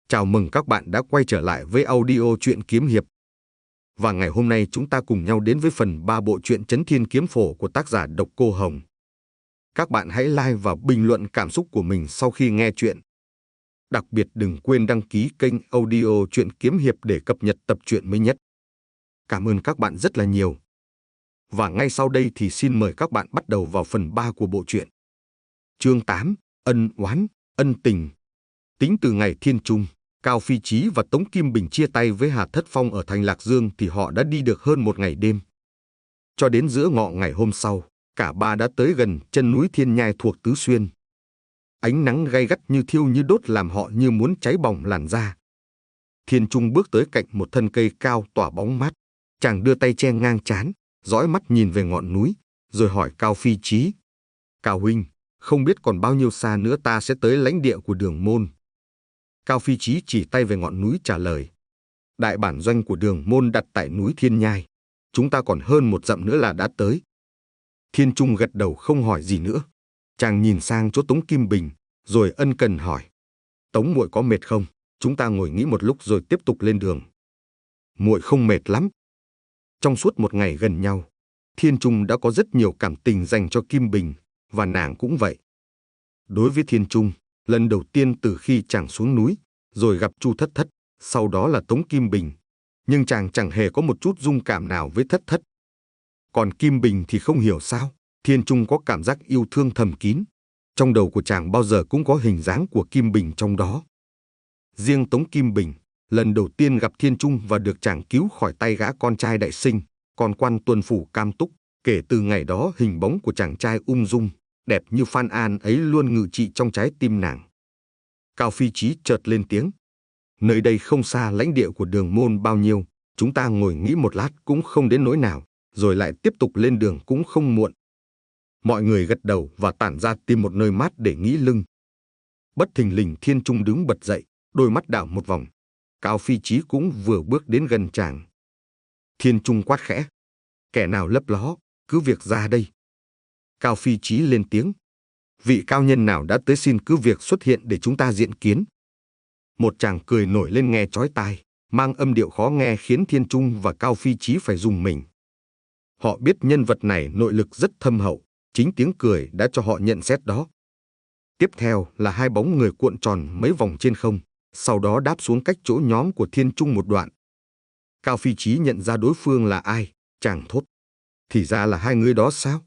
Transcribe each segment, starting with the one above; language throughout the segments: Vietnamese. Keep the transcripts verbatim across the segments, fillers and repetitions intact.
Chào mừng các bạn đã quay trở lại với audio truyện kiếm hiệp. Và ngày hôm nay chúng ta cùng nhau đến với phần ba bộ truyện Chấn Thiên Kiếm Phổ của tác giả Độc Cô Hồng. Các bạn hãy like và bình luận cảm xúc của mình sau khi nghe truyện. Đặc biệt đừng quên đăng ký kênh audio truyện kiếm hiệp để cập nhật tập truyện mới nhất. Cảm ơn các bạn rất là nhiều. Và ngay sau đây thì xin mời các bạn bắt đầu vào phần ba của bộ truyện. Chương tám, ân oán, ân tình. Tính từ ngày Thiên Trung, Cao Phi Chí và Tống Kim Bình chia tay với Hà Thất Phong ở thành Lạc Dương thì họ đã đi được hơn một ngày đêm. Cho đến giữa ngọ ngày hôm sau, cả ba đã tới gần chân núi Thiên Nhai thuộc Tứ Xuyên. Ánh nắng gay gắt như thiêu như đốt làm họ như muốn cháy bỏng làn da. Thiên Trung bước tới cạnh một thân cây cao tỏa bóng mát. Chàng đưa tay che ngang trán, dõi mắt nhìn về ngọn núi, rồi hỏi Cao Phi Chí: "Cao huynh, không biết còn bao nhiêu xa nữa ta sẽ tới lãnh địa của Đường Môn?" Cao Phi Chí chỉ tay về ngọn núi trả lời: "Đại bản doanh của Đường Môn đặt tại núi Thiên Nhai. Chúng ta còn hơn một dặm nữa là đã tới." Thiên Trung gật đầu không hỏi gì nữa. Chàng nhìn sang chỗ Tống Kim Bình, rồi ân cần hỏi: "Tống muội có mệt không? Chúng ta ngồi nghỉ một lúc rồi tiếp tục lên đường." "Muội không mệt lắm." Trong suốt một ngày gần nhau, Thiên Trung đã có rất nhiều cảm tình dành cho Kim Bình, và nàng cũng vậy. Đối với Thiên Trung, lần đầu tiên từ khi chàng xuống núi, rồi gặp Chu Thất Thất, sau đó là Tống Kim Bình, nhưng chàng chẳng hề có một chút dung cảm nào với Thất Thất. Còn Kim Bình thì không hiểu sao, Thiên Trung có cảm giác yêu thương thầm kín. Trong đầu của chàng bao giờ cũng có hình dáng của Kim Bình trong đó. Riêng Tống Kim Bình, lần đầu tiên gặp Thiên Trung và được chàng cứu khỏi tay gã con trai đại sinh, còn quan tuần phủ Cam Túc, kể từ ngày đó hình bóng của chàng trai ung dung, đẹp như Phan An ấy luôn ngự trị trong trái tim nàng. Cao Phi Chí chợt lên tiếng: "Nơi đây không xa lãnh địa của Đường Môn bao nhiêu, chúng ta ngồi nghỉ một lát cũng không đến nỗi nào, rồi lại tiếp tục lên đường cũng không muộn." Mọi người gật đầu và tản ra tìm một nơi mát để nghỉ lưng. Bất thình lình Thiên Trung đứng bật dậy, đôi mắt đảo một vòng. Cao Phi Chí cũng vừa bước đến gần chàng. Thiên Trung quát khẽ: "Kẻ nào lấp ló, cứ việc ra đây." Cao Phi Chí lên tiếng: "Vị cao nhân nào đã tới xin cứ việc xuất hiện để chúng ta diện kiến." Một chàng cười nổi lên nghe chói tai, mang âm điệu khó nghe khiến Thiên Trung và Cao Phi Chí phải rùng mình. Họ biết nhân vật này nội lực rất thâm hậu, chính tiếng cười đã cho họ nhận xét đó. Tiếp theo là hai bóng người cuộn tròn mấy vòng trên không, sau đó đáp xuống cách chỗ nhóm của Thiên Trung một đoạn. Cao Phi Chí nhận ra đối phương là ai, chàng thốt: "Thì ra là hai người đó sao?"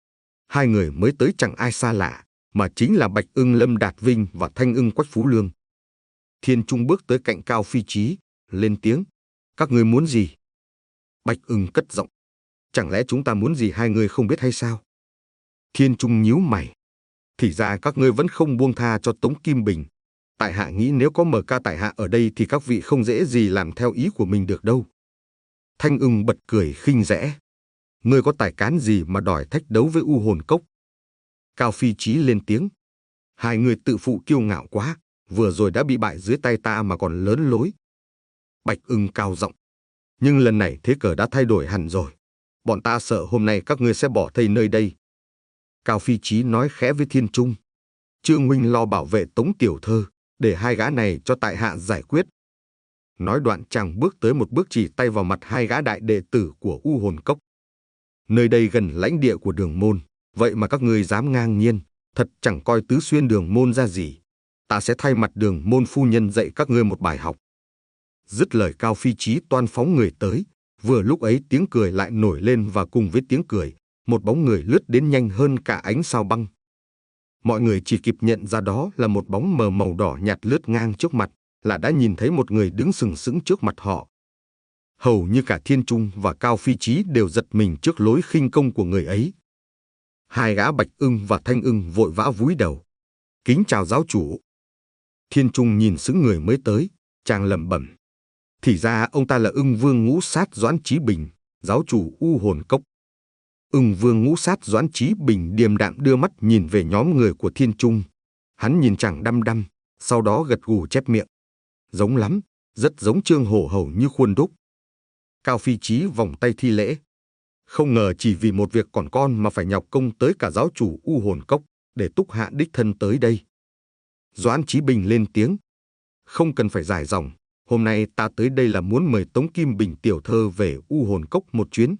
Hai người mới tới chẳng ai xa lạ, mà chính là Bạch Ưng Lâm Đạt Vinh và Thanh Ưng Quách Phú Lương. Thiên Trung bước tới cạnh Cao Phi Chí, lên tiếng: "Các ngươi muốn gì?" Bạch Ưng cất giọng: "Chẳng lẽ chúng ta muốn gì hai người không biết hay sao?" Thiên Trung nhíu mày: "Thì ra các ngươi vẫn không buông tha cho Tống Kim Bình. Tại hạ nghĩ nếu có Mờ Ca tại hạ ở đây thì các vị không dễ gì làm theo ý của mình được đâu." Thanh Ưng bật cười khinh rẽ: "Ngươi có tài cán gì mà đòi thách đấu với U Hồn Cốc?" Cao Phi Chí lên tiếng: "Hai người tự phụ kiêu ngạo quá, vừa rồi đã bị bại dưới tay ta mà còn lớn lối." Bạch Ưng cao giọng: "Nhưng lần này thế cờ đã thay đổi hẳn rồi. Bọn ta sợ hôm nay các ngươi sẽ bỏ thây nơi đây." Cao Phi Chí nói khẽ với Thiên Trung: "Trương huynh lo bảo vệ Tống tiểu thơ, để hai gã này cho tại hạ giải quyết." Nói đoạn chàng bước tới một bước chỉ tay vào mặt hai gã đại đệ tử của U Hồn Cốc: "Nơi đây gần lãnh địa của Đường Môn, vậy mà các ngươi dám ngang nhiên, thật chẳng coi Tứ Xuyên Đường Môn ra gì. Ta sẽ thay mặt Đường Môn phu nhân dạy các ngươi một bài học." Dứt lời Cao Phi Chí toan phóng người tới, vừa lúc ấy tiếng cười lại nổi lên và cùng với tiếng cười, một bóng người lướt đến nhanh hơn cả ánh sao băng. Mọi người chỉ kịp nhận ra đó là một bóng mờ màu đỏ nhạt lướt ngang trước mặt, là đã nhìn thấy một người đứng sừng sững trước mặt họ. Hầu như cả Thiên Trung và Cao Phi Chí đều giật mình trước lối khinh công của người ấy. Hai gã Bạch Ưng và Thanh Ưng vội vã cúi đầu: "Kính chào giáo chủ." Thiên Trung nhìn sững người mới tới, chàng lẩm bẩm: "Thì ra ông ta là Ưng Vương Ngũ Sát Doãn Chí Bình, giáo chủ U Hồn Cốc." Ưng Vương Ngũ Sát Doãn Chí Bình điềm đạm đưa mắt nhìn về nhóm người của Thiên Trung. Hắn nhìn chàng đăm đăm, sau đó gật gù chép miệng: "Giống lắm, rất giống Trương Hổ hầu như khuôn đúc." Cao Phi Chí vòng tay thi lễ: "Không ngờ chỉ vì một việc còn con mà phải nhọc công tới cả giáo chủ U Hồn Cốc, để Túc hạ đích thân tới đây." Doãn Chí Bình lên tiếng: Không cần phải dài dòng, hôm nay ta tới đây là muốn mời Tống Kim Bình tiểu thơ về U Hồn Cốc một chuyến.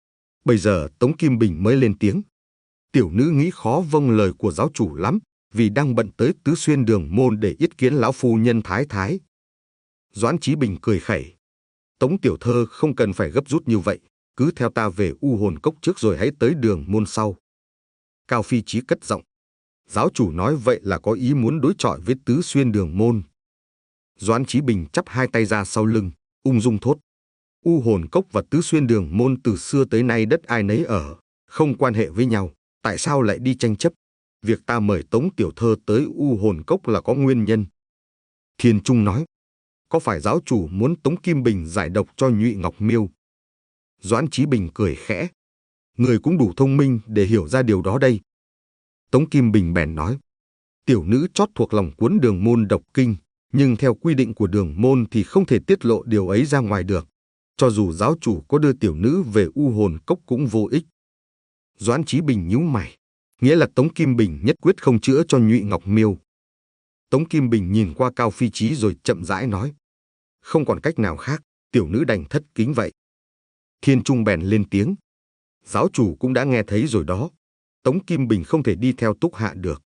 Bây giờ Tống Kim Bình mới lên tiếng. Tiểu nữ nghĩ khó vâng lời của giáo chủ lắm, vì đang bận tới Tứ Xuyên Đường Môn để yết kiến lão phu nhân thái thái. Doãn Chí Bình cười khẩy. Tống tiểu thơ không cần phải gấp rút như vậy, cứ theo ta về U Hồn Cốc trước rồi hãy tới Đường Môn sau. Cao Phi Chí cất giọng. Giáo chủ nói vậy là có ý muốn đối chọi với Tứ Xuyên Đường Môn. Doãn Chí Bình chắp hai tay ra sau lưng, ung dung thốt. U Hồn Cốc và Tứ Xuyên Đường Môn từ xưa tới nay đất ai nấy ở, không quan hệ với nhau, tại sao lại đi tranh chấp? Việc ta mời Tống tiểu thơ tới U Hồn Cốc là có nguyên nhân. Thiên Trung nói. Có phải giáo chủ muốn Tống Kim Bình giải độc cho Nhụy Ngọc Miêu? Doãn Chí Bình cười khẽ. Người cũng đủ thông minh để hiểu ra điều đó đây. Tống Kim Bình bèn nói. Tiểu nữ chót thuộc lòng cuốn Đường Môn độc kinh, nhưng theo quy định của Đường Môn thì không thể tiết lộ điều ấy ra ngoài được. Cho dù giáo chủ có đưa tiểu nữ về U Hồn Cốc cũng vô ích. Doãn Chí Bình nhíu mày. Nghĩa là Tống Kim Bình nhất quyết không chữa cho Nhụy Ngọc Miêu. Tống Kim Bình nhìn qua Cao Phi Chí rồi chậm rãi nói. Không còn cách nào khác, tiểu nữ đành thất kính vậy. Thiên Trung bèn lên tiếng. Giáo chủ cũng đã nghe thấy rồi đó. Tống Kim Bình không thể đi theo Túc Hạ được.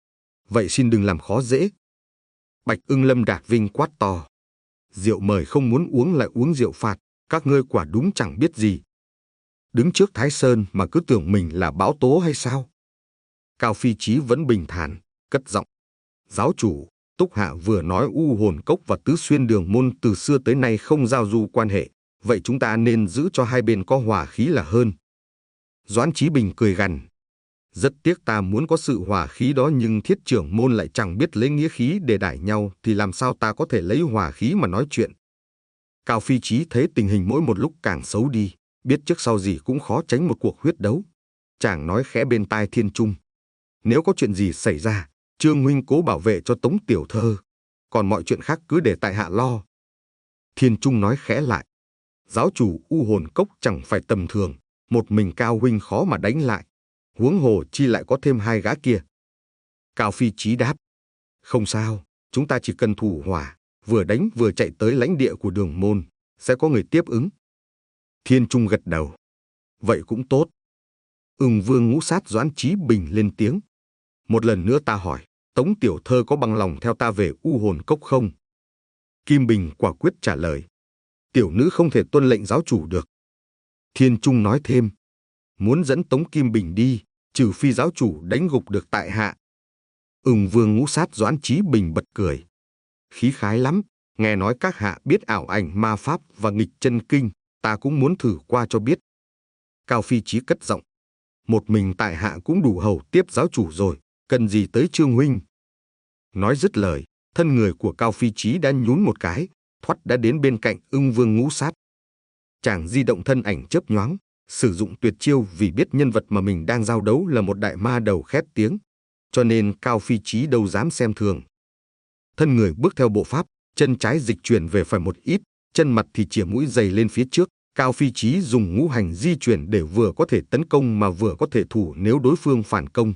Vậy xin đừng làm khó dễ. Bạch Ưng Lâm Đạt Vinh quát to. Rượu mời không muốn uống lại uống rượu phạt, các ngươi quả đúng chẳng biết gì. Đứng trước Thái Sơn mà cứ tưởng mình là bão tố hay sao? Cao Phi Chí vẫn bình thản, cất giọng. Giáo chủ, Túc Hạ vừa nói U Hồn Cốc và Tứ Xuyên Đường Môn từ xưa tới nay không giao du quan hệ, vậy chúng ta nên giữ cho hai bên có hòa khí là hơn. Doãn Chí Bình cười gằn. Rất tiếc ta muốn có sự hòa khí đó nhưng Thiết trưởng môn lại chẳng biết lấy nghĩa khí để đãi nhau thì làm sao ta có thể lấy hòa khí mà nói chuyện. Cao Phi Chí thấy tình hình mỗi một lúc càng xấu đi, biết trước sau gì cũng khó tránh một cuộc huyết đấu. Chàng nói khẽ bên tai Thiên Trung. Nếu có chuyện gì xảy ra, Trương huynh cố bảo vệ cho Tống tiểu thơ, còn mọi chuyện khác cứ để tại hạ lo. Thiên Trung nói khẽ lại. Giáo chủ U Hồn Cốc chẳng phải tầm thường, một mình Cao huynh khó mà đánh lại. Huống hồ chi lại có thêm hai gã kia. Cao Phi Chí đáp. Không sao, chúng ta chỉ cần thủ hỏa, vừa đánh vừa chạy tới lãnh địa của Đường Môn, sẽ có người tiếp ứng. Thiên Trung gật đầu. Vậy cũng tốt. Ưng Vương Ngũ Sát Doãn Chí Bình lên tiếng. Một lần nữa ta hỏi, Tống tiểu thơ có bằng lòng theo ta về U Hồn Cốc không? Kim Bình quả quyết trả lời. Tiểu nữ không thể tuân lệnh giáo chủ được. Thiên Trung nói thêm. Muốn dẫn Tống Kim Bình đi, trừ phi giáo chủ đánh gục được tại hạ. Ưng Vương Ngũ Sát Doãn Chí Bình bật cười. Khí khái lắm, nghe nói các hạ biết ảo ảnh ma pháp và nghịch chân kinh, ta cũng muốn thử qua cho biết. Cao Phi Chí cất giọng. Một mình tại hạ cũng đủ hầu tiếp giáo chủ rồi, cần gì tới Trương huynh. Nói dứt lời, thân người của Cao Phi Chí đã nhún một cái, thoắt đã đến bên cạnh Ưng Vương Ngũ Sát. Chàng di động thân ảnh chớp nhoáng, sử dụng tuyệt chiêu vì biết nhân vật mà mình đang giao đấu là một đại ma đầu khét tiếng, cho nên Cao Phi Chí đâu dám xem thường. Thân người bước theo bộ pháp, chân trái dịch chuyển về phải một ít, chân mặt thì chìa mũi giày lên phía trước. Cao Phi Chí dùng ngũ hành di chuyển để vừa có thể tấn công mà vừa có thể thủ nếu đối phương phản công.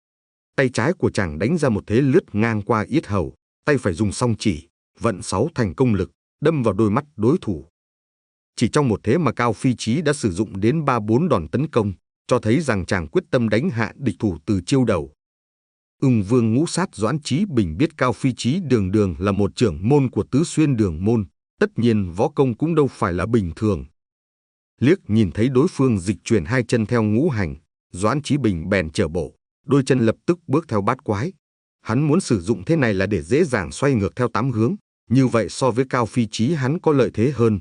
Tay trái của chàng đánh ra một thế lướt ngang qua yết hầu, tay phải dùng song chỉ, vận sáu thành công lực, đâm vào đôi mắt đối thủ. Chỉ trong một thế mà Cao Phi Chí đã sử dụng đến ba bốn đòn tấn công, cho thấy rằng chàng quyết tâm đánh hạ địch thủ từ chiêu đầu. Ưng Vương Ngũ Sát Doãn Chí Bình biết Cao Phi Chí đường đường là một trưởng môn của Tứ Xuyên Đường Môn, tất nhiên võ công cũng đâu phải là bình thường. Liếc nhìn thấy đối phương dịch chuyển hai chân theo ngũ hành, Doãn Chí Bình bèn trở bộ, đôi chân lập tức bước theo bát quái. Hắn muốn sử dụng thế này là để dễ dàng xoay ngược theo tám hướng, như vậy so với Cao Phi Chí hắn có lợi thế hơn.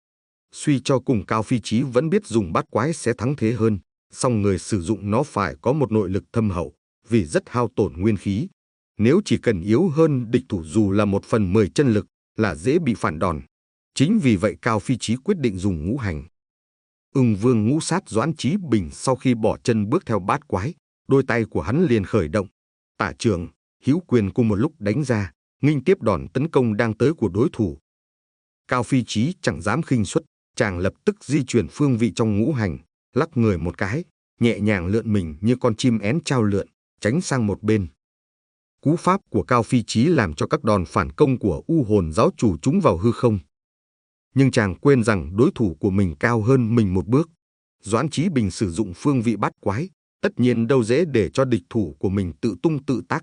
Suy cho cùng Cao Phi Chí vẫn biết dùng bát quái sẽ thắng thế hơn, song người sử dụng nó phải có một nội lực thâm hậu, vì rất hao tổn nguyên khí. Nếu chỉ cần yếu hơn địch thủ dù là một phần mười chân lực là dễ bị phản đòn. Chính vì vậy Cao Phi Chí quyết định dùng ngũ hành. Ưng Vương Ngũ Sát Doãn Chí Bình sau khi bỏ chân bước theo bát quái, đôi tay của hắn liền khởi động, tả trường, hữu quyền cùng một lúc đánh ra, nghênh tiếp đòn tấn công đang tới của đối thủ. Cao Phi Chí chẳng dám khinh suất, chàng lập tức di chuyển phương vị trong ngũ hành, lắc người một cái, nhẹ nhàng lượn mình như con chim én chao lượn, tránh sang một bên. Cú pháp của Cao Phi Chí làm cho các đòn phản công của U Hồn giáo chủ trúng vào hư không. Nhưng chàng quên rằng đối thủ của mình cao hơn mình một bước. Doãn Chí Bình sử dụng phương vị bát quái, tất nhiên đâu dễ để cho địch thủ của mình tự tung tự tác.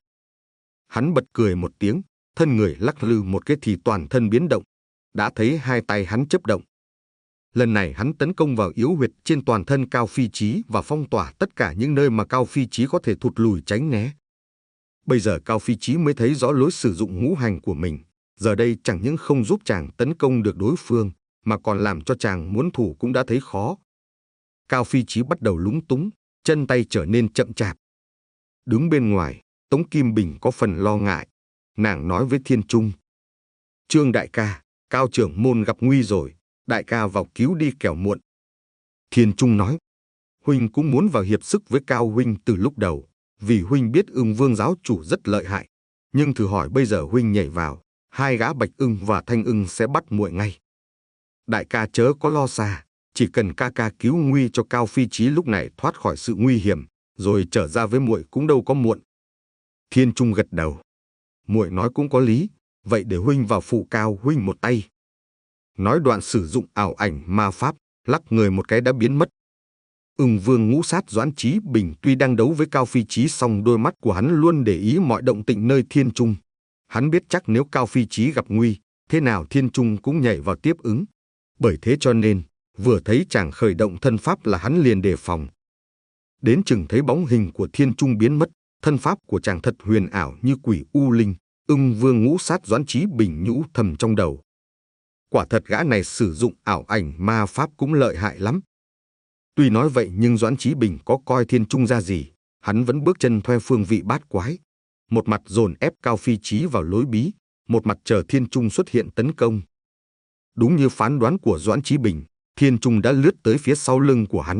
Hắn bật cười một tiếng, thân người lắc lư một cái thì toàn thân biến động. Đã thấy hai tay hắn chớp động. Lần này hắn tấn công vào yếu huyệt trên toàn thân Cao Phi Chí và phong tỏa tất cả những nơi mà Cao Phi Chí có thể thụt lùi tránh né. Bây giờ Cao Phi Chí mới thấy rõ lối sử dụng ngũ hành của mình. Giờ đây chẳng những không giúp chàng tấn công được đối phương, mà còn làm cho chàng muốn thủ cũng đã thấy khó. Cao Phi Chí bắt đầu lúng túng, chân tay trở nên chậm chạp. Đứng bên ngoài, Tống Kim Bình có phần lo ngại. Nàng nói với Thiên Trung: Trương đại ca, Cao trưởng môn gặp nguy rồi, đại ca vào cứu đi kẻo muộn. Thiên Trung nói: Huynh cũng muốn vào hiệp sức với Cao huynh từ lúc đầu, vì huynh biết Ưng Vương giáo chủ rất lợi hại. Nhưng thử hỏi bây giờ huynh nhảy vào, hai gã Bạch Ưng và Thanh Ưng sẽ bắt muội ngay. Đại ca chớ có lo xa, chỉ cần ca ca cứu nguy cho Cao Phi Chí lúc này thoát khỏi sự nguy hiểm, rồi trở ra với muội cũng đâu có muộn. Thiên Trung gật đầu: Muội nói cũng có lý, vậy để huynh vào phụ Cao huynh một tay. Nói đoạn sử dụng ảo ảnh ma pháp, lắc người một cái đã biến mất. Ưng Vương ngũ sát Doãn Chí Bình tuy đang đấu với Cao Phi Chí, song đôi mắt của hắn luôn để ý mọi động tĩnh nơi Thiên Trung. Hắn biết chắc nếu Cao Phi Chí gặp nguy, thế nào Thiên Trung cũng nhảy vào tiếp ứng. Bởi thế cho nên, vừa thấy chàng khởi động thân pháp là hắn liền đề phòng. Đến chừng thấy bóng hình của Thiên Trung biến mất, thân pháp của chàng thật huyền ảo như quỷ u linh. Ưng Vương ngũ sát Doãn Chí Bình nhũ thầm trong đầu: Quả thật gã này sử dụng ảo ảnh ma pháp cũng lợi hại lắm. Tuy nói vậy nhưng Doãn Chí Bình có coi Thiên Trung ra gì, hắn vẫn bước chân thuê phương vị bát quái. Một mặt dồn ép Cao Phi Chí vào lối bí, một mặt chờ Thiên Trung xuất hiện tấn công. Đúng như phán đoán của Doãn Chí Bình, Thiên Trung đã lướt tới phía sau lưng của hắn.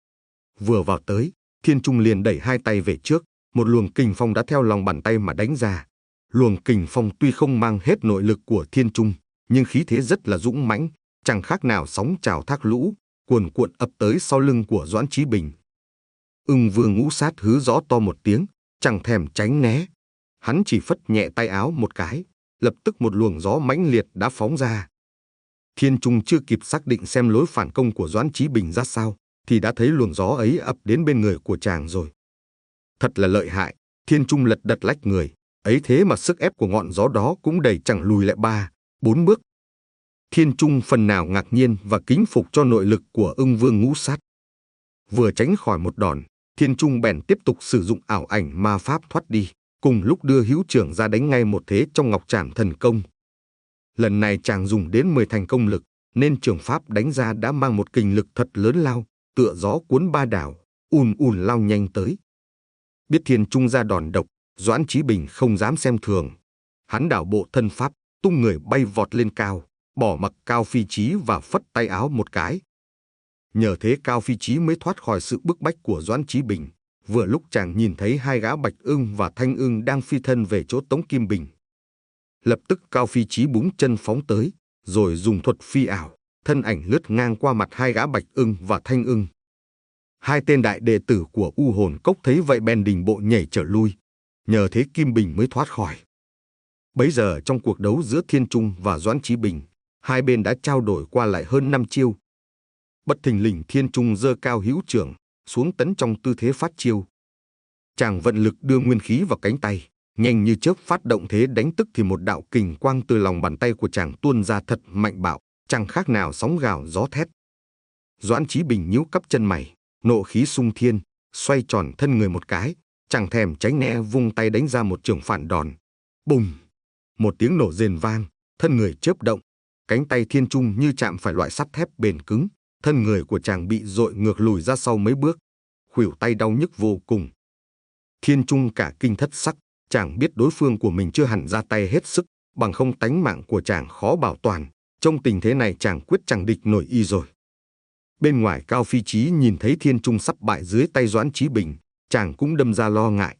Vừa vào tới, Thiên Trung liền đẩy hai tay về trước, một luồng kình phong đã theo lòng bàn tay mà đánh ra. Luồng kình phong tuy không mang hết nội lực của Thiên Trung, nhưng khí thế rất là dũng mãnh, chẳng khác nào sóng trào thác lũ, cuồn cuộn ập tới sau lưng của Doãn Chí Bình. Ưng Vương ngũ sát hứ rõ to một tiếng, chẳng thèm tránh né. Hắn chỉ phất nhẹ tay áo một cái, lập tức một luồng gió mãnh liệt đã phóng ra. Thiên Trung chưa kịp xác định xem lối phản công của Doãn Chí Bình ra sao, thì đã thấy luồng gió ấy ập đến bên người của chàng rồi. Thật là lợi hại, Thiên Trung lật đật lách người, ấy thế mà sức ép của ngọn gió đó cũng đẩy chẳng lùi lại ba, bốn bước. Thiên Trung phần nào ngạc nhiên và kính phục cho nội lực của Ưng Vương ngũ sát. Vừa tránh khỏi một đòn, Thiên Trung bèn tiếp tục sử dụng ảo ảnh ma pháp thoát đi, cùng lúc đưa hữu trưởng ra đánh ngay một thế trong ngọc trảm thần công. Lần này chàng dùng đến mười thành công lực, nên trường pháp đánh ra đã mang một kình lực thật lớn lao, tựa gió cuốn ba đảo, ùn ùn lao nhanh tới. Biết Thiên Trung ra đòn độc, Doãn Chí Bình không dám xem thường. Hắn đảo bộ thân pháp, tung người bay vọt lên cao, bỏ mặc Cao Phi Chí và phất tay áo một cái. Nhờ thế Cao Phi Chí mới thoát khỏi sự bức bách của Doãn Chí Bình. Vừa lúc chàng nhìn thấy hai gã Bạch Ưng và Thanh Ưng đang phi thân về chỗ Tống Kim Bình. Lập tức Cao Phi Chí búng chân phóng tới, rồi dùng thuật phi ảo, thân ảnh lướt ngang qua mặt hai gã Bạch Ưng và Thanh Ưng. Hai tên đại đệ tử của U Hồn Cốc thấy vậy bèn đình bộ nhảy trở lui. Nhờ thế Kim Bình mới thoát khỏi. Bấy giờ trong cuộc đấu giữa Thiên Trung và Doãn Chí Bình, hai bên đã trao đổi qua lại hơn năm chiêu. Bất thình lình Thiên Trung giơ cao hữu trưởng xuống tấn trong tư thế phát chiêu. Chàng vận lực đưa nguyên khí vào cánh tay, nhanh như chớp phát động thế đánh, tức thì một đạo kình quang từ lòng bàn tay của chàng tuôn ra thật mạnh bạo, chẳng khác nào sóng gào gió thét. Doãn Chí Bình nhíu cắp chân mày, nộ khí sung thiên, xoay tròn thân người một cái, chẳng thèm tránh né vung tay đánh ra một chưởng phản đòn. Bùng! Một tiếng nổ rền vang, thân người chớp động, cánh tay Thiên Trung như chạm phải loại sắt thép bền cứng, thân người của chàng bị dội ngược lùi ra sau mấy bước, khuỷu tay đau nhức vô cùng. Thiên Trung cả kinh thất sắc, chàng biết đối phương của mình chưa hẳn ra tay hết sức, bằng không tánh mạng của chàng khó bảo toàn. Trong tình thế này chàng quyết chẳng địch nổi y rồi. Bên ngoài Cao Phi Chí nhìn thấy Thiên Trung sắp bại dưới tay Doãn Chí Bình, chàng cũng đâm ra lo ngại.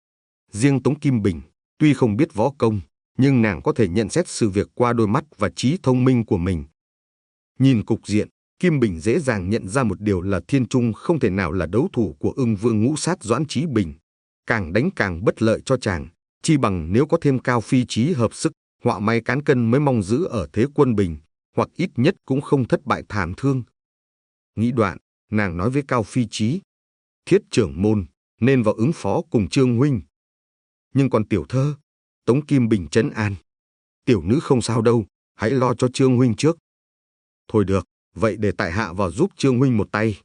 Riêng Tống Kim Bình, tuy không biết võ công, nhưng nàng có thể nhận xét sự việc qua đôi mắt và trí thông minh của mình. Nhìn cục diện, Kim Bình dễ dàng nhận ra một điều là Thiên Trung không thể nào là đấu thủ của Ưng Vương ngũ sát Doãn Chí Bình. Càng đánh càng bất lợi cho chàng, Chi bằng nếu có thêm Cao Phi Chí hợp sức, họa may cán cân mới mong giữ ở thế quân bình, hoặc ít nhất cũng không thất bại thảm thương. Nghĩ đoạn, nàng nói với Cao Phi Chí, Thiết trưởng môn nên vào ứng phó cùng Trương huynh. Nhưng còn tiểu thơ, Tống Kim Bình trấn an, tiểu nữ không sao đâu, hãy lo cho Trương huynh trước. Thôi được, vậy để tại hạ vào giúp Trương huynh một tay.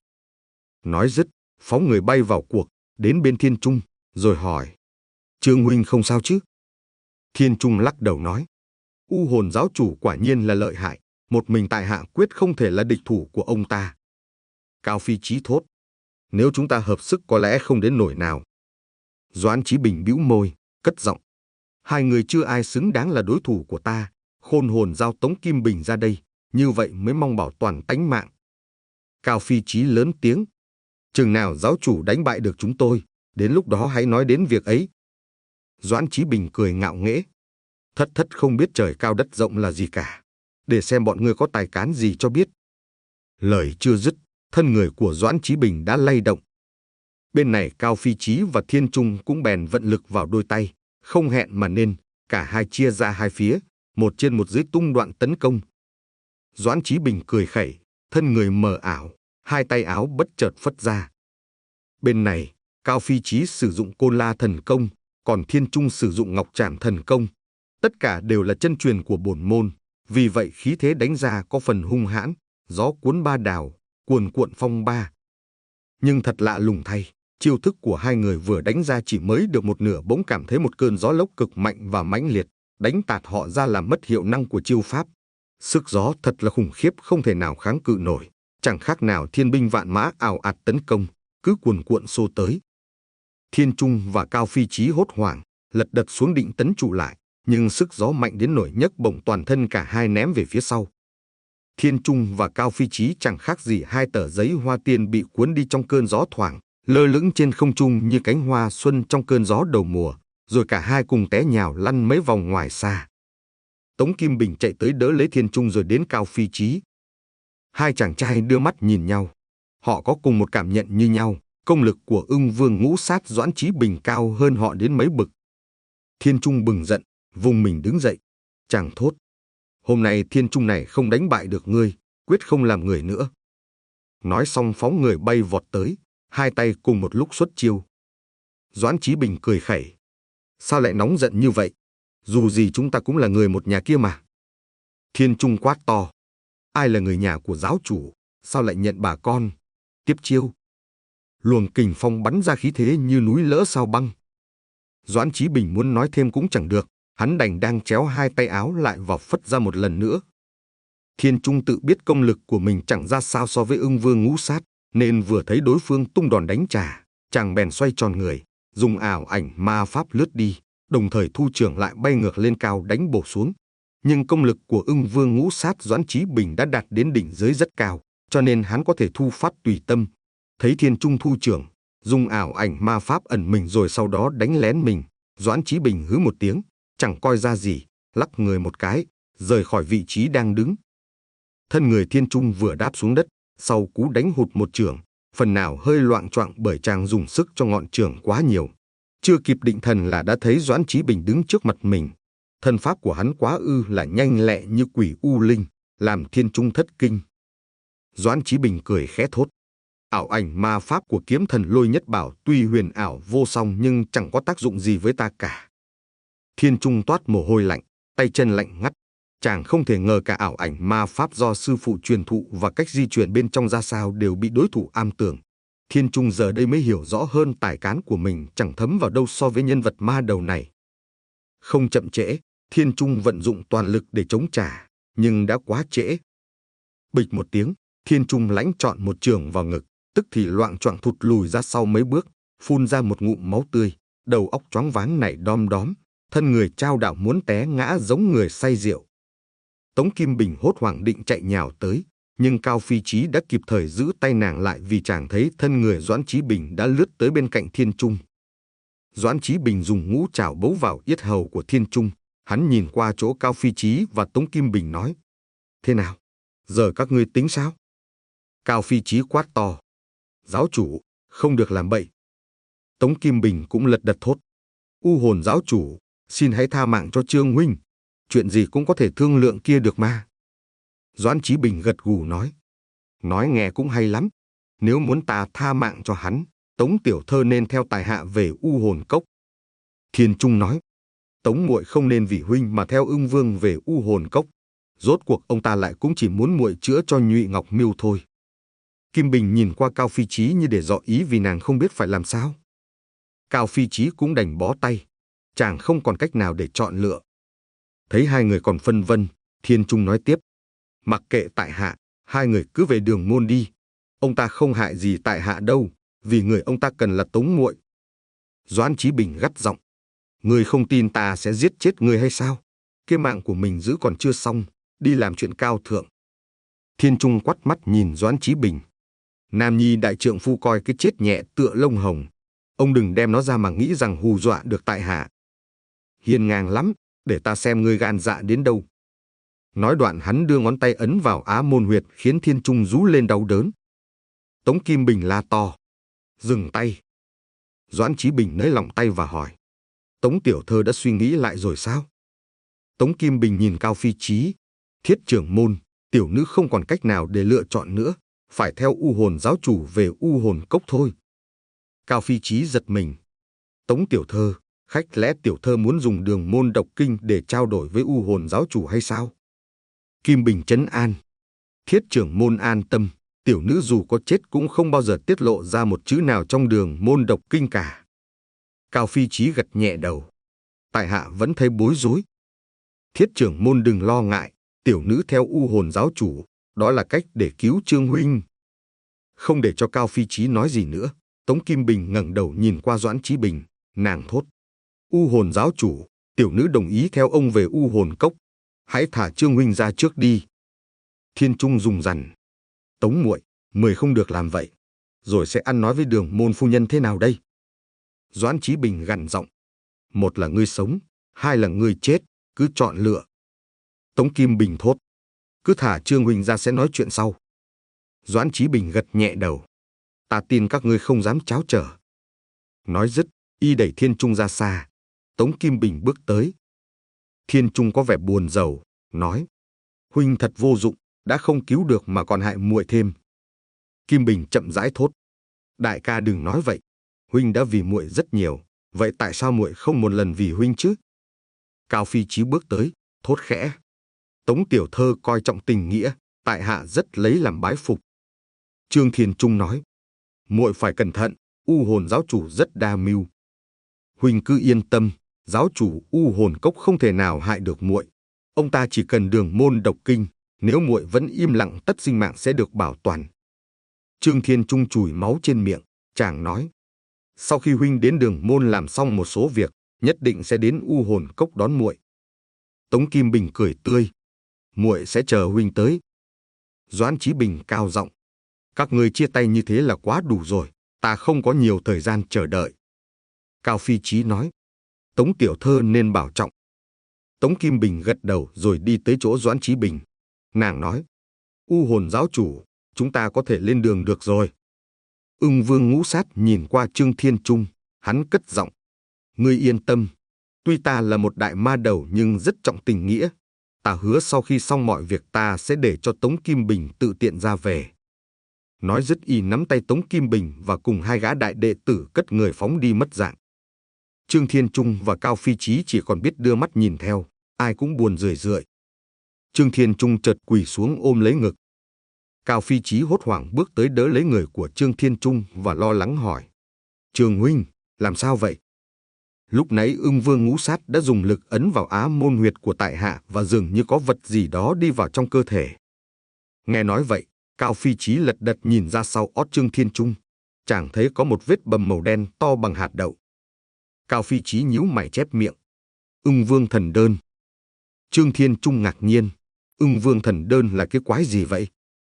Nói dứt, phóng người bay vào cuộc, đến bên Thiên Trung, rồi hỏi, Trương huynh không sao chứ? Thiên Trung lắc đầu nói, U Hồn giáo chủ quả nhiên là lợi hại, một mình tại hạ quyết không thể là địch thủ của ông ta. Cao Phi Chí thốt, nếu chúng ta hợp sức có lẽ không đến nỗi nào. Doãn Chí Bình bĩu môi, cất giọng, hai người chưa ai xứng đáng là đối thủ của ta, khôn hồn giao Tống Kim Bình ra đây, như vậy mới mong bảo toàn tánh mạng. Cao Phi Chí lớn tiếng, chừng nào giáo chủ đánh bại được chúng tôi, đến lúc đó hãy nói đến việc ấy. Doãn Chí Bình cười ngạo nghễ, thất thất không biết trời cao đất rộng là gì cả, để xem bọn ngươi có tài cán gì cho biết. Lời chưa dứt, thân người của Doãn Chí Bình đã lay động. Bên này Cao Phi Chí và Thiên Trung cũng bèn vận lực vào đôi tay, không hẹn mà nên, cả hai chia ra hai phía, một trên một dưới tung đoạn tấn công. Doãn Chí Bình cười khẩy, thân người mờ ảo, hai tay áo bất chợt phất ra. Bên này, Cao Phi Chí sử dụng Côn La thần công, còn Thiên Trung sử dụng Ngọc Trảm thần công. Tất cả đều là chân truyền của bổn môn, vì vậy khí thế đánh ra có phần hung hãn, gió cuốn ba đào, cuồn cuộn phong ba. Nhưng thật lạ lùng thay, chiêu thức của hai người vừa đánh ra chỉ mới được một nửa bỗng cảm thấy một cơn gió lốc cực mạnh và mãnh liệt, đánh tạt họ ra làm mất hiệu năng của chiêu pháp. Sức gió thật là khủng khiếp không thể nào kháng cự nổi, chẳng khác nào thiên binh vạn mã ào ạt tấn công, cứ cuồn cuộn xô tới. Thiên Trung và Cao Phi Chí hốt hoảng, lật đật xuống định tấn trụ lại, nhưng sức gió mạnh đến nỗi nhấc bổng toàn thân cả hai ném về phía sau. Thiên Trung và Cao Phi Chí chẳng khác gì hai tờ giấy hoa tiên bị cuốn đi trong cơn gió thoảng, lơ lửng trên không trung như cánh hoa xuân trong cơn gió đầu mùa, rồi cả hai cùng té nhào lăn mấy vòng ngoài xa. Tống Kim Bình chạy tới đỡ lấy Thiên Trung rồi đến Cao Phi Chí. Hai chàng trai đưa mắt nhìn nhau, họ có cùng một cảm nhận như nhau, công lực của Ưng Vương Ngũ Sát Doãn Chí Bình cao hơn họ đến mấy bậc. Thiên Trung bừng giận, vùng mình đứng dậy, chàng thốt, hôm nay Thiên Trung này không đánh bại được ngươi, quyết không làm người nữa. Nói xong phóng người bay vọt tới, hai tay cùng một lúc xuất chiêu. Doãn Chí Bình cười khẩy, sao lại nóng giận như vậy, dù gì chúng ta cũng là người một nhà kia mà. Thiên Trung quát to, ai là người nhà của giáo chủ, sao lại nhận bà con. Tiếp chiêu. Luồng kình phong bắn ra khí thế như núi lỡ sao băng. Doãn Chí Bình muốn nói thêm cũng chẳng được, hắn đành đang chéo hai tay áo lại và phất ra một lần nữa. Thiên Trung tự biết công lực của mình chẳng ra sao so với Ưng Vương Ngũ Sát, nên vừa thấy đối phương tung đòn đánh trả, chàng bèn xoay tròn người, dùng ảo ảnh ma pháp lướt đi, đồng thời thu trưởng lại bay ngược lên cao đánh bổ xuống. Nhưng công lực của Ưng Vương Ngũ Sát Doãn Chí Bình đã đạt đến đỉnh giới rất cao, cho nên hắn có thể thu phát tùy tâm. Thấy Thiên Trung thu trưởng, dùng ảo ảnh ma pháp ẩn mình rồi sau đó đánh lén mình, Doãn Chí Bình hứ một tiếng, chẳng coi ra gì, lắc người một cái, rời khỏi vị trí đang đứng. Thân người Thiên Trung vừa đáp xuống đất, sau cú đánh hụt một chưởng, phần nào hơi loạng choạng bởi chàng dùng sức cho ngọn chưởng quá nhiều. Chưa kịp định thần là đã thấy Doãn Chí Bình đứng trước mặt mình. Thân pháp của hắn quá ư là nhanh lẹ như quỷ u linh, làm Thiên Trung thất kinh. Doãn Chí Bình cười khẽ thốt, ảo ảnh ma pháp của kiếm thần Lôi Nhất Bảo tuy huyền ảo vô song nhưng chẳng có tác dụng gì với ta cả. Thiên Trung toát mồ hôi lạnh, tay chân lạnh ngắt. Chàng không thể ngờ cả ảo ảnh ma pháp do sư phụ truyền thụ và cách di chuyển bên trong ra sao đều bị đối thủ am tường. Thiên Trung giờ đây mới hiểu rõ hơn tài cán của mình chẳng thấm vào đâu so với nhân vật ma đầu này. Không chậm trễ, Thiên Trung vận dụng toàn lực để chống trả, nhưng đã quá trễ. Bịch một tiếng, Thiên Trung lãnh trọn một chưởng vào ngực, tức thì loạng choạng thụt lùi ra sau mấy bước, phun ra một ngụm máu tươi, đầu óc choáng váng nảy đom đóm, thân người chao đảo muốn té ngã giống người say rượu. Tống Kim Bình hốt hoảng định chạy nhào tới, nhưng Cao Phi Chí đã kịp thời giữ tay nàng lại vì chàng thấy thân người Doãn Chí Bình đã lướt tới bên cạnh Thiên Trung. Doãn Chí Bình dùng ngũ trảo bấu vào yết hầu của Thiên Trung, hắn nhìn qua chỗ Cao Phi Chí và Tống Kim Bình nói, thế nào, giờ các ngươi tính sao? Cao Phi Chí quát to, giáo chủ, không được làm bậy. Tống Kim Bình cũng lật đật thốt, U Hồn giáo chủ, Xin hãy tha mạng cho Trương huynh, chuyện gì cũng có thể thương lượng kia được mà. Doãn Chí Bình gật gù nói. Nói nghe cũng hay lắm. Nếu muốn ta tha mạng cho hắn, Tống tiểu thơ nên theo tài hạ về U Hồn Cốc. Thiên Trung nói. Tống muội không nên vì huynh mà theo Ưng Vương về U Hồn Cốc. Rốt cuộc ông ta lại cũng chỉ muốn muội chữa cho Nhụy Ngọc Miêu thôi. Kim Bình nhìn qua Cao Phi Chí như để dò ý vì nàng không biết phải làm sao. Cao Phi Chí cũng đành bó tay, chàng không còn cách nào để chọn lựa. Thấy hai người còn phân vân, Thiên Trung nói tiếp. Mặc kệ tại hạ, hai người cứ về Đường Môn đi. Ông ta không hại gì tại hạ đâu, vì người ông ta cần là Tống muội. Doãn Chí Bình gắt giọng. Ngươi không tin ta sẽ giết chết ngươi hay sao? Cái mạng của mình giữ còn chưa xong, đi làm chuyện cao thượng. Thiên Trung quắt mắt nhìn Doãn Chí Bình. Nam nhi đại trượng phu coi cái chết nhẹ tựa lông hồng. Ông đừng đem nó ra mà nghĩ rằng hù dọa được tại hạ. Hiền ngang lắm, để ta xem ngươi gan dạ đến đâu. Nói đoạn hắn đưa ngón tay ấn vào á môn huyệt khiến Thiên Trung rú lên đau đớn. Tống Kim Bình la to. Dừng tay. Doãn Chí Bình nới lỏng tay và hỏi. Tống tiểu thơ đã suy nghĩ lại rồi sao? Tống Kim Bình nhìn Cao Phi Chí. Thiết trưởng môn, tiểu nữ không còn cách nào để lựa chọn nữa. Phải theo U Hồn giáo chủ về U Hồn Cốc thôi. Cao Phi Chí giật mình. Tống tiểu thơ, khách lẽ tiểu thơ muốn dùng Đường Môn đọc kinh để trao đổi với U Hồn giáo chủ hay sao? Kim Bình trấn an. Thiết trưởng môn an tâm, tiểu nữ dù có chết cũng không bao giờ tiết lộ ra một chữ nào trong Đường Môn đọc kinh cả. Cao Phi Chí gật nhẹ đầu. Tại hạ vẫn thấy bối rối. Thiết trưởng môn đừng lo ngại, tiểu nữ theo U Hồn giáo chủ, đó là cách để cứu Trương huynh. Không để cho Cao Phi Chí nói gì nữa, Tống Kim Bình ngẩng đầu nhìn qua Doãn Chí Bình, nàng thốt. U Hồn giáo chủ, tiểu nữ đồng ý theo ông về U Hồn Cốc. Hãy thả Trương huynh ra trước đi. Thiên Trung dùng dằn. Tống muội, mười không được làm vậy. Rồi sẽ ăn nói với Đường Môn phu nhân thế nào đây? Doãn Chí Bình gằn giọng. Một là ngươi sống, hai là ngươi chết, cứ chọn lựa. Tống Kim Bình thốt. Cứ thả Trương huynh ra sẽ nói chuyện sau. Doãn Chí Bình gật nhẹ đầu. Ta tin các ngươi không dám tráo trở. Nói dứt, y đẩy Thiên Trung ra xa. Tống Kim Bình bước tới. Thiên Trung có vẻ buồn rầu, nói. Huynh thật vô dụng, đã không cứu được mà còn hại muội thêm. Kim Bình chậm rãi thốt. Đại ca đừng nói vậy. Huynh đã vì muội rất nhiều, vậy tại sao muội không một lần vì huynh chứ? Cao Phi Chí bước tới, thốt khẽ. Tống tiểu thơ coi trọng tình nghĩa, tại hạ rất lấy làm bái phục. Trương Thiên Trung nói. Muội phải cẩn thận, U Hồn giáo chủ rất đa mưu. Huynh cứ yên tâm, giáo chủ U Hồn Cốc không thể nào hại được muội. Ông ta chỉ cần Đường Môn đọc kinh, nếu muội vẫn im lặng tất sinh mạng sẽ được bảo toàn. Trương Thiên Trung chùi máu trên miệng, chàng nói. Sau khi huynh đến Đường Môn làm xong một số việc, nhất định sẽ đến U Hồn Cốc đón muội. Tống Kim Bình cười tươi. Muội sẽ chờ huynh tới. Doãn Chí Bình cao giọng. Các ngươi chia tay như thế là quá đủ rồi, ta không có nhiều thời gian chờ đợi. Cao Phi Chí nói. Tống tiểu thơ nên bảo trọng. Tống Kim Bình gật đầu rồi đi tới chỗ Doãn Chí Bình. Nàng nói. U Hồn giáo chủ, chúng ta có thể lên đường được rồi. Ưng Vương Ngũ Sát nhìn qua Trương Thiên Trung, hắn cất giọng. Ngươi yên tâm, tuy ta là một đại ma đầu nhưng rất trọng tình nghĩa. Ta hứa sau khi xong mọi việc ta sẽ để cho Tống Kim Bình tự tiện ra về. Nói dứt y nắm tay Tống Kim Bình và cùng hai gã đại đệ tử cất người phóng đi mất dạng. Trương Thiên Trung và Cao Phi Chí chỉ còn biết đưa mắt nhìn theo, ai cũng buồn rười rượi. Trương Thiên Trung chợt quỳ xuống ôm lấy ngực. Cao Phi Chí hốt hoảng bước tới đỡ lấy người của Trương Thiên Trung và lo lắng hỏi. Trương huynh, làm sao vậy? Lúc nãy Ưng Vương Ngũ Sát đã dùng lực ấn vào á môn huyệt của tại hạ và dường như có vật gì đó đi vào trong cơ thể. Nghe nói vậy, Cao Phi Chí lật đật nhìn ra sau ót Trương Thiên Trung. Chàng thấy có một vết bầm màu đen to bằng hạt đậu. Cao Phi Chí nhíu mày chép miệng. Ưng Vương thần đơn. Trương Thiên Trung ngạc nhiên. Ưng Vương thần đơn là cái quái gì vậy?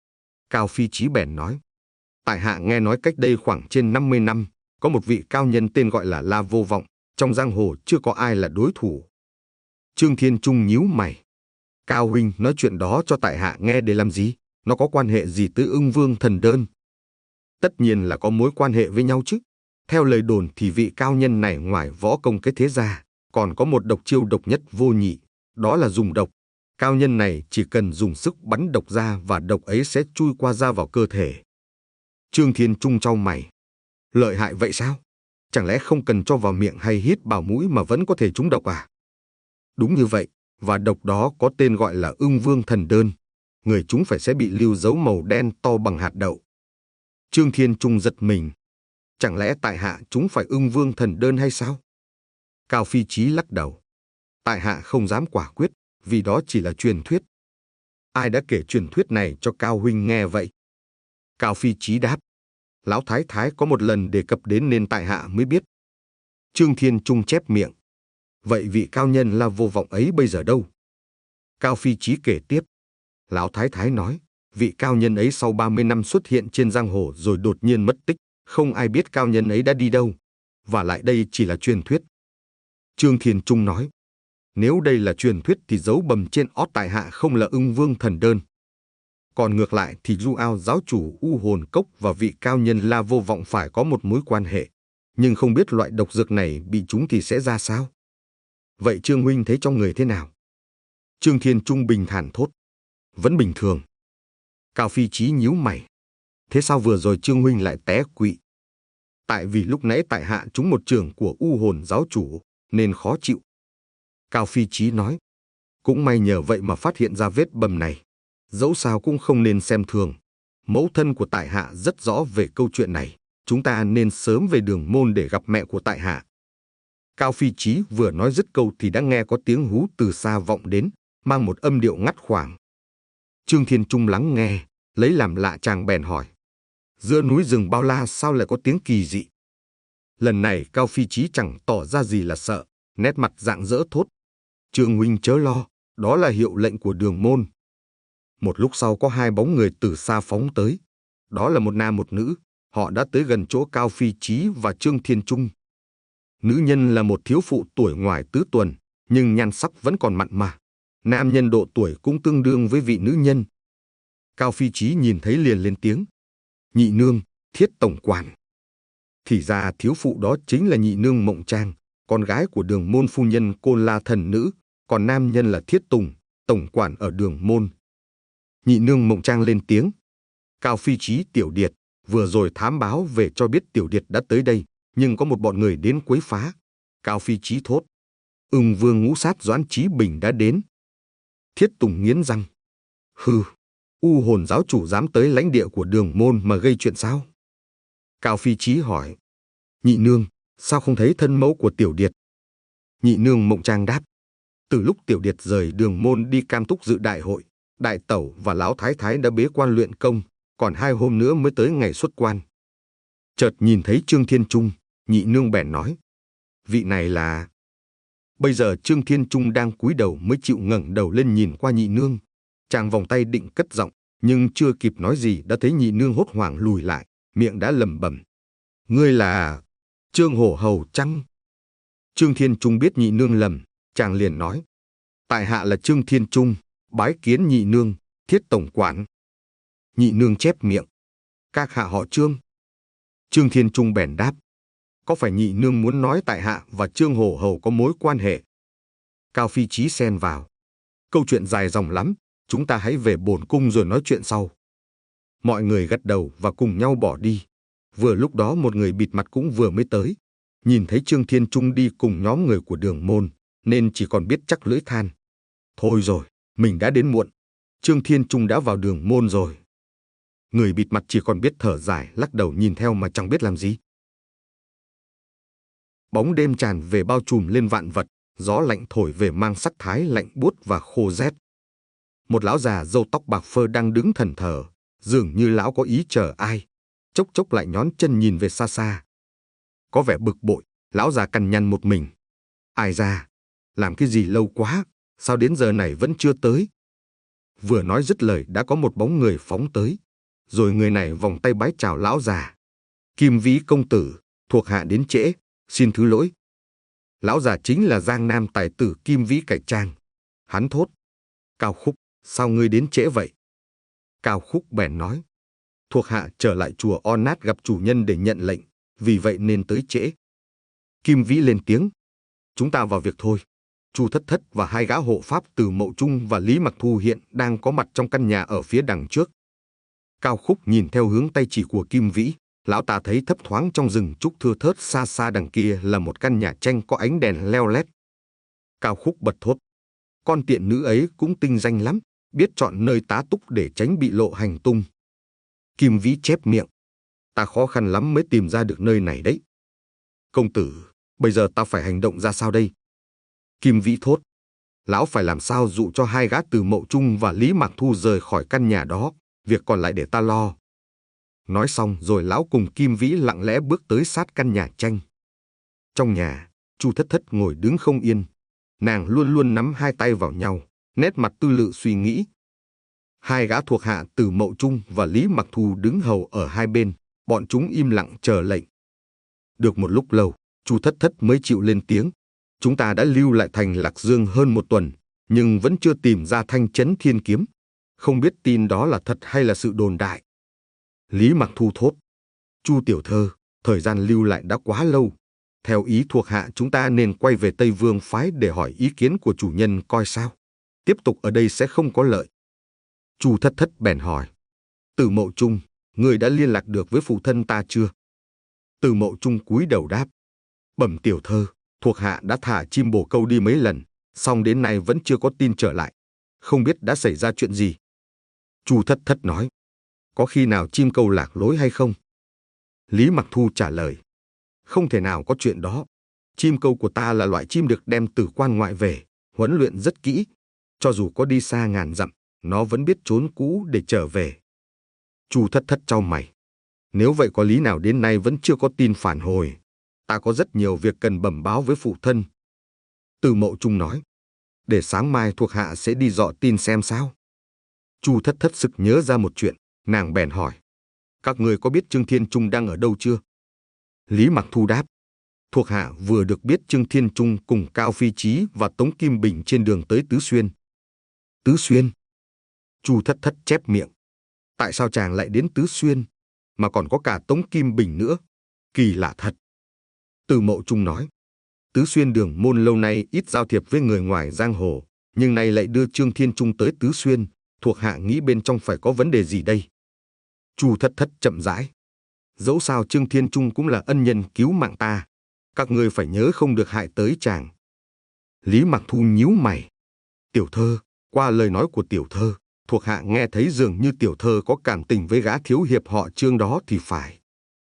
Cao Phi Chí bèn nói. Tại hạ nghe nói cách đây khoảng trên năm mươi năm, có một vị cao nhân tên gọi là La Vô Vọng. Trong giang hồ chưa có ai là đối thủ. Trương Thiên Trung nhíu mày. Cao huynh nói chuyện đó cho tại hạ nghe để làm gì? Nó có quan hệ gì tới Ưng Vương thần đơn? Tất nhiên là có mối quan hệ với nhau chứ. Theo lời đồn thì vị cao nhân này ngoài võ công cái thế ra, Còn có một độc chiêu độc nhất vô nhị, đó là dùng độc. Cao nhân này chỉ cần dùng sức bắn độc ra và độc ấy sẽ chui qua da vào cơ thể. Trương Thiên Trung chau mày. Lợi hại vậy sao? Chẳng lẽ không cần cho vào miệng hay hít vào mũi mà vẫn có thể trúng độc à? Đúng như vậy, và độc đó có tên gọi là Ưng Vương Thần Đơn. Người chúng phải sẽ bị lưu dấu màu đen to bằng hạt đậu. Trương Thiên Trung giật mình. Chẳng lẽ tại hạ chúng phải Ưng Vương Thần Đơn hay sao? Cao Phi Chí lắc đầu. Tại hạ không dám quả quyết, vì đó chỉ là truyền thuyết. Ai đã kể truyền thuyết này cho Cao huynh nghe vậy? Cao Phi Chí đáp. Lão Thái Thái có một lần đề cập đến nên tại hạ mới biết. Trương Thiên Trung chép miệng. Vậy vị cao nhân là vô vọng ấy bây giờ đâu? Cao Phi Chí kể tiếp. Lão Thái Thái nói, vị cao nhân ấy sau ba mươi năm xuất hiện trên giang hồ rồi đột nhiên mất tích, không ai biết cao nhân ấy đã đi đâu. Và lại đây chỉ là truyền thuyết. Trương Thiên Trung nói, nếu đây là truyền thuyết thì dấu bầm trên ót tại hạ không là Ưng Vương Thần Đơn. Còn ngược lại thì Du Ao giáo chủ U Hồn Cốc và vị cao nhân La Vô Vọng phải có một mối quan hệ. Nhưng không biết loại độc dược này bị chúng thì sẽ ra sao? Vậy Trương huynh thấy trong người thế nào? Trương Thiên Trung bình thản thốt. Vẫn bình thường. Cao Phi Chí nhíu mày. Thế sao vừa rồi Trương huynh lại té quỵ? Tại vì lúc nãy tại hạ trúng một trường của U Hồn giáo chủ, nên khó chịu. Cao Phi Chí nói. Cũng may nhờ vậy mà phát hiện ra vết bầm này. Dẫu sao cũng không nên xem thường. Mẫu thân của tại hạ rất rõ về câu chuyện này. Chúng ta nên sớm về Đường Môn để gặp mẹ của tại hạ. Cao Phi Chí vừa nói dứt câu thì đã nghe có tiếng hú từ xa vọng đến, mang một âm điệu ngắt khoảng. Trương Thiên Trung lắng nghe, lấy làm lạ chàng bèn hỏi. Giữa núi rừng bao la sao lại có tiếng kỳ dị? Lần này Cao Phi Chí chẳng tỏ ra gì là sợ, nét mặt rạng rỡ thốt. Trương huynh chớ lo, đó là hiệu lệnh của Đường Môn. Một lúc sau có hai bóng người từ xa phóng tới. Đó là một nam một nữ, họ đã tới gần chỗ Cao Phi Chí và Trương Thiên Trung. Nữ nhân là một thiếu phụ tuổi ngoài tứ tuần, nhưng nhan sắc vẫn còn mặn mà. Nam nhân độ tuổi cũng tương đương với vị nữ nhân. Cao Phi Chí nhìn thấy liền lên tiếng. Nhị nương, Thiết tổng quản. Thì ra thiếu phụ đó chính là nhị nương Mộng Trang, con gái của Đường Môn phu nhân Côn La thần nữ, còn nam nhân là Thiết Tùng, tổng quản ở Đường Môn. Nhị nương Mộng Trang lên tiếng. Cao Phi Chí Tiểu Điệt, vừa rồi thám báo về cho biết Tiểu Điệt đã tới đây, nhưng có một bọn người đến quấy phá. Cao Phi Chí thốt. Ưng Vương ngũ sát Doãn Chí Bình đã đến. Thiết Tùng nghiến răng. Hừ, U Hồn giáo chủ dám tới lãnh địa của Đường Môn mà gây chuyện sao? Cao Phi Chí hỏi. Nhị nương, sao không thấy thân mẫu của Tiểu Điệt? Nhị nương Mộng Trang đáp. Từ lúc Tiểu Điệt rời Đường Môn đi Cam Túc dự đại hội, đại tẩu và lão thái thái đã bế quan luyện công, còn hai hôm nữa mới tới ngày xuất quan. Chợt nhìn thấy Trương Thiên Trung, nhị nương bèn nói. Vị này là... Bây giờ Trương Thiên Trung đang cúi đầu mới chịu ngẩng đầu lên nhìn qua nhị nương. Chàng vòng tay định cất giọng, nhưng chưa kịp nói gì đã thấy nhị nương hốt hoảng lùi lại, miệng đã lẩm bẩm. Ngươi là... Trương Hổ Hầu chăng? Trương Thiên Trung biết nhị nương lầm, chàng liền nói. Tại hạ là Trương Thiên Trung, bái kiến nhị nương, Thiết tổng quản. Nhị nương chép miệng. Các hạ họ Trương. Trương Thiên Trung bèn đáp. Có phải nhị nương muốn nói tại hạ và Trương Hổ Hầu có mối quan hệ? Cao Phi Chí xen vào. Câu chuyện dài dòng lắm, chúng ta hãy về bổn cung rồi nói chuyện sau. Mọi người gật đầu và cùng nhau bỏ đi. Vừa lúc đó một người bịt mặt cũng vừa mới tới. Nhìn thấy Trương Thiên Trung đi cùng nhóm người của Đường Môn, nên chỉ còn biết chắc lưỡi than. Thôi rồi, mình đã đến muộn. Trương Thiên Trung đã vào Đường Môn rồi. Người bịt mặt chỉ còn biết thở dài, lắc đầu nhìn theo mà chẳng biết làm gì. Bóng đêm tràn về bao trùm lên vạn vật, gió lạnh thổi về mang sắc thái lạnh buốt và khô rét. Một lão già râu tóc bạc phơ đang đứng thẫn thờ, dường như lão có ý chờ ai, chốc chốc lại nhón chân nhìn về xa xa. Có vẻ bực bội, lão già cằn nhằn một mình. Ai ra, làm cái gì lâu quá, sao đến giờ này vẫn chưa tới? Vừa nói dứt lời đã có một bóng người phóng tới, rồi người này vòng tay bái chào lão già. Kim Vĩ công tử, thuộc hạ đến trễ, xin thứ lỗi. Lão già chính là Giang Nam tài tử Kim Vĩ cải trang. Hắn thốt. Cao Khúc, sao ngươi đến trễ vậy? Cao Khúc bèn nói. Thuộc hạ trở lại chùa On Nát gặp chủ nhân để nhận lệnh, vì vậy nên tới trễ. Kim Vĩ lên tiếng. chúng ta vào việc thôi. Chu Thất Thất và hai gã hộ pháp Từ Mậu Trung và Lý Mặc Thu hiện đang có mặt trong căn nhà ở phía đằng trước. Cao Khúc nhìn theo hướng tay chỉ của Kim Vĩ, lão ta thấy thấp thoáng trong rừng trúc thưa thớt xa xa đằng kia là một căn nhà tranh có ánh đèn leo lét. Cao Khúc bật thốt, con tiện nữ ấy cũng tinh danh lắm, biết chọn nơi tá túc để tránh bị lộ hành tung. Kim Vĩ chép miệng, ta khó khăn lắm mới tìm ra được nơi này đấy. Công tử, bây giờ ta phải hành động ra sao đây? Kim Vĩ thốt, lão phải làm sao dụ cho hai gã Từ Mậu Trung và Lý Mạc Thu rời khỏi căn nhà đó, việc còn lại để ta lo. Nói xong rồi lão cùng Kim Vĩ lặng lẽ bước tới sát căn nhà tranh. Trong nhà, Chu Thất Thất ngồi đứng không yên. Nàng luôn luôn nắm hai tay vào nhau, nét mặt tư lự suy nghĩ. Hai gã thuộc hạ Từ Mậu Trung và Lý Mặc Thu đứng hầu ở hai bên, bọn chúng im lặng chờ lệnh. Được một lúc lâu, Chu Thất Thất mới chịu lên tiếng. Chúng ta đã lưu lại thành Lạc Dương hơn một tuần, nhưng vẫn chưa tìm ra thanh chấn thiên kiếm. Không biết tin đó là thật hay là sự đồn đại. Lý Mặc Thu thốt, Chu tiểu thơ, thời gian lưu lại đã quá lâu. Theo ý thuộc hạ chúng ta nên quay về Tây Vương phái để hỏi ý kiến của chủ nhân coi sao. Tiếp tục ở đây sẽ không có lợi. Chu Thất Thất bèn hỏi, Từ Mậu Trung, người đã liên lạc được với phụ thân ta chưa? Từ Mậu Trung cúi đầu đáp, bẩm tiểu thơ, thuộc hạ đã thả chim bồ câu đi mấy lần, song đến nay vẫn chưa có tin trở lại. Không biết đã xảy ra chuyện gì. Chu Thất Thất nói, có khi nào chim câu lạc lối hay không? Lý Mặc Thu trả lời, không thể nào có chuyện đó. Chim câu của ta là loại chim được đem từ quan ngoại về, huấn luyện rất kỹ. Cho dù có đi xa ngàn dặm, nó vẫn biết trốn cũ để trở về. Chu Thất Thất chau mày. Nếu vậy có lý nào đến nay vẫn chưa có tin phản hồi? Ta có rất nhiều việc cần bẩm báo với phụ thân. Từ Mậu Trung nói, để sáng mai thuộc hạ sẽ đi dọ tin xem sao. Chu Thất Thất sực nhớ ra một chuyện, nàng bèn hỏi, các người có biết Trương Thiên Trung đang ở đâu chưa? Lý Mặc Thu đáp, thuộc hạ vừa được biết Trương Thiên Trung cùng Cao Phi Chí và Tống Kim Bình trên đường tới Tứ Xuyên. Tứ Xuyên? Chu Thất Thất chép miệng. Tại sao chàng lại đến Tứ Xuyên, mà còn có cả Tống Kim Bình nữa? Kỳ lạ thật. Từ Mậu Trung nói, Tứ Xuyên Đường Môn lâu nay ít giao thiệp với người ngoài giang hồ, nhưng nay lại đưa Trương Thiên Trung tới Tứ Xuyên, thuộc hạ nghĩ bên trong phải có vấn đề gì đây? Chu Thất Thất chậm rãi. Dẫu sao Trương Thiên Trung cũng là ân nhân cứu mạng ta, các ngươi phải nhớ không được hại tới chàng. Lý Mặc Thu nhíu mày. Tiểu thơ, qua lời nói của tiểu thơ, thuộc hạ nghe thấy dường như tiểu thơ có cảm tình với gã thiếu hiệp họ Trương đó thì phải.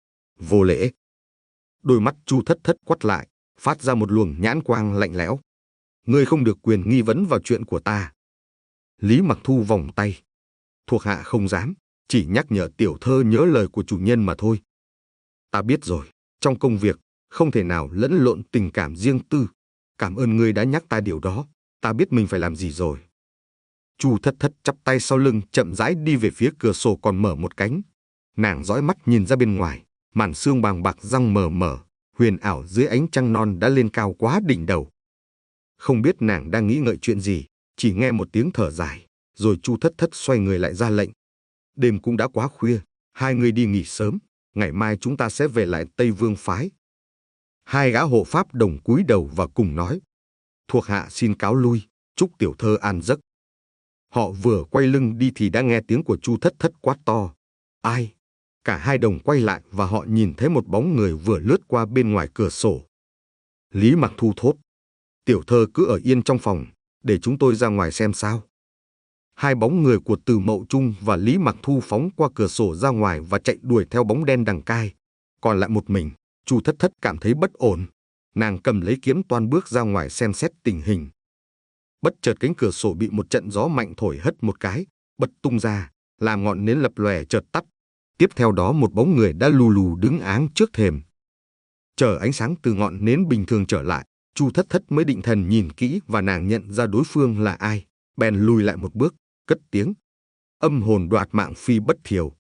Vô lễ. Đôi mắt Chu Thất Thất quắt lại, phát ra một luồng nhãn quang lạnh lẽo. Ngươi không được quyền nghi vấn vào chuyện của ta. Lý Mặc Thu vòng tay. Thuộc hạ không dám, chỉ nhắc nhở tiểu thơ nhớ lời của chủ nhân mà thôi. Ta biết rồi, trong công việc, không thể nào lẫn lộn tình cảm riêng tư. Cảm ơn ngươi đã nhắc ta điều đó, ta biết mình phải làm gì rồi. Chu Thất Thất chắp tay sau lưng chậm rãi đi về phía cửa sổ còn mở một cánh. Nàng dõi mắt nhìn ra bên ngoài, màn sương bàng bạc răng mờ mờ, huyền ảo dưới ánh trăng non đã lên cao quá đỉnh đầu. Không biết nàng đang nghĩ ngợi chuyện gì, chỉ nghe một tiếng thở dài, rồi Chu Thất Thất xoay người lại ra lệnh. Đêm cũng đã quá khuya, hai người đi nghỉ sớm, ngày mai chúng ta sẽ về lại Tây Vương phái. Hai gã hộ pháp đồng cúi đầu và cùng nói, thuộc hạ xin cáo lui, chúc tiểu thơ an giấc. Họ vừa quay lưng đi thì đã nghe tiếng của Chu Thất Thất quát to, ai? Cả hai đồng quay lại và họ nhìn thấy một bóng người vừa lướt qua bên ngoài cửa sổ. Lý Mặc Thu thốt, tiểu thơ cứ ở yên trong phòng, để chúng tôi ra ngoài xem sao. Hai bóng người của Từ Mậu Trung và Lý Mặc Thu phóng qua cửa sổ ra ngoài và chạy đuổi theo bóng đen đằng cai. Còn lại một mình, Chu Thất Thất cảm thấy bất ổn. Nàng cầm lấy kiếm toan bước ra ngoài xem xét tình hình. Bất chợt cánh cửa sổ bị một trận gió mạnh thổi hất một cái, bật tung ra, làm ngọn nến lập lòe chợt tắt. Tiếp theo đó một bóng người đã lù lù đứng áng trước thềm. Chờ ánh sáng từ ngọn nến bình thường trở lại, Chu Thất Thất mới định thần nhìn kỹ và nàng nhận ra đối phương là ai, bèn lùi lại một bước, cất tiếng. Âm hồn đoạt mạng phi bất thiểu.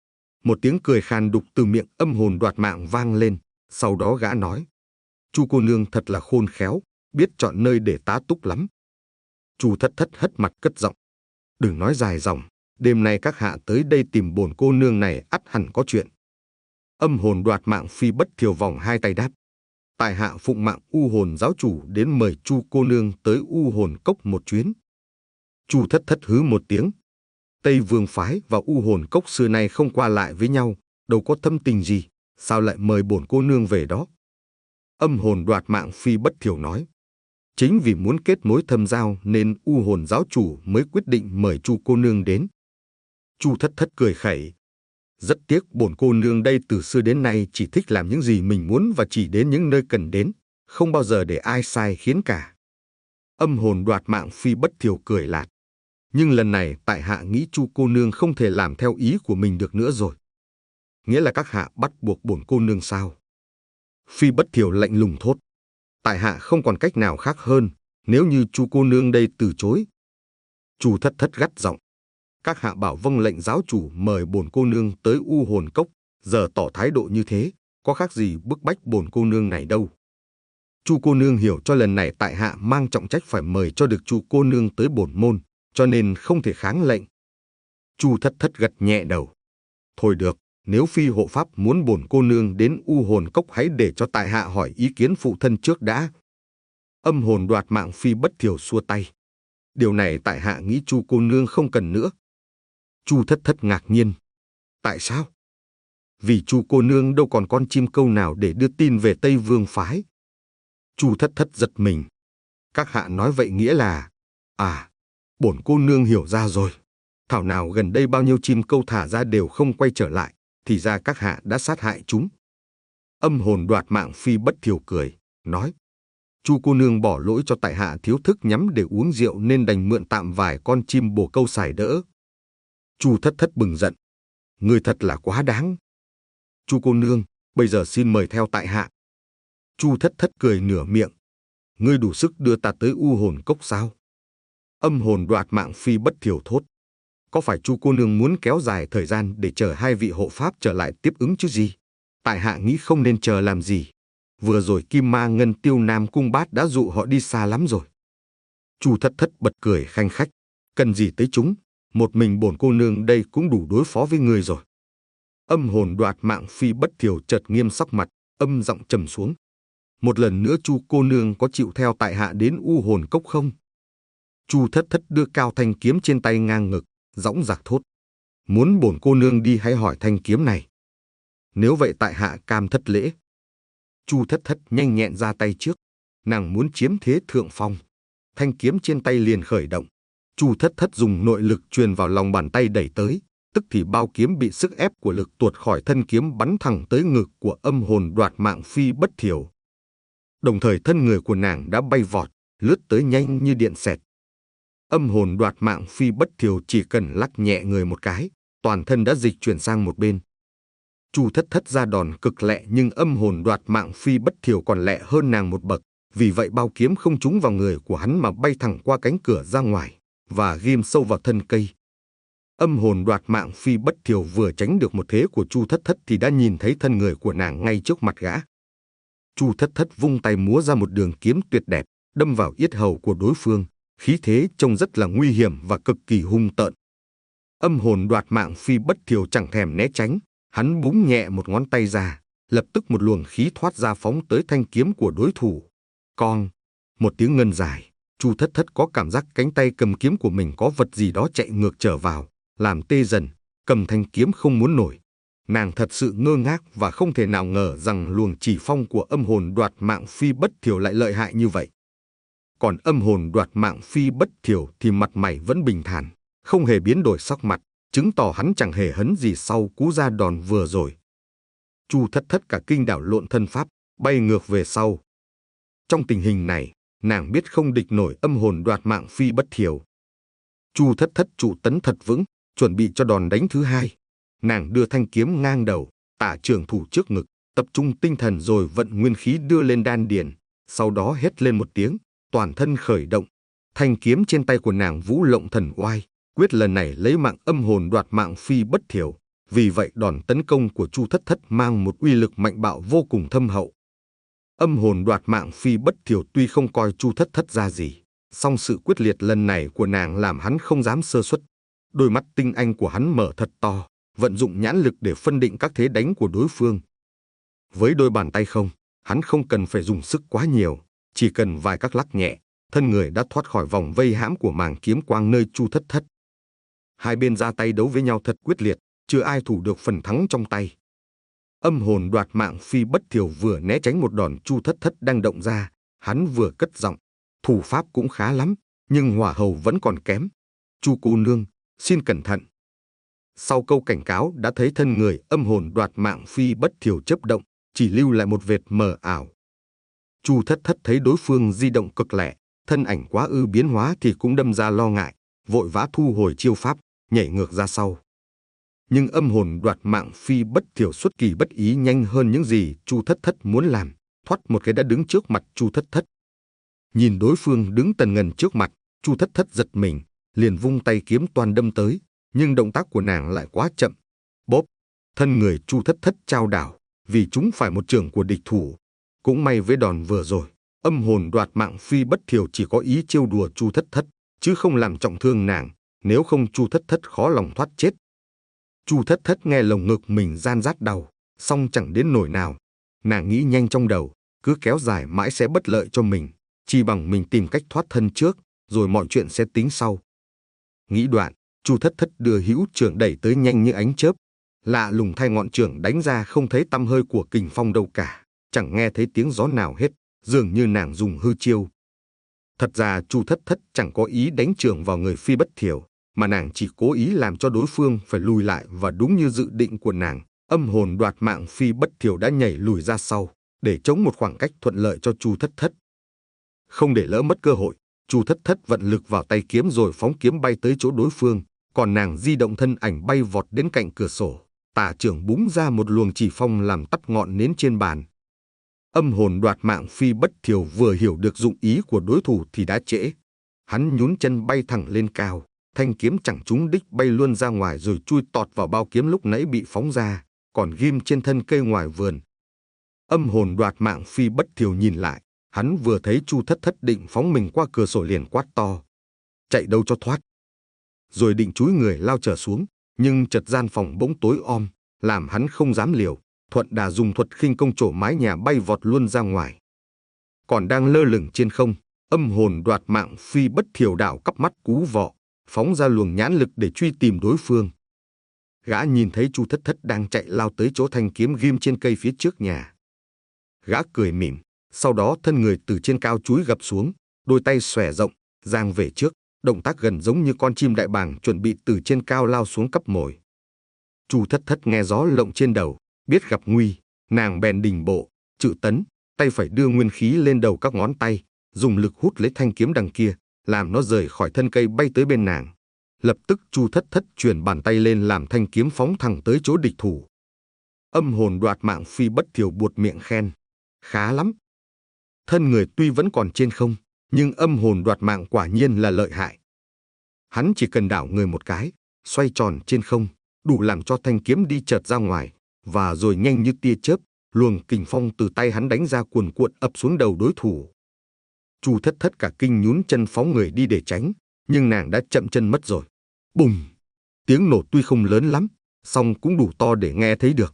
Một tiếng cười khàn đục từ miệng âm hồn đoạt mạng vang lên, sau đó gã nói, Chu cô nương thật là khôn khéo, biết chọn nơi để tá túc lắm. Chu Thất Thất hất mặt cất giọng, đừng nói dài dòng, đêm nay các hạ tới đây tìm bổn cô nương này ắt hẳn có chuyện. Âm hồn đoạt mạng phi bất thiểu vòng hai tay đáp, tại hạ phụng mạng U Hồn giáo chủ đến mời Chu cô nương tới U Hồn cốc một chuyến. Chu Thất Thất hứ một tiếng. Tây Vương phái và U Hồn cốc xưa nay không qua lại với nhau, đâu có thâm tình gì, sao lại mời bổn cô nương về đó? Âm Hồn Đoạt Mạng Phi Bất Thiểu nói. Chính vì muốn kết mối thâm giao nên U Hồn giáo chủ mới quyết định mời Chu cô nương đến. Chu Thất Thất cười khẩy. Rất tiếc bổn cô nương đây từ xưa đến nay chỉ thích làm những gì mình muốn và chỉ đến những nơi cần đến, không bao giờ để ai sai khiến cả. Âm Hồn Đoạt Mạng Phi Bất Thiểu cười lạt. Nhưng lần này tại hạ nghĩ Chu cô nương không thể làm theo ý của mình được nữa rồi. Nghĩa là các hạ bắt buộc bổn cô nương sao? Phi Bất Thiểu lạnh lùng thốt. Tại hạ không còn cách nào khác hơn, nếu như Chu cô nương đây từ chối. Chu Thất Thất gắt giọng. Các hạ bảo vâng lệnh giáo chủ mời bổn cô nương tới U Hồn cốc, giờ tỏ thái độ như thế, có khác gì bức bách bổn cô nương này đâu. Chu cô nương hiểu cho lần này tại hạ mang trọng trách phải mời cho được Chu cô nương tới bổn môn, cho nên không thể kháng lệnh. Chu Thất Thất gật nhẹ đầu. Thôi được, nếu Phi hộ pháp muốn bổn cô nương đến U Hồn cốc hãy để cho tại hạ hỏi ý kiến phụ thân trước đã. Âm Hồn Đoạt Mạng Phi Bất Thiểu xua tay. Điều này tại hạ nghĩ Chu cô nương không cần nữa. Chu Thất Thất ngạc nhiên. Tại sao? Vì Chu cô nương đâu còn con chim câu nào để đưa tin về Tây Vương phái. Chu Thất Thất giật mình. Các hạ nói vậy nghĩa là... À, bổn cô nương hiểu ra rồi. Thảo nào gần đây bao nhiêu chim câu thả ra đều không quay trở lại, thì ra các hạ đã sát hại chúng. Âm Hồn Đoạt Mạng Phi Bất Thiểu cười, nói. Chu cô nương bỏ lỗi cho tại hạ thiếu thức nhắm để uống rượu nên đành mượn tạm vài con chim bồ câu xài đỡ. Chu Thất Thất bừng giận. Người thật là quá đáng. Chu cô nương, bây giờ xin mời theo tại hạ. Chu Thất Thất cười nửa miệng. Ngươi đủ sức đưa ta tới U Hồn cốc sao? Âm Hồn Đoạt Mạng Phi Bất Thiểu thốt. Có phải Chu cô nương muốn kéo dài thời gian để chờ hai vị hộ pháp trở lại tiếp ứng chứ gì? Tại hạ nghĩ không nên chờ làm gì. Vừa rồi Kim Ma Ngân Tiêu Nam Cung Bát đã dụ họ đi xa lắm rồi. Chu Thất Thất bật cười khanh khách. Cần gì tới chúng? Một mình bổn cô nương đây cũng đủ đối phó với người rồi. Âm Hồn Đoạt Mạng Phi Bất Thiểu chợt nghiêm sắc mặt, âm giọng trầm xuống. Một lần nữa Chu cô nương có chịu theo tại hạ đến U Hồn cốc không? Chu Thất Thất đưa cao thanh kiếm trên tay ngang ngực, dõng dạc thốt. Muốn bổn cô nương đi hãy hỏi thanh kiếm này. Nếu vậy tại hạ cam thất lễ. Chu Thất Thất nhanh nhẹn ra tay trước, nàng muốn chiếm thế thượng phong. Thanh kiếm trên tay liền khởi động. Chu Thất Thất dùng nội lực truyền vào lòng bàn tay đẩy tới, tức thì bao kiếm bị sức ép của lực tuột khỏi thân kiếm bắn thẳng tới ngực của Âm Hồn Đoạt Mạng Phi Bất Thiểu. Đồng thời thân người của nàng đã bay vọt, lướt tới nhanh như điện xẹt. Âm Hồn Đoạt Mạng Phi Bất Thiểu chỉ cần lắc nhẹ người một cái, toàn thân đã dịch chuyển sang một bên. Chu Thất Thất ra đòn cực lẹ nhưng Âm Hồn Đoạt Mạng Phi Bất Thiểu còn lẹ hơn nàng một bậc, vì vậy bao kiếm không trúng vào người của hắn mà bay thẳng qua cánh cửa ra ngoài và ghim sâu vào thân cây. Âm Hồn Đoạt Mạng Phi Bất Thiểu vừa tránh được một thế của Chu Thất Thất thì đã nhìn thấy thân người của nàng ngay trước mặt gã. Chu Thất Thất vung tay múa ra một đường kiếm tuyệt đẹp, đâm vào yết hầu của đối phương, khí thế trông rất là nguy hiểm và cực kỳ hung tợn. Âm Hồn Đoạt Mạng Phi Bất Thiểu chẳng thèm né tránh, hắn búng nhẹ một ngón tay ra, lập tức một luồng khí thoát ra phóng tới thanh kiếm của đối thủ. Con, một tiếng ngân dài, Chu Thất Thất có cảm giác cánh tay cầm kiếm của mình có vật gì đó chạy ngược trở vào, làm tê dần, cầm thanh kiếm không muốn nổi. Nàng thật sự ngơ ngác và không thể nào ngờ rằng luồng chỉ phong của Âm Hồn Đoạt Mạng Phi Bất Thiểu lại lợi hại như vậy. Còn Âm Hồn Đoạt Mạng Phi Bất Thiểu thì mặt mày vẫn bình thản, không hề biến đổi sắc mặt, chứng tỏ hắn chẳng hề hấn gì sau cú ra đòn vừa rồi. Chu Thất Thất cả kinh đảo lộn thân pháp, bay ngược về sau. Trong tình hình này, nàng biết không địch nổi Âm Hồn Đoạt Mạng Phi Bất Thiểu. Chu Thất Thất trụ tấn thật vững, chuẩn bị cho đòn đánh thứ hai. Nàng đưa thanh kiếm ngang đầu, tả trường thủ trước ngực, tập trung tinh thần rồi vận nguyên khí đưa lên đan điền, sau đó hét lên một tiếng, toàn thân khởi động. Thanh kiếm trên tay của nàng vũ lộng thần oai, quyết lần này lấy mạng Âm Hồn Đoạt Mạng Phi Bất Thiểu. Vì vậy đòn tấn công của Chu Thất Thất mang một uy lực mạnh bạo vô cùng thâm hậu. Âm Hồn Đoạt Mạng Phi Bất Thiểu tuy không coi Chu Thất Thất ra gì, song sự quyết liệt lần này của nàng làm hắn không dám sơ suất. Đôi mắt tinh anh của hắn mở thật to, vận dụng nhãn lực để phân định các thế đánh của đối phương. Với đôi bàn tay không, Hắn không cần phải dùng sức quá nhiều, chỉ cần vài các lắc nhẹ, thân người đã thoát khỏi vòng vây hãm của màng kiếm quang nơi Chu Thất Thất. Hai bên ra tay đấu với nhau thật quyết liệt, chưa ai thủ được phần thắng trong tay. Âm hồn đoạt mạng Phi Bất Thiều vừa né tránh một đòn Chu Thất Thất đang động ra, hắn vừa cất giọng, thủ pháp cũng khá lắm, nhưng hỏa hầu vẫn còn kém. Chu cô nương, xin cẩn thận. Sau câu cảnh cáo đã thấy thân người âm hồn đoạt mạng Phi Bất Thiều chớp động, chỉ lưu lại một vệt mờ ảo. Chu Thất Thất thấy đối phương di động cực lẹ, thân ảnh quá ư biến hóa thì cũng đâm ra lo ngại, vội vã thu hồi chiêu pháp, nhảy ngược ra sau. Nhưng âm hồn đoạt mạng Phi Bất Thiều xuất kỳ bất ý nhanh hơn những gì Chu Thất Thất muốn làm, thoát một cái đã đứng trước mặt Chu Thất Thất. Nhìn đối phương đứng tần ngần trước mặt, Chu Thất Thất giật mình, liền vung tay kiếm toàn đâm tới, nhưng động tác của nàng lại quá chậm. Bốp, thân người Chu Thất Thất chao đảo, vì chúng phải một trường của địch thủ. Cũng may với đòn vừa rồi, âm hồn đoạt mạng Phi Bất Thiều chỉ có ý trêu đùa Chu Thất Thất, chứ không làm trọng thương nàng, nếu không Chu Thất Thất khó lòng thoát chết. Chu Thất Thất nghe lồng ngực mình gian rát đau, song chẳng đến nỗi nào. Nàng nghĩ nhanh trong đầu, cứ kéo dài mãi sẽ bất lợi cho mình, chỉ bằng mình tìm cách thoát thân trước, rồi mọi chuyện sẽ tính sau. Nghĩ đoạn, Chu Thất Thất đưa hữu trưởng đẩy tới nhanh như ánh chớp. Lạ lùng thay ngọn trưởng đánh ra không thấy tăm hơi của kình phong đâu cả, chẳng nghe thấy tiếng gió nào hết, dường như nàng dùng hư chiêu. Thật ra Chu Thất Thất chẳng có ý đánh trưởng vào người Phi Bất Thiều, mà nàng chỉ cố ý làm cho đối phương phải lùi lại, và đúng như dự định của nàng, âm hồn đoạt mạng Phi Bất Thiều đã nhảy lùi ra sau, để chống một khoảng cách thuận lợi cho Chu Thất Thất. Không để lỡ mất cơ hội, Chu Thất Thất vận lực vào tay kiếm rồi phóng kiếm bay tới chỗ đối phương, còn nàng di động thân ảnh bay vọt đến cạnh cửa sổ, tả trưởng búng ra một luồng chỉ phong làm tắt ngọn nến trên bàn. Âm hồn đoạt mạng Phi Bất Thiều vừa hiểu được dụng ý của đối thủ thì đã trễ. Hắn nhún chân bay thẳng lên cao, thanh kiếm chẳng trúng đích bay luôn ra ngoài rồi chui tọt vào bao kiếm lúc nãy bị phóng ra, còn ghim trên thân cây ngoài vườn. Âm hồn đoạt mạng Phi Bất Thiều nhìn lại, hắn vừa thấy Chu Thất Thất định phóng mình qua cửa sổ liền quát to: chạy đâu cho thoát! Rồi định chúi người lao trở xuống, nhưng chợt gian phòng bỗng tối om, làm hắn không dám liều, thuận đà dùng thuật khinh công trổ mái nhà bay vọt luôn ra ngoài. Còn đang lơ lửng trên không, âm hồn đoạt mạng Phi Bất Thiều đảo cắp mắt cú vọ, phóng ra luồng nhãn lực để truy tìm đối phương. Gã nhìn thấy Chu Thất Thất đang chạy lao tới chỗ thanh kiếm ghim trên cây phía trước nhà. Gã cười mỉm, sau đó thân người từ trên cao chúi gập xuống, đôi tay xòe rộng, giang về trước, động tác gần giống như con chim đại bàng chuẩn bị từ trên cao lao xuống cắp mồi. Chu Thất Thất nghe gió lộng trên đầu, biết gặp nguy, nàng bèn đình bộ, chự tấn, tay phải đưa nguyên khí lên đầu các ngón tay, dùng lực hút lấy thanh kiếm đằng kia, làm nó rời khỏi thân cây bay tới bên nàng. Lập tức Chu Thất Thất chuyển bàn tay lên làm thanh kiếm phóng thẳng tới chỗ địch thủ. Âm hồn đoạt mạng Phi Bất Thiều buột miệng khen: khá lắm. Thân người tuy vẫn còn trên không, nhưng âm hồn đoạt mạng quả nhiên là lợi hại. Hắn chỉ cần đảo người một cái, xoay tròn trên không, đủ làm cho thanh kiếm đi chợt ra ngoài, và rồi nhanh như tia chớp, luồng kình phong từ tay hắn đánh ra cuồn cuộn ập xuống đầu đối thủ. Chu Thất Thất cả kinh nhún chân phóng người đi để tránh, nhưng nàng đã chậm chân mất rồi. Bùng! Tiếng nổ tuy không lớn lắm, song cũng đủ to để nghe thấy được.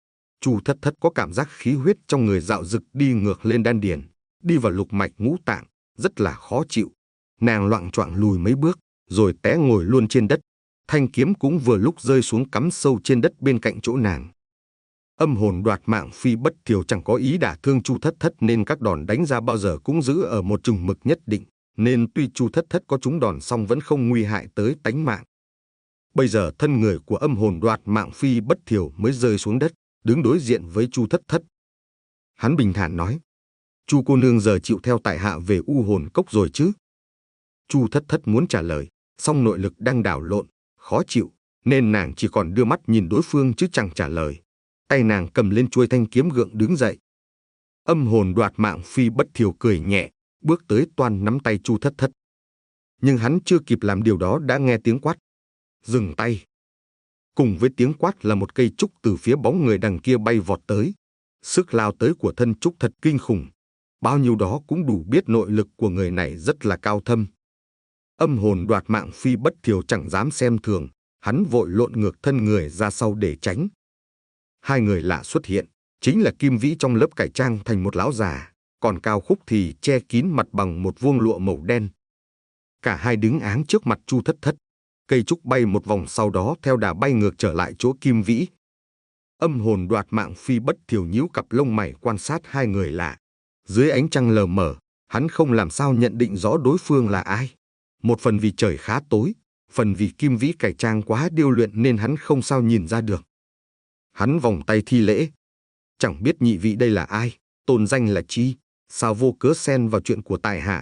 Chu Thất Thất có cảm giác khí huyết trong người dạo dực đi ngược lên đan điền, đi vào lục mạch ngũ tạng, rất là khó chịu. Nàng loạng choạng lùi mấy bước, rồi té ngồi luôn trên đất. Thanh kiếm cũng vừa lúc rơi xuống cắm sâu trên đất bên cạnh chỗ nàng. Âm hồn đoạt mạng Phi Bất Thiều chẳng có ý đả thương Chu Thất Thất, nên các đòn đánh ra bao giờ cũng giữ ở một chừng mực nhất định, nên tuy Chu Thất Thất có trúng đòn song vẫn không nguy hại tới tánh mạng. Bây giờ thân người của âm hồn đoạt mạng Phi Bất Thiều mới rơi xuống đất, đứng đối diện với Chu Thất Thất. Hắn bình thản nói: Chu cô nương giờ chịu theo tại hạ về U Hồn Cốc rồi chứ? Chu Thất Thất muốn trả lời, song nội lực đang đảo lộn, khó chịu, nên nàng chỉ còn đưa mắt nhìn đối phương chứ chẳng trả lời. Tay nàng cầm lên chuôi thanh kiếm gượng đứng dậy. Âm hồn đoạt mạng Phi Bất Thiều cười nhẹ, bước tới toan nắm tay Chu Thất Thất. Nhưng hắn chưa kịp làm điều đó đã nghe tiếng quát: dừng tay! Cùng với tiếng quát là một cây trúc từ phía bóng người đằng kia bay vọt tới. Sức lao tới của thân trúc thật kinh khủng. Bao nhiêu đó cũng đủ biết nội lực của người này rất là cao thâm. Âm hồn đoạt mạng Phi Bất Thiều chẳng dám xem thường, hắn vội lộn ngược thân người ra sau để tránh. Hai người lạ xuất hiện, Chính là Kim Vĩ trong lớp cải trang thành một lão già, còn Cao Khúc thì che kín mặt bằng một vuông lụa màu đen. Cả hai đứng áng trước mặt Chu Thất Thất. Cây trúc bay một vòng sau đó theo đà bay ngược trở lại chỗ Kim Vĩ. Âm hồn đoạt mạng Phi Bất Thiều nhíu cặp lông mày quan sát hai người lạ. Dưới ánh trăng lờ mờ, hắn không làm sao nhận định rõ đối phương là ai. Một phần vì trời khá tối, phần vì Kim Vĩ cải trang quá điêu luyện nên hắn không sao nhìn ra được. Hắn vòng tay thi lễ. Chẳng biết nhị vị đây là ai, tôn danh là chi, sao vô cớ xen vào chuyện của tại hạ.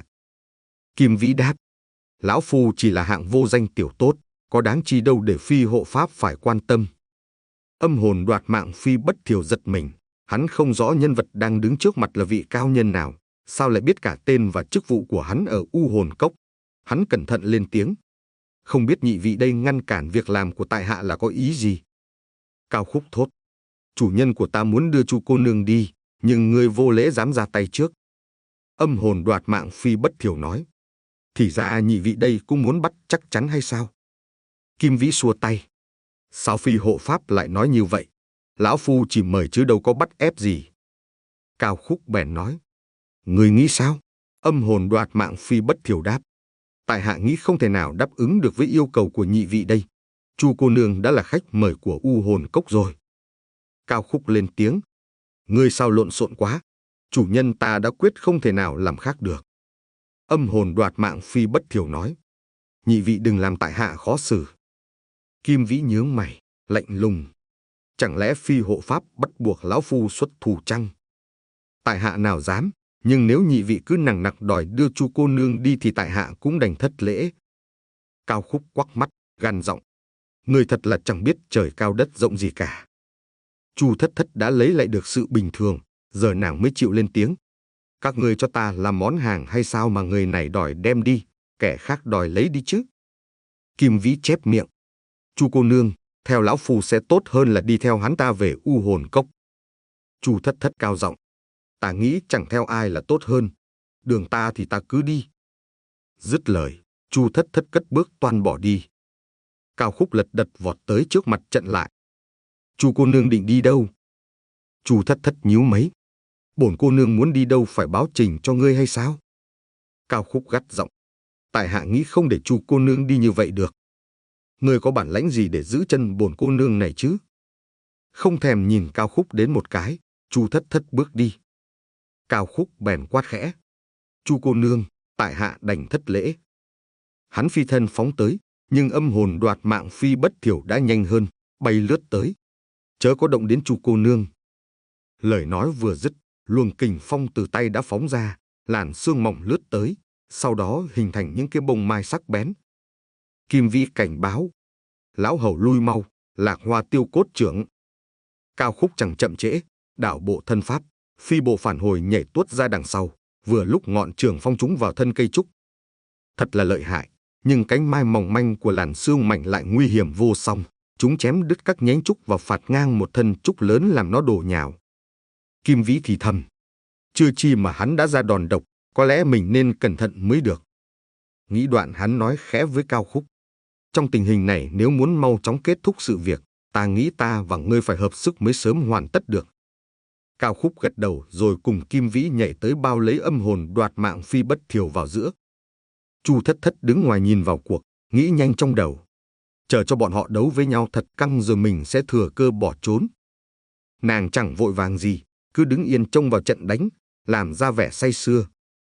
Kim Vĩ đáp, lão phu chỉ là hạng vô danh tiểu tốt, có đáng chi đâu để Phi hộ pháp phải quan tâm. Âm hồn đoạt mạng Phi Bất Thiều giật mình, hắn không rõ nhân vật đang đứng trước mặt là vị cao nhân nào, sao lại biết cả tên và chức vụ của hắn ở U Hồn Cốc. Hắn cẩn thận lên tiếng, không biết nhị vị đây ngăn cản việc làm của tại hạ là có ý gì. Cao Khúc thốt, chủ nhân của ta muốn đưa Chu cô nương đi, nhưng ngươi vô lễ dám ra tay trước. Âm hồn đoạt mạng Phi Bất Thiều nói, thì ra nhị vị đây cũng muốn bắt chắc chắn hay sao? Kim Vĩ xua tay, sao Phi hộ pháp lại nói như vậy? Lão phu chỉ mời chứ đâu có bắt ép gì. Cao Khúc bèn nói, ngươi nghĩ sao? Âm hồn đoạt mạng Phi Bất Thiều đáp, tại hạ nghĩ không thể nào đáp ứng được với yêu cầu của nhị vị đây. Chu cô nương đã là khách mời của U Hồn Cốc rồi. Cao Khúc lên tiếng, ngươi sao lộn xộn quá, chủ nhân ta đã quyết không thể nào làm khác được. Âm hồn đoạt mạng Phi Bất Thiều nói, nhị vị đừng làm tại hạ khó xử. Kim Vĩ nhướng mày, lạnh lùng, chẳng lẽ Phi hộ pháp bắt buộc lão phu xuất thủ chăng? Tại hạ nào dám, nhưng nếu nhị vị cứ nằng nặc đòi đưa Chu cô nương đi thì tại hạ cũng đành thất lễ. Cao Khúc quắc mắt, gằn giọng, người thật là chẳng biết trời cao đất rộng gì cả. Chu Thất Thất đã lấy lại được sự bình thường, giờ nàng mới chịu lên tiếng. Các người cho ta làm món hàng hay sao mà người này đòi đem đi, kẻ khác đòi lấy đi chứ? Kim Vĩ chép miệng, Chu cô nương, theo lão phu sẽ tốt hơn là đi theo hắn ta về U Hồn Cốc. Chu Thất Thất cao giọng, ta nghĩ chẳng theo ai là tốt hơn, đường ta thì ta cứ đi. Dứt lời, Chu Thất Thất cất bước toan bỏ đi. Cao Khúc lật đật vọt tới trước mặt chặn lại. Chu cô nương định đi đâu? Chu Thất Thất nhíu mấy, bổn cô nương muốn đi đâu phải báo trình cho ngươi hay sao? Cao Khúc gắt giọng, tại hạ nghĩ không để Chu cô nương đi như vậy được. Ngươi có bản lãnh gì để giữ chân bổn cô nương này chứ? Không thèm nhìn Cao Khúc đến một cái, Chu Thất Thất bước đi. Cao Khúc bèn quát khẽ, Chu cô nương, tại hạ đành thất lễ. Hắn phi thân phóng tới, nhưng âm hồn đoạt mạng Phi Bất Thiều đã nhanh hơn, bay lướt tới. Chớ có động đến Chu cô nương. Lời nói vừa dứt, luồng kình phong từ tay đã phóng ra, làn sương mỏng lướt tới, sau đó hình thành những cái bông mai sắc bén. Kim Vĩ cảnh báo, lão hầu lui mau, Lạc Hoa Tiêu Cốt trưởng. Cao Khúc chẳng chậm trễ, đảo bộ thân pháp, phi bộ phản hồi nhảy tuốt ra đằng sau, vừa lúc ngọn trường phong trúng vào thân cây trúc. Thật là lợi hại, nhưng cánh mai mỏng manh của làn sương mảnh lại nguy hiểm vô song. Chúng chém đứt các nhánh trúc và phạt ngang một thân trúc lớn làm nó đổ nhào. Kim Vĩ thì thầm, chưa chi mà hắn đã ra đòn độc, có lẽ mình nên cẩn thận mới được. Nghĩ đoạn hắn nói khẽ với Cao Khúc, trong tình hình này nếu muốn mau chóng kết thúc sự việc, ta nghĩ ta và ngươi phải hợp sức mới sớm hoàn tất được. Cao Khúc gật đầu rồi cùng Kim Vĩ nhảy tới bao lấy âm hồn đoạt mạng Phi Bất Thiều vào giữa. Chu Thất Thất đứng ngoài nhìn vào cuộc, nghĩ nhanh trong đầu. Chờ cho bọn họ đấu với nhau thật căng rồi mình sẽ thừa cơ bỏ trốn. Nàng chẳng vội vàng gì, cứ đứng yên trông vào trận đánh, làm ra vẻ say sưa.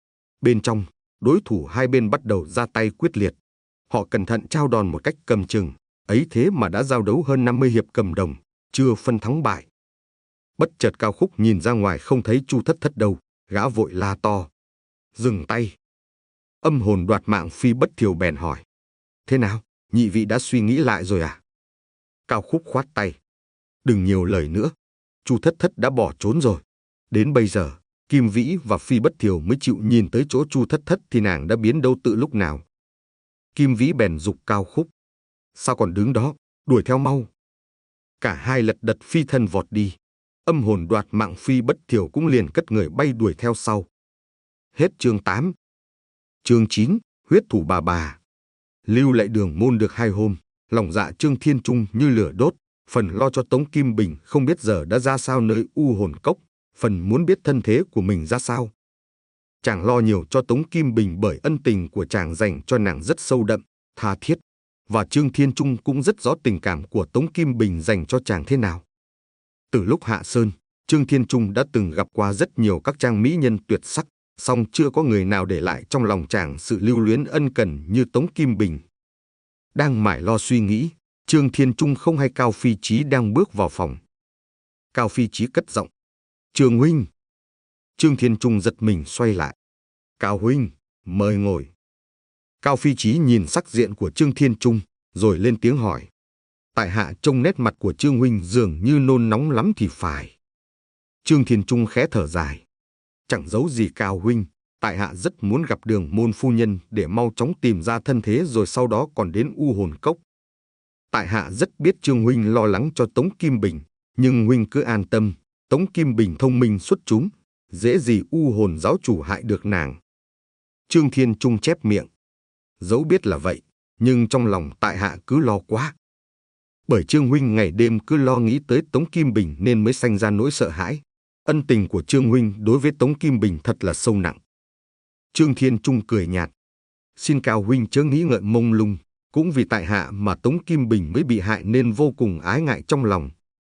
Bên trong, đối thủ hai bên bắt đầu ra tay quyết liệt. Họ cẩn thận trao đòn một cách cầm chừng, ấy thế mà đã giao đấu hơn năm mươi hiệp cầm đồng, chưa phân thắng bại. Bất chợt Cao Khúc nhìn ra ngoài không thấy Chu Thất Thất đâu, gã vội la to, dừng tay. Âm hồn đoạt mạng Phi Bất Thiều bèn hỏi, thế nào, nhị vị đã suy nghĩ lại rồi à? Cao Khúc khoát tay, đừng nhiều lời nữa, Chu Thất Thất đã bỏ trốn rồi. Đến bây giờ, Kim Vĩ và Phi Bất Thiều mới chịu nhìn tới chỗ Chu Thất Thất thì nàng đã biến đâu tự lúc nào. Kim Vĩ bèn giục Cao Khúc, sao còn đứng đó, đuổi theo mau. Cả hai lật đật phi thân vọt đi. Âm hồn đoạt mạng Phi Bất Thiều cũng liền cất người bay đuổi theo sau. Hết chương tám. Chương chín, huyết thủ bà bà. Lưu lại Đường Môn được hai hôm, lòng dạ Trương Thiên Trung như lửa đốt, phần lo cho Tống Kim Bình không biết giờ đã ra sao nơi u hồn cốc, phần muốn biết thân thế của mình ra sao. Chàng lo nhiều cho Tống Kim Bình bởi ân tình của chàng dành cho nàng rất sâu đậm, tha thiết, và Trương Thiên Trung cũng rất rõ tình cảm của Tống Kim Bình dành cho chàng thế nào. Từ lúc hạ sơn, Trương Thiên Trung đã từng gặp qua rất nhiều các trang mỹ nhân tuyệt sắc, song chưa có người nào để lại trong lòng chàng sự lưu luyến ân cần như Tống Kim Bình. Đang mải lo suy nghĩ, Trương Thiên Trung không hay Cao Phi Chí đang bước vào phòng. Cao Phi Chí cất giọng: "Trương huynh." Trương Thiên Trung giật mình xoay lại: "Cao huynh, mời ngồi." Cao Phi Chí nhìn sắc diện của Trương Thiên Trung, rồi lên tiếng hỏi: "Tại hạ trông nét mặt của Trương huynh dường như nôn nóng lắm thì phải." Trương Thiên Trung khẽ thở dài: "Chẳng giấu gì Cao huynh, tại hạ rất muốn gặp Đường môn phu nhân để mau chóng tìm ra thân thế rồi sau đó còn đến u hồn cốc. Tại hạ rất biết Trương huynh lo lắng cho Tống Kim Bình, nhưng huynh cứ an tâm, Tống Kim Bình thông minh xuất chúng, dễ gì u hồn giáo chủ hại được nàng." Trương Thiên Trung chép miệng: "Dẫu biết là vậy, nhưng trong lòng tại hạ cứ lo quá. Bởi Trương huynh ngày đêm cứ lo nghĩ tới Tống Kim Bình nên mới sanh ra nỗi sợ hãi. Ân tình của Trương huynh đối với Tống Kim Bình thật là sâu nặng." Trương Thiên Trung cười nhạt: "Xin Cao huynh chớ nghĩ ngợi mông lung, cũng vì tại hạ mà Tống Kim Bình mới bị hại nên vô cùng ái ngại trong lòng.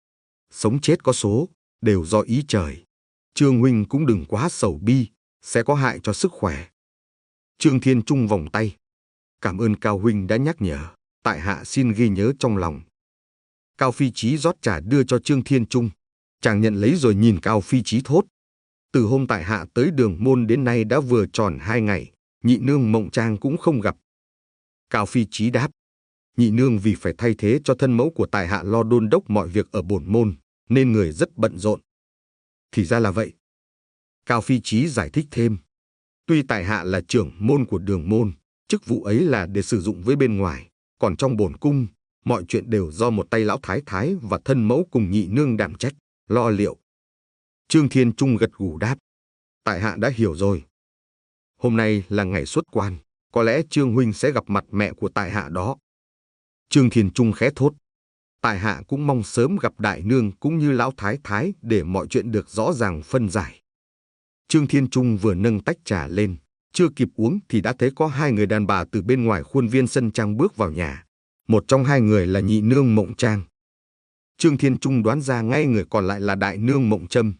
Sống chết có số, đều do ý trời. Trương huynh cũng đừng quá sầu bi, sẽ có hại cho sức khỏe." Trương Thiên Trung vòng tay: "Cảm ơn Cao huynh đã nhắc nhở, tại hạ xin ghi nhớ trong lòng." Cao Phi Chí rót trà đưa cho Trương Thiên Trung. Chàng nhận lấy rồi nhìn Cao Phi Chí thốt: "Từ hôm tại hạ tới Đường môn đến nay đã vừa tròn hai ngày, nhị nương Mộng Trang cũng không gặp." Cao Phi Chí đáp: "Nhị nương vì phải thay thế cho thân mẫu của tại hạ lo đôn đốc mọi việc ở bổn môn, nên người rất bận rộn." "Thì ra là vậy." Cao Phi Chí giải thích thêm: "Tuy tại hạ là trưởng môn của Đường môn, chức vụ ấy là để sử dụng với bên ngoài, còn trong bổn cung, mọi chuyện đều do một tay lão thái thái và thân mẫu cùng nhị nương đảm trách, lo liệu." Trương Thiên Trung gật gù đáp: "Tại hạ đã hiểu rồi. Hôm nay là ngày xuất quan, có lẽ Trương huynh sẽ gặp mặt mẹ của tại hạ đó." Trương Thiên Trung khẽ thốt: "Tại hạ cũng mong sớm gặp đại nương cũng như lão thái thái để mọi chuyện được rõ ràng phân giải." Trương Thiên Trung vừa nâng tách trà lên, chưa kịp uống thì đã thấy có hai người đàn bà từ bên ngoài khuôn viên sân trang bước vào nhà. Một trong hai người là nhị nương Mộng Trang. Trương Thiên Trung đoán ra ngay người còn lại là đại nương Mộng Trâm.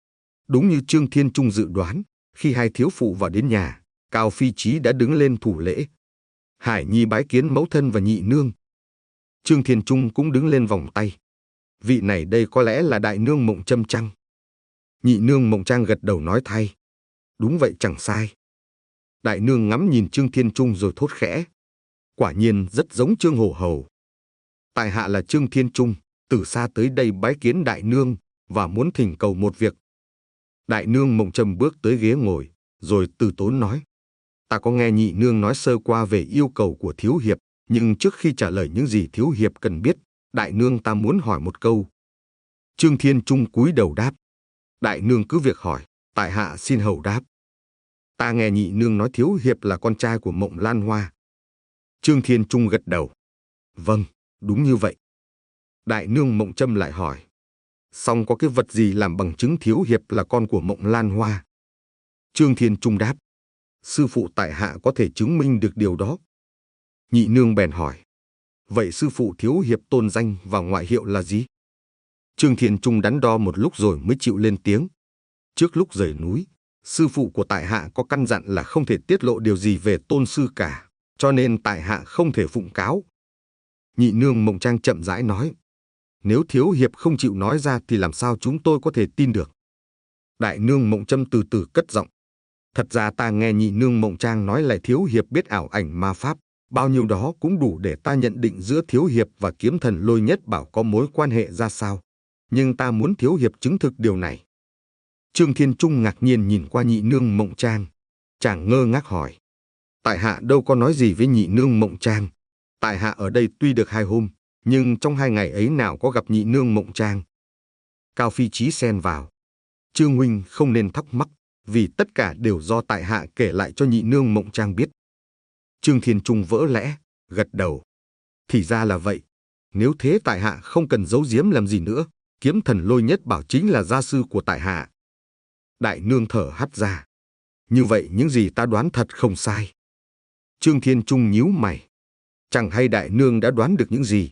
Đúng như Trương Thiên Trung dự đoán, khi hai thiếu phụ vào đến nhà, Cao Phi Chí đã đứng lên thủ lễ: "Hải nhi bái kiến mẫu thân và nhị nương." Trương Thiên Trung cũng đứng lên vòng tay: "Vị này đây có lẽ là đại nương Mộng Trâm chăng?" Nhị nương Mộng Trang gật đầu nói thay: "Đúng vậy, chẳng sai." Đại nương ngắm nhìn Trương Thiên Trung rồi thốt khẽ: "Quả nhiên rất giống Trương Hổ Hầu. Tại hạ là Trương Thiên Trung, từ xa tới đây bái kiến đại nương và muốn thỉnh cầu một việc." Đại nương Mộng Trâm bước tới ghế ngồi, rồi từ tốn nói: "Ta có nghe nhị nương nói sơ qua về yêu cầu của thiếu hiệp, nhưng trước khi trả lời những gì thiếu hiệp cần biết, đại nương ta muốn hỏi một câu." Trương Thiên Trung cúi đầu đáp: "Đại nương cứ việc hỏi, tại hạ xin hầu đáp." "Ta nghe nhị nương nói thiếu hiệp là con trai của Mộng Lan Hoa." Trương Thiên Trung gật đầu: "Vâng, đúng như vậy." Đại nương Mộng Trâm lại hỏi: "Song có cái vật gì làm bằng chứng thiếu hiệp là con của Mộng Lan Hoa?" Trương Thiên Trung đáp: "Sư phụ tại hạ có thể chứng minh được điều đó." Nhị nương bèn hỏi: "Vậy sư phụ thiếu hiệp tôn danh và ngoại hiệu là gì?" Trương Thiên Trung đắn đo một lúc rồi mới chịu lên tiếng: "Trước lúc rời núi, sư phụ của tại hạ có căn dặn là không thể tiết lộ điều gì về tôn sư cả, cho nên tại hạ không thể phụng cáo." Nhị nương Mộng Trang chậm rãi nói: "Nếu thiếu hiệp không chịu nói ra thì làm sao chúng tôi có thể tin được?" Đại nương Mộng Trâm từ từ cất giọng: "Thật ra ta nghe nhị nương Mộng Trang nói là thiếu hiệp biết ảo ảnh ma pháp, bao nhiêu đó cũng đủ để ta nhận định giữa thiếu hiệp và kiếm thần Lôi Nhất Bảo có mối quan hệ ra sao. Nhưng ta muốn thiếu hiệp chứng thực điều này." Trương Thiên Trung ngạc nhiên nhìn qua nhị nương Mộng Trang. Chàng ngơ ngác hỏi: "Tại hạ đâu có nói gì với nhị nương Mộng Trang. Tại hạ ở đây tuy được hai hôm, nhưng trong hai ngày ấy nào có gặp nhị nương Mộng Trang." Cao Phi Chí xen vào: "Trương huynh không nên thắc mắc, vì tất cả đều do tại hạ kể lại cho nhị nương Mộng Trang biết." Trương Thiên Trung vỡ lẽ, gật đầu: "Thì ra là vậy." Nếu thế tại hạ không cần giấu giếm làm gì nữa, kiếm thần Lôi Nhất Bảo chính là gia sư của tại hạ. Đại nương thở hắt ra. Như vậy những gì ta đoán thật không sai. Trương Thiên Trung nhíu mày. Chẳng hay đại nương đã đoán được những gì?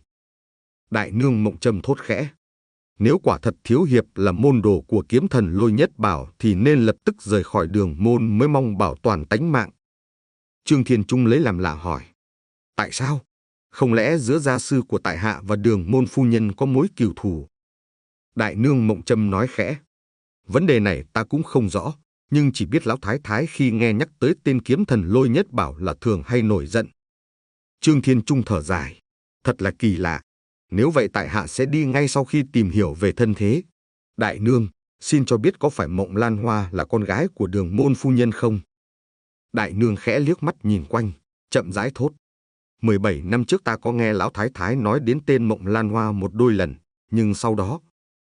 Đại nương Mộng Trâm thốt khẽ. Nếu quả thật thiếu hiệp là môn đồ của kiếm thần Lôi Nhất Bảo thì nên lập tức rời khỏi đường môn mới mong bảo toàn tánh mạng. Trương Thiên Trung lấy làm lạ hỏi. Tại sao? Không lẽ giữa gia sư của tại hạ và đường môn phu nhân có mối cừu thù? Đại nương Mộng Trâm nói khẽ. Vấn đề này ta cũng không rõ, nhưng chỉ biết lão thái thái khi nghe nhắc tới tên kiếm thần Lôi Nhất Bảo là thường hay nổi giận. Trương Thiên Trung thở dài. Thật là kỳ lạ. Nếu vậy tại hạ sẽ đi ngay sau khi tìm hiểu về thân thế. Đại nương, xin cho biết có phải Mộng Lan Hoa là con gái của đường môn phu nhân không? Đại nương khẽ liếc mắt nhìn quanh, chậm rãi thốt. mười bảy năm trước ta có nghe lão thái thái nói đến tên Mộng Lan Hoa một đôi lần, nhưng sau đó...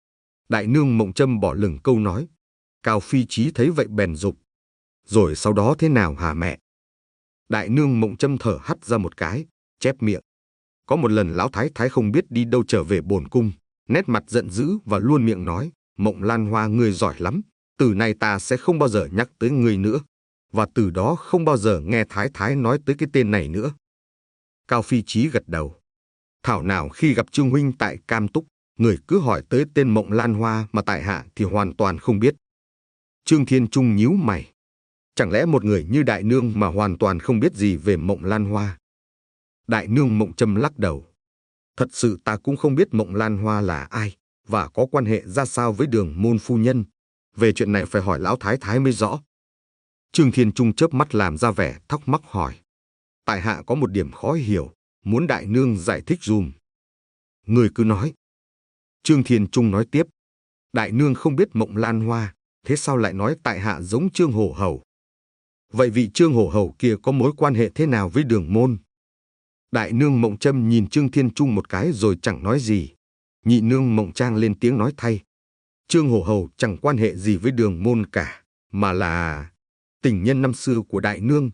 Đại nương Mộng Trâm bỏ lửng câu nói. Cao Phi Chí thấy vậy bèn dục. Rồi sau đó thế nào hả mẹ? Đại nương Mộng Trâm thở hắt ra một cái, chép miệng. Có một lần lão thái thái không biết đi đâu trở về bổn cung, nét mặt giận dữ và luôn miệng nói, Mộng Lan Hoa ngươi giỏi lắm, từ nay ta sẽ không bao giờ nhắc tới ngươi nữa, và từ đó không bao giờ nghe thái thái nói tới cái tên này nữa. Cao Phi Chí gật đầu. Thảo nào khi gặp Trương huynh tại Cam Túc, người cứ hỏi tới tên Mộng Lan Hoa mà tại hạ thì hoàn toàn không biết. Trương Thiên Trung nhíu mày. Chẳng lẽ một người như đại nương mà hoàn toàn không biết gì về Mộng Lan Hoa? Đại nương Mộng Trâm lắc đầu. Thật sự ta cũng không biết Mộng Lan Hoa là ai và có quan hệ ra sao với đường môn phu nhân. Về chuyện này phải hỏi lão thái thái mới rõ. Trương Thiên Trung chớp mắt làm ra vẻ thắc mắc hỏi. Tại hạ có một điểm khó hiểu, muốn đại nương giải thích dùm. Người cứ nói. Trương Thiên Trung nói tiếp. Đại nương không biết Mộng Lan Hoa, thế sao lại nói tại hạ giống Trương Hổ Hầu? Vậy vị Trương Hổ Hầu kia có mối quan hệ thế nào với đường môn? Đại nương Mộng Trâm nhìn Trương Thiên Trung một cái rồi chẳng nói gì. Nhị nương Mộng Trang lên tiếng nói thay. Trương Hổ Hầu chẳng quan hệ gì với đường môn cả, mà là tình nhân năm xưa của đại nương.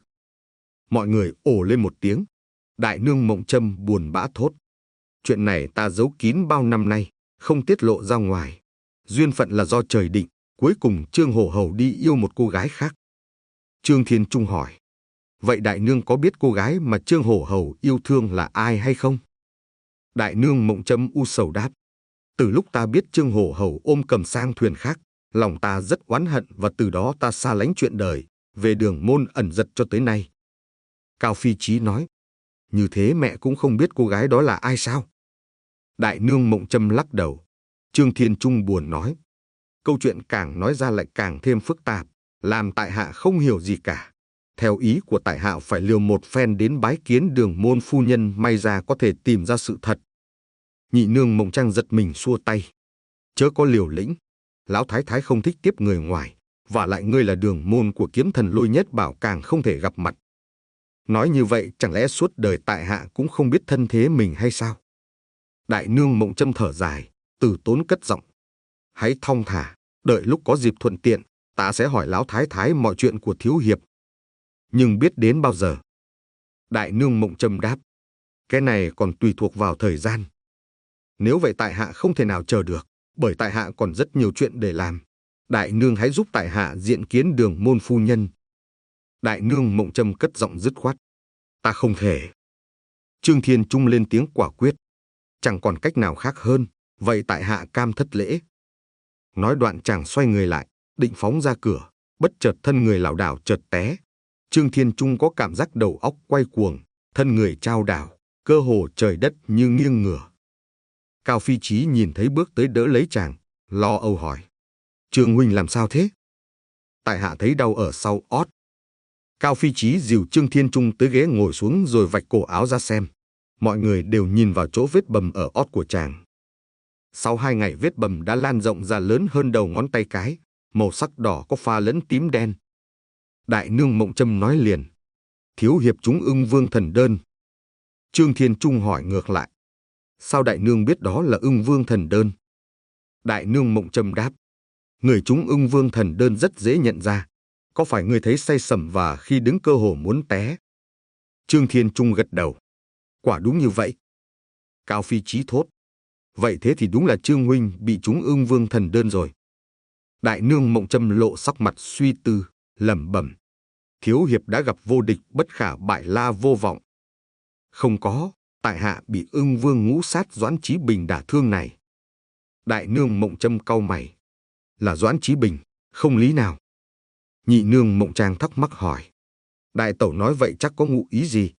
Mọi người ồ lên một tiếng. Đại nương Mộng Trâm buồn bã thốt. Chuyện này ta giấu kín bao năm nay, không tiết lộ ra ngoài. Duyên phận là do trời định, cuối cùng Trương Hổ Hầu đi yêu một cô gái khác. Trương Thiên Trung hỏi. Vậy đại nương có biết cô gái mà Trương Hổ Hầu yêu thương là ai hay không? Đại nương Mộng Trâm u sầu đáp. Từ lúc ta biết Trương Hổ Hầu ôm cầm sang thuyền khác, lòng ta rất oán hận và từ đó ta xa lánh chuyện đời, về đường môn ẩn giật cho tới nay. Cao Phi Chí nói. Như thế mẹ cũng không biết cô gái đó là ai sao? Đại nương Mộng Trâm lắc đầu. Trương Thiên Trung buồn nói. Câu chuyện càng nói ra lại càng thêm phức tạp, làm tại hạ không hiểu gì cả. Theo ý của tại hạ phải liều một phen đến bái kiến đường môn phu nhân may ra có thể tìm ra sự thật. Nhị nương Mộng Trang giật mình xua tay. Chớ có liều lĩnh. Lão thái thái không thích tiếp người ngoài, và lại ngươi là đường môn của kiếm thần Lôi Nhất Bảo càng không thể gặp mặt. Nói như vậy chẳng lẽ suốt đời tại hạ cũng không biết thân thế mình hay sao? Đại nương Mộng Trâm thở dài, từ tốn cất giọng. Hãy thong thả, đợi lúc có dịp thuận tiện, ta sẽ hỏi lão thái thái mọi chuyện của thiếu hiệp. Nhưng biết đến bao giờ? Đại nương Mộng Trâm đáp. Cái này còn tùy thuộc vào thời gian. Nếu vậy tại hạ không thể nào chờ được, bởi tại hạ còn rất nhiều chuyện để làm. Đại nương hãy giúp tại hạ diện kiến đường môn phu nhân. Đại nương Mộng Trâm cất giọng dứt khoát. Ta không thể. Trương Thiên Trung lên tiếng quả quyết. Chẳng còn cách nào khác hơn, vậy tại hạ cam thất lễ. Nói đoạn chàng xoay người lại, định phóng ra cửa, bất chợt thân người lảo đảo chợt té. Trương Thiên Trung có cảm giác đầu óc quay cuồng, thân người chao đảo, cơ hồ trời đất như nghiêng ngửa. Cao Phi Chí nhìn thấy bước tới đỡ lấy chàng, lo âu hỏi. Trương huynh làm sao thế? Tại hạ thấy đau ở sau ót. Cao Phi Chí dìu Trương Thiên Trung tới ghế ngồi xuống rồi vạch cổ áo ra xem. Mọi người đều nhìn vào chỗ vết bầm ở ót của chàng. Sau hai ngày vết bầm đã lan rộng ra lớn hơn đầu ngón tay cái, màu sắc đỏ có pha lẫn tím đen. Đại nương Mộng Trâm nói liền. Thiếu hiệp chúng Ưng Vương Thần Đơn. Trương Thiên Trung hỏi ngược lại. Sao đại nương biết đó là Ưng Vương Thần Đơn? Đại nương Mộng Trâm đáp. Người chúng Ưng Vương Thần Đơn rất dễ nhận ra. Có phải người thấy say sẩm và khi đứng cơ hồ muốn té? Trương Thiên Trung gật đầu. Quả đúng như vậy. Cao Phi Chí thốt. Vậy thế thì đúng là Trương huynh bị trúng Ưng Vương thần đơn rồi. Đại nương Mộng Trâm lộ sắc mặt suy tư, lẩm bẩm. Thiếu hiệp đã gặp vô địch bất khả bại La Vô Vọng. Không có, tại hạ bị Ưng Vương ngũ sát Doãn Chí Bình đả thương này. Đại nương Mộng Trâm cau mày. Là Doãn Chí Bình, không lý nào. Nhị nương Mộng Trang thắc mắc hỏi. Đại tẩu nói vậy chắc có ngụ ý gì?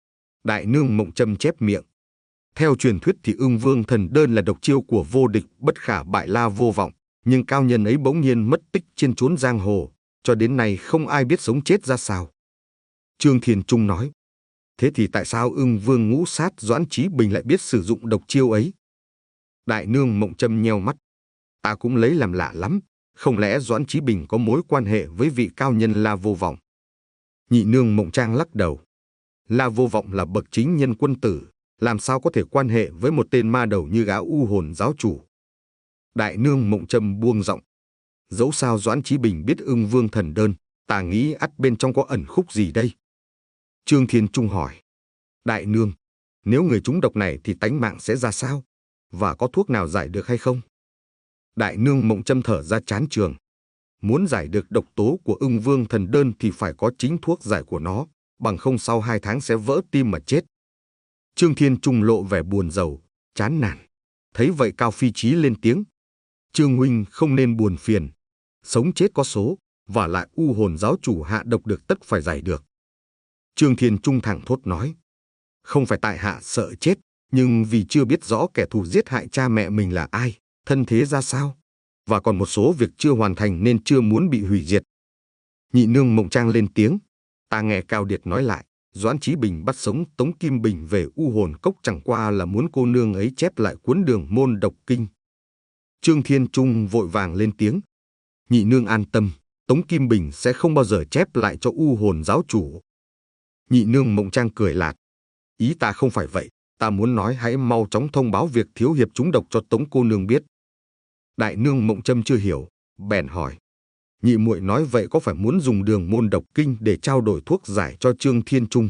Đại nương Mộng Trâm chép miệng. Theo truyền thuyết thì Ưng Vương thần đơn là độc chiêu của vô địch bất khả bại La Vô Vọng, nhưng cao nhân ấy bỗng nhiên mất tích trên chốn giang hồ, cho đến nay không ai biết sống chết ra sao. Trương Thiên Trung nói. Thế thì tại sao Ưng Vương ngũ sát Doãn Chí Bình lại biết sử dụng độc chiêu ấy? Đại nương Mộng Trâm nheo mắt. Ta cũng lấy làm lạ lắm, không lẽ Doãn Chí Bình có mối quan hệ với vị cao nhân La Vô Vọng? Nhị nương Mộng Trang lắc đầu. La Vô Vọng là bậc chính nhân quân tử, làm sao có thể quan hệ với một tên ma đầu như gã U Hồn giáo chủ? Đại nương Mộng Trâm buông giọng. Dẫu sao Doãn Chí Bình biết Ưng Vương thần đơn, ta nghĩ ắt bên trong có ẩn khúc gì đây? Trương Thiên Trung hỏi. Đại nương, nếu người trúng độc này thì tánh mạng sẽ ra sao? Và có thuốc nào giải được hay không? Đại nương Mộng Trâm thở ra chán trường. Muốn giải được độc tố của Ưng Vương thần đơn thì phải có chính thuốc giải của nó, bằng không sau hai tháng sẽ vỡ tim mà chết. Trương Thiên Trung lộ vẻ buồn rầu, chán nản. Thấy vậy Cao Phi Chí lên tiếng. Trương huynh không nên buồn phiền. Sống chết có số, và lại U Hồn giáo chủ hạ độc được tất phải giải được. Trương Thiên Trung thẳng thốt nói. Không phải tại hạ sợ chết, nhưng vì chưa biết rõ kẻ thù giết hại cha mẹ mình là ai, thân thế ra sao, và còn một số việc chưa hoàn thành nên chưa muốn bị hủy diệt. Nhị nương Mộng Trang lên tiếng. Ta nghe Cao Điệt nói lại, Doãn Chí Bình bắt sống Tống Kim Bình về U Hồn cốc chẳng qua là muốn cô nương ấy chép lại cuốn Đường Môn Độc Kinh. Trương Thiên Trung vội vàng lên tiếng. Nhị nương an tâm, Tống Kim Bình sẽ không bao giờ chép lại cho U Hồn giáo chủ. Nhị nương Mộng Trang cười lạt. Ý ta không phải vậy, ta muốn nói hãy mau chóng thông báo việc thiếu hiệp trúng độc cho Tống cô nương biết. Đại nương Mộng Trâm chưa hiểu, bèn hỏi. Nhị muội nói vậy có phải muốn dùng Đường Môn Độc Kinh để trao đổi thuốc giải cho Trương Thiên Trung?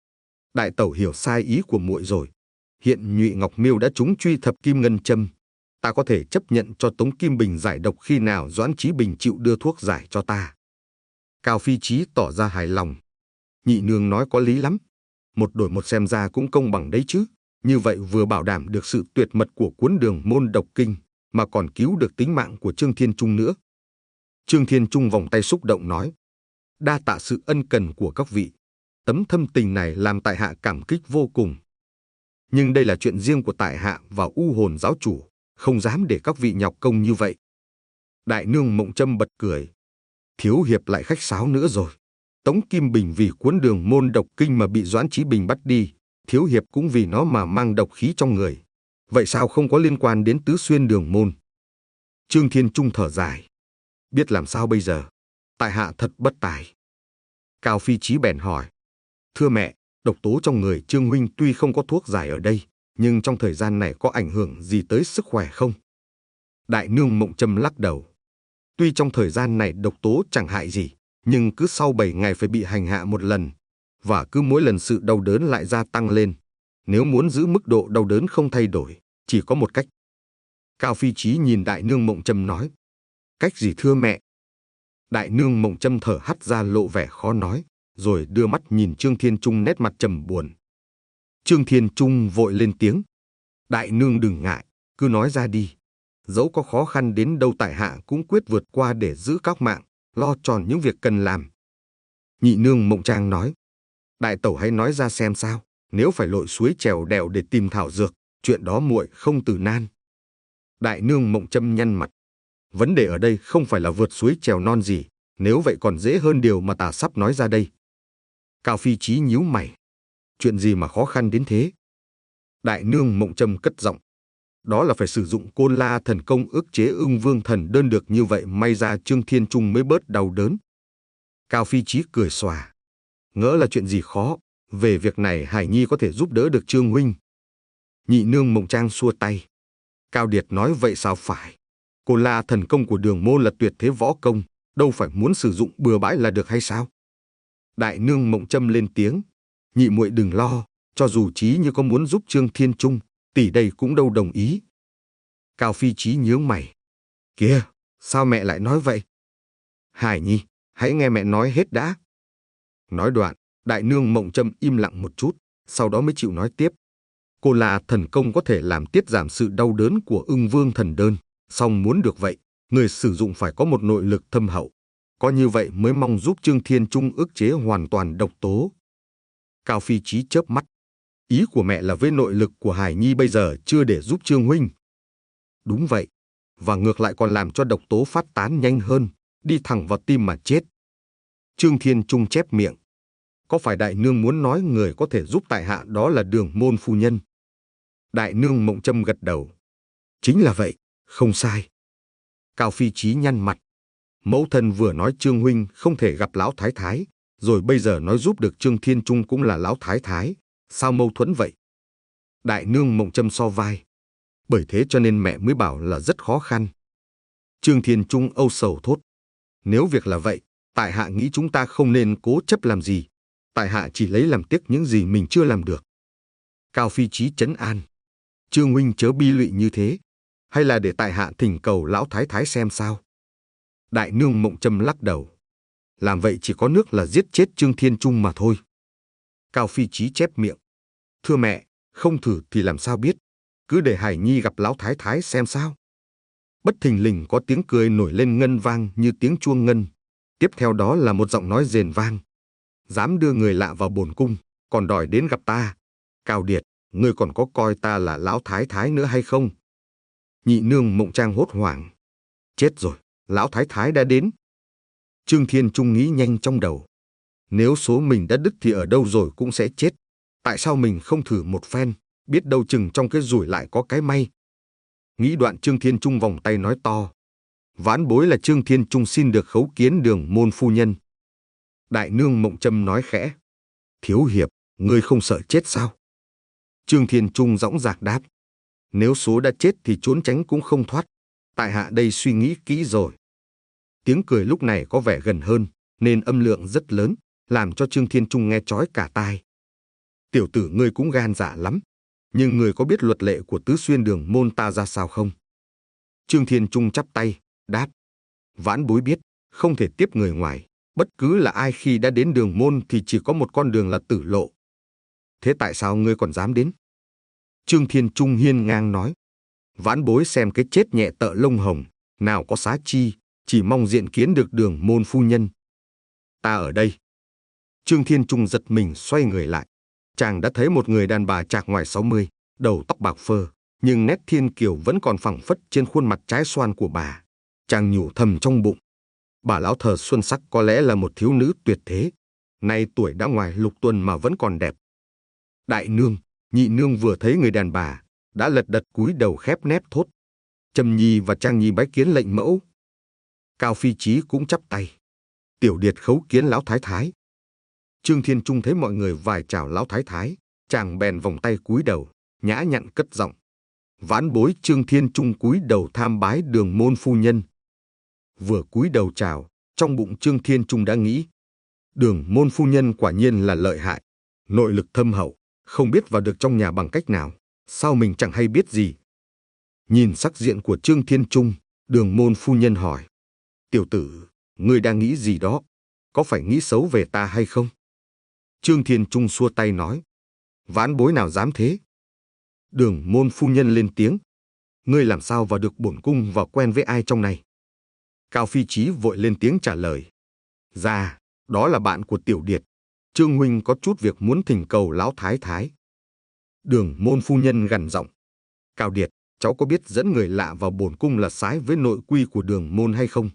Đại tẩu hiểu sai ý của muội rồi. Hiện Nhụy Ngọc Miêu đã trúng truy thập kim ngân châm. Ta có thể chấp nhận cho Tống Kim Bình giải độc khi nào Doãn Chí Bình chịu đưa thuốc giải cho ta. Cao Phi Chí tỏ ra hài lòng. Nhị nương nói có lý lắm. Một đổi một xem ra cũng công bằng đấy chứ. Như vậy vừa bảo đảm được sự tuyệt mật của cuốn Đường Môn Độc Kinh, mà còn cứu được tính mạng của Trương Thiên Trung nữa. Trương Thiên Trung vòng tay xúc động nói. Đa tạ sự ân cần của các vị. Tấm thâm tình này làm tại hạ cảm kích vô cùng. Nhưng đây là chuyện riêng của tại hạ và U Hồn giáo chủ, không dám để các vị nhọc công như vậy. Đại nương Mộng Trâm bật cười. Thiếu hiệp lại khách sáo nữa rồi. Tống Kim Bình vì cuốn Đường Môn Độc Kinh mà bị Doãn Chí Bình bắt đi, thiếu hiệp cũng vì nó mà mang độc khí trong người. Vậy sao không có liên quan đến Tứ Xuyên Đường Môn? Trương Thiên Trung thở dài. Biết làm sao bây giờ? Tại hạ thật bất tài. Cao Phi Chí bèn hỏi. Thưa mẹ, độc tố trong người Trương huynh tuy không có thuốc giải ở đây, nhưng trong thời gian này có ảnh hưởng gì tới sức khỏe không? Đại nương Mộng Trâm lắc đầu. Tuy trong thời gian này độc tố chẳng hại gì, nhưng cứ sau bảy ngày phải bị hành hạ một lần, và cứ mỗi lần sự đau đớn lại gia tăng lên. Nếu muốn giữ mức độ đau đớn không thay đổi, chỉ có một cách. Cao Phi Chí nhìn đại nương Mộng Trâm nói. Cách gì thưa mẹ? Đại nương Mộng Trâm thở hắt ra lộ vẻ khó nói, rồi đưa mắt nhìn Trương Thiên Trung nét mặt trầm buồn. Trương Thiên Trung vội lên tiếng. Đại nương đừng ngại, cứ nói ra đi. Dẫu có khó khăn đến đâu tại hạ cũng quyết vượt qua để giữ các mạng, lo tròn những việc cần làm. Nhị nương Mộng Trang nói. Đại tẩu hãy nói ra xem sao, nếu phải lội suối trèo đèo để tìm thảo dược, chuyện đó muội không từ nan. Đại nương Mộng Trâm nhăn mặt. Vấn đề ở đây không phải là vượt suối trèo non gì, nếu vậy còn dễ hơn điều mà ta sắp nói ra đây. Cao Phi Chí nhíu mày. Chuyện gì mà khó khăn đến thế? Đại nương Mộng Trâm cất giọng. Đó là phải sử dụng Côn La thần công ức chế Ưng Vương thần đơn được, như vậy may ra Trương Thiên Trung mới bớt đau đớn. Cao Phi Chí cười xòa. Ngỡ là chuyện gì khó, về việc này Hải Nhi có thể giúp đỡ được Trương huynh. Nhị nương Mộng Trang xua tay. Cao Điệt nói vậy sao phải? Côn La thần công của Đường Môn là tuyệt thế võ công, đâu phải muốn sử dụng bừa bãi là được hay sao? Đại nương Mộng Trâm lên tiếng. Nhị muội đừng lo, cho dù Chí như có muốn giúp Trương Thiên Trung, Tỷ đây cũng đâu đồng ý. Cao Phi Chí nhướng mày. Kìa, sao mẹ lại nói vậy? Hải Nhi, hãy nghe mẹ nói hết đã. Nói đoạn, đại nương Mộng Trâm im lặng một chút, sau đó mới chịu nói tiếp. Cô là thần công có thể làm tiết giảm sự đau đớn của Ưng Vương thần đơn, song muốn được vậy, người sử dụng phải có một nội lực thâm hậu. Có như vậy mới mong giúp Trương Thiên Trung ức chế hoàn toàn độc tố. Cao Phi Chí chớp mắt. Ý của mẹ là với nội lực của Hải Nhi bây giờ chưa để giúp Trương huynh. Đúng vậy, và ngược lại còn làm cho độc tố phát tán nhanh hơn, đi thẳng vào tim mà chết. Trương Thiên Trung chép miệng. Có phải đại nương muốn nói người có thể giúp tại hạ đó là Đường Môn phu nhân? Đại nương Mộng Trâm gật đầu. Chính là vậy, không sai. Cao Phi Chí nhăn mặt. Mẫu thân vừa nói Trương huynh không thể gặp lão thái thái, rồi bây giờ nói giúp được Trương Thiên Trung cũng là lão thái thái, sao mâu thuẫn vậy? Đại nương Mộng Trâm so vai. Bởi thế cho nên mẹ mới bảo là rất khó khăn. Trương Thiên Trung âu sầu thốt. Nếu việc là vậy, tại hạ nghĩ chúng ta không nên cố chấp làm gì. Tại hạ chỉ lấy làm tiếc những gì mình chưa làm được. Cao Phi Chí trấn an. Trương huynh chớ bi lụy như thế. Hay là để tại hạ thỉnh cầu lão thái thái xem sao? Đại nương Mộng Trâm lắc đầu. Làm vậy chỉ có nước là giết chết Trương Thiên Trung mà thôi. Cao Phi Chí chép miệng. Thưa mẹ, không thử thì làm sao biết. Cứ để Hải Nhi gặp lão thái thái xem sao. Bất thình lình có tiếng cười nổi lên ngân vang như tiếng chuông ngân. Tiếp theo đó là một giọng nói rền vang. Dám đưa người lạ vào bổn cung, còn đòi đến gặp ta. Cao Điệt, ngươi còn có coi ta là lão thái thái nữa hay không? Nhị nương Mộng Trang hốt hoảng. Chết rồi, lão thái thái đã đến. Trương Thiên Trung nghĩ nhanh trong đầu. Nếu số mình đã đứt thì ở đâu rồi cũng sẽ chết. Tại sao mình không thử một phen, biết đâu chừng trong cái rủi lại có cái may. Nghĩ đoạn Trương Thiên Trung vòng tay nói to. Vãn bối là Trương Thiên Trung xin được khấu kiến Đường Môn phu nhân. Đại nương Mộng Trâm nói khẽ. Thiếu hiệp, ngươi không sợ chết sao? Trương Thiên Trung dõng dạc đáp. Nếu số đã chết thì trốn tránh cũng không thoát. Tại hạ đây suy nghĩ kỹ rồi. Tiếng cười lúc này có vẻ gần hơn, nên âm lượng rất lớn, làm cho Trương Thiên Trung nghe chói cả tai. Tiểu tử ngươi cũng gan dạ lắm. Nhưng người có biết luật lệ của Tứ Xuyên Đường Môn ta ra sao không? Trương Thiên Trung chắp tay, đáp. Vãn bối biết, không thể tiếp người ngoài. Bất cứ là ai khi đã đến Đường Môn thì chỉ có một con đường là tử lộ. Thế tại sao ngươi còn dám đến? Trương Thiên Trung hiên ngang nói. Vãn bối xem cái chết nhẹ tợ lông hồng, nào có xá chi, chỉ mong diện kiến được Đường Môn phu nhân. Ta ở đây. Trương Thiên Trung giật mình xoay người lại. Chàng đã thấy một người đàn bà chạc ngoài sáu mươi, đầu tóc bạc phơ, nhưng nét thiên kiều vẫn còn phẳng phất trên khuôn mặt trái xoan của bà. Chàng nhủ thầm trong bụng. Bà lão thờ xuân sắc có lẽ là một thiếu nữ tuyệt thế. Nay tuổi đã ngoài lục tuần mà vẫn còn đẹp. Đại nương, nhị nương vừa thấy người đàn bà, đã lật đật cúi đầu khép nép thốt. Trầm Nhi và Trang Nhi bái kiến lệnh mẫu. Cao Phi Chí cũng chắp tay. Tiểu điệt khấu kiến lão thái thái. Trương Thiên Trung thấy mọi người vài chào lão thái thái, chàng bèn vòng tay cúi đầu, nhã nhặn cất giọng. Vãn bối Trương Thiên Trung cúi đầu tham bái Đường Môn phu nhân. Vừa cúi đầu chào, trong bụng Trương Thiên Trung đã nghĩ. Đường Môn phu nhân quả nhiên là lợi hại, nội lực thâm hậu, không biết vào được trong nhà bằng cách nào, sao mình chẳng hay biết gì. Nhìn sắc diện của Trương Thiên Trung, Đường Môn phu nhân hỏi. Tiểu tử, ngươi đang nghĩ gì đó? Có phải nghĩ xấu về ta hay không? Trương Thiên Trung xua tay nói. Vãn bối nào dám thế? Đường Môn phu nhân lên tiếng. Ngươi làm sao vào được bổn cung và quen với ai trong này? Cao Phi Chí vội lên tiếng trả lời. Dạ, đó là bạn của Tiểu Điệt. Trương huynh có chút việc muốn thỉnh cầu lão thái thái. Đường Môn phu nhân gằn giọng. Cao Điệt, cháu có biết dẫn người lạ vào bổn cung là trái với nội quy của Đường Môn hay không?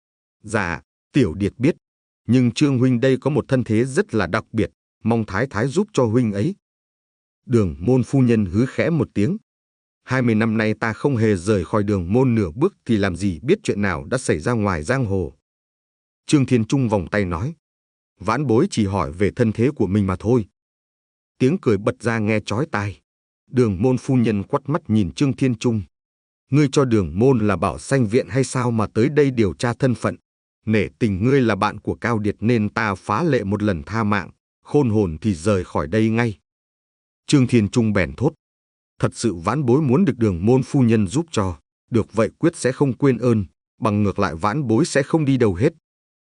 Dạ, Tiểu Điệt biết. Nhưng Trương huynh đây có một thân thế rất là đặc biệt, mong thái thái giúp cho huynh ấy. Đường Môn phu nhân hứ khẽ một tiếng. Hai mươi năm nay ta không hề rời khỏi Đường Môn nửa bước thì làm gì biết chuyện nào đã xảy ra ngoài giang hồ. Trương Thiên Trung vòng tay nói. Vãn bối chỉ hỏi về thân thế của mình mà thôi. Tiếng cười bật ra nghe chói tai. Đường Môn phu nhân quắt mắt nhìn Trương Thiên Trung. Ngươi cho Đường Môn là bảo sanh viện hay sao mà tới đây điều tra thân phận? Nể tình ngươi là bạn của Cao Điệt nên ta phá lệ một lần tha mạng, khôn hồn thì rời khỏi đây ngay. Trương Thiên Trung bèn thốt. Thật sự vãn bối muốn được Đường môn phu nhân giúp cho, được vậy quyết sẽ không quên ơn, bằng ngược lại vãn bối sẽ không đi đâu hết.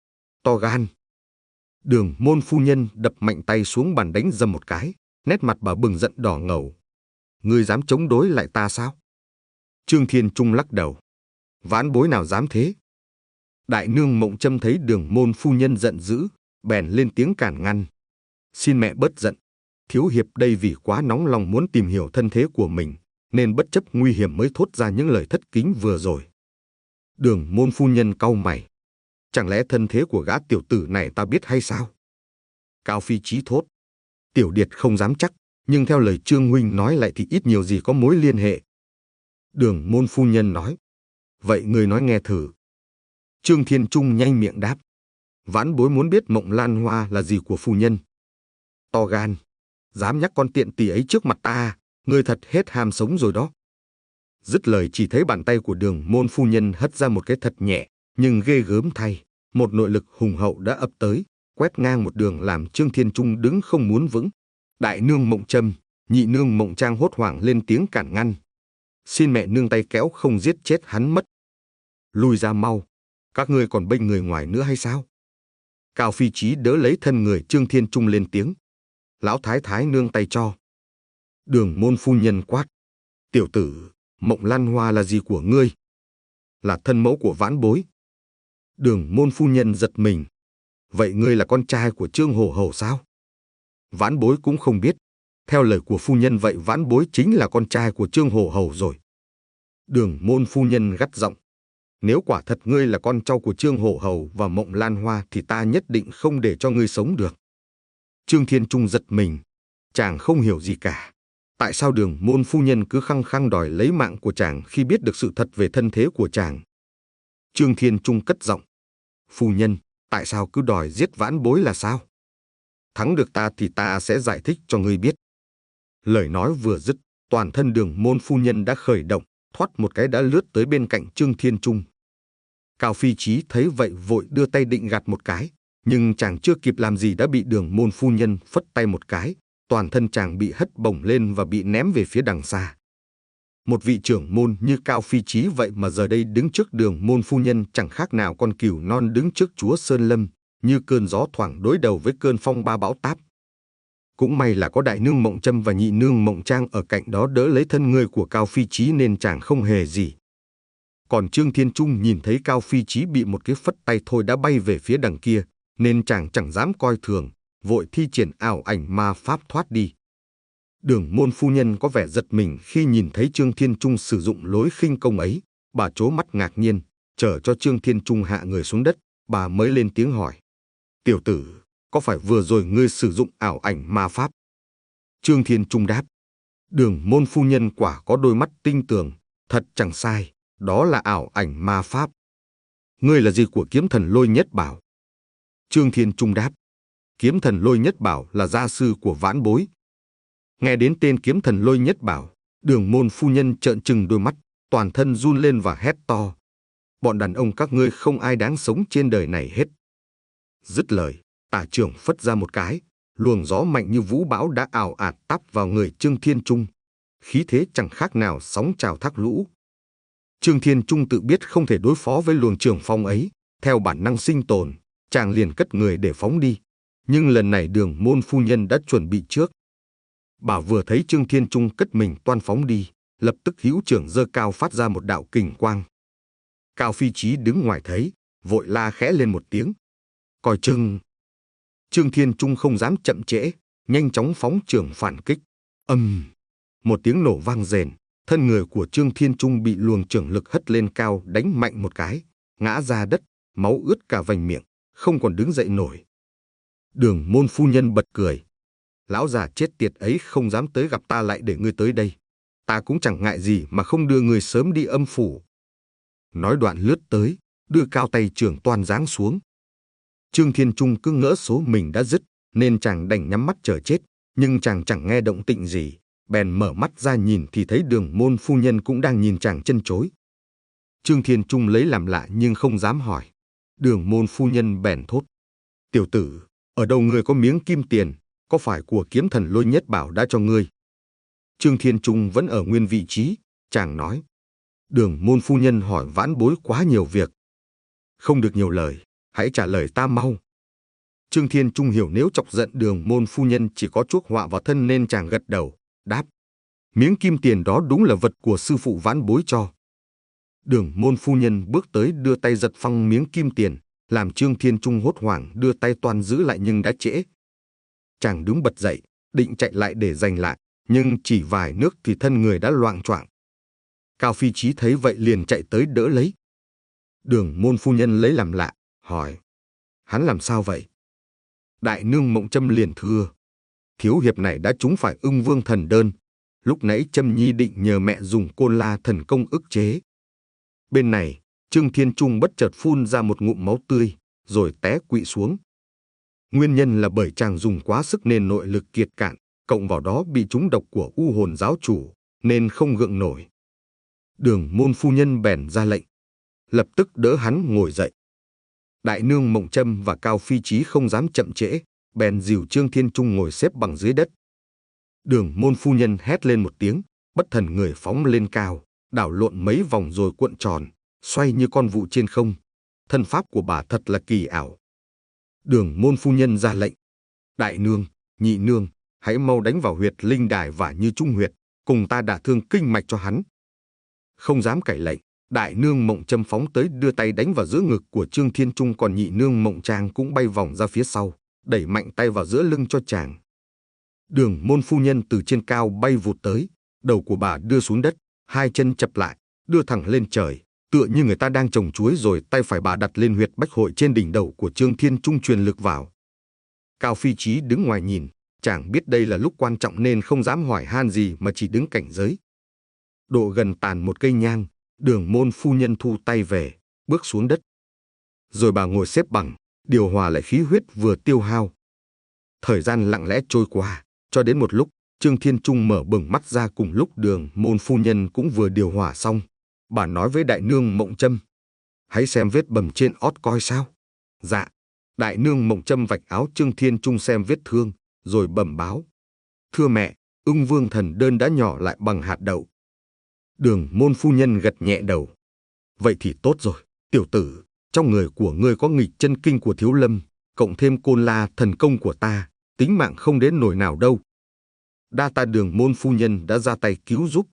To gan. Đường môn phu nhân đập mạnh tay xuống bàn đánh dầm một cái, nét mặt bà bừng giận đỏ ngầu. Ngươi dám chống đối lại ta sao? Trương Thiên Trung lắc đầu. Vãn bối nào dám thế? Đại nương Mộng Trâm thấy Đường môn phu nhân giận dữ, bèn lên tiếng cản ngăn. Xin mẹ bớt giận. Thiếu hiệp đây vì quá nóng lòng muốn tìm hiểu thân thế của mình, nên bất chấp nguy hiểm mới thốt ra những lời thất kính vừa rồi. Đường môn phu nhân cau mày. Chẳng lẽ thân thế của gã tiểu tử này ta biết hay sao? Cao Phi Chí thốt. Tiểu điệt không dám chắc, nhưng theo lời Trương huynh nói lại thì ít nhiều gì có mối liên hệ. Đường môn phu nhân nói. Vậy người nói nghe thử. Trương Thiên Trung nhanh miệng đáp. Vãn bối muốn biết Mộng Lan Hoa là gì của phu nhân. To gan. Dám nhắc con tiện tỳ ấy trước mặt ta, ngươi thật hết ham sống rồi đó. Dứt lời chỉ thấy bàn tay của Đường môn phu nhân hất ra một cái thật nhẹ, nhưng ghê gớm thay, một nội lực hùng hậu đã ập tới, quét ngang một đường làm Trương Thiên Trung đứng không muốn vững. Đại nương Mộng Trâm, nhị nương Mộng Trang hốt hoảng lên tiếng cản ngăn. Xin mẹ nương tay kéo không giết chết hắn mất. Lui ra mau, các ngươi còn bênh người ngoài nữa hay sao? Cao Phi Chí đỡ lấy thân người Trương Thiên Trung lên tiếng. Lão thái thái nương tay cho. Đường môn phu nhân quát. Tiểu tử, Mộng Lan Hoa là gì của ngươi? Là thân mẫu của vãn bối. Đường môn phu nhân giật mình. Vậy ngươi là con trai của Trương Hổ Hầu sao? Vãn bối cũng không biết. Theo lời của phu nhân vậy vãn bối chính là con trai của Trương Hổ Hầu rồi. Đường môn phu nhân gắt giọng. Nếu quả thật ngươi là con cháu của Trương Hổ Hầu và Mộng Lan Hoa thì ta nhất định không để cho ngươi sống được. Trương Thiên Trung giật mình. Chàng không hiểu gì cả. Tại sao Đường môn phu nhân cứ khăng khăng đòi lấy mạng của chàng khi biết được sự thật về thân thế của chàng? Trương Thiên Trung cất giọng. Phu nhân, tại sao cứ đòi giết vãn bối là sao? Thắng được ta thì ta sẽ giải thích cho ngươi biết. Lời nói vừa dứt, toàn thân Đường môn phu nhân đã khởi động, thoát một cái đã lướt tới bên cạnh Trương Thiên Trung. Cao Phi Chí thấy vậy vội đưa tay định gạt một cái, nhưng chàng chưa kịp làm gì đã bị Đường môn phu nhân phất tay một cái, toàn thân chàng bị hất bổng lên và bị ném về phía đằng xa. Một vị trưởng môn như Cao Phi Chí vậy mà giờ đây đứng trước Đường môn phu nhân chẳng khác nào con cừu non đứng trước chúa Sơn Lâm, như cơn gió thoảng đối đầu với cơn phong ba bão táp. Cũng may là có đại nương Mộng Trâm và nhị nương Mộng Trang ở cạnh đó đỡ lấy thân người của Cao Phi Chí nên chàng không hề gì. Còn Trương Thiên Trung nhìn thấy Cao Phi Chí bị một cái phất tay thôi đã bay về phía đằng kia, nên chàng chẳng dám coi thường, vội thi triển ảo ảnh ma pháp thoát đi. Đường môn phu nhân có vẻ giật mình khi nhìn thấy Trương Thiên Trung sử dụng lối khinh công ấy, bà trố mắt ngạc nhiên, chờ cho Trương Thiên Trung hạ người xuống đất, bà mới lên tiếng hỏi. Tiểu tử, có phải vừa rồi ngươi sử dụng ảo ảnh ma pháp? Trương Thiên Trung đáp. Đường môn phu nhân quả có đôi mắt tinh tường, thật chẳng sai, đó là ảo ảnh ma pháp. Ngươi là gì của kiếm thần Lôi Nhất Bảo? Trương Thiên Trung đáp. Kiếm thần Lôi Nhất Bảo là gia sư của vãn bối. Nghe đến tên kiếm thần Lôi Nhất Bảo, Đường môn phu nhân trợn trừng đôi mắt, toàn thân run lên và hét to. Bọn đàn ông các ngươi không ai đáng sống trên đời này hết. Dứt lời, tả trưởng phất ra một cái, luồng gió mạnh như vũ bão đã ào ạt tắp vào người Trương Thiên Trung. Khí thế chẳng khác nào sóng trào thác lũ. Trương Thiên Trung tự biết không thể đối phó với luồng trường phong ấy, theo bản năng sinh tồn, chàng liền cất người để phóng đi. Nhưng lần này Đường môn phu nhân đã chuẩn bị trước. Bà vừa thấy Trương Thiên Trung cất mình toan phóng đi, lập tức hữu trưởng giơ cao phát ra một đạo kình quang. Cao Phi Chí đứng ngoài thấy, vội la khẽ lên một tiếng. Coi chừng! Trương Thiên Trung không dám chậm trễ, nhanh chóng phóng trưởng phản kích. Âm! Um, một tiếng nổ vang rền, thân người của Trương Thiên Trung bị luồng trưởng lực hất lên cao đánh mạnh một cái, ngã ra đất, máu ướt cả vành miệng, không còn đứng dậy nổi. Đường môn phu nhân bật cười. Lão già chết tiệt ấy không dám tới gặp ta lại để ngươi tới đây. Ta cũng chẳng ngại gì mà không đưa ngươi sớm đi âm phủ. Nói đoạn lướt tới, đưa cao tay trưởng toan giáng xuống. Trương Thiên Trung cứ ngỡ số mình đã dứt, nên chàng đành nhắm mắt chờ chết, nhưng chàng chẳng nghe động tĩnh gì, bèn mở mắt ra nhìn thì thấy Đường môn phu nhân cũng đang nhìn chàng chân chối. Trương Thiên Trung lấy làm lạ nhưng không dám hỏi. Đường môn phu nhân bèn thốt. Tiểu tử, ở đâu ngươi có miếng kim tiền, có phải của kiếm thần Lôi Nhất Bảo đã cho ngươi? Trương Thiên Trung vẫn ở nguyên vị trí, chàng nói. Đường môn phu nhân hỏi vãn bối quá nhiều việc. Không được nhiều lời, hãy trả lời ta mau. Trương Thiên Trung hiểu nếu chọc giận đường môn phu nhân chỉ có chuốc họa vào thân nên chàng gật đầu, đáp. Miếng kim tiền đó đúng là vật của sư phụ vãn bối cho. Đường môn phu nhân bước tới đưa tay giật phăng miếng kim tiền, làm Trương Thiên Trung hốt hoảng đưa tay toan giữ lại nhưng đã trễ. Chàng đứng bật dậy, định chạy lại để giành lại, nhưng chỉ vài nước thì thân người đã loạng choạng. Cao Phi Chí thấy vậy liền chạy tới đỡ lấy. Đường môn phu nhân lấy làm lạ, hỏi. Hắn làm sao vậy? Đại nương Mộng Trâm liền thưa. Thiếu hiệp này đã trúng phải Ưng Vương thần đơn. Lúc nãy Trâm Nhi định nhờ mẹ dùng Côn La thần công ức chế. Bên này, Trương Thiên Trung bất chợt phun ra một ngụm máu tươi, rồi té quỵ xuống. Nguyên nhân là bởi chàng dùng quá sức nên nội lực kiệt cạn, cộng vào đó bị trúng độc của u hồn giáo chủ, nên không gượng nổi. Đường môn phu nhân bèn ra lệnh, lập tức đỡ hắn ngồi dậy. Đại nương Mộng Trâm và Cao Phi Chí không dám chậm trễ, bèn dìu Trương Thiên Trung ngồi xếp bằng dưới đất. Đường môn phu nhân hét lên một tiếng, bất thần người phóng lên cao, đảo lộn mấy vòng rồi cuộn tròn, xoay như con vụ trên không. Thân pháp của bà thật là kỳ ảo. Đường môn phu nhân ra lệnh. Đại nương, nhị nương, hãy mau đánh vào huyệt linh đài và như trung huyệt, cùng ta đả thương kinh mạch cho hắn. Không dám cãi lệnh, đại nương Mộng Trâm phóng tới đưa tay đánh vào giữa ngực của Trương Thiên Trung, còn nhị nương Mộng Trang cũng bay vòng ra phía sau, đẩy mạnh tay vào giữa lưng cho chàng. Đường môn phu nhân từ trên cao bay vụt tới, đầu của bà đưa xuống đất, hai chân chập lại, đưa thẳng lên trời, tựa như người ta đang trồng chuối, rồi tay phải bà đặt lên huyệt bách hội trên đỉnh đầu của Trương Thiên Trung truyền lực vào. Cao Phi Chí đứng ngoài nhìn, chàng biết đây là lúc quan trọng nên không dám hỏi han gì mà chỉ đứng cảnh giới. Độ gần tàn một cây nhang, đường môn phu nhân thu tay về, bước xuống đất. Rồi bà ngồi xếp bằng, điều hòa lại khí huyết vừa tiêu hao. Thời gian lặng lẽ trôi qua, cho đến một lúc, Trương Thiên Trung mở bừng mắt ra cùng lúc đường môn phu nhân cũng vừa điều hòa xong. Bà nói với đại nương Mộng Trâm, hãy xem vết bầm trên ót coi sao. Dạ. Đại nương Mộng Trâm vạch áo Trương Thiên Trung xem vết thương, rồi bẩm báo. Thưa mẹ, Ưng Vương thần đơn đã nhỏ lại bằng hạt đậu. Đường môn phu nhân gật nhẹ đầu. Vậy thì tốt rồi, tiểu tử, trong người của ngươi có nghịch chân kinh của Thiếu Lâm, cộng thêm Côn La thần công của ta, tính mạng không đến nỗi nào đâu. Đa tạ đường môn phu nhân đã ra tay cứu giúp.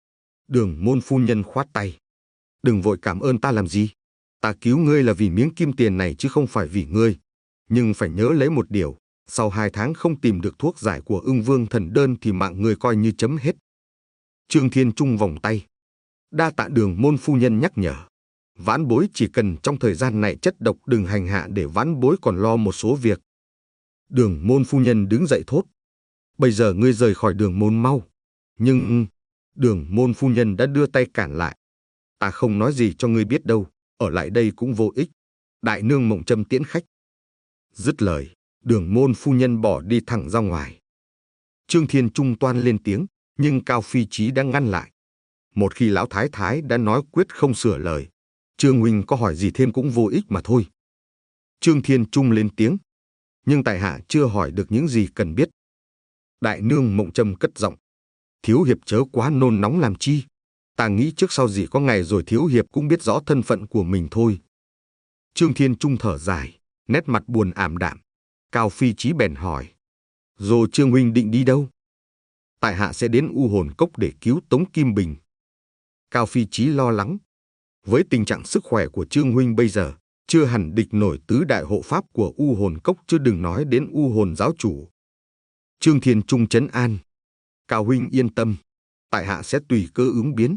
Đường môn phu nhân khoát tay. Đừng vội cảm ơn ta làm gì. Ta cứu ngươi là vì miếng kim tiền này chứ không phải vì ngươi. Nhưng phải nhớ lấy một điều, sau hai tháng không tìm được thuốc giải của Ưng Vương thần đơn thì mạng ngươi coi như chấm hết. Trương Thiên Trung vòng tay. Đa tạ đường môn phu nhân nhắc nhở. Vãn bối chỉ cần trong thời gian này chất độc đừng hành hạ để vãn bối còn lo một số việc. Đường môn phu nhân đứng dậy thốt. Bây giờ ngươi rời khỏi đường môn mau. Nhưng đường môn phu nhân đã đưa tay cản lại. Ta không nói gì cho ngươi biết đâu, ở lại đây cũng vô ích. Đại nương Mộng Trâm tiễn khách. Dứt lời, đường môn phu nhân bỏ đi thẳng ra ngoài. Trương Thiên Trung toan lên tiếng, nhưng Cao Phi Chí đã ngăn lại. Một khi lão thái thái đã nói quyết không sửa lời, Trương huynh có hỏi gì thêm cũng vô ích mà thôi. Trương Thiên Trung lên tiếng, nhưng tại hạ chưa hỏi được những gì cần biết. Đại nương Mộng Trâm cất giọng, thiếu hiệp chớ quá nôn nóng làm chi. Ta nghĩ trước sau gì có ngày rồi thiếu hiệp cũng biết rõ thân phận của mình thôi. Trương Thiên Trung thở dài, nét mặt buồn ảm đạm. Cao Phi Chí bèn hỏi, rồi Trương huynh định đi đâu? Tại hạ sẽ đến U Hồn Cốc để cứu Tống Kim Bình. Cao Phi Chí lo lắng. Với tình trạng sức khỏe của Trương huynh bây giờ, chưa hẳn địch nổi tứ đại hộ pháp của U Hồn Cốc, chứ đừng nói đến U Hồn giáo chủ. Trương Thiên Trung trấn an. Cao huynh yên tâm, tại hạ sẽ tùy cơ ứng biến.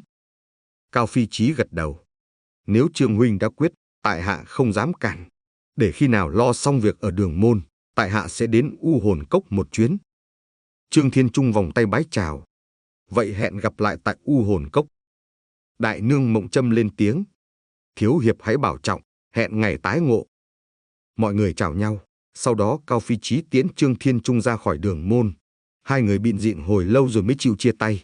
Cao Phi Chí gật đầu. Nếu Trương huynh đã quyết, tại hạ không dám cản. Để khi nào lo xong việc ở đường môn, tại hạ sẽ đến U Hồn Cốc một chuyến. Trương Thiên Trung vòng tay bái chào. Vậy hẹn gặp lại tại U Hồn Cốc. Đại nương Mộng Trâm lên tiếng. Thiếu hiệp hãy bảo trọng, hẹn ngày tái ngộ. Mọi người chào nhau. Sau đó Cao Phi Chí tiễn Trương Thiên Trung ra khỏi đường môn. Hai người bịn dịn hồi lâu rồi mới chịu chia tay.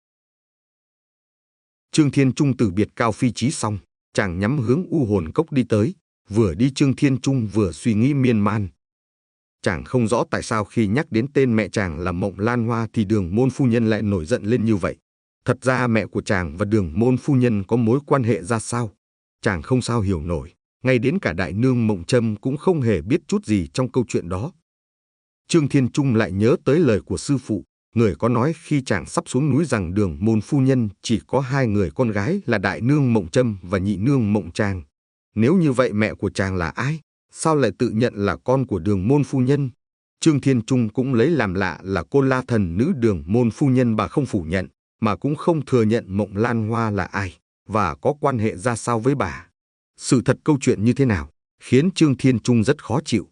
Trương Thiên Trung từ biệt Cao Phi Chí xong, chàng nhắm hướng U Hồn Cốc đi tới. Vừa đi Trương Thiên Trung vừa suy nghĩ miên man. Chàng không rõ tại sao khi nhắc đến tên mẹ chàng là Mộng Lan Hoa thì Đường Môn phu nhân lại nổi giận lên như vậy. Thật ra mẹ của chàng và Đường Môn phu nhân có mối quan hệ ra sao? Chàng không sao hiểu nổi, ngay đến cả đại nương Mộng Trâm cũng không hề biết chút gì trong câu chuyện đó. Trương Thiên Trung lại nhớ tới lời của sư phụ, người có nói khi chàng sắp xuống núi rằng Đường Môn phu nhân chỉ có hai người con gái là đại nương Mộng Trâm và nhị nương Mộng Tràng. Nếu như vậy mẹ của chàng là ai? Sao lại tự nhận là con của Đường Môn phu nhân? Trương Thiên Trung cũng lấy làm lạ là cô la thần nữ Đường Môn phu nhân bà không phủ nhận, mà cũng không thừa nhận Mộng Lan Hoa là ai, và có quan hệ ra sao với bà. Sự thật câu chuyện như thế nào, khiến Trương Thiên Trung rất khó chịu.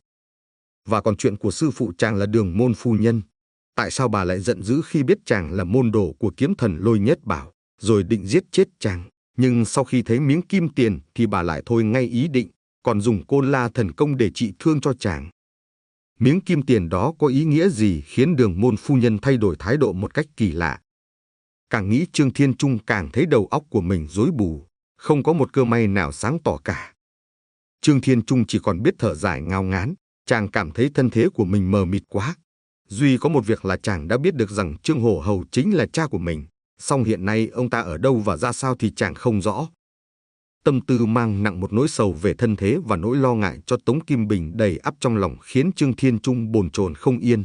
Và còn chuyện của sư phụ chàng là Đường Môn phu nhân. Tại sao bà lại giận dữ khi biết chàng là môn đồ của kiếm thần Lôi Nhất Bảo, rồi định giết chết chàng? Nhưng sau khi thấy miếng kim tiền thì bà lại thôi ngay ý định, còn dùng Côn La thần công để trị thương cho chàng. Miếng kim tiền đó có ý nghĩa gì khiến Đường Môn phu nhân thay đổi thái độ một cách kỳ lạ? Càng nghĩ Trương Thiên Trung càng thấy đầu óc của mình rối bù, không có một cơ may nào sáng tỏ cả. Trương Thiên Trung chỉ còn biết thở dài ngao ngán, chàng cảm thấy thân thế của mình mờ mịt quá. Duy có một việc là chàng đã biết được rằng Trương Hổ Hầu chính là cha của mình, song hiện nay ông ta ở đâu và ra sao thì chàng không rõ. Tâm tư mang nặng một nỗi sầu về thân thế và nỗi lo ngại cho Tống Kim Bình đầy ắp trong lòng khiến Trương Thiên Trung bồn chồn không yên.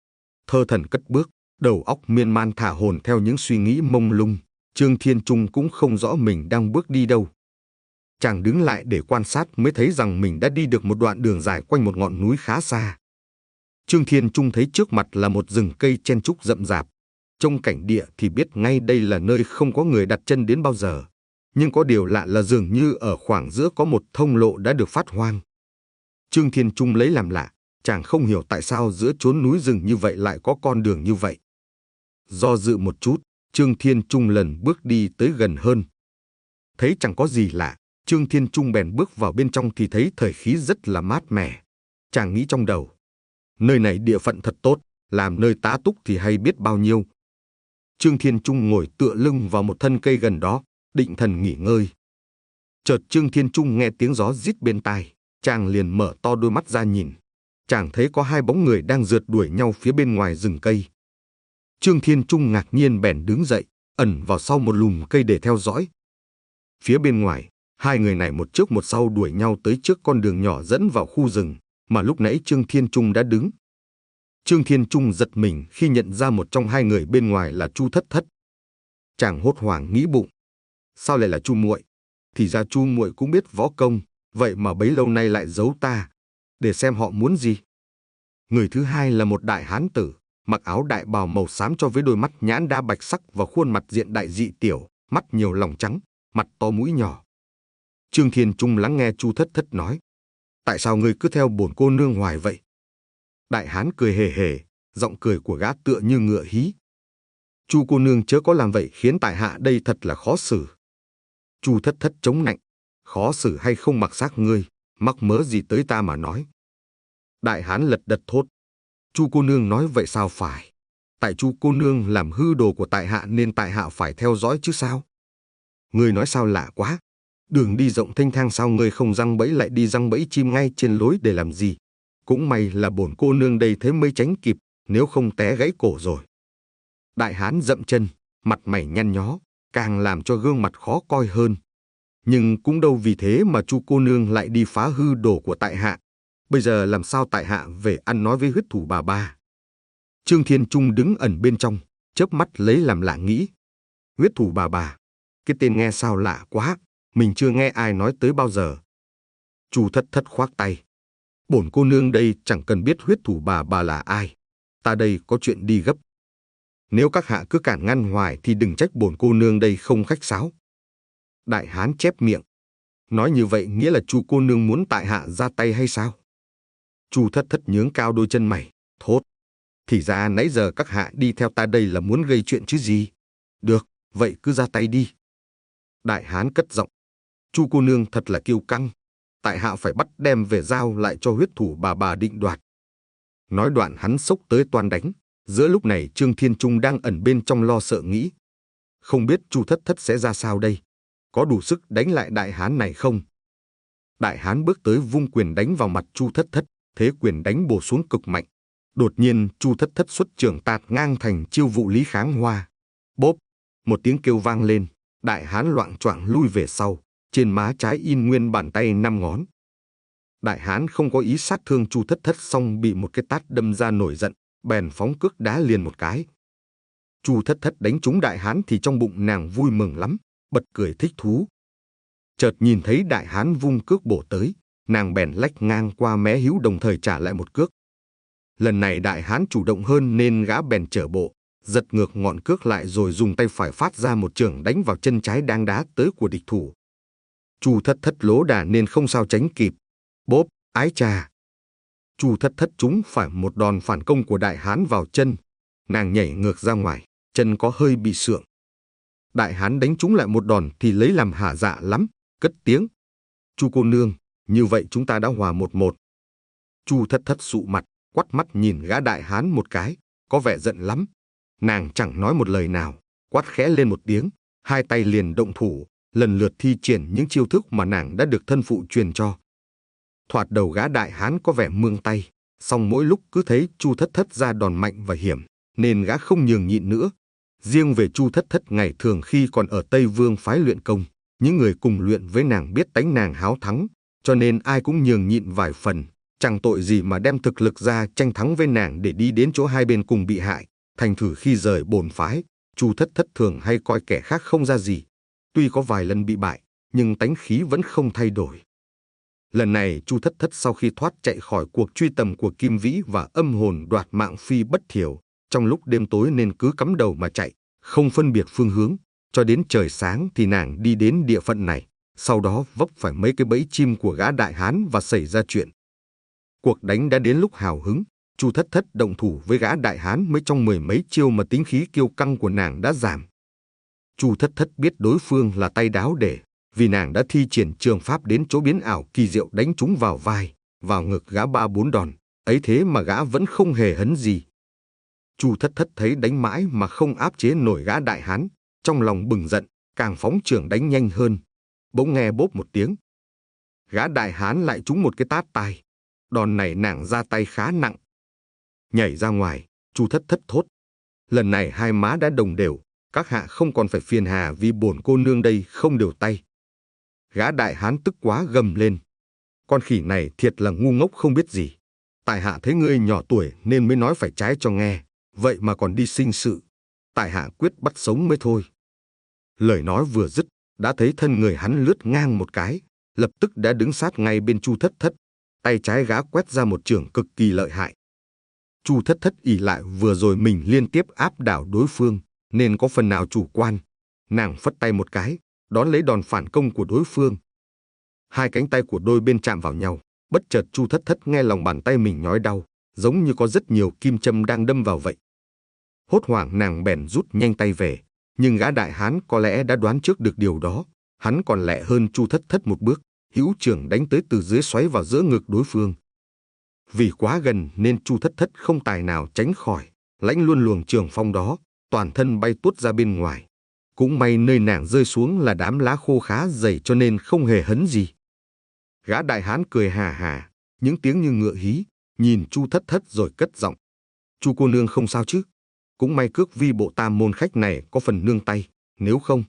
Thơ thẩn cất bước, đầu óc miên man thả hồn theo những suy nghĩ mông lung, Trương Thiên Trung cũng không rõ mình đang bước đi đâu. Chàng đứng lại để quan sát mới thấy rằng mình đã đi được một đoạn đường dài quanh một ngọn núi khá xa. Trương Thiên Trung thấy trước mặt là một rừng cây chen trúc rậm rạp. Trông cảnh địa thì biết ngay đây là nơi không có người đặt chân đến bao giờ. Nhưng có điều lạ là dường như ở khoảng giữa có một thông lộ đã được phát hoang. Trương Thiên Trung lấy làm lạ, chàng không hiểu tại sao giữa chốn núi rừng như vậy lại có con đường như vậy. Do dự một chút, Trương Thiên Trung lần bước đi tới gần hơn. Thấy chẳng có gì lạ, Trương Thiên Trung bèn bước vào bên trong thì thấy thời khí rất là mát mẻ. Chàng nghĩ trong đầu, nơi này địa phận thật tốt, làm nơi tá túc thì hay biết bao nhiêu. Trương Thiên Trung ngồi tựa lưng vào một thân cây gần đó, định thần nghỉ ngơi. Chợt Trương Thiên Trung nghe tiếng gió rít bên tai, chàng liền mở to đôi mắt ra nhìn. Chàng thấy có hai bóng người đang rượt đuổi nhau phía bên ngoài rừng cây. Trương Thiên Trung ngạc nhiên bèn đứng dậy, ẩn vào sau một lùm cây để theo dõi. Phía bên ngoài, hai người này một trước một sau đuổi nhau tới trước con đường nhỏ dẫn vào khu rừng, mà lúc nãy Trương Thiên Trung đã đứng. Trương Thiên Trung giật mình khi nhận ra một trong hai người bên ngoài là Chu Thất Thất. Chàng hốt hoảng nghĩ bụng, sao lại là Chu muội? Thì ra Chu muội cũng biết võ công, vậy mà bấy lâu nay lại giấu ta, để xem họ muốn gì. Người thứ hai là một đại hán tử, mặc áo đại bào màu xám cho với đôi mắt nhãn đa bạch sắc và khuôn mặt diện đại dị tiểu, mắt nhiều lòng trắng, mặt to mũi nhỏ. Trương Thiên Trung lắng nghe Chu Thất Thất nói, tại sao ngươi cứ theo bổn cô nương hoài vậy? Đại hán cười hề hề, giọng cười của gã tựa như ngựa hí. Chu cô nương chớ có làm vậy khiến tại hạ đây thật là khó xử. Chu Thất Thất chống nạnh, khó xử hay không mặc xác ngươi, mắc mớ gì tới ta mà nói. Đại hán lật đật thốt, Chu cô nương nói vậy sao phải? Tại Chu cô nương làm hư đồ của tại hạ nên tại hạ phải theo dõi chứ sao? Ngươi nói sao lạ quá, đường đi rộng thênh thang sao ngươi không giăng bẫy lại đi giăng bẫy chim ngay trên lối để làm gì? Cũng may là bổn cô nương đây thế mới tránh kịp, nếu không té gãy cổ rồi. Đại hán dậm chân, mặt mày nhăn nhó, càng làm cho gương mặt khó coi hơn. Nhưng cũng đâu vì thế mà Chu cô nương lại đi phá hư đồ của tại hạ. Bây giờ làm sao tại hạ về ăn nói với huyết thủ bà ba? Trương Thiên Trung đứng ẩn bên trong, chớp mắt lấy làm lạ nghĩ. Huyết thủ bà bà, cái tên nghe sao lạ quá, mình chưa nghe ai nói tới bao giờ. Chu Thất Thất khoác tay. Bổn cô nương đây chẳng cần biết huyết thủ bà bà là ai. Ta đây có chuyện đi gấp. Nếu các hạ cứ cản ngăn hoài thì đừng trách bổn cô nương đây không khách sáo. Đại hán chép miệng. Nói như vậy nghĩa là Chu cô nương muốn tại hạ ra tay hay sao? Chu Thất Thất nhướng cao đôi chân mày, thốt. Thì ra nãy giờ các hạ đi theo ta đây là muốn gây chuyện chứ gì? Được, vậy cứ ra tay đi. Đại hán cất giọng. Chu cô nương thật là kiêu căng. Tại hạ phải bắt đem về giao lại cho huyết thủ bà bà định đoạt. Nói đoạn hắn xốc tới toan đánh. Giữa lúc này Trương Thiên Trung đang ẩn bên trong lo sợ nghĩ. Không biết Chu Thất Thất sẽ ra sao đây? Có đủ sức đánh lại đại hán này không? Đại hán bước tới vung quyền đánh vào mặt Chu Thất Thất. thế quyền đánh bổ xuống cực mạnh. Đột nhiên Chu Thất Thất xuất trưởng tạt ngang thành chiêu vụ Lý Kháng Hoa. Bốp, một tiếng kêu vang lên, đại hán loạng choạng lui về sau, trên má trái in nguyên bàn tay năm ngón. Đại hán không có ý sát thương Chu Thất Thất, xong bị một cái tát đâm ra nổi giận, bèn phóng cước đá liền một cái. Chu Thất Thất đánh trúng đại hán thì trong bụng nàng vui mừng lắm, bật cười thích thú. Chợt nhìn thấy đại hán vung cước bổ tới, nàng bèn lách ngang qua mé hữu đồng thời trả lại một cước. Lần này đại hán chủ động hơn nên gã bèn trở bộ, giật ngược ngọn cước lại rồi dùng tay phải phát ra một chưởng đánh vào chân trái đang đá tới của địch thủ. Chu Thất Thất lố đà nên không sao tránh kịp. Bốp, ái chà! Chu Thất Thất trúng phải một đòn phản công của đại hán vào chân, nàng nhảy ngược ra ngoài, chân có hơi bị sượng. Đại hán đánh trúng lại một đòn thì lấy làm hả dạ lắm, cất tiếng: Chu cô nương, như vậy chúng ta đã hòa một một. Chu Thất Thất sụ mặt, quắt mắt nhìn gã đại hán một cái, có vẻ giận lắm. Nàng chẳng nói một lời nào, quát khẽ lên một tiếng, hai tay liền động thủ, lần lượt thi triển những chiêu thức mà nàng đã được thân phụ truyền cho. Thoạt đầu gã đại hán có vẻ mương tay, song mỗi lúc cứ thấy Chu Thất Thất ra đòn mạnh và hiểm, nên gã không nhường nhịn nữa. Riêng về Chu Thất Thất ngày thường khi còn ở Tây Vương phái luyện công, những người cùng luyện với nàng biết tánh nàng háo thắng, cho nên ai cũng nhường nhịn vài phần, chẳng tội gì mà đem thực lực ra tranh thắng với nàng để đi đến chỗ hai bên cùng bị hại. Thành thử khi rời bổn phái, Chu Thất Thất thường hay coi kẻ khác không ra gì. Tuy có vài lần bị bại, nhưng tánh khí vẫn không thay đổi. Lần này Chu Thất Thất sau khi thoát chạy khỏi cuộc truy tầm của Kim Vĩ và âm hồn đoạt mạng Phi Bất Thiểu, trong lúc đêm tối nên cứ cắm đầu mà chạy, không phân biệt phương hướng, cho đến trời sáng thì nàng đi đến địa phận này, sau đó vấp phải mấy cái bẫy chim của gã đại hán và xảy ra chuyện. Cuộc đánh đã đến lúc hào hứng, Chu Thất Thất động thủ với gã đại hán mới trong mười mấy chiêu mà tính khí kiêu căng của nàng đã giảm. Chu Thất Thất biết đối phương là tay đáo để, vì nàng đã thi triển trường pháp đến chỗ biến ảo kỳ diệu đánh trúng vào vai, vào ngực gã ba bốn đòn, ấy thế mà gã vẫn không hề hấn gì. Chu Thất Thất thấy đánh mãi mà không áp chế nổi gã đại hán, trong lòng bừng giận, càng phóng chưởng đánh nhanh hơn. Bỗng nghe bốp một tiếng, gã đại hán lại trúng một cái tát tai. Đòn này nàng ra tay khá nặng. Nhảy ra ngoài, Chu Thất Thất thốt: lần này hai má đã đồng đều, các hạ không còn phải phiền hà vì bổn cô nương đây không đều tay. Gã đại hán tức quá gầm lên: con khỉ này thiệt là ngu ngốc không biết gì. Tại hạ thấy ngươi nhỏ tuổi nên mới nói phải trái cho nghe, vậy mà còn đi sinh sự. Tại hạ quyết bắt sống mới thôi. Lời nói vừa dứt, đã thấy thân người hắn lướt ngang một cái, lập tức đã đứng sát ngay bên Chu Thất Thất. Tay trái gã quét ra một chưởng cực kỳ lợi hại. Chu Thất Thất ỷ lại vừa rồi mình liên tiếp áp đảo đối phương, nên có phần nào chủ quan. Nàng phất tay một cái, đón lấy đòn phản công của đối phương. Hai cánh tay của đôi bên chạm vào nhau, bất chợt Chu Thất Thất nghe lòng bàn tay mình nhói đau, giống như có rất nhiều kim châm đang đâm vào vậy. Hốt hoảng nàng bèn rút nhanh tay về, nhưng gã đại hán có lẽ đã đoán trước được điều đó, hắn còn lẹ hơn Chu Thất Thất một bước, hữu chưởng đánh tới từ dưới xoáy vào giữa ngực đối phương. Vì quá gần nên Chu Thất Thất không tài nào tránh khỏi, lãnh luôn luồng trường phong đó, toàn thân bay tuốt ra bên ngoài. Cũng may nơi nàng rơi xuống là đám lá khô khá dày cho nên không hề hấn gì. Gã đại hán cười hà hà, những tiếng như ngựa hí, nhìn Chu Thất Thất rồi cất giọng: Chu cô nương không sao chứ? Cũng may cước vi bộ tam môn khách này có phần nương tay, nếu không.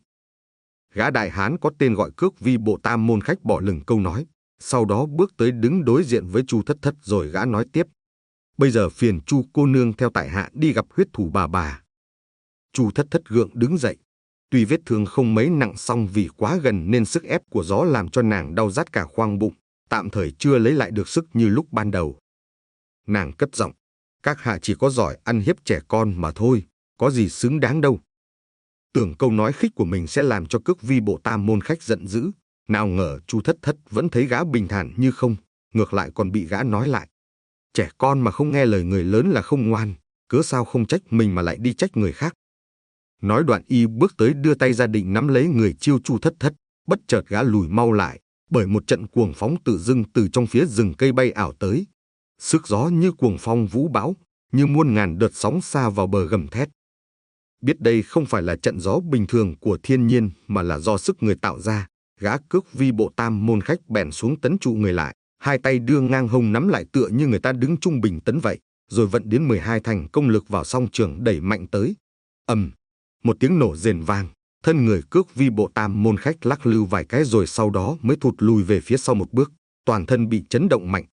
Gã đại hán có tên gọi cước vi bộ tam môn khách bỏ lửng câu nói, sau đó bước tới đứng đối diện với Chu Thất Thất rồi gã nói tiếp: bây giờ phiền Chu cô nương theo tại hạ đi gặp huyết thủ bà bà. Chu Thất Thất gượng đứng dậy. Tuy vết thương không mấy nặng song vì quá gần nên sức ép của gió làm cho nàng đau rát cả khoang bụng, tạm thời chưa lấy lại được sức như lúc ban đầu. Nàng cất giọng: các hạ chỉ có giỏi ăn hiếp trẻ con mà thôi, có gì xứng đáng đâu. Tưởng câu nói khích của mình sẽ làm cho cước vi bộ tam môn khách giận dữ, nào ngờ Chu Thất Thất vẫn thấy gã bình thản như không, ngược lại còn bị gã nói lại: trẻ con mà không nghe lời người lớn là không ngoan, cớ sao không trách mình mà lại đi trách người khác. Nói đoạn y bước tới đưa tay ra định nắm lấy người chiêu Chu Thất Thất, bất chợt gã lùi mau lại, bởi một trận cuồng phóng tự dưng từ trong phía rừng cây bay ảo tới. Sức gió như cuồng phong vũ bão, như muôn ngàn đợt sóng xa vào bờ gầm thét. Biết đây không phải là trận gió bình thường của thiên nhiên mà là do sức người tạo ra, gã cước vi bộ tam môn khách bèn xuống tấn trụ người lại, hai tay đưa ngang hông nắm lại tựa như người ta đứng trung bình tấn vậy, rồi vận đến mười hai thành công lực vào song trường đẩy mạnh tới. Ầm, một tiếng nổ rền vang, thân người Cước Vi Bộ Tam môn khách lắc lư vài cái rồi sau đó mới thụt lùi về phía sau một bước, toàn thân bị chấn động mạnh.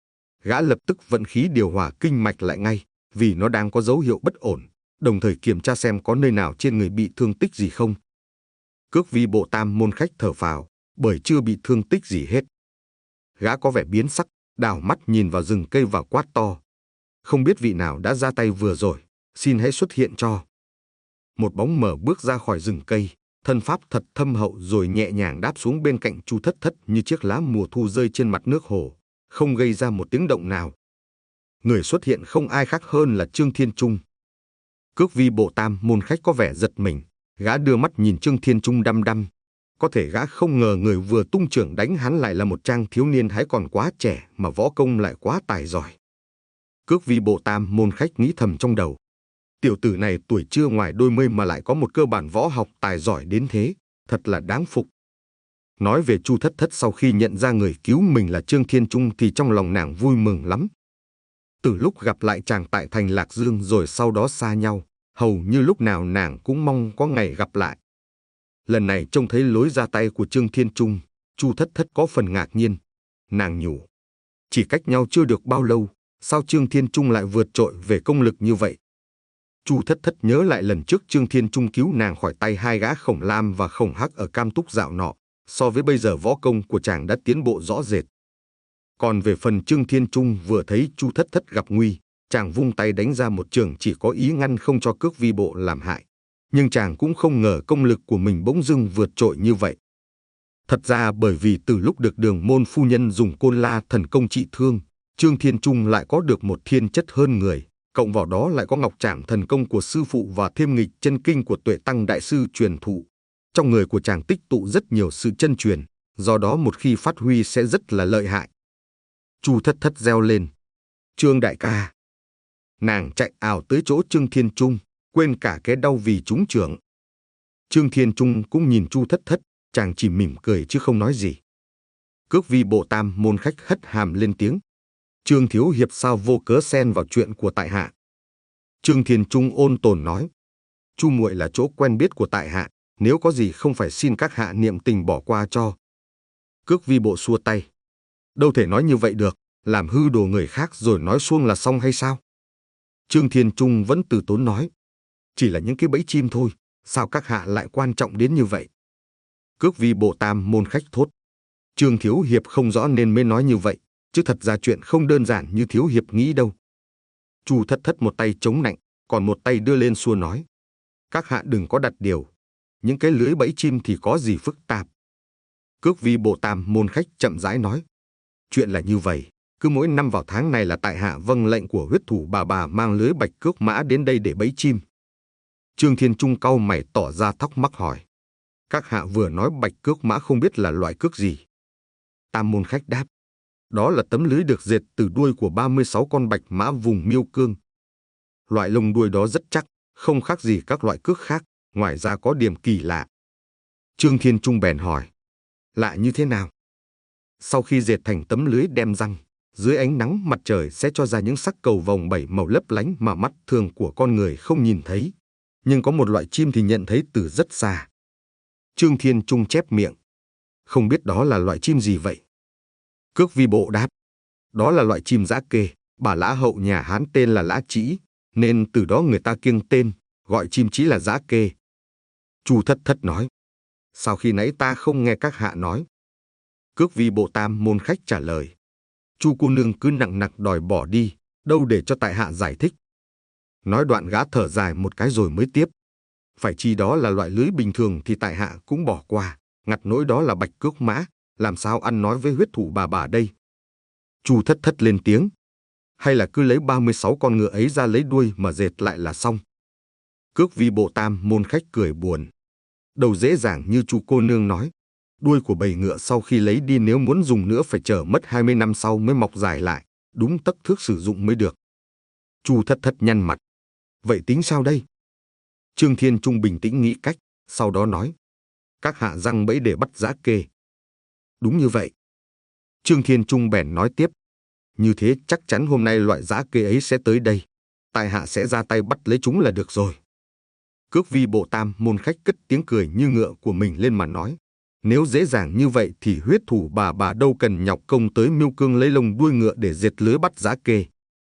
Gã lập tức vận khí điều hòa kinh mạch lại ngay, vì nó đang có dấu hiệu bất ổn, đồng thời kiểm tra xem có nơi nào trên người bị thương tích gì không. Cước Vi Bộ Tam môn khách thở phào, bởi chưa bị thương tích gì hết. Gã có vẻ biến sắc, đảo mắt nhìn vào rừng cây và quát to. Không biết vị nào đã ra tay vừa rồi, xin hãy xuất hiện cho. Một bóng mờ bước ra khỏi rừng cây, thân pháp thật thâm hậu rồi nhẹ nhàng đáp xuống bên cạnh Chu Thất Thất như chiếc lá mùa thu rơi trên mặt nước hồ, không gây ra một tiếng động nào. Người xuất hiện không ai khác hơn là Trương Thiên Trung. Cước Vi Bộ Tam môn khách có vẻ giật mình, gã đưa mắt nhìn Trương Thiên Trung đăm đăm. Có thể gã không ngờ người vừa tung chưởng đánh hắn lại là một trang thiếu niên hãy còn quá trẻ mà võ công lại quá tài giỏi. Cước Vi Bộ Tam môn khách nghĩ thầm trong đầu. Tiểu tử này tuổi chưa ngoài đôi mươi mà lại có một cơ bản võ học tài giỏi đến thế, thật là đáng phục. Nói về Chu Thất Thất sau khi nhận ra người cứu mình là Trương Thiên Trung thì trong lòng nàng vui mừng lắm. Từ lúc gặp lại chàng tại thành Lạc Dương rồi sau đó xa nhau, hầu như lúc nào nàng cũng mong có ngày gặp lại. Lần này trông thấy lối ra tay của Trương Thiên Trung, Chu Thất Thất có phần ngạc nhiên. Nàng nhủ, chỉ cách nhau chưa được bao lâu, sao Trương Thiên Trung lại vượt trội về công lực như vậy? Chu Thất Thất nhớ lại lần trước Trương Thiên Trung cứu nàng khỏi tay hai gã Khổng Lam và Khổng Hắc ở Cam Túc dạo nọ, so với bây giờ võ công của chàng đã tiến bộ rõ rệt. Còn về phần Trương Thiên Trung vừa thấy Chu Thất Thất gặp nguy, chàng vung tay đánh ra một trường chỉ có ý ngăn không cho Cước Vi Bộ làm hại. Nhưng chàng cũng không ngờ công lực của mình bỗng dưng vượt trội như vậy. Thật ra bởi vì từ lúc được Đường môn phu nhân dùng Côn La thần công trị thương, Trương Thiên Trung lại có được một thiên chất hơn người, cộng vào đó lại có Ngọc Trảm thần công của sư phụ và thêm nghịch chân kinh của Tuệ Tăng đại sư truyền thụ. Trong người của chàng tích tụ rất nhiều sự chân truyền, do đó một khi phát huy sẽ rất là lợi hại. Chu Thất Thất reo lên, Trương đại ca. Nàng chạy ào tới chỗ Trương Thiên Trung, quên cả cái đau vì trúng chưởng. Trương Thiên Trung cũng nhìn Chu Thất Thất, chàng chỉ mỉm cười chứ không nói gì. Cước Vi Bộ Tam môn khách hất hàm lên tiếng, Trương thiếu hiệp sao vô cớ xen vào chuyện của tại hạ? Trương Thiên Trung ôn tồn nói, Chu muội là chỗ quen biết của tại hạ, nếu có gì không phải xin các hạ niệm tình bỏ qua cho. Cước Vi Bộ xua tay, đâu thể nói như vậy được, làm hư đồ người khác rồi nói suông là xong hay sao? Trương Thiên Trung vẫn từ tốn nói, chỉ là những cái bẫy chim thôi, sao các hạ lại quan trọng đến như vậy? Cước Vi Bộ Tam môn khách thốt, Trương thiếu hiệp không rõ nên mới nói như vậy, chứ thật ra chuyện không đơn giản như thiếu hiệp nghĩ đâu. Chu Thất Thất một tay chống nạnh, còn một tay đưa lên xua nói, các hạ đừng có đặt điều, những cái lưới bẫy chim thì có gì phức tạp. Cước Vi Bộ Tam môn khách chậm rãi nói, chuyện là như vậy, cứ mỗi năm vào tháng này là tại hạ vâng lệnh của huyết thủ bà bà mang lưới bạch cước mã đến đây để bẫy chim. Trương Thiên Trung cau mày tỏ ra thắc mắc hỏi, các hạ vừa nói bạch cước mã không biết là loại cước gì? Tam môn khách đáp, đó là tấm lưới được dệt từ đuôi của ba mươi sáu con bạch mã vùng Miêu Cương. Loại lông đuôi đó rất chắc, không khác gì các loại cước khác, ngoài ra có điểm kỳ lạ. Trương Thiên Trung bèn hỏi, lạ như thế nào? Sau khi dệt thành tấm lưới đem răng, dưới ánh nắng mặt trời sẽ cho ra những sắc cầu vồng bảy màu lấp lánh mà mắt thường của con người không nhìn thấy. Nhưng có một loại chim thì nhận thấy từ rất xa. Trương Thiên Trung chép miệng, không biết đó là loại chim gì vậy? Cước Vi Bộ đáp, đó là loại chim dã kê, bà lã hậu nhà Hán tên là lã trĩ, nên từ đó người ta kiêng tên, gọi chim trĩ là dã kê. Chu Thất Thất nói, sao khi nãy ta không nghe các hạ nói? Cước Vi Bộ Tam môn khách trả lời, Chu cô nương cứ nặng nặc đòi bỏ đi, đâu để cho tại hạ giải thích. Nói đoạn gã thở dài một cái rồi mới tiếp, phải chi đó là loại lưới bình thường thì tại hạ cũng bỏ qua, ngặt nỗi đó là bạch cước mã, làm sao ăn nói với huyết thủ bà bà đây? Chu Thất Thất lên tiếng, hay là cứ lấy ba mươi sáu con ngựa ấy ra lấy đuôi mà dệt lại là xong. Cước Vi Bộ Tam môn khách cười buồn, đâu dễ dàng như Chu cô nương nói, đuôi của bầy ngựa sau khi lấy đi nếu muốn dùng nữa phải chờ mất hai mươi năm sau mới mọc dài lại, đúng tấc thước sử dụng mới được. Chu Thất Thất nhăn mặt, vậy tính sao đây? Trương Thiên Trung bình tĩnh nghĩ cách, sau đó nói, các hạ răng bẫy để bắt dã kê. Đúng như vậy. Trương Thiên Trung bèn nói tiếp, như thế chắc chắn hôm nay loại dã kê ấy sẽ tới đây. Tại hạ sẽ ra tay bắt lấy chúng là được rồi. Cước vi bộ tam môn khách cất tiếng cười như ngựa của mình lên mà nói, nếu dễ dàng như vậy thì huyết thủ bà bà đâu cần nhọc công tới Miêu Cương lấy lông đuôi ngựa để dệt lưới bắt dã kê.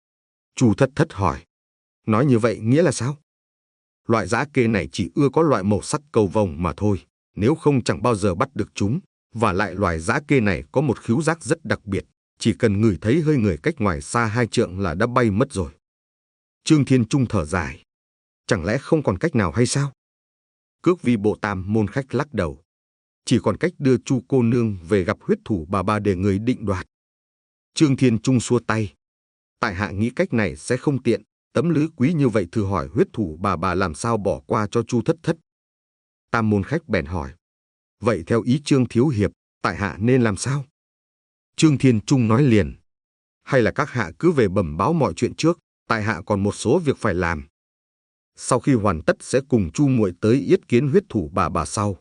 Chu Thất Thất hỏi, nói như vậy nghĩa là sao? Loại dã kê này chỉ ưa có loại màu sắc cầu vồng mà thôi, nếu không chẳng bao giờ bắt được chúng. Và lại loài dã kê này có một khứu giác rất đặc biệt, chỉ cần ngửi thấy hơi người cách ngoài xa hai trượng là đã bay mất rồi. Trương Thiên Trung thở dài, chẳng lẽ không còn cách nào hay sao? Cước vi bộ tam môn khách lắc đầu, chỉ còn cách đưa Chu cô nương về gặp huyết thủ bà bà để người định đoạt. Trương Thiên Trung xua tay, tại hạ nghĩ cách này sẽ không tiện, tấm lưới quý như vậy thử hỏi huyết thủ bà bà làm sao bỏ qua cho Chu Thất Thất. Tam môn khách bèn hỏi, vậy theo ý Trương thiếu hiệp, tại hạ nên làm sao? Trương Thiên Trung nói liền, hay là các hạ cứ về bẩm báo mọi chuyện trước, tại hạ còn một số việc phải làm. Sau khi hoàn tất sẽ cùng Chu muội tới yết kiến huyết thủ bà bà sau.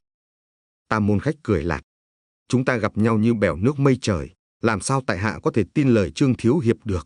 Tam môn khách cười lạt, chúng ta gặp nhau như bèo nước mây trời, làm sao tại hạ có thể tin lời Trương thiếu hiệp được?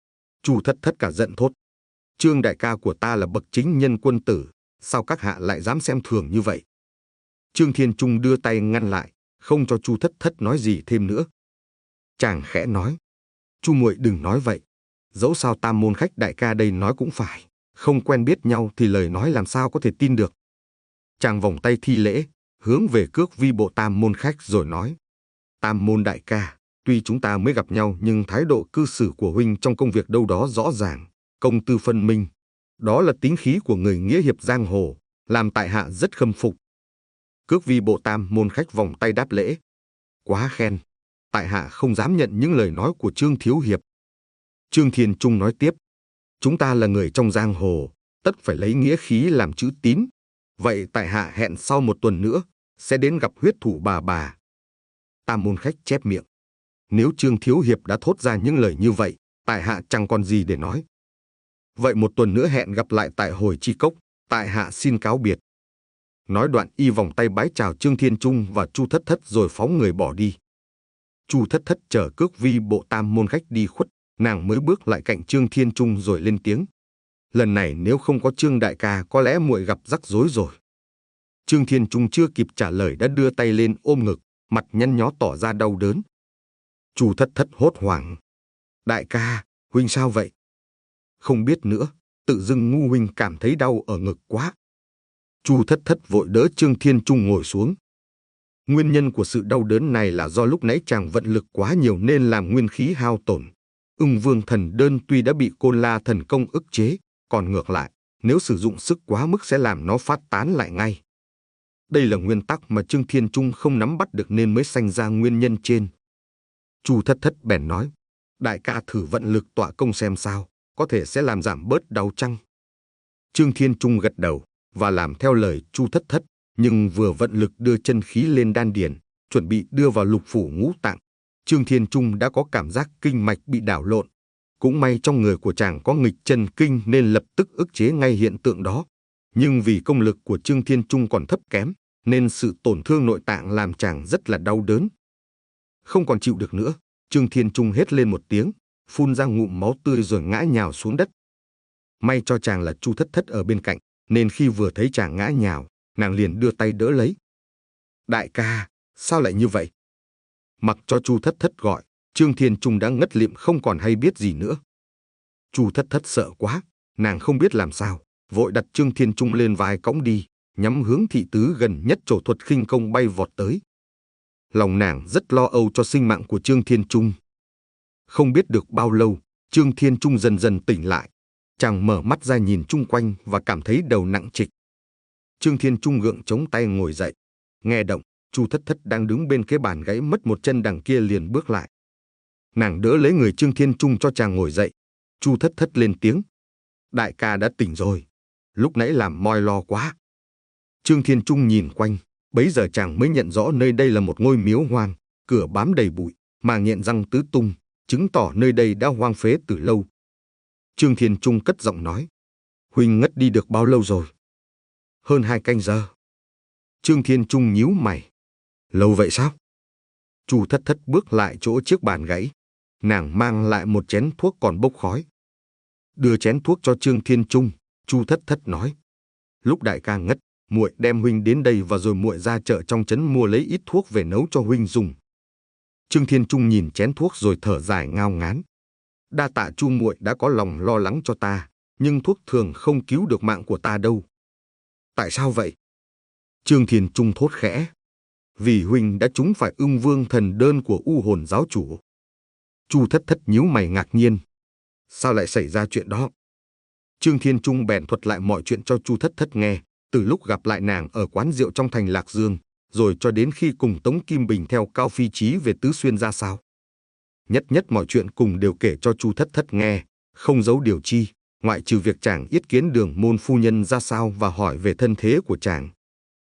Chu Thất Thất cả giận thốt, Trương đại ca của ta là bậc chính nhân quân tử, sao các hạ lại dám xem thường như vậy? Trương Thiên Trung đưa tay ngăn lại, không cho Chu Thất Thất nói gì thêm nữa. Chàng khẽ nói, Chu muội đừng nói vậy, dẫu sao tam môn khách đại ca đây nói cũng phải, không quen biết nhau thì lời nói làm sao có thể tin được. Chàng vòng tay thi lễ, hướng về cước vi bộ tam môn khách rồi nói, tam môn đại ca, tuy chúng ta mới gặp nhau nhưng thái độ cư xử của huynh trong công việc đâu đó rõ ràng, công tư phân minh, đó là tính khí của người nghĩa hiệp giang hồ, làm tại hạ rất khâm phục. Cước vi bộ tam môn khách vòng tay đáp lễ, quá khen, tại hạ không dám nhận những lời nói của Trương thiếu hiệp. Trương Thiên Trung nói tiếp, chúng ta là người trong giang hồ, tất phải lấy nghĩa khí làm chữ tín, vậy tại hạ hẹn sau một tuần nữa sẽ đến gặp huyết thủ bà bà. Tam môn khách chép miệng, nếu Trương thiếu hiệp đã thốt ra những lời như vậy, tại hạ chẳng còn gì để nói. Vậy một tuần nữa hẹn gặp lại tại Hồi Chi Cốc, tại hạ xin cáo biệt. Nói đoạn y vòng tay bái chào Trương Thiên Trung và Chu Thất Thất rồi phóng người bỏ đi. Chu Thất Thất chờ cước vi bộ tam môn khách đi khuất, nàng mới bước lại cạnh Trương Thiên Trung rồi lên tiếng, lần này nếu không có Trương đại ca có lẽ muội gặp rắc rối rồi. Trương Thiên Trung chưa kịp trả lời đã đưa tay lên ôm ngực, mặt nhăn nhó tỏ ra đau đớn. Chu Thất Thất hốt hoảng, đại ca, huynh sao vậy? Không biết nữa, tự dưng ngu huynh cảm thấy đau ở ngực quá. Chu Thất Thất vội đỡ Trương Thiên Trung ngồi xuống. Nguyên nhân của sự đau đớn này là do lúc nãy chàng vận lực quá nhiều nên làm nguyên khí hao tổn. Ưng Vương thần đơn tuy đã bị Côn La thần công ức chế, còn ngược lại, nếu sử dụng sức quá mức sẽ làm nó phát tán lại ngay. Đây là nguyên tắc mà Trương Thiên Trung không nắm bắt được nên mới sanh ra nguyên nhân trên. Chu Thất Thất bèn nói, đại ca thử vận lực tọa công xem sao, có thể sẽ làm giảm bớt đau chăng? Trương Thiên Trung gật đầu và làm theo lời Chu Thất Thất, nhưng vừa vận lực đưa chân khí lên đan điền, chuẩn bị đưa vào lục phủ ngũ tạng, Trương Thiên Trung đã có cảm giác kinh mạch bị đảo lộn. Cũng may trong người của chàng có nghịch chân kinh nên lập tức ức chế ngay hiện tượng đó. Nhưng vì công lực của Trương Thiên Trung còn thấp kém, nên sự tổn thương nội tạng làm chàng rất là đau đớn. Không còn chịu được nữa, Trương Thiên Trung hét lên một tiếng, phun ra ngụm máu tươi rồi ngã nhào xuống đất. May cho chàng là Chu Thất Thất ở bên cạnh, nên khi vừa thấy chàng ngã nhào, nàng liền đưa tay đỡ lấy. Đại ca, sao lại như vậy? Mặc cho Chu Thất Thất gọi, Trương Thiên Trung đã ngất lịm không còn hay biết gì nữa. Chu Thất Thất sợ quá, nàng không biết làm sao, vội đặt Trương Thiên Trung lên vai cõng đi, nhắm hướng thị tứ gần nhất trổ thuật khinh công bay vọt tới. Lòng nàng rất lo âu cho sinh mạng của Trương Thiên Trung. Không biết được bao lâu, Trương Thiên Trung dần dần tỉnh lại. Chàng mở mắt ra nhìn chung quanh và cảm thấy đầu nặng trịch. Trương Thiên Trung gượng chống tay ngồi dậy. Nghe động, Chu Thất Thất đang đứng bên cái bàn gãy mất một chân đằng kia liền bước lại. Nàng đỡ lấy người Trương Thiên Trung cho chàng ngồi dậy. Chu Thất Thất lên tiếng. Đại ca đã tỉnh rồi. Lúc nãy làm moi lo quá. Trương Thiên Trung nhìn quanh. Bấy giờ chàng mới nhận rõ nơi đây là một ngôi miếu hoang. Cửa bám đầy bụi, màng nhện răng tứ tung, chứng tỏ nơi đây đã hoang phế từ lâu. Trương Thiên Trung cất giọng nói. Huynh ngất đi được bao lâu rồi? Hơn hai canh giờ. Trương Thiên Trung nhíu mày. Lâu vậy sao? Chu Thất Thất bước lại chỗ chiếc bàn gãy. Nàng mang lại một chén thuốc còn bốc khói. Đưa chén thuốc cho Trương Thiên Trung, Chu Thất Thất nói. Lúc đại ca ngất, muội đem huynh đến đây và rồi muội ra chợ trong trấn mua lấy ít thuốc về nấu cho huynh dùng. Trương Thiên Trung nhìn chén thuốc rồi thở dài ngao ngán. Đa tạ Chu muội đã có lòng lo lắng cho ta, nhưng thuốc thường không cứu được mạng của ta đâu. Tại sao vậy? Trương Thiên Trung thốt khẽ. Vì huynh đã trúng phải ưng vương thần đơn của U Hồn giáo chủ. Chu Thất Thất nhíu mày ngạc nhiên. Sao lại xảy ra chuyện đó? Trương Thiên Trung bèn thuật lại mọi chuyện cho Chu Thất Thất nghe, từ lúc gặp lại nàng ở quán rượu trong thành Lạc Dương, rồi cho đến khi cùng Tống Kim Bình theo Cao Phi Chí về Tứ Xuyên ra sao. Nhất nhất mọi chuyện cùng đều kể cho Chu Thất Thất nghe, không giấu điều chi, ngoại trừ việc chàng yết kiến Đường môn phu nhân ra sao và hỏi về thân thế của chàng.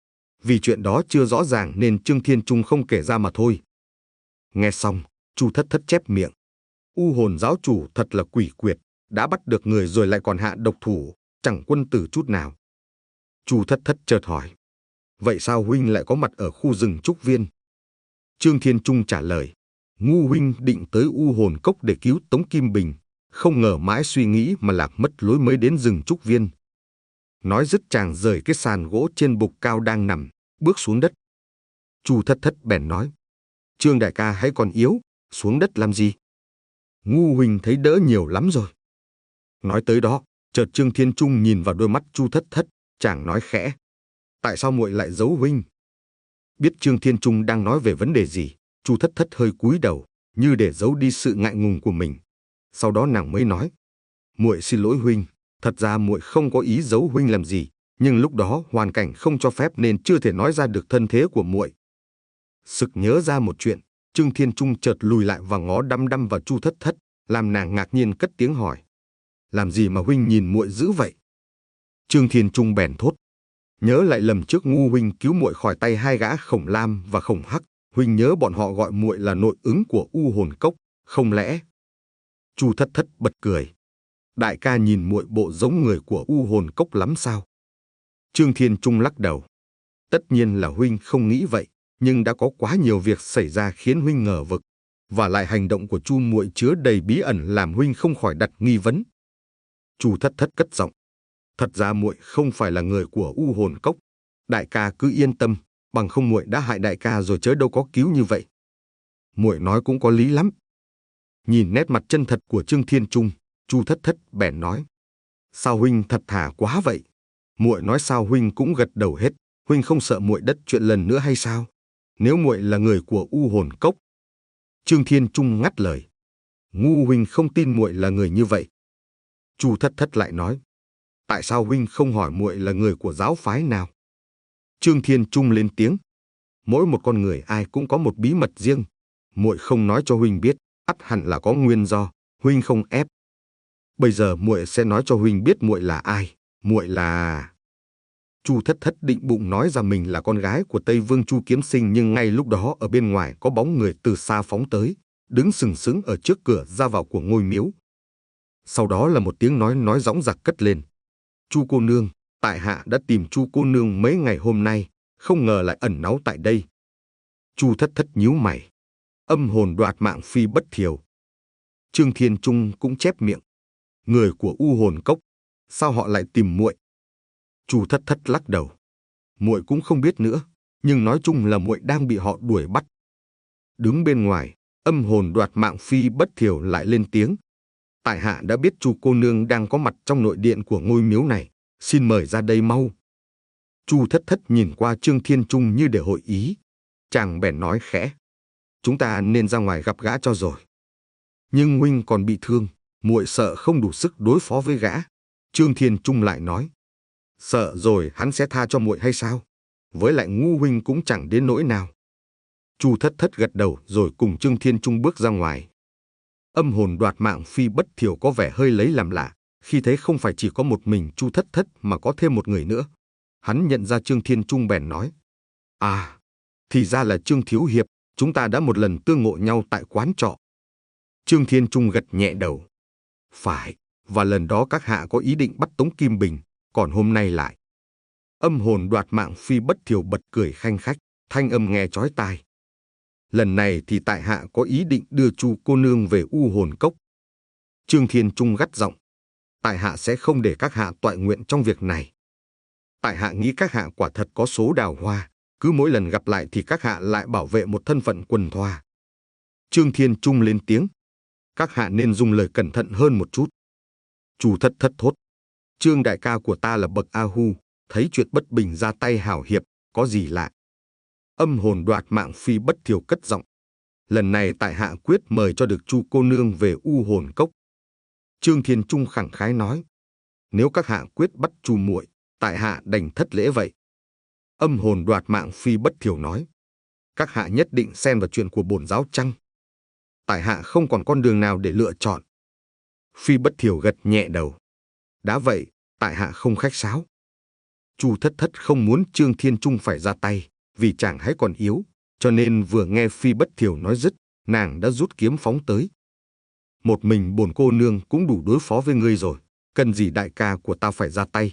Vì chuyện đó chưa rõ ràng nên Trương Thiên Trung không kể ra mà thôi. Nghe xong, Chu Thất Thất chép miệng. U Hồn giáo chủ thật là quỷ quyệt, đã bắt được người rồi lại còn hạ độc thủ, chẳng quân tử chút nào. Chu Thất Thất chợt hỏi. Vậy sao huynh lại có mặt ở khu rừng Trúc Viên? Trương Thiên Trung trả lời. Ngu huynh định tới U Hồn cốc để cứu Tống Kim Bình, không ngờ mãi suy nghĩ mà lạc mất lối mới đến rừng Trúc Viên. Nói dứt chàng rời cái sàn gỗ trên bục cao đang nằm, bước xuống đất. Chu Thất Thất bèn nói. Trương đại ca hãy còn yếu, xuống đất làm gì? Ngu huynh thấy đỡ nhiều lắm rồi. Nói tới đó, chợt Trương Thiên Trung nhìn vào đôi mắt Chu Thất Thất, chàng nói khẽ. Tại sao muội lại giấu huynh? Biết Trương Thiên Trung đang nói về vấn đề gì, Chu Thất Thất hơi cúi đầu, như để giấu đi sự ngại ngùng của mình. Sau đó nàng mới nói. Muội xin lỗi huynh, thật ra muội không có ý giấu huynh làm gì, nhưng lúc đó hoàn cảnh không cho phép nên chưa thể nói ra được thân thế của muội. Sực nhớ ra một chuyện, Trương Thiên Trung chợt lùi lại và ngó đăm đăm vào Chu Thất Thất, làm nàng ngạc nhiên cất tiếng hỏi. Làm gì mà huynh nhìn muội dữ vậy? Trương Thiên Trung bèn thốt. Nhớ lại lầm trước ngu huynh cứu muội khỏi tay hai gã Khổng Lam và Khổng Hắc, huynh nhớ bọn họ gọi muội là nội ứng của U Hồn cốc, không lẽ? Chu Thất Thất bật cười. Đại ca nhìn muội bộ giống người của U Hồn cốc lắm sao? Trương Thiên Trung lắc đầu. Tất nhiên là huynh không nghĩ vậy, nhưng đã có quá nhiều việc xảy ra khiến huynh ngờ vực, và lại hành động của Chu muội chứa đầy bí ẩn làm huynh không khỏi đặt nghi vấn. Chu Thất Thất cất giọng. Thật ra muội không phải là người của U Hồn cốc, đại ca cứ yên tâm, bằng không muội đã hại đại ca rồi chớ đâu có cứu như vậy. Muội nói cũng có lý lắm. Nhìn nét mặt chân thật của Trương Thiên Trung, Chu Thất Thất bèn nói. Sao huynh thật thà quá vậy? Muội nói sao huynh cũng gật đầu hết, huynh không sợ muội đất chuyện lần nữa hay sao? Nếu muội là người của U Hồn cốc. Trương Thiên Trung ngắt lời. Ngu huynh không tin muội là người như vậy. Chu Thất Thất lại nói. Tại sao huynh không hỏi muội là người của giáo phái nào? Trương Thiên Trung lên tiếng. Mỗi một con người ai cũng có một bí mật riêng. Muội không nói cho huynh biết, ắt hẳn là có nguyên do, huynh không ép. Bây giờ muội sẽ nói cho huynh biết muội là ai. Muội là... Chu Thất Thất định bụng nói ra mình là con gái của Tây Vương Chu Kiếm Sinh, nhưng ngay lúc đó ở bên ngoài có bóng người từ xa phóng tới, đứng sừng sững ở trước cửa ra vào của ngôi miếu. Sau đó là một tiếng nói nói dõng dạc cất lên. Chu cô nương, tại hạ đã tìm Chu cô nương mấy ngày hôm nay, không ngờ lại ẩn náu tại đây. Chu Thất Thất nhíu mày. Âm hồn đoạt mạng phi bất thiều. Trương Thiên Trung cũng chép miệng. Người của U Hồn cốc, sao họ lại tìm muội? Chu Thất Thất lắc đầu. Muội cũng không biết nữa, nhưng nói chung là muội đang bị họ đuổi bắt. Đứng bên ngoài, âm hồn đoạt mạng phi bất thiều lại lên tiếng. Tại hạ đã biết Chu cô nương đang có mặt trong nội điện của ngôi miếu này, xin mời ra đây mau. Chu Thất Thất nhìn qua Trương Thiên Trung như để hội ý. Chàng bèn nói khẽ. Chúng ta nên ra ngoài gặp gã cho rồi. Nhưng huynh còn bị thương, muội sợ không đủ sức đối phó với gã. Trương Thiên Trung lại nói. Sợ rồi hắn sẽ tha cho muội hay sao? Với lại ngu huynh cũng chẳng đến nỗi nào. Chu Thất Thất gật đầu rồi cùng Trương Thiên Trung bước ra ngoài. Âm hồn đoạt mạng phi bất thiểu có vẻ hơi lấy làm lạ, khi thấy không phải chỉ có một mình Chu Thất Thất mà có thêm một người nữa. Hắn nhận ra Trương Thiên Trung bèn nói. À, thì ra là Trương Thiếu Hiệp, chúng ta đã một lần tương ngộ nhau tại quán trọ. Trương Thiên Trung gật nhẹ đầu. Phải, và lần đó các hạ có ý định bắt Tống Kim Bình, còn hôm nay lại. Âm hồn đoạt mạng phi bất thiểu bật cười khanh khách, thanh âm nghe chói tai. lần này thì tại hạ có ý định đưa Chu cô nương về U Hồn Cốc. Trương Thiên Trung gắt giọng, tại hạ sẽ không để các hạ toại nguyện trong việc này. Tại hạ nghĩ các hạ quả thật có số đào hoa, cứ mỗi lần gặp lại thì các hạ lại bảo vệ một thân phận quần thoa. Trương Thiên Trung lên tiếng, các hạ nên dùng lời cẩn thận hơn một chút. Chu Thất Thất thốt, Trương đại ca của ta là bậc A Hu, thấy chuyện bất bình ra tay hảo hiệp, có gì lạ. Âm hồn đoạt mạng Phi Bất Thiều cất giọng, lần này tại hạ quyết mời cho được Chu cô nương về U Hồn Cốc. Trương Thiên Trung khẳng khái nói, nếu các hạ quyết bắt Chu muội, tại hạ đành thất lễ vậy. Âm hồn đoạt mạng Phi Bất Thiều nói, các hạ nhất định xen vào chuyện của bổn giáo chăng? Tại hạ không còn con đường nào để lựa chọn. Phi Bất Thiều gật nhẹ đầu, đã vậy, tại hạ không khách sáo. Chu Thất Thất không muốn Trương Thiên Trung phải ra tay, vì chàng hãy còn yếu, cho nên vừa nghe Phi Bất Thiều nói dứt, nàng đã rút kiếm phóng tới. Một mình bổn cô nương cũng đủ đối phó với ngươi rồi, cần gì đại ca của ta phải ra tay.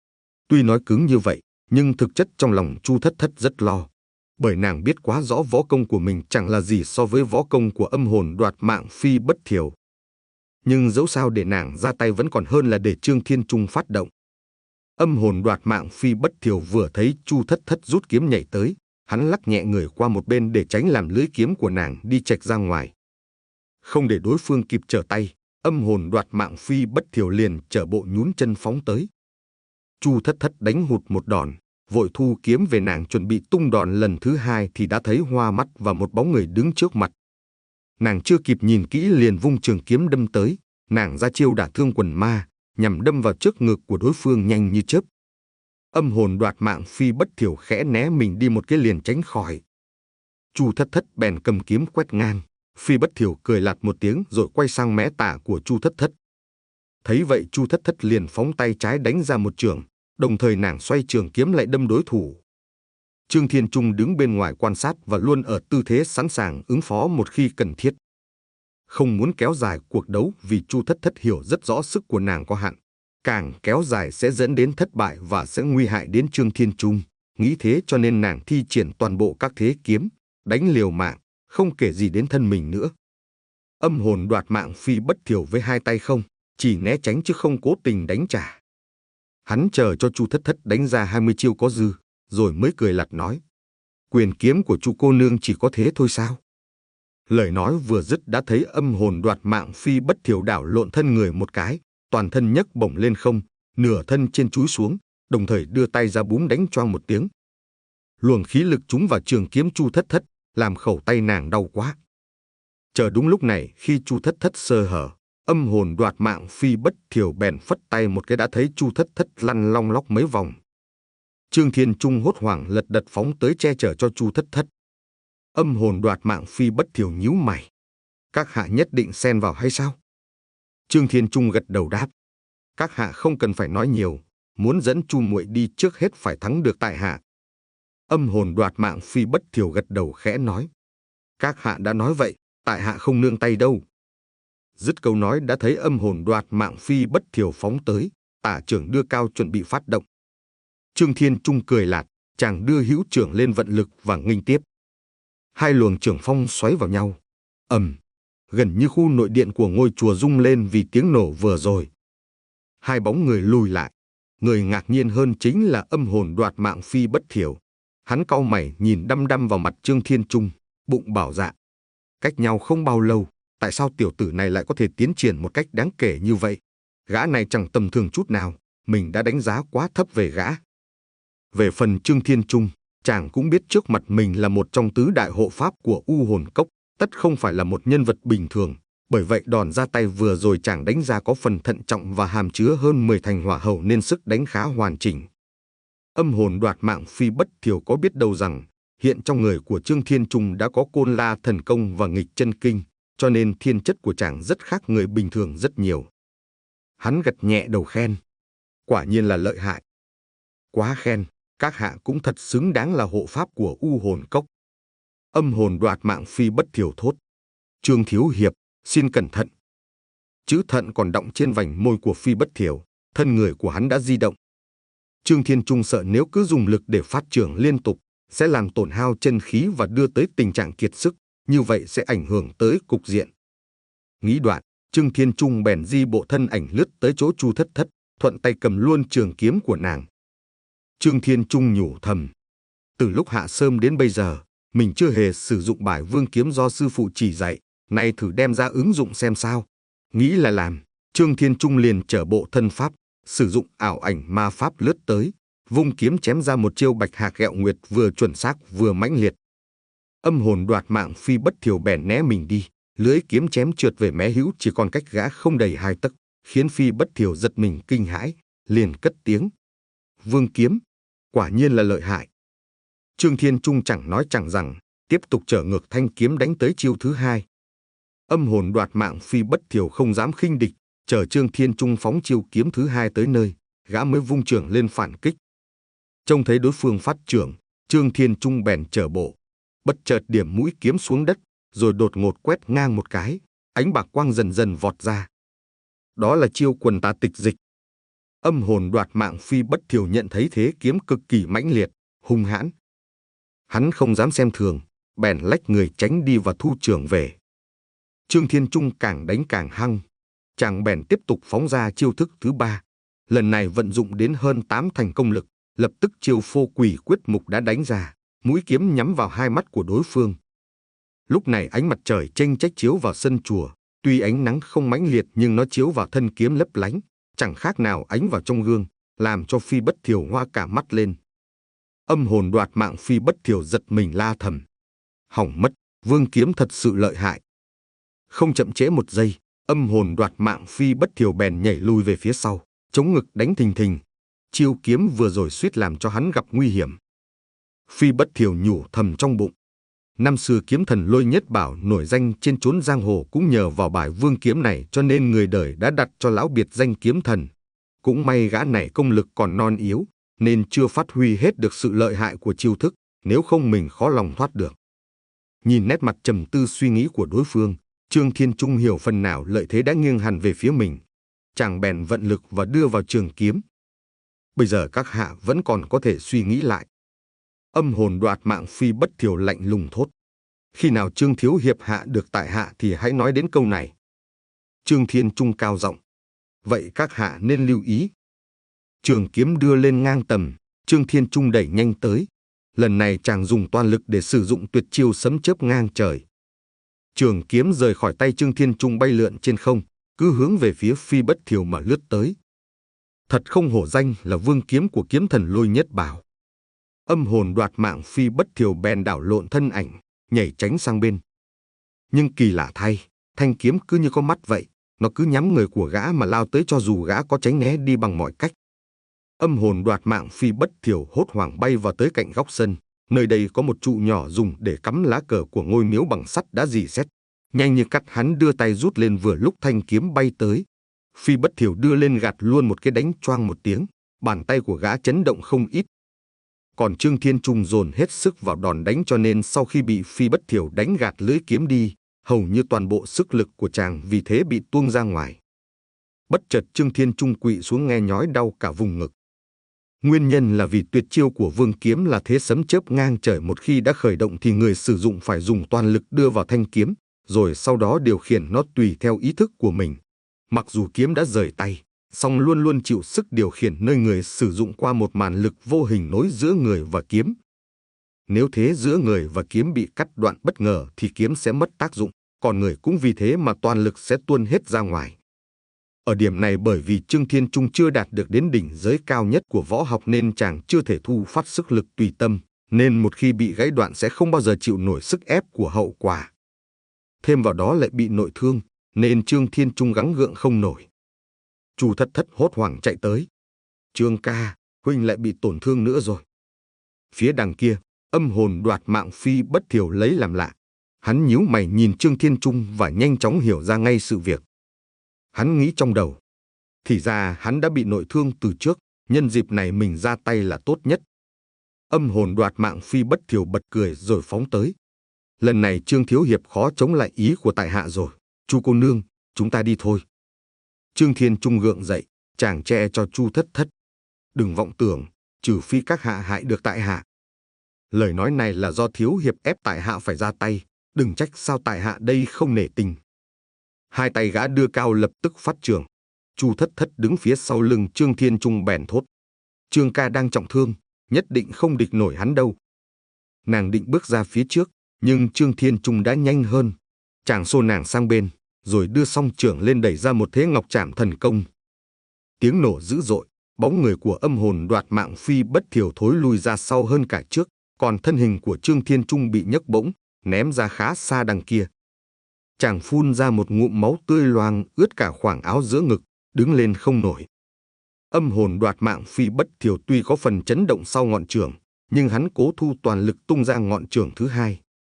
Tuy nói cứng như vậy, nhưng thực chất trong lòng Chu Thất Thất rất lo, bởi nàng biết quá rõ võ công của mình chẳng là gì so với võ công của âm hồn đoạt mạng Phi Bất Thiều. Nhưng dẫu sao để nàng ra tay vẫn còn hơn là để Trương Thiên Trung phát động. Âm hồn đoạt mạng Phi Bất Thiều vừa thấy Chu Thất Thất rút kiếm nhảy tới, hắn lắc nhẹ người qua một bên để tránh làm lưỡi kiếm của nàng đi chệch ra ngoài. Không để đối phương kịp trở tay, âm hồn đoạt mạng Phi Bất Thiều liền trở bộ nhún chân phóng tới. Chu Thất Thất đánh hụt một đòn, vội thu kiếm về, nàng chuẩn bị tung đòn lần thứ hai thì đã thấy hoa mắt và một bóng người đứng trước mặt. Nàng chưa kịp nhìn kỹ liền vung trường kiếm đâm tới, nàng ra chiêu đả thương quần ma, nhằm đâm vào trước ngực của đối phương nhanh như chớp. Âm hồn đoạt mạng Phi Bất Thiều khẽ né mình đi một cái liền tránh khỏi. Chu Thất Thất bèn cầm kiếm quét ngang. Phi Bất Thiều cười lạt một tiếng rồi quay sang mé tả của Chu Thất Thất. Thấy vậy Chu Thất Thất liền phóng tay trái đánh ra một chưởng, đồng thời nàng xoay trường kiếm lại đâm đối thủ. Trương Thiên Trung đứng bên ngoài quan sát và luôn ở tư thế sẵn sàng ứng phó một khi cần thiết. Không muốn kéo dài cuộc đấu vì Chu Thất Thất hiểu rất rõ sức của nàng có hạn. Càng kéo dài sẽ dẫn đến thất bại và sẽ nguy hại đến Trương Thiên Trung. Nghĩ thế cho nên nàng thi triển toàn bộ các thế kiếm, đánh liều mạng, không kể gì đến thân mình nữa. Âm hồn đoạt mạng Phi Bất Thiều với hai tay không, chỉ né tránh chứ không cố tình đánh trả. Hắn chờ cho Chu Thất Thất đánh ra hai mươi chiêu có dư, rồi mới cười lạt nói, quyền kiếm của Chu cô nương chỉ có thế thôi sao? Lời nói vừa dứt đã thấy âm hồn đoạt mạng Phi Bất Thiều đảo lộn thân người một cái, toàn thân nhấc bổng lên không, nửa thân trên chúi xuống, đồng thời đưa tay ra búm đánh choang một tiếng. Luồng khí lực trúng vào trường kiếm Chu Thất Thất, làm khẩu tay nàng đau quá. Chờ đúng lúc này khi Chu Thất Thất sơ hở, âm hồn đoạt mạng Phi Bất Thiều bèn phất tay một cái đã thấy Chu Thất Thất lăn long lóc mấy vòng. Trương Thiên Trung hốt hoảng lật đật phóng tới che chở cho Chu Thất Thất. Âm hồn đoạt mạng Phi Bất Thiều nhíu mày, các hạ nhất định xen vào hay sao? Trương Thiên Trung gật đầu đáp, các hạ không cần phải nói nhiều, muốn dẫn Chu muội đi trước hết phải thắng được tại hạ. Âm hồn đoạt mạng Phi Bất Thiều gật đầu khẽ nói, các hạ đã nói vậy, tại hạ không nương tay đâu. Dứt câu nói đã thấy âm hồn đoạt mạng Phi Bất Thiều phóng tới, tả trưởng đưa cao chuẩn bị phát động. Trương Thiên Trung cười lạt, chàng đưa hữu trưởng lên vận lực và nghênh tiếp. Hai luồng trưởng phong xoáy vào nhau, ầm, gần như khu nội điện của ngôi chùa rung lên vì tiếng nổ vừa rồi. Hai bóng người lùi lại, người ngạc nhiên hơn chính là âm hồn đoạt mạng Phi Bất Thiều. Hắn cau mày nhìn đăm đăm vào mặt Trương Thiên Trung, bụng bảo dạ, cách nhau không bao lâu, tại sao tiểu tử này lại có thể tiến triển một cách đáng kể như vậy? Gã này chẳng tầm thường chút nào, mình đã đánh giá quá thấp về gã. Về phần Trương Thiên Trung, chàng cũng biết trước mặt mình là một trong tứ đại hộ pháp của U Hồn Cốc, tất không phải là một nhân vật bình thường, bởi vậy đòn ra tay vừa rồi chàng đánh ra có phần thận trọng và hàm chứa hơn mười thành hỏa hầu nên sức đánh khá hoàn chỉnh. Âm hồn đoạt mạng Phi Bất Thiều có biết đâu rằng, hiện trong người của Trương Thiên Trung đã có Côn La thần công và Nghịch chân kinh, cho nên thiên chất của chàng rất khác người bình thường rất nhiều. Hắn gật nhẹ đầu khen, quả nhiên là lợi hại. Quá khen, các hạ cũng thật xứng đáng là hộ pháp của U Hồn Cốc. Âm hồn đoạt mạng Phi Bất Thiều thốt, Trương thiếu hiệp, xin cẩn thận. Chữ thận còn đọng trên vành môi của Phi Bất Thiều, thân người của hắn đã di động. Trương Thiên Trung sợ nếu cứ dùng lực để phát trưởng liên tục, sẽ làm tổn hao chân khí và đưa tới tình trạng kiệt sức, như vậy sẽ ảnh hưởng tới cục diện. Nghĩ đoạn, Trương Thiên Trung bèn di bộ thân ảnh lướt tới chỗ Chu Thất Thất, thuận tay cầm luôn trường kiếm của nàng. Trương Thiên Trung nhủ thầm, từ lúc hạ sơm đến bây giờ, mình chưa hề sử dụng bài vương kiếm do sư phụ chỉ dạy, nay thử đem ra ứng dụng xem sao. Nghĩ là làm, Trương Thiên Trung liền trở bộ thân pháp, sử dụng ảo ảnh ma pháp lướt tới, vung kiếm chém ra một chiêu bạch hạc gẹo nguyệt vừa chuẩn xác vừa mãnh liệt. Âm hồn đoạt mạng phi bất thiểu bèn né mình đi, lưỡi kiếm chém trượt về mé hữu chỉ còn cách gã không đầy hai tấc, khiến phi bất thiểu giật mình kinh hãi, liền cất tiếng. Vương kiếm, quả nhiên là lợi hại. Trương Thiên Trung chẳng nói chẳng rằng, tiếp tục trở ngược thanh kiếm đánh tới chiêu thứ hai. Âm hồn đoạt mạng phi bất thiểu không dám khinh địch, chờ Trương Thiên Trung phóng chiêu kiếm thứ hai tới nơi, gã mới vung trưởng lên phản kích. Trông thấy đối phương phát trưởng, Trương Thiên Trung bèn trở bộ, bất chợt điểm mũi kiếm xuống đất, rồi đột ngột quét ngang một cái, ánh bạc quang dần dần vọt ra. Đó là chiêu quần tà tịch dịch. Âm hồn đoạt mạng phi bất thiểu nhận thấy thế kiếm cực kỳ mãnh liệt, hung hãn. Hắn không dám xem thường, bèn lách người tránh đi và thu trưởng về. Trương Thiên Trung càng đánh càng hăng, chàng bèn tiếp tục phóng ra chiêu thức thứ ba, lần này vận dụng đến hơn tám thành công lực, lập tức chiêu phô quỷ quyết mục đã đánh ra, mũi kiếm nhắm vào hai mắt của đối phương. Lúc này ánh mặt trời chênh chách chiếu vào sân chùa, tuy ánh nắng không mãnh liệt nhưng nó chiếu vào thân kiếm lấp lánh, chẳng khác nào ánh vào trong gương, làm cho phi bất thiểu hoa cả mắt lên. Âm hồn đoạt mạng phi bất thiểu giật mình la thầm. Hỏng mất, vương kiếm thật sự lợi hại. Không chậm trễ một giây, âm hồn đoạt mạng phi bất thiểu bèn nhảy lui về phía sau, chống ngực đánh thình thình. Chiêu kiếm vừa rồi suýt làm cho hắn gặp nguy hiểm. Phi bất thiểu nhủ thầm trong bụng. Năm xưa kiếm thần Lôi Nhất Bảo nổi danh trên chốn giang hồ cũng nhờ vào bài vương kiếm này, cho nên người đời đã đặt cho lão biệt danh kiếm thần. Cũng may gã này công lực còn non yếu, nên chưa phát huy hết được sự lợi hại của chiêu thức, nếu không mình khó lòng thoát được. Nhìn nét mặt trầm tư suy nghĩ của đối phương, Trương Thiên Trung hiểu phần nào lợi thế đã nghiêng hẳn về phía mình. Chàng bèn vận lực và đưa vào trường kiếm. Bây giờ các hạ vẫn còn có thể suy nghĩ lại. Âm hồn đoạt mạng phi bất thiểu lạnh lùng thốt. Khi nào Trương thiếu hiệp hạ được tại hạ thì hãy nói đến câu này. Trương Thiên Trung cao giọng. Vậy các hạ nên lưu ý. Trường kiếm đưa lên ngang tầm, Trương Thiên Trung đẩy nhanh tới. Lần này chàng dùng toàn lực để sử dụng tuyệt chiêu sấm chớp ngang trời. Trường kiếm rời khỏi tay Trương Thiên Trung bay lượn trên không, cứ hướng về phía phi bất thiểu mà lướt tới. Thật không hổ danh là vương kiếm của kiếm thần Lôi Nhất Bảo. Âm hồn đoạt mạng phi bất thiểu bèn đảo lộn thân ảnh, nhảy tránh sang bên. Nhưng kỳ lạ thay, thanh kiếm cứ như có mắt vậy, nó cứ nhắm người của gã mà lao tới cho dù gã có tránh né đi bằng mọi cách. Âm hồn đoạt mạng phi bất thiểu hốt hoảng bay vào tới cạnh góc sân, nơi đây có một trụ nhỏ dùng để cắm lá cờ của ngôi miếu bằng sắt đã rỉ sét. Nhanh như cắt hắn đưa tay rút lên vừa lúc thanh kiếm bay tới. Phi bất thiểu đưa lên gạt luôn một cái đánh choang một tiếng, bàn tay của gã chấn động không ít. Còn Trương Thiên Trung dồn hết sức vào đòn đánh, cho nên sau khi bị phi bất thiểu đánh gạt lưỡi kiếm đi, hầu như toàn bộ sức lực của chàng vì thế bị tuông ra ngoài. Bất chợt Trương Thiên Trung quỵ xuống nghe nhói đau cả vùng ngực. Nguyên nhân là vì tuyệt chiêu của vương kiếm là thế sấm chớp ngang trời, một khi đã khởi động thì người sử dụng phải dùng toàn lực đưa vào thanh kiếm, rồi sau đó điều khiển nó tùy theo ý thức của mình. Mặc dù kiếm đã rời tay, song luôn luôn chịu sức điều khiển nơi người sử dụng qua một màn lực vô hình nối giữa người và kiếm. Nếu thế giữa người và kiếm bị cắt đoạn bất ngờ thì kiếm sẽ mất tác dụng, còn người cũng vì thế mà toàn lực sẽ tuôn hết ra ngoài. Ở điểm này bởi vì Trương Thiên Trung chưa đạt được đến đỉnh giới cao nhất của võ học nên chàng chưa thể thu phát sức lực tùy tâm, nên một khi bị gãy đoạn sẽ không bao giờ chịu nổi sức ép của hậu quả. Thêm vào đó lại bị nội thương, nên Trương Thiên Trung gắng gượng không nổi. Chu Thất Thất hốt hoảng chạy tới. Trương ca, huynh lại bị tổn thương nữa rồi. Phía đằng kia, âm hồn đoạt mạng phi bất thiểu lấy làm lạ. Hắn nhíu mày nhìn Trương Thiên Trung và nhanh chóng hiểu ra ngay sự việc. Hắn nghĩ trong đầu. Thì ra hắn đã bị nội thương từ trước, nhân dịp này mình ra tay là tốt nhất. Âm hồn đoạt mạng phi bất thiểu bật cười rồi phóng tới. Lần này Trương thiếu hiệp khó chống lại ý của tại hạ rồi. Chu cô nương, chúng ta đi thôi. Trương Thiên Trung gượng dậy, chàng che cho Chu Thất Thất. Đừng vọng tưởng, trừ phi các hạ hại được tại hạ. Lời nói này là do thiếu hiệp ép tại hạ phải ra tay, đừng trách sao tại hạ đây không nể tình. Hai tay gã đưa cao lập tức phát trường. Chu Thất Thất đứng phía sau lưng Trương Thiên Trung bèn thốt: Trương ca đang trọng thương, nhất định không địch nổi hắn đâu. Nàng định bước ra phía trước, nhưng Trương Thiên Trung đã nhanh hơn. Chàng xô nàng sang bên, rồi đưa song trưởng lên đẩy ra một thế ngọc trảm thần công. Tiếng nổ dữ dội, bóng người của âm hồn đoạt mạng phi bất thiểu thối lui ra sau hơn cả trước, còn thân hình của Trương Thiên Trung bị nhấc bổng, ném ra khá xa đằng kia. Chàng phun ra một ngụm máu tươi loang ướt cả khoảng áo giữa ngực, đứng lên không nổi. Âm hồn đoạt mạng phi bất thiểu tuy có phần chấn động sau ngọn chưởng, nhưng hắn cố thu toàn lực tung ra ngọn chưởng thứ hai.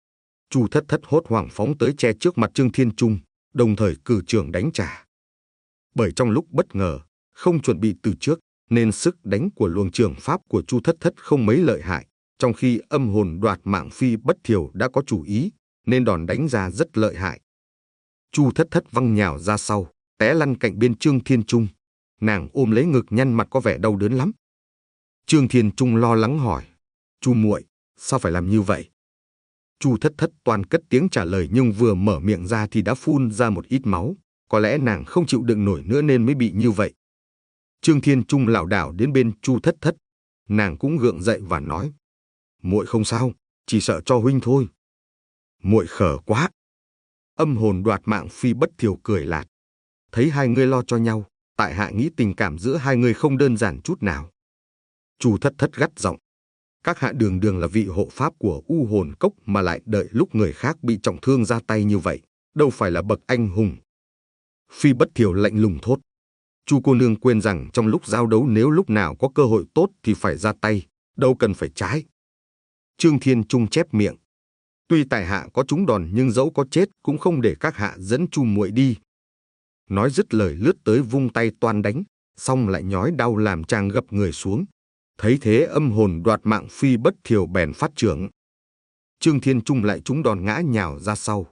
Chu Thất Thất hốt hoảng phóng tới che trước mặt Trương Thiên Trung, đồng thời cử chưởng đánh trả. Bởi trong lúc bất ngờ, không chuẩn bị từ trước, nên sức đánh của luồng chưởng pháp của Chu Thất Thất không mấy lợi hại, trong khi âm hồn đoạt mạng phi bất thiểu đã có chủ ý, nên đòn đánh ra rất lợi hại. Chu Thất Thất văng nhào ra sau, té lăn cạnh bên Trương Thiên Trung. Nàng ôm lấy ngực nhăn mặt có vẻ đau đớn lắm. Trương Thiên Trung lo lắng hỏi: Chu muội, sao phải làm như vậy? Chu Thất Thất toàn cất tiếng trả lời, nhưng vừa mở miệng ra thì đã phun ra một ít máu. Có lẽ nàng không chịu đựng nổi nữa nên mới bị như vậy. Trương Thiên Trung lảo đảo đến bên Chu Thất Thất. Nàng cũng gượng dậy và nói: Muội không sao, chỉ sợ cho huynh thôi. Muội khờ quá. Âm hồn đoạt mạng phi bất thiểu cười lạt: Thấy hai người lo cho nhau, tại hạ nghĩ tình cảm giữa hai người không đơn giản chút nào. Chu Thất Thất gắt giọng: Các hạ đường đường là vị hộ pháp của U Hồn Cốc mà lại đợi lúc người khác bị trọng thương ra tay như vậy, đâu phải là bậc anh hùng. Phi bất thiểu lạnh lùng thốt: Chu cô nương quên rằng trong lúc giao đấu nếu lúc nào có cơ hội tốt thì phải ra tay, đâu cần phải trái. Trương Thiên Trung chép miệng: Tuy tại hạ có trúng đòn nhưng dẫu có chết cũng không để các hạ dẫn Chu muội đi. Nói dứt lời lướt tới vung tay toan đánh, xong lại nhói đau làm chàng gập người xuống. Thấy thế âm hồn đoạt mạng phi bất thiểu bèn phát trưởng. Trương Thiên Trung lại trúng đòn ngã nhào ra sau.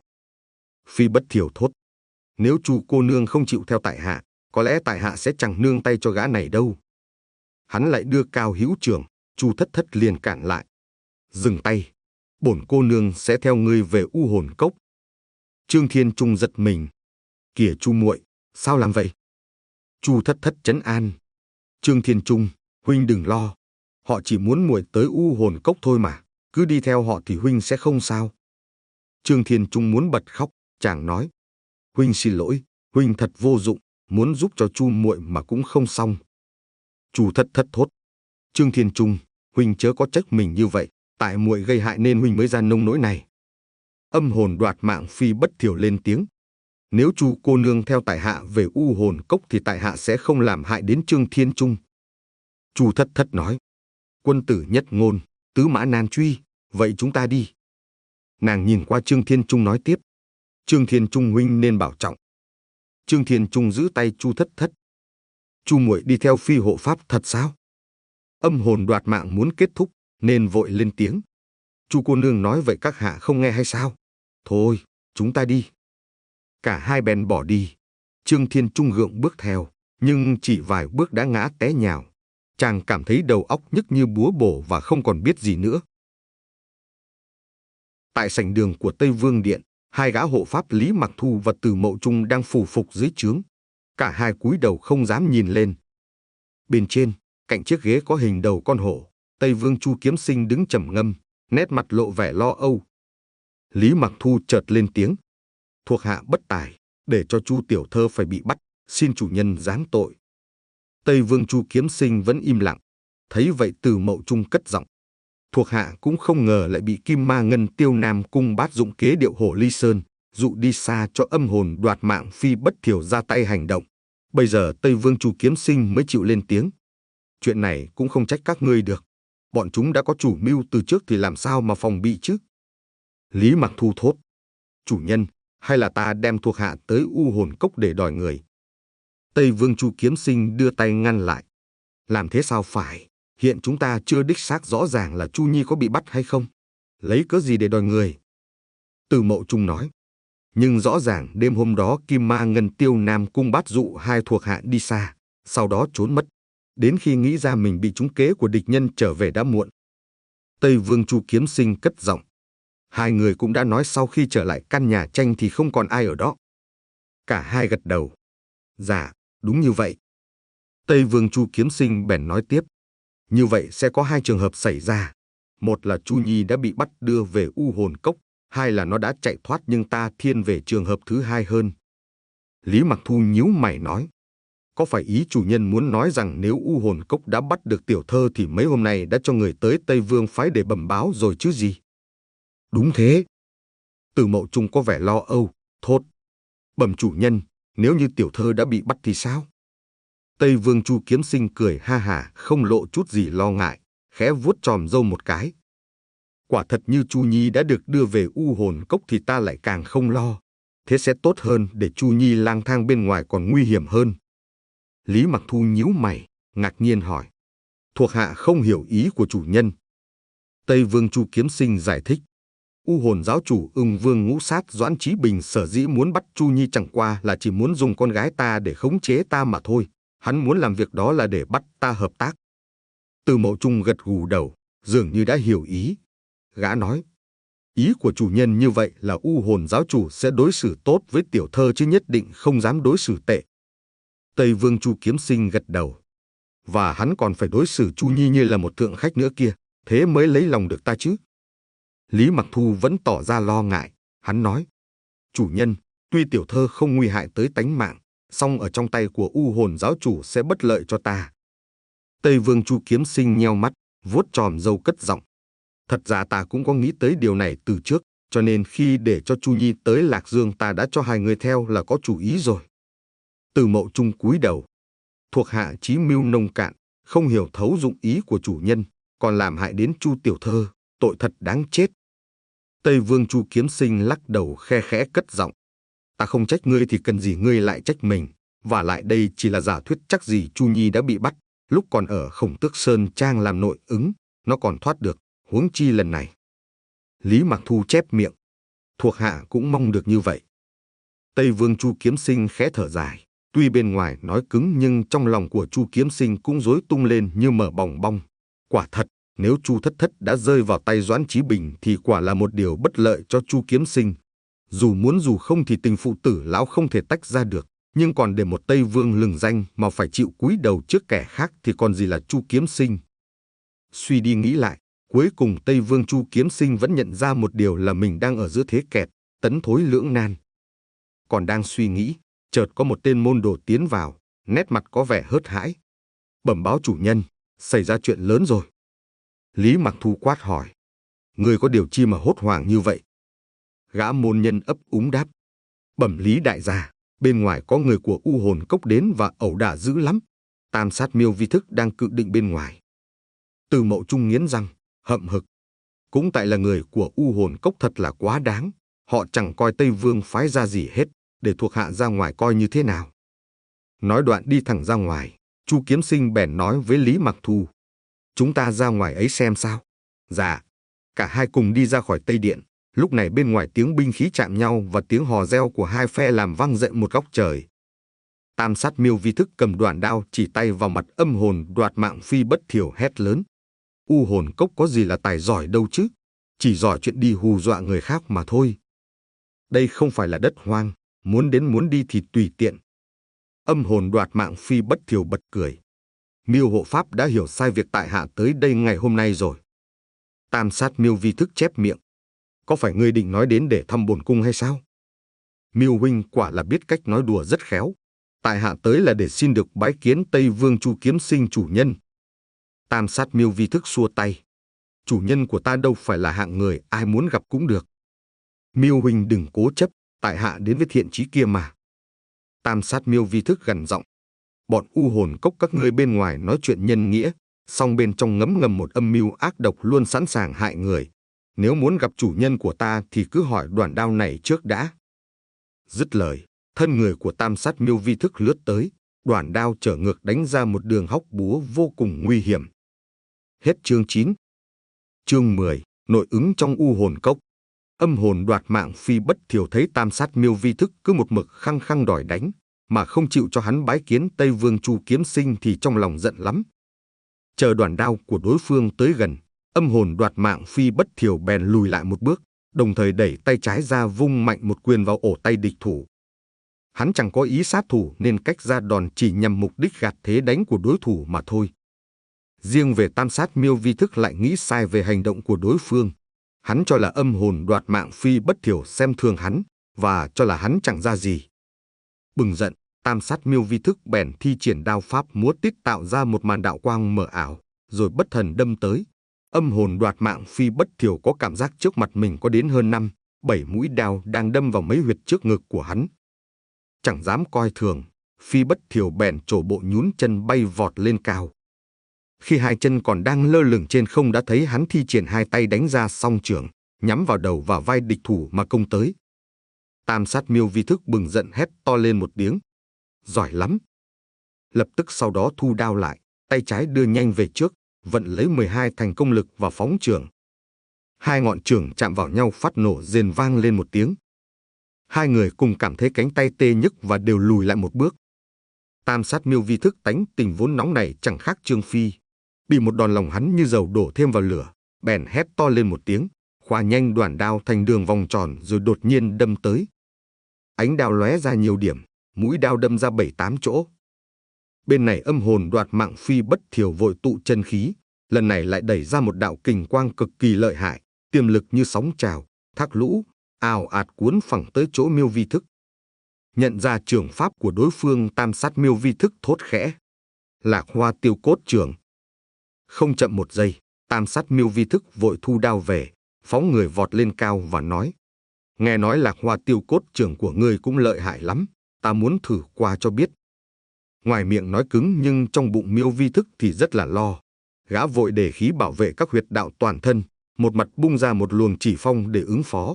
Phi bất thiểu thốt: Nếu Chu cô nương không chịu theo tại hạ, có lẽ tại hạ sẽ chẳng nương tay cho gã này đâu. Hắn lại đưa cao hữu trưởng. Chu Thất Thất liền cản lại: Dừng tay, bổn cô nương sẽ theo ngươi về U Hồn Cốc. Trương Thiên Trung giật mình: Kìa Chu muội, sao làm vậy? Chu Thất Thất trấn an: Trương Thiên Trung, huynh đừng lo, họ chỉ muốn muội tới U Hồn Cốc thôi mà, cứ đi theo họ thì huynh sẽ không sao. Trương Thiên Trung muốn bật khóc, chàng nói: Huynh xin lỗi, huynh thật vô dụng, muốn giúp cho Chu muội mà cũng không xong. Chu Thất Thất thốt: Trương Thiên Trung, huynh chớ có trách mình như vậy, tại muội gây hại nên huynh mới ra nông nỗi này. Âm hồn đoạt mạng phi bất thiểu lên tiếng: Nếu Chu cô nương theo tại hạ về U Hồn Cốc thì tại hạ sẽ không làm hại đến Trương Thiên Trung. Chu Thất Thất nói: Quân tử nhất ngôn, tứ mã nan truy, vậy chúng ta đi. Nàng nhìn qua Trương Thiên Trung nói tiếp: Trương Thiên Trung huynh nên bảo trọng. Trương Thiên Trung giữ tay Chu Thất Thất: Chu muội đi theo phi hộ pháp thật sao? Âm hồn đoạt mạng muốn kết thúc nên vội lên tiếng: Chu cô nương nói vậy các hạ không nghe hay sao? Thôi, chúng ta đi. Cả hai bèn bỏ đi. Trương Thiên Trung gượng bước theo, nhưng chỉ vài bước đã ngã té nhào. Chàng cảm thấy đầu óc nhức như búa bổ và không còn biết gì nữa. Tại sảnh đường của Tây Vương Điện, hai gã hộ pháp Lý Mặc Thu và Từ Mậu Trung đang phủ phục dưới trướng. Cả hai cúi đầu không dám nhìn lên. Bên trên, cạnh chiếc ghế có hình đầu con hổ, Tây Vương Chu Kiếm Sinh đứng trầm ngâm, nét mặt lộ vẻ lo âu. Lý Mặc Thu chợt lên tiếng: Thuộc hạ bất tài, để cho Chu tiểu thơ phải bị bắt, xin chủ nhân giáng tội. Tây Vương Chu Kiếm Sinh vẫn im lặng. Thấy vậy Từ Mậu Trung cất giọng: Thuộc hạ cũng không ngờ lại bị Kim Ma Ngân Tiêu Nam Cung Bát dụng kế điệu hổ ly sơn, dụ đi xa cho âm hồn đoạt mạng phi bất thiểu ra tay hành động. Bây giờ Tây Vương Chu Kiếm Sinh mới chịu lên tiếng: Chuyện này cũng không trách các ngươi được. Bọn chúng đã có chủ mưu từ trước thì làm sao mà phòng bị chứ? Lý Mặc Thu thốt: Chủ nhân, hay là ta đem thuộc hạ tới U Hồn Cốc để đòi người? Tây Vương Chu Kiếm Sinh đưa tay ngăn lại: Làm thế sao phải? Hiện chúng ta chưa đích xác rõ ràng là Chu Nhi có bị bắt hay không. Lấy cớ gì để đòi người? Từ Mậu Trung nói: Nhưng rõ ràng đêm hôm đó Kim Ma Ngân Tiêu Nam Cung Bát dụ hai thuộc hạ đi xa, sau đó trốn mất. Đến khi nghĩ ra mình bị trúng kế của địch nhân trở về đã muộn. Tây Vương Chu Kiếm Sinh cất giọng: Hai người cũng đã nói sau khi trở lại căn nhà tranh thì không còn ai ở đó. Cả hai gật đầu. Dạ, đúng như vậy. Tây Vương Chu Kiếm Sinh bèn nói tiếp. Như vậy sẽ có hai trường hợp xảy ra. Một là Chu Nhi đã bị bắt đưa về U Hồn Cốc, hai là nó đã chạy thoát, nhưng ta thiên về trường hợp thứ hai hơn. Lý Mặc Thu nhíu mày nói. Có phải ý chủ nhân muốn nói rằng nếu U Hồn Cốc đã bắt được tiểu thơ thì mấy hôm nay đã cho người tới Tây Vương phái để bẩm báo rồi chứ gì? Đúng thế. Từ Mậu Trung có vẻ lo âu, thốt. Bẩm chủ nhân, nếu như tiểu thơ đã bị bắt thì sao? Tây Vương Chu Kiếm Sinh cười ha hả, không lộ chút gì lo ngại, khẽ vuốt chòm râu một cái. Quả thật như Chu Nhi đã được đưa về U Hồn Cốc thì ta lại càng không lo. Thế sẽ tốt hơn, để Chu Nhi lang thang bên ngoài còn nguy hiểm hơn. Lý Mặc Thu nhíu mày, ngạc nhiên hỏi. Thuộc hạ không hiểu ý của chủ nhân. Tây Vương Chu Kiếm Sinh giải thích. U Hồn giáo chủ Ưng Vương Ngũ Sát Doãn Chí Bình sở dĩ muốn bắt Chu Nhi chẳng qua là chỉ muốn dùng con gái ta để khống chế ta mà thôi. Hắn muốn làm việc đó là để bắt ta hợp tác. Từ Mậu Trung gật gù đầu, dường như đã hiểu ý. Gã nói. Ý của chủ nhân như vậy là U Hồn giáo chủ sẽ đối xử tốt với tiểu thơ chứ nhất định không dám đối xử tệ. Tây Vương Chu Kiếm Sinh gật đầu. Và hắn còn phải đối xử Chu Nhi như là một thượng khách nữa kia, thế mới lấy lòng được ta chứ. Lý Mặc Thu vẫn tỏ ra lo ngại. Hắn nói. Chủ nhân, tuy tiểu thơ không nguy hại tới tánh mạng, song ở trong tay của U Hồn giáo chủ sẽ bất lợi cho ta. Tây Vương Chu Kiếm Sinh nheo mắt, vuốt chòm râu cất giọng. Thật ra ta cũng có nghĩ tới điều này từ trước, cho nên khi để cho Chu Nhi tới Lạc Dương ta đã cho hai người theo là có chủ ý rồi. Từ Mậu Trung cúi đầu. Thuộc hạ trí mưu nông cạn, không hiểu thấu dụng ý của chủ nhân, còn làm hại đến Chu tiểu thơ, tội thật đáng chết. Tây Vương Chu Kiếm Sinh lắc đầu khe khẽ cất giọng. Ta không trách ngươi thì cần gì ngươi lại trách mình, và lại đây chỉ là giả thuyết, chắc gì Chu Nhi đã bị bắt, lúc còn ở Khổng Tước Sơn Trang làm nội ứng, nó còn thoát được, huống chi lần này. Lý Mặc Thu chép miệng. Thuộc hạ cũng mong được như vậy. Tây Vương Chu Kiếm Sinh khẽ thở dài, tuy bên ngoài nói cứng nhưng trong lòng của Chu Kiếm Sinh cũng rối tung lên như mở bòng bong. Quả thật, nếu Chu Thất Thất đã rơi vào tay Doãn Chí Bình thì quả là một điều bất lợi cho Chu Kiếm Sinh. Dù muốn dù không thì tình phụ tử lão không thể tách ra được, nhưng còn để một Tây Vương lừng danh mà phải chịu cúi đầu trước kẻ khác thì còn gì là Chu Kiếm Sinh. Suy đi nghĩ lại, cuối cùng Tây Vương Chu Kiếm Sinh vẫn nhận ra một điều là mình đang ở giữa thế kẹt, tấn thối lưỡng nan. Còn đang suy nghĩ, chợt có một tên môn đồ tiến vào, nét mặt có vẻ hớt hãi. Bẩm báo chủ nhân, xảy ra chuyện lớn rồi. Lý Mặc Thu quát hỏi. Người có điều chi mà hốt hoảng như vậy? Gã môn nhân ấp úng đáp. Bẩm Lý đại gia, bên ngoài có người của U Hồn Cốc đến và ẩu đả dữ lắm. Tam Sát Miêu Vi Thức đang cự định bên ngoài. Từ Mậu Trung nghiến răng, hậm hực. Cũng tại là người của U Hồn Cốc thật là quá đáng. Họ chẳng coi Tây Vương phái ra gì hết, để thuộc hạ ra ngoài coi như thế nào. Nói đoạn đi thẳng ra ngoài, Chu Kiếm Sinh bèn nói với Lý Mặc Thu. Chúng ta ra ngoài ấy xem sao. Dạ. Cả hai cùng đi ra khỏi Tây Điện. Lúc này bên ngoài tiếng binh khí chạm nhau và tiếng hò reo của hai phe làm vang dậy một góc trời. Tam Sát Miêu Vi Thức cầm đoạn đao chỉ tay vào mặt Âm Hồn Đoạt Mạng Phi Bất Thiểu hét lớn. U Hồn Cốc có gì là tài giỏi đâu chứ, chỉ giỏi chuyện đi hù dọa người khác mà thôi. Đây không phải là đất hoang, muốn đến muốn đi thì tùy tiện. Âm Hồn Đoạt Mạng Phi Bất Thiểu bật cười. Miêu hộ pháp đã hiểu sai việc tại hạ tới đây ngày hôm nay rồi. Tam Sát Miêu Vi Thức chép miệng. Có phải ngươi định nói đến để thăm bổn cung hay sao? Miêu huynh quả là biết cách nói đùa rất khéo. Tại hạ tới là để xin được bái kiến Tây Vương Chu Kiếm Sinh chủ nhân. Tam Sát Miêu Vi Thức xua tay. Chủ nhân của ta đâu phải là hạng người ai muốn gặp cũng được. Miêu huynh đừng cố chấp, tại hạ đến với thiện chí kia mà. Tam Sát Miêu Vi Thức gằn giọng. Bọn U Hồn Cốc các ngươi bên ngoài nói chuyện nhân nghĩa, song bên trong ngấm ngầm một âm mưu ác độc luôn sẵn sàng hại người. Nếu muốn gặp chủ nhân của ta thì cứ hỏi đoạn đao này trước đã. Dứt lời, thân người của Tam Sát Miêu Vi Thức lướt tới, đoạn đao trở ngược đánh ra một đường hóc búa vô cùng nguy hiểm. Hết chương chín. Chương mười, nội ứng trong U Hồn Cốc. Âm Hồn Đoạt Mạng Phi Bất Thiểu thấy Tam Sát Miêu Vi Thức cứ một mực khăng khăng đòi đánh, mà không chịu cho hắn bái kiến Tây Vương Chu Kiếm Sinh thì trong lòng giận lắm. Chờ đoạn đao của đối phương tới gần, Âm Hồn Đoạt Mạng Phi Bất Thiểu bèn lùi lại một bước, đồng thời đẩy tay trái ra vung mạnh một quyền vào ổ tay địch thủ. Hắn chẳng có ý sát thủ nên cách ra đòn chỉ nhằm mục đích gạt thế đánh của đối thủ mà thôi. Riêng về Tam Sát Miêu Vi Thức lại nghĩ sai về hành động của đối phương. Hắn cho là âm hồn đoạt mạng Phi Bất Thiểu xem thường hắn và cho là hắn chẳng ra gì. Bừng giận, Tam Sát Miêu Vi Thức bèn thi triển đao pháp múa tít tạo ra một màn đạo quang mờ ảo, rồi bất thần đâm tới. Âm hồn đoạt mạng Phi Bất Thiểu có cảm giác trước mặt mình có đến hơn năm, bảy mũi đao đang đâm vào mấy huyệt trước ngực của hắn. Chẳng dám coi thường, Phi Bất Thiểu bèn trổ bộ nhún chân bay vọt lên cao. Khi hai chân còn đang lơ lửng trên không đã thấy hắn thi triển hai tay đánh ra song chưởng, nhắm vào đầu và vai địch thủ mà công tới. Tam Sát Miêu Vi Thức bừng giận hét to lên một tiếng. Giỏi lắm! Lập tức sau đó thu đao lại, tay trái đưa nhanh về trước, vận lấy mười hai thành công lực và phóng chưởng. Hai ngọn chưởng chạm vào nhau phát nổ rền vang lên một tiếng. Hai người cùng cảm thấy cánh tay tê nhức và đều lùi lại một bước. Tam Sát Miêu Vi Thức tánh tình vốn nóng này chẳng khác Trương Phi. Bị một đòn lòng hắn như dầu đổ thêm vào lửa, bèn hét to lên một tiếng, khoa nhanh đoản đao thành đường vòng tròn rồi đột nhiên đâm tới. Ánh đao lóe ra nhiều điểm, mũi đao đâm ra bảy tám chỗ. Bên này âm hồn đoạt mạng Phi Bất Thiểu vội tụ chân khí, lần này lại đẩy ra một đạo kình quang cực kỳ lợi hại, tiềm lực như sóng trào, thác lũ, ào ạt cuốn phẳng tới chỗ Miêu Vi Thức. Nhận ra chưởng pháp của đối phương, Tam Sát Miêu Vi Thức thốt khẽ. Lạc Hoa Tiêu Cốt Chưởng. Không chậm một giây, Tam Sát Miêu Vi Thức vội thu đao về, phóng người vọt lên cao và nói. Nghe nói Lạc Hoa Tiêu Cốt Chưởng của ngươi cũng lợi hại lắm, ta muốn thử qua cho biết. Ngoài miệng nói cứng nhưng trong bụng Miêu Vi Thức thì rất là lo. Gã vội để khí bảo vệ các huyệt đạo toàn thân, một mặt bung ra một luồng chỉ phong để ứng phó.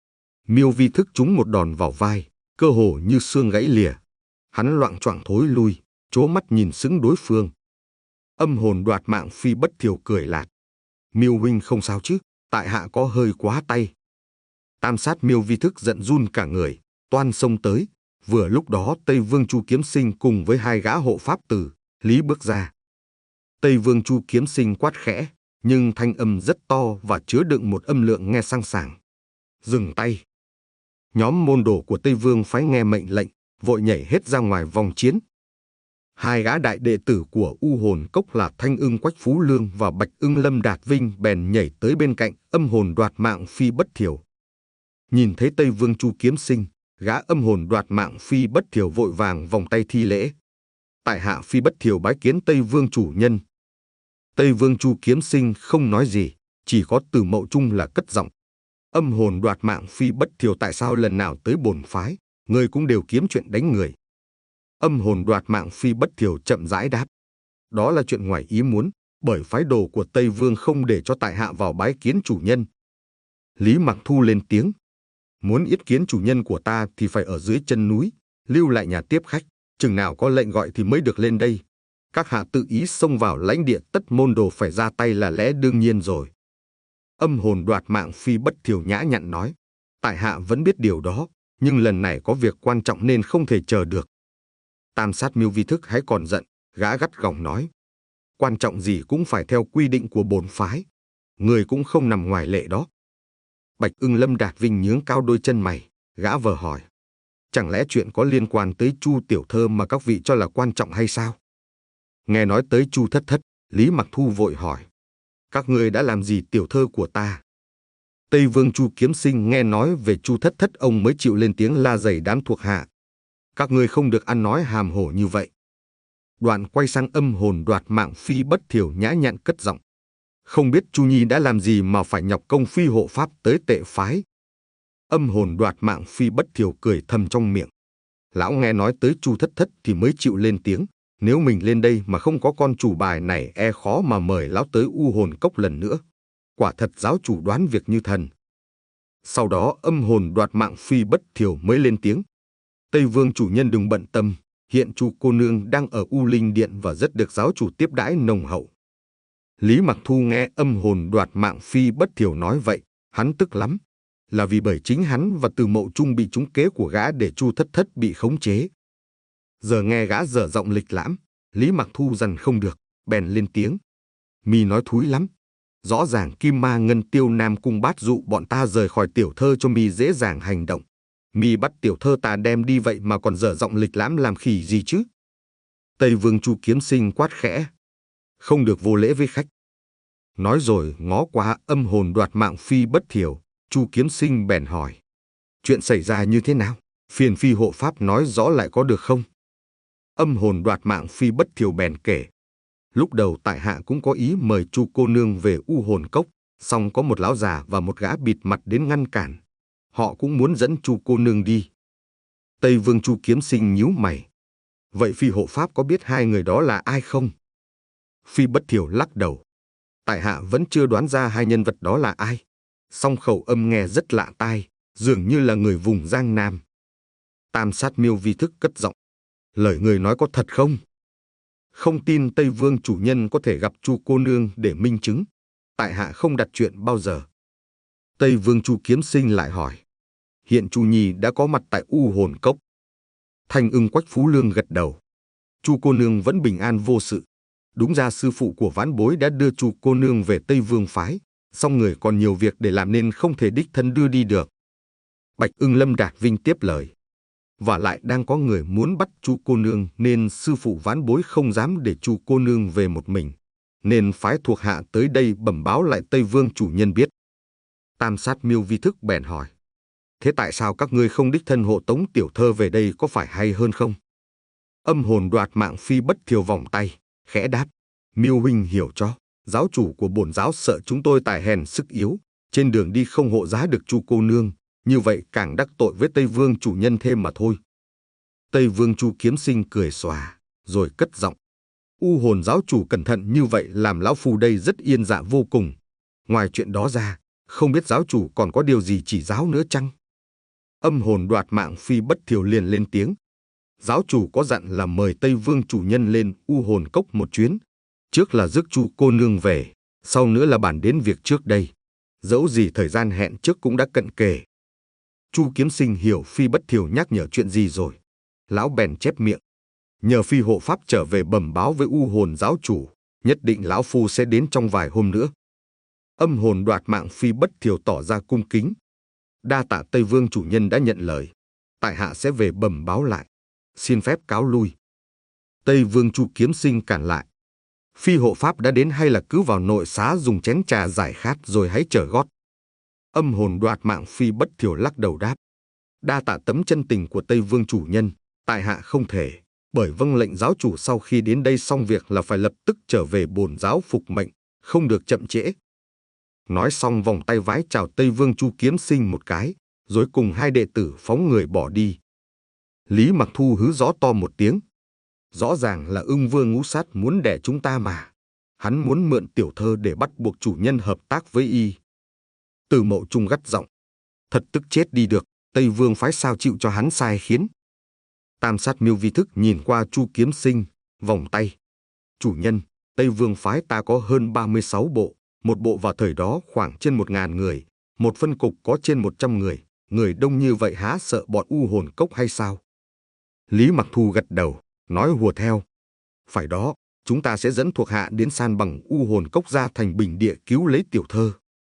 Miêu Vi Thức trúng một đòn vào vai, cơ hồ như xương gãy lìa. Hắn loạng choạng thối lui, trố mắt nhìn sững đối phương. Âm hồn đoạt mạng Phi Bất Thiểu cười lạt. Miêu huynh không sao chứ, tại hạ có hơi quá tay. Tam Sát Miêu Vi Thức giận run cả người, toan xông tới. Vừa lúc đó Tây Vương Chu Kiếm Sinh cùng với hai gã hộ pháp tử, Lý bước ra. Tây Vương Chu Kiếm Sinh quát khẽ, nhưng thanh âm rất to và chứa đựng một âm lượng nghe sang sảng. Dừng tay! Nhóm môn đồ của Tây Vương phái nghe mệnh lệnh, vội nhảy hết ra ngoài vòng chiến. Hai gã đại đệ tử của U Hồn Cốc là Thanh Ưng Quách Phú Lương và Bạch Ưng Lâm Đạt Vinh bèn nhảy tới bên cạnh âm hồn đoạt mạng Phi Bất Thiểu. Nhìn thấy Tây Vương Chu Kiếm Sinh, gã âm hồn đoạt mạng Phi Bất Thiểu vội vàng vòng tay thi lễ. Tại hạ Phi Bất Thiểu bái kiến Tây Vương chủ nhân. Tây Vương Chu Kiếm Sinh không nói gì, chỉ có Từ Mậu Trung là cất giọng. Âm hồn đoạt mạng Phi Bất Thiểu tại sao lần nào tới bổn phái, người cũng đều kiếm chuyện đánh người. Âm hồn đoạt mạng Phi Bất Thiểu chậm rãi đáp. Đó là chuyện ngoài ý muốn, bởi phái đồ của Tây Vương không để cho tại hạ vào bái kiến chủ nhân. Lý Mặc Thu lên tiếng. Muốn yết kiến chủ nhân của ta thì phải ở dưới chân núi, lưu lại nhà tiếp khách, chừng nào có lệnh gọi thì mới được lên đây. Các hạ tự ý xông vào lãnh địa, tất môn đồ phải ra tay là lẽ đương nhiên rồi. Âm hồn đoạt mạng Phi Bất Thiểu nhã nhặn nói. Tại hạ vẫn biết điều đó, nhưng lần này có việc quan trọng nên không thể chờ được. Tam Sát Miêu Vi Thức hãy còn giận, gã gắt gỏng nói. Quan trọng gì cũng phải theo quy định của bổn phái. Người cũng không nằm ngoài lệ đó. Bạch Ưng Lâm Đạt Vinh nhướng cao đôi chân mày, gã vờ hỏi. Chẳng lẽ chuyện có liên quan tới Chu tiểu thơ mà các vị cho là quan trọng hay sao? Nghe nói tới Chu Thất Thất, Lý Mặc Thu vội hỏi. Các ngươi đã làm gì tiểu thơ của ta? Tây Vương Chu Kiếm Sinh nghe nói về Chu Thất Thất ông mới chịu lên tiếng la dày đám thuộc hạ. Các ngươi không được ăn nói hàm hổ như vậy. Đoạn quay sang âm hồn đoạt mạng Phi Bất Thiểu nhã nhặn cất giọng. Không biết Chu Nhi đã làm gì mà phải nhọc công phi hộ pháp tới tệ phái. Âm hồn đoạt mạng Phi Bất Thiểu cười thầm trong miệng. Lão nghe nói tới Chu Thất Thất thì mới chịu lên tiếng. Nếu mình lên đây mà không có con chủ bài này e khó mà mời lão tới U Hồn Cốc lần nữa. Quả thật giáo chủ đoán việc như thần. Sau đó âm hồn đoạt mạng Phi Bất Thiểu mới lên tiếng. Tây Vương chủ nhân đừng bận tâm, hiện Chu cô nương đang ở U Linh Điện và rất được giáo chủ tiếp đãi nồng hậu. Lý Mặc Thu nghe âm hồn đoạt mạng Phi Bất Thiểu nói vậy, hắn tức lắm, là vì bởi chính hắn và Từ Mậu Trung bị trúng kế của gã để Chu Thất Thất bị khống chế. Giờ nghe gã dở giọng lịch lãm, Lý Mặc Thu dằn không được, bèn lên tiếng. Mi nói thúi lắm. Rõ ràng Kim Ma Ngân Tiêu Nam Cung Bát dụ bọn ta rời khỏi tiểu thơ cho mi dễ dàng hành động. Mi bắt tiểu thơ ta đem đi vậy mà còn dở giọng lịch lãm làm khỉ gì chứ? Tây Vương Chu Kiếm Sinh quát khẽ. Không được vô lễ với khách. Nói rồi ngó qua Âm Hồn Đoạt Mạng Phi Bất Thiểu, Chu Kiếm Sinh bèn hỏi. Chuyện xảy ra như thế nào? Phiền phi hộ pháp nói rõ lại có được không? Âm Hồn Đoạt Mạng Phi Bất Thiểu bèn kể. Lúc đầu tại hạ cũng có ý mời Chu cô nương về U Hồn Cốc, song có một lão già và một gã bịt mặt đến ngăn cản. Họ cũng muốn dẫn Chu cô nương đi. Tây Vương Chu Kiếm Sinh nhíu mày. Vậy phi hộ pháp có biết hai người đó là ai không? Phi Bất Thiểu lắc đầu. Tại hạ vẫn chưa đoán ra hai nhân vật đó là ai. Song khẩu âm nghe rất lạ tai, dường như là người vùng Giang Nam. Tam Sát Miêu Vi Thức cất giọng. Lời người nói có thật không? Không tin Tây Vương chủ nhân có thể gặp Chu cô nương để minh chứng. Tại hạ không đặt chuyện bao giờ. Tây Vương Chu Kiếm Sinh lại hỏi. Hiện Chu Nhi đã có mặt tại U Hồn Cốc. Thanh Ưng Quách Phú Lương gật đầu. Chu cô nương vẫn bình an vô sự. Đúng ra sư phụ của vãn bối đã đưa Chu cô nương về Tây Vương phái, song người còn nhiều việc để làm nên không thể đích thân đưa đi được. Bạch Ưng Lâm Đạt Vinh tiếp lời. Và lại đang có người muốn bắt Chu cô nương nên sư phụ vãn bối không dám để Chu cô nương về một mình, nên phái thuộc hạ tới đây bẩm báo lại Tây Vương chủ nhân biết. Tam Sát Miêu Vi Thức bèn hỏi. Thế tại sao các ngươi không đích thân hộ tống tiểu thơ về đây có phải hay hơn không? Âm Hồn Đoạt Mạng Phi Bất Thiểu vòng tay, khẽ đáp. Miêu huynh hiểu cho, giáo chủ của bổn giáo sợ chúng tôi tài hèn sức yếu, trên đường đi không hộ giá được Chu cô nương, như vậy càng đắc tội với Tây Vương chủ nhân thêm mà thôi. Tây Vương Chu Kiếm Sinh cười xòa, rồi cất giọng. U Hồn giáo chủ cẩn thận như vậy làm lão phu đây rất yên dạ vô cùng. Ngoài chuyện đó ra, không biết giáo chủ còn có điều gì chỉ giáo nữa chăng? Âm Hồn Đoạt Mạng Phi Bất Thiểu liền lên tiếng. Giáo chủ có dặn là mời Tây Vương chủ nhân lên U Hồn Cốc một chuyến. Trước là rước Chu cô nương về, sau nữa là bàn đến việc trước đây. Dẫu gì thời gian hẹn trước cũng đã cận kề. Chu Kiếm Sinh hiểu Phi Bất Thiểu nhắc nhở chuyện gì rồi. Lão bèn chép miệng. Nhờ phi hộ pháp trở về bẩm báo với U Hồn giáo chủ, nhất định lão phu sẽ đến trong vài hôm nữa. Âm Hồn Đoạt Mạng Phi Bất Thiểu tỏ ra cung kính. Đa tạ Tây Vương chủ nhân đã nhận lời. Tại hạ sẽ về bẩm báo lại. Xin phép cáo lui. Tây Vương Chu Kiếm Sinh cản lại. Phi hộ pháp đã đến hay là cứ vào nội xá dùng chén trà giải khát rồi hãy trở gót? Âm Hồn Đoạt Mạng Phi Bất Thiểu lắc đầu đáp. Đa tạ tấm chân tình của Tây Vương chủ nhân, tại hạ không thể, bởi vâng lệnh giáo chủ sau khi đến đây xong việc là phải lập tức trở về bổn giáo phục mệnh, không được chậm trễ. Nói xong vòng tay vái chào Tây Vương Chu Kiếm Sinh một cái, rồi cùng hai đệ tử phóng người bỏ đi. Lý Mặc Thu hứ rõ to một tiếng. Rõ ràng là Ưng Vương Ngũ Sát muốn đẻ chúng ta mà. Hắn muốn mượn tiểu thơ để bắt buộc chủ nhân hợp tác với y. Từ Mậu Trung gắt giọng. Thật tức chết đi được, Tây Vương phái sao chịu cho hắn sai khiến. Tam Sát Miêu Vi Thức nhìn qua Chu Kiếm Sinh, vòng tay. Chủ nhân, Tây Vương phái ta có hơn ba mươi sáu bộ, một bộ vào thời đó khoảng trên một ngàn người, một phân cục có trên một trăm người, người đông như vậy há sợ bọn U Hồn Cốc hay sao? Lý Mặc Thu gật đầu, nói hùa theo. Phải đó, chúng ta sẽ dẫn thuộc hạ đến san bằng U Hồn Cốc ra thành bình địa cứu lấy tiểu thơ.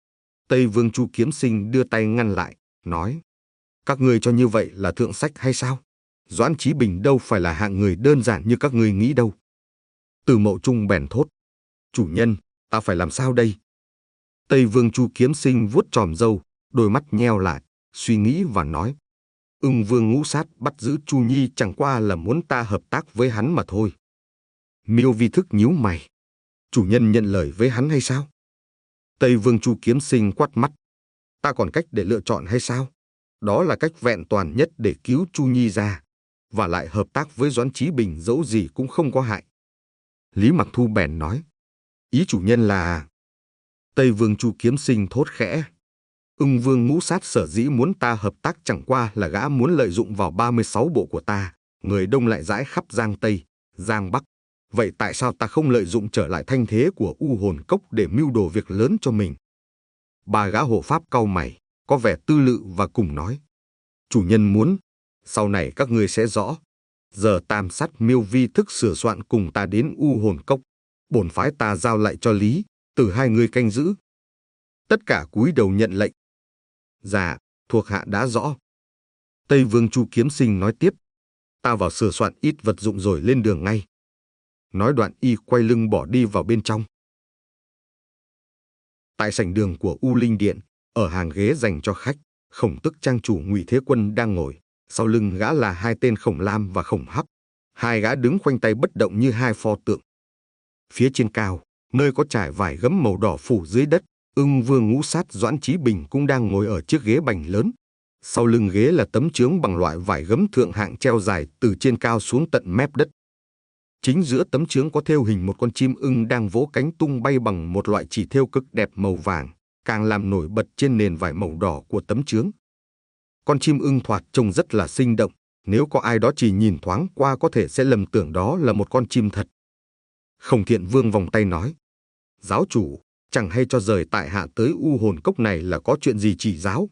Tây Vương Chu Kiếm Sinh đưa tay ngăn lại, nói. Các ngươi cho như vậy là thượng sách hay sao? Doãn Chí Bình đâu phải là hạng người đơn giản như các ngươi nghĩ đâu. Từ Mậu Trung bèn thốt. Chủ nhân, ta phải làm sao đây? Tây Vương Chu Kiếm Sinh vuốt chòm râu, đôi mắt nheo lại, suy nghĩ và nói. Ưng Vương Ngũ Sát bắt giữ Chu Nhi chẳng qua là muốn ta hợp tác với hắn mà thôi. Miêu Vi Thức nhíu mày. Chủ nhân nhận lời với hắn hay sao? Tây Vương Chu Kiếm Sinh quát mắt. Ta còn cách để lựa chọn hay sao? Đó là cách vẹn toàn nhất để cứu Chu Nhi ra. Và lại hợp tác với Doãn Chí Bình dẫu gì cũng không có hại. Lý Mặc Thu bèn nói. Ý chủ nhân là... Tây Vương Chu Kiếm Sinh thốt khẽ. Ưng Vương Ngũ Sát sở dĩ muốn ta hợp tác chẳng qua là gã muốn lợi dụng vào ba mươi sáu bộ của ta, người đông lại rải khắp Giang Tây, Giang Bắc. Vậy tại sao ta không lợi dụng trở lại thanh thế của U Hồn Cốc để mưu đồ việc lớn cho mình? Ba gã hộ pháp cau mày, có vẻ tư lự và cùng nói. Chủ nhân muốn, sau này các ngươi sẽ rõ. Giờ Tam Sát Miêu Vi Thức sửa soạn cùng ta đến U Hồn Cốc, bổn phái ta giao lại cho Lý, Từ hai người canh giữ. Tất cả cúi đầu nhận lệnh. Dạ, thuộc hạ đã rõ. Tây Vương Chu Kiếm Sinh nói tiếp. Ta vào sửa soạn ít vật dụng rồi lên đường ngay. Nói đoạn y quay lưng bỏ đi vào bên trong. Tại sảnh đường của U Linh Điện, ở hàng ghế dành cho khách, Khổng Tức trang chủ Ngụy Thế Quân đang ngồi, sau lưng gã là hai tên Khổng Lam và Khổng Hắc. Hai gã đứng khoanh tay bất động như hai pho tượng. Phía trên cao, nơi có trải vải gấm màu đỏ phủ dưới đất, Ưng Vương Ngũ Sát Doãn Chí Bình cũng đang ngồi ở chiếc ghế bành lớn. Sau lưng ghế là tấm chướng bằng loại vải gấm thượng hạng treo dài từ trên cao xuống tận mép đất. Chính giữa tấm chướng có thêu hình một con chim ưng đang vỗ cánh tung bay bằng một loại chỉ thêu cực đẹp màu vàng, càng làm nổi bật trên nền vải màu đỏ của tấm chướng. Con chim ưng thoạt trông rất là sinh động, nếu có ai đó chỉ nhìn thoáng qua có thể sẽ lầm tưởng đó là một con chim thật. Khổng Thiện Vương vòng tay nói, giáo chủ, chẳng hay cho rời tại hạ tới U Hồn Cốc này là có chuyện gì chỉ giáo.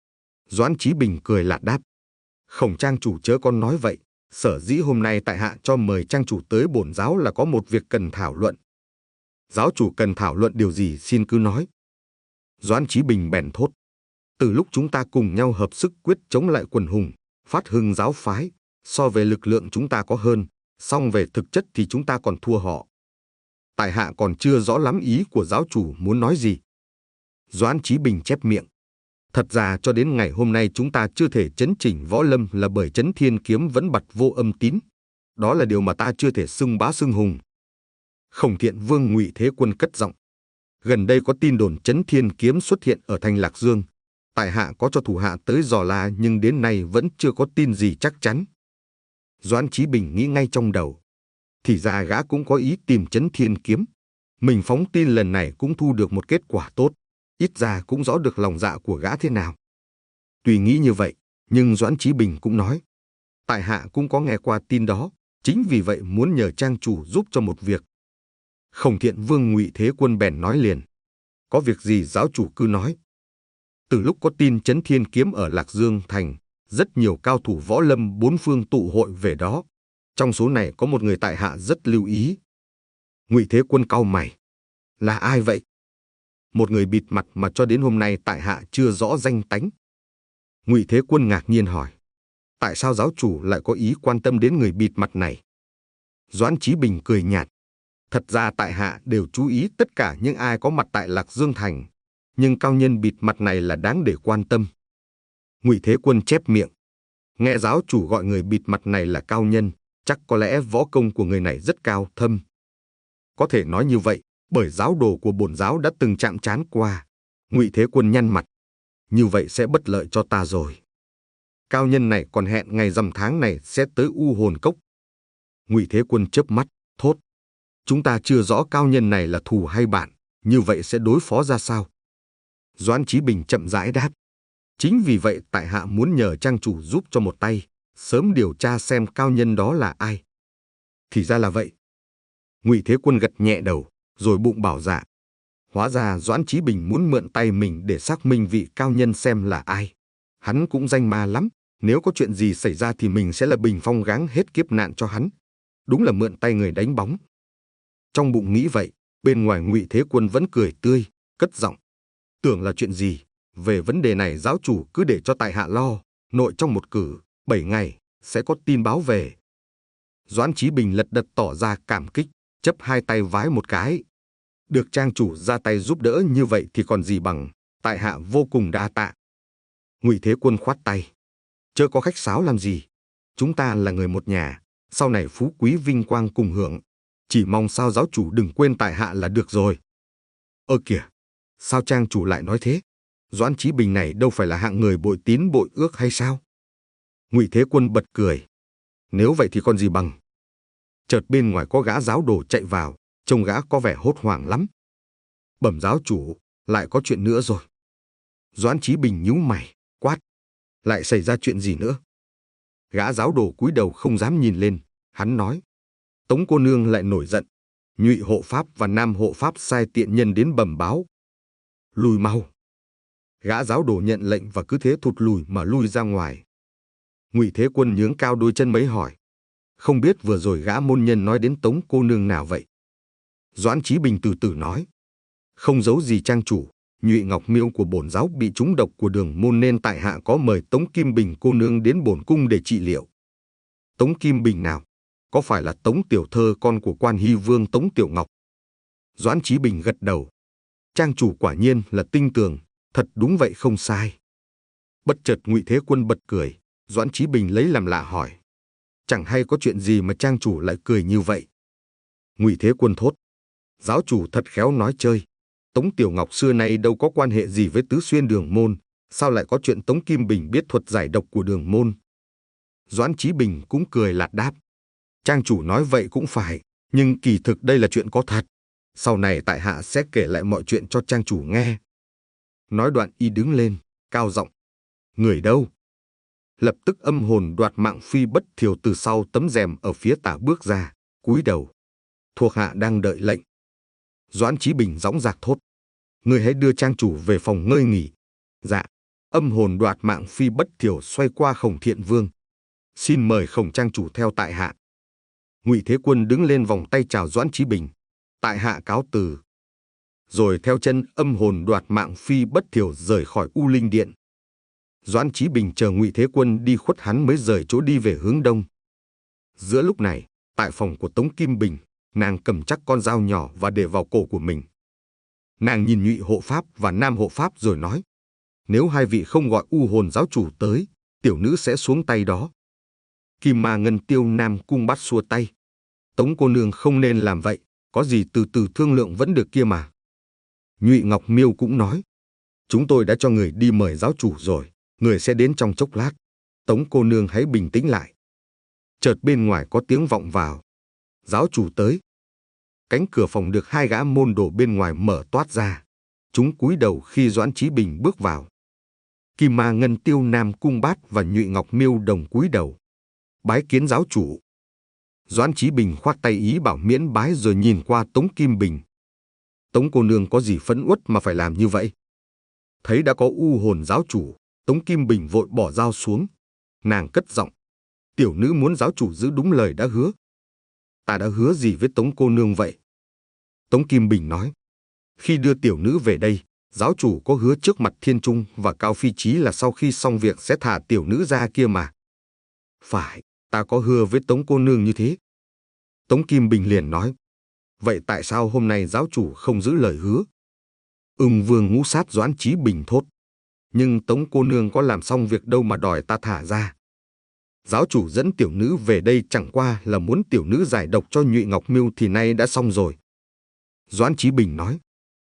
Doãn Chí Bình cười lạt đáp, Khổng trang chủ chớ con nói vậy, sở dĩ hôm nay tại hạ cho mời trang chủ tới bổn giáo là có một việc cần thảo luận. Giáo chủ cần thảo luận điều gì xin cứ nói. Doãn Chí Bình bèn thốt, từ lúc chúng ta cùng nhau hợp sức quyết chống lại quần hùng, phát hưng giáo phái, so về lực lượng chúng ta có hơn, song về thực chất thì chúng ta còn thua họ. Tại hạ còn chưa rõ lắm ý của giáo chủ muốn nói gì. Doãn Chí Bình chép miệng, thật ra cho đến ngày hôm nay chúng ta chưa thể chấn chỉnh võ lâm là bởi Chấn Thiên Kiếm vẫn bặt vô âm tín. Đó là điều mà ta chưa thể xưng bá xưng hùng. Khổng Thiện Vương Ngụy Thế Quân cất giọng, gần đây có tin đồn Chấn Thiên Kiếm xuất hiện ở thành Lạc Dương. Tại hạ có cho thủ hạ tới dò la nhưng đến nay vẫn chưa có tin gì chắc chắn. Doãn Chí Bình nghĩ ngay trong đầu, thì ra gã cũng có ý tìm Chấn Thiên Kiếm. Mình phóng tin lần này cũng thu được một kết quả tốt, ít ra cũng rõ được lòng dạ của gã thế nào. Tuy nghĩ như vậy, nhưng Doãn Chí Bình cũng nói, tại hạ cũng có nghe qua tin đó, chính vì vậy muốn nhờ trang chủ giúp cho một việc. Khổng Thiện Vương Ngụy Thế Quân bèn nói liền, có việc gì giáo chủ cứ nói. Từ lúc có tin Chấn Thiên Kiếm ở Lạc Dương thành, rất nhiều cao thủ võ lâm bốn phương tụ hội về đó. Trong số này có một người tại hạ rất lưu ý. Ngụy Thế Quân cau mày, là ai vậy? Một người bịt mặt mà cho đến hôm nay tại hạ chưa rõ danh tánh. Ngụy Thế Quân ngạc nhiên hỏi, tại sao giáo chủ lại có ý quan tâm đến người bịt mặt này? Doãn Chí Bình cười nhạt, thật ra tại hạ đều chú ý tất cả những ai có mặt tại Lạc Dương thành, nhưng cao nhân bịt mặt này là đáng để quan tâm. Ngụy Thế Quân chép miệng, nghe giáo chủ gọi người bịt mặt này là cao nhân, chắc có lẽ võ công của người này rất cao thâm. Có thể nói như vậy, bởi giáo đồ của bổn giáo đã từng chạm trán qua. Ngụy Thế Quân nhăn mặt, như vậy sẽ bất lợi cho ta rồi. Cao nhân này còn hẹn ngày rằm tháng này sẽ tới U Hồn Cốc. Ngụy Thế Quân chớp mắt, thốt, chúng ta chưa rõ cao nhân này là thù hay bạn, như vậy sẽ đối phó ra sao? Doãn Chí Bình chậm rãi đáp, chính vì vậy tại hạ muốn nhờ trang chủ giúp cho một tay, sớm điều tra xem cao nhân đó là ai. Thì ra là vậy. Ngụy Thế Quân gật nhẹ đầu, rồi bụng bảo dạ. Hóa ra Doãn Chí Bình muốn mượn tay mình để xác minh vị cao nhân xem là ai. Hắn cũng danh ma lắm, nếu có chuyện gì xảy ra thì mình sẽ là bình phong gắng hết kiếp nạn cho hắn. Đúng là mượn tay người đánh bóng. Trong bụng nghĩ vậy, bên ngoài Ngụy Thế Quân vẫn cười tươi, cất giọng, tưởng là chuyện gì, về vấn đề này giáo chủ cứ để cho tại hạ lo, nội trong một cử, bảy ngày, sẽ có tin báo về. Doãn Chí Bình lật đật tỏ ra cảm kích, chấp hai tay vái một cái. Được trang chủ ra tay giúp đỡ như vậy thì còn gì bằng, tại hạ vô cùng đa tạ. Ngụy Thế Quân khoát tay, chớ có khách sáo làm gì, chúng ta là người một nhà, sau này phú quý vinh quang cùng hưởng, chỉ mong sao giáo chủ đừng quên tại hạ là được rồi. Ơ kìa, sao trang chủ lại nói thế? Doãn Chí Bình này đâu phải là hạng người bội tín bội ước hay sao? Ngụy Thế Quân bật cười, nếu vậy thì còn gì bằng. Chợt bên ngoài có gã giáo đồ chạy vào, trông gã có vẻ hốt hoảng lắm. Bẩm giáo chủ, lại có chuyện nữa rồi. Doãn Chí Bình nhíu mày, quát, lại xảy ra chuyện gì nữa? Gã giáo đồ cúi đầu không dám nhìn lên, hắn nói, Tống cô nương lại nổi giận, Nhụy hộ pháp và Nam hộ pháp sai tiện nhân đến bẩm báo. Lùi mau. Gã giáo đồ nhận lệnh và cứ thế thụt lùi mà lui ra ngoài. Ngụy Thế Quân nhướng cao đôi chân mấy hỏi, không biết vừa rồi gã môn nhân nói đến Tống cô nương nào vậy? Doãn Chí Bình từ từ nói, Không giấu gì trang chủ, Nhụy Ngọc Miêu của bổn giáo bị trúng độc của Đường môn nên tại hạ có mời Tống Kim Bình cô nương đến bổn cung để trị liệu. Tống Kim Bình nào? Có phải là Tống tiểu thơ con của Quan Hy Vương Tống Tiểu Ngọc? Doãn Chí Bình gật đầu. Trang chủ quả nhiên là tinh tường, thật đúng vậy không sai. Bất chợt Ngụy Thế Quân bật cười, Doãn Chí Bình lấy làm lạ hỏi: chẳng hay có chuyện gì mà trang chủ lại cười như vậy? Ngụy Thế Quân thốt: giáo chủ thật khéo nói chơi. Tống Tiểu Ngọc xưa nay đâu có quan hệ gì với Tứ Xuyên Đường môn, sao lại có chuyện Tống Kim Bình biết thuật giải độc của Đường môn? Doãn Chí Bình cũng cười lạt đáp: trang chủ nói vậy cũng phải, nhưng kỳ thực đây là chuyện có thật. Sau này tại hạ sẽ kể lại mọi chuyện cho trang chủ nghe. Nói đoạn y đứng lên, cao giọng: người đâu? Lập tức âm hồn đoạt mạng Phi Bất Thiều từ sau tấm rèm ở phía tả bước ra, cúi đầu: thuộc hạ đang đợi lệnh. Doãn Chí Bình dõng dạc thốt: người hãy đưa trang chủ về phòng ngơi nghỉ. Dạ. Âm hồn đoạt mạng Phi Bất Thiều xoay qua Khổng Thiện Vương: xin mời Khổng trang chủ theo tại hạ. Ngụy Thế Quân đứng lên vòng tay chào Doãn Chí Bình: tại hạ cáo từ. Rồi theo chân âm hồn đoạt mạng Phi Bất Thiều rời khỏi U Linh Điện. Doãn Chí Bình chờ Ngụy Thế Quân đi khuất hắn mới rời chỗ đi về hướng đông. Giữa lúc này, tại phòng của Tống Kim Bình, nàng cầm chắc con dao nhỏ và để vào cổ của mình. Nàng nhìn Nhụy hộ pháp và Nam hộ pháp rồi nói: nếu hai vị không gọi U hồn giáo chủ tới, tiểu nữ sẽ xuống tay đó. Kim Ma Ngân Tiêu Nam Cung Bát xua tay: Tống cô nương không nên làm vậy, có gì từ từ thương lượng vẫn được kia mà. Nhụy Ngọc Miêu cũng nói: chúng tôi đã cho người đi mời giáo chủ rồi, người sẽ đến trong chốc lát. Tống cô nương hãy bình tĩnh lại. Chợt bên ngoài có tiếng vọng vào: giáo chủ tới. Cánh cửa phòng được hai gã môn đồ bên ngoài mở toát ra. Chúng cúi đầu khi Doãn Chí Bình bước vào. Kim Ma Ngân Tiêu Nam Cung Bát và Nhụy Ngọc Miêu đồng cúi đầu: bái kiến giáo chủ. Doãn Chí Bình khoát tay ý bảo miễn bái rồi nhìn qua Tống Kim Bình: Tống cô nương có gì phẫn uất mà phải làm như vậy? Thấy đã có U hồn giáo chủ, Tống Kim Bình vội bỏ dao xuống. Nàng cất giọng: tiểu nữ muốn giáo chủ giữ đúng lời đã hứa. Ta đã hứa gì với Tống cô nương vậy? Tống Kim Bình nói: khi đưa tiểu nữ về đây, giáo chủ có hứa trước mặt Thiên Trung và Cao Phi Chí là sau khi xong việc sẽ thả tiểu nữ ra kia mà. Phải, ta có hứa với Tống cô nương như thế. Tống Kim Bình liền nói: vậy tại sao hôm nay giáo chủ không giữ lời hứa? Ưng Vương Ngũ Sát Doãn Chí Bình thốt: nhưng Tống cô nương có làm xong việc đâu mà đòi ta thả ra. Giáo chủ dẫn tiểu nữ về đây chẳng qua là muốn tiểu nữ giải độc cho Nhụy Ngọc Miêu thì nay đã xong rồi. Doãn Chí Bình nói: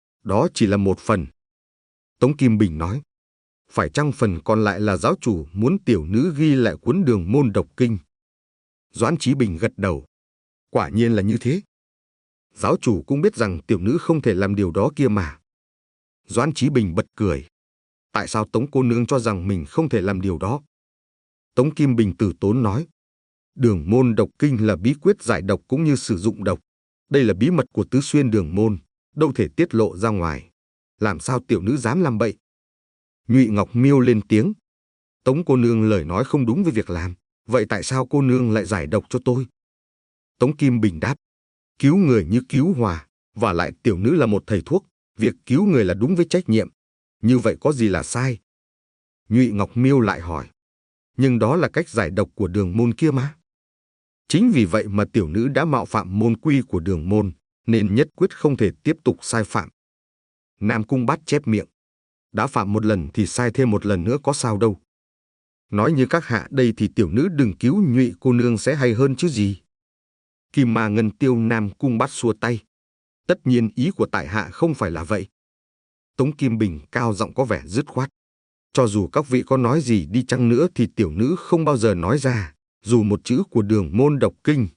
đó chỉ là một phần. Tống Kim Bình nói: phải chăng phần còn lại là giáo chủ muốn tiểu nữ ghi lại cuốn Đường môn độc kinh? Doãn Chí Bình gật đầu: quả nhiên là như thế. Giáo chủ cũng biết rằng tiểu nữ không thể làm điều đó kia mà. Doãn Chí Bình bật cười: tại sao Tống cô nương cho rằng mình không thể làm điều đó? Tống Kim Bình từ tốn nói: Đường môn độc kinh là bí quyết giải độc cũng như sử dụng độc. Đây là bí mật của Tứ Xuyên Đường môn, đâu thể tiết lộ ra ngoài. Làm sao tiểu nữ dám làm bậy? Nhụy Ngọc Miêu lên tiếng: Tống cô nương lời nói không đúng với việc làm, vậy tại sao cô nương lại giải độc cho tôi? Tống Kim Bình đáp: cứu người như cứu hòa, và lại tiểu nữ là một thầy thuốc, việc cứu người là đúng với trách nhiệm, như vậy có gì là sai? Nhụy Ngọc Miêu lại hỏi: nhưng đó là cách giải độc của Đường môn kia mà. Chính vì vậy mà tiểu nữ đã mạo phạm môn quy của Đường môn, nên nhất quyết không thể tiếp tục sai phạm. Nam Cung Bát chép miệng: đã phạm một lần thì sai thêm một lần nữa có sao đâu. Nói như các hạ đây thì tiểu nữ đừng cứu Nhụy cô nương sẽ hay hơn chứ gì. Kim Ma Ngân Tiêu Nam Cung Bát xua tay: tất nhiên ý của tại hạ không phải là vậy. Tống Kim Bình cao giọng có vẻ dứt khoát: cho dù các vị có nói gì đi chăng nữa thì tiểu nữ không bao giờ nói ra, dù một chữ của Đường môn độc kinh.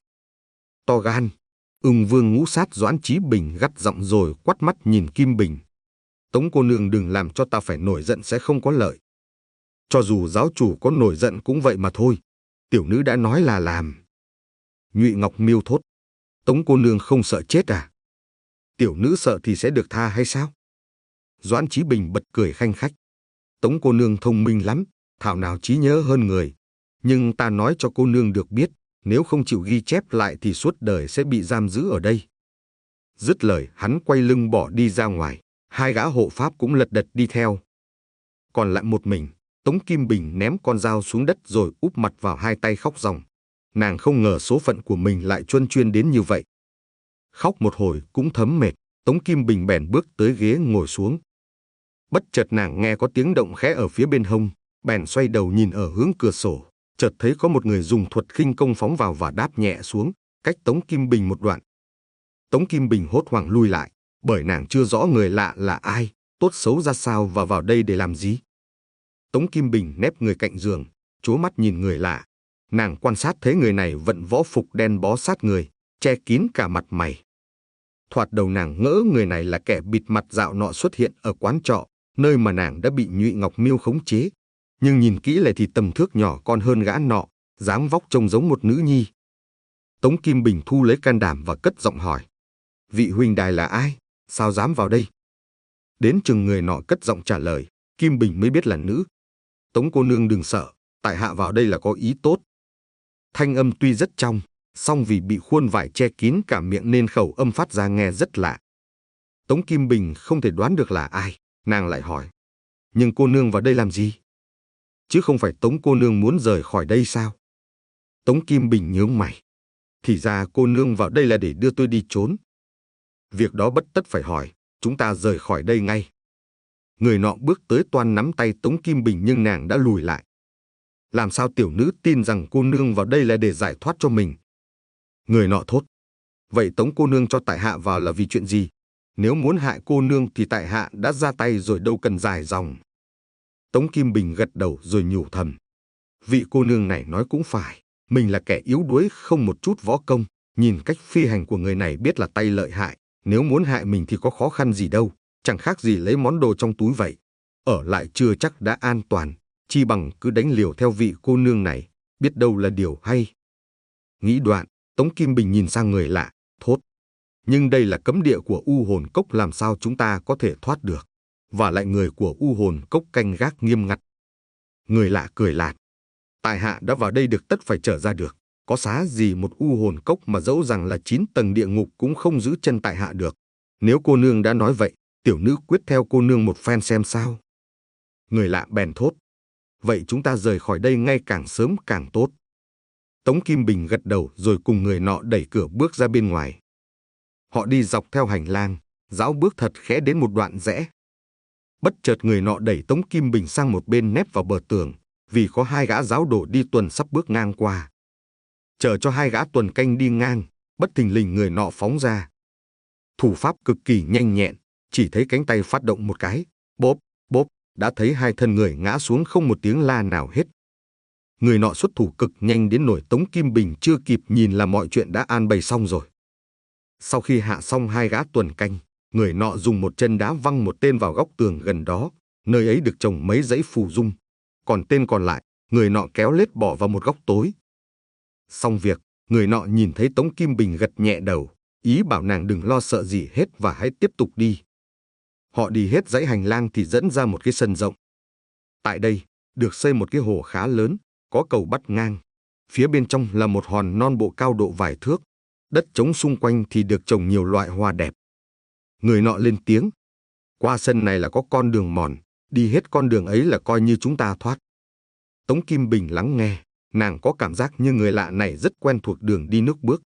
To gan! Ưng Vương Ngũ Sát Doãn Chí Bình gắt giọng rồi quắt mắt nhìn Kim Bình: Tống cô nương đừng làm cho ta phải nổi giận sẽ không có lợi. Cho dù giáo chủ có nổi giận cũng vậy mà thôi, tiểu nữ đã nói là làm. Nhụy Ngọc Miêu thốt: Tống cô nương không sợ chết à? Tiểu nữ sợ thì sẽ được tha hay sao? Doãn Chí Bình bật cười khanh khách: Tống cô nương thông minh lắm, thảo nào trí nhớ hơn người. Nhưng ta nói cho cô nương được biết, nếu không chịu ghi chép lại thì suốt đời sẽ bị giam giữ ở đây. Dứt lời hắn quay lưng bỏ đi ra ngoài. Hai gã hộ pháp cũng lật đật đi theo. Còn lại một mình, Tống Kim Bình ném con dao xuống đất rồi úp mặt vào hai tay khóc ròng. Nàng không ngờ số phận của mình lại truân chuyên đến như vậy. Khóc một hồi cũng thấm mệt, Tống Kim Bình bèn bước tới ghế ngồi xuống. Bất chợt nàng nghe có tiếng động khẽ ở phía bên hông, bèn xoay đầu nhìn ở hướng cửa sổ, chợt thấy có một người dùng thuật khinh công phóng vào và đáp nhẹ xuống, cách Tống Kim Bình một đoạn. Tống Kim Bình hốt hoảng lui lại, bởi nàng chưa rõ người lạ là ai, tốt xấu ra sao và vào đây để làm gì. Tống Kim Bình nép người cạnh giường, trố mắt nhìn người lạ. Nàng quan sát thấy người này vận võ phục đen bó sát người, che kín cả mặt mày. Thoạt đầu nàng ngỡ người này là kẻ bịt mặt dạo nọ xuất hiện ở quán trọ, nơi mà nàng đã bị Nhụy Ngọc Miêu khống chế. Nhưng nhìn kỹ lại thì tầm thước nhỏ con hơn gã nọ, dáng vóc trông giống một nữ nhi. Tống Kim Bình thu lấy can đảm và cất giọng hỏi: vị huynh đài là ai? Sao dám vào đây? Đến chừng người nọ cất giọng trả lời, Kim Bình mới biết là nữ. Tống cô nương đừng sợ, tại hạ vào đây là có ý tốt. Thanh âm tuy rất trong, song vì bị khuôn vải che kín cả miệng nên khẩu âm phát ra nghe rất lạ. Tống Kim Bình không thể đoán được là ai, nàng lại hỏi: nhưng cô nương vào đây làm gì? Chứ không phải Tống cô nương muốn rời khỏi đây sao? Tống Kim Bình nhướng mày: thì ra cô nương vào đây là để đưa tôi đi trốn. Việc đó bất tất phải hỏi, chúng ta rời khỏi đây ngay. Người nọ bước tới toan nắm tay Tống Kim Bình nhưng nàng đã lùi lại. Làm sao tiểu nữ tin rằng cô nương vào đây là để giải thoát cho mình? Người nọ thốt: vậy Tống cô nương cho tại hạ vào là vì chuyện gì? Nếu muốn hại cô nương thì tại hạ đã ra tay rồi, đâu cần dài dòng. Tống Kim Bình gật đầu rồi nhủ thầm: vị cô nương này nói cũng phải, mình là kẻ yếu đuối không một chút võ công, nhìn cách phi hành của người này biết là tay lợi hại, nếu muốn hại mình thì có khó khăn gì đâu, chẳng khác gì lấy món đồ trong túi vậy. Ở lại chưa chắc đã an toàn, chi bằng cứ đánh liều theo vị cô nương này, biết đâu là điều hay. Nghĩ đoạn, Tống Kim Bình nhìn sang người lạ, thốt: nhưng đây là cấm địa của U Hồn Cốc, làm sao chúng ta có thể thoát được? Và lại người của U Hồn Cốc canh gác nghiêm ngặt. Người lạ cười lạt: tại hạ đã vào đây được tất phải trở ra được, có xá gì một U Hồn Cốc mà dẫu rằng là chín tầng địa ngục cũng không giữ chân tại hạ được. Nếu cô nương đã nói vậy, tiểu nữ quyết theo cô nương một phen xem sao. Người lạ bèn thốt: vậy chúng ta rời khỏi đây ngay càng sớm càng tốt. Tống Kim Bình gật đầu rồi cùng người nọ đẩy cửa bước ra bên ngoài. Họ đi dọc theo hành lang, rảo bước thật khẽ đến một đoạn rẽ. Bất chợt người nọ đẩy Tống Kim Bình sang một bên nép vào bờ tường, vì có hai gã giáo đồ đi tuần sắp bước ngang qua. Chờ cho hai gã tuần canh đi ngang, bất thình lình người nọ phóng ra. Thủ pháp cực kỳ nhanh nhẹn, chỉ thấy cánh tay phát động một cái, bốp, bốp, đã thấy hai thân người ngã xuống không một tiếng la nào hết. Người nọ xuất thủ cực nhanh đến nỗi Tống Kim Bình chưa kịp nhìn là mọi chuyện đã an bày xong rồi. Sau khi hạ xong hai gã tuần canh, người nọ dùng một chân đá văng một tên vào góc tường gần đó, nơi ấy được trồng mấy dãy phù dung. Còn tên còn lại, người nọ kéo lết bỏ vào một góc tối. Xong việc, người nọ nhìn thấy Tống Kim Bình gật nhẹ đầu, ý bảo nàng đừng lo sợ gì hết và hãy tiếp tục đi. Họ đi hết dãy hành lang thì dẫn ra một cái sân rộng. Tại đây, được xây một cái hồ khá lớn, có cầu bắt ngang. Phía bên trong là một hòn non bộ cao độ vài thước. Đất trống xung quanh thì được trồng nhiều loại hoa đẹp. Người nọ lên tiếng: qua sân này là có con đường mòn, đi hết con đường ấy là coi như chúng ta thoát. Tống Kim Bình lắng nghe, nàng có cảm giác như người lạ này rất quen thuộc đường đi nước bước.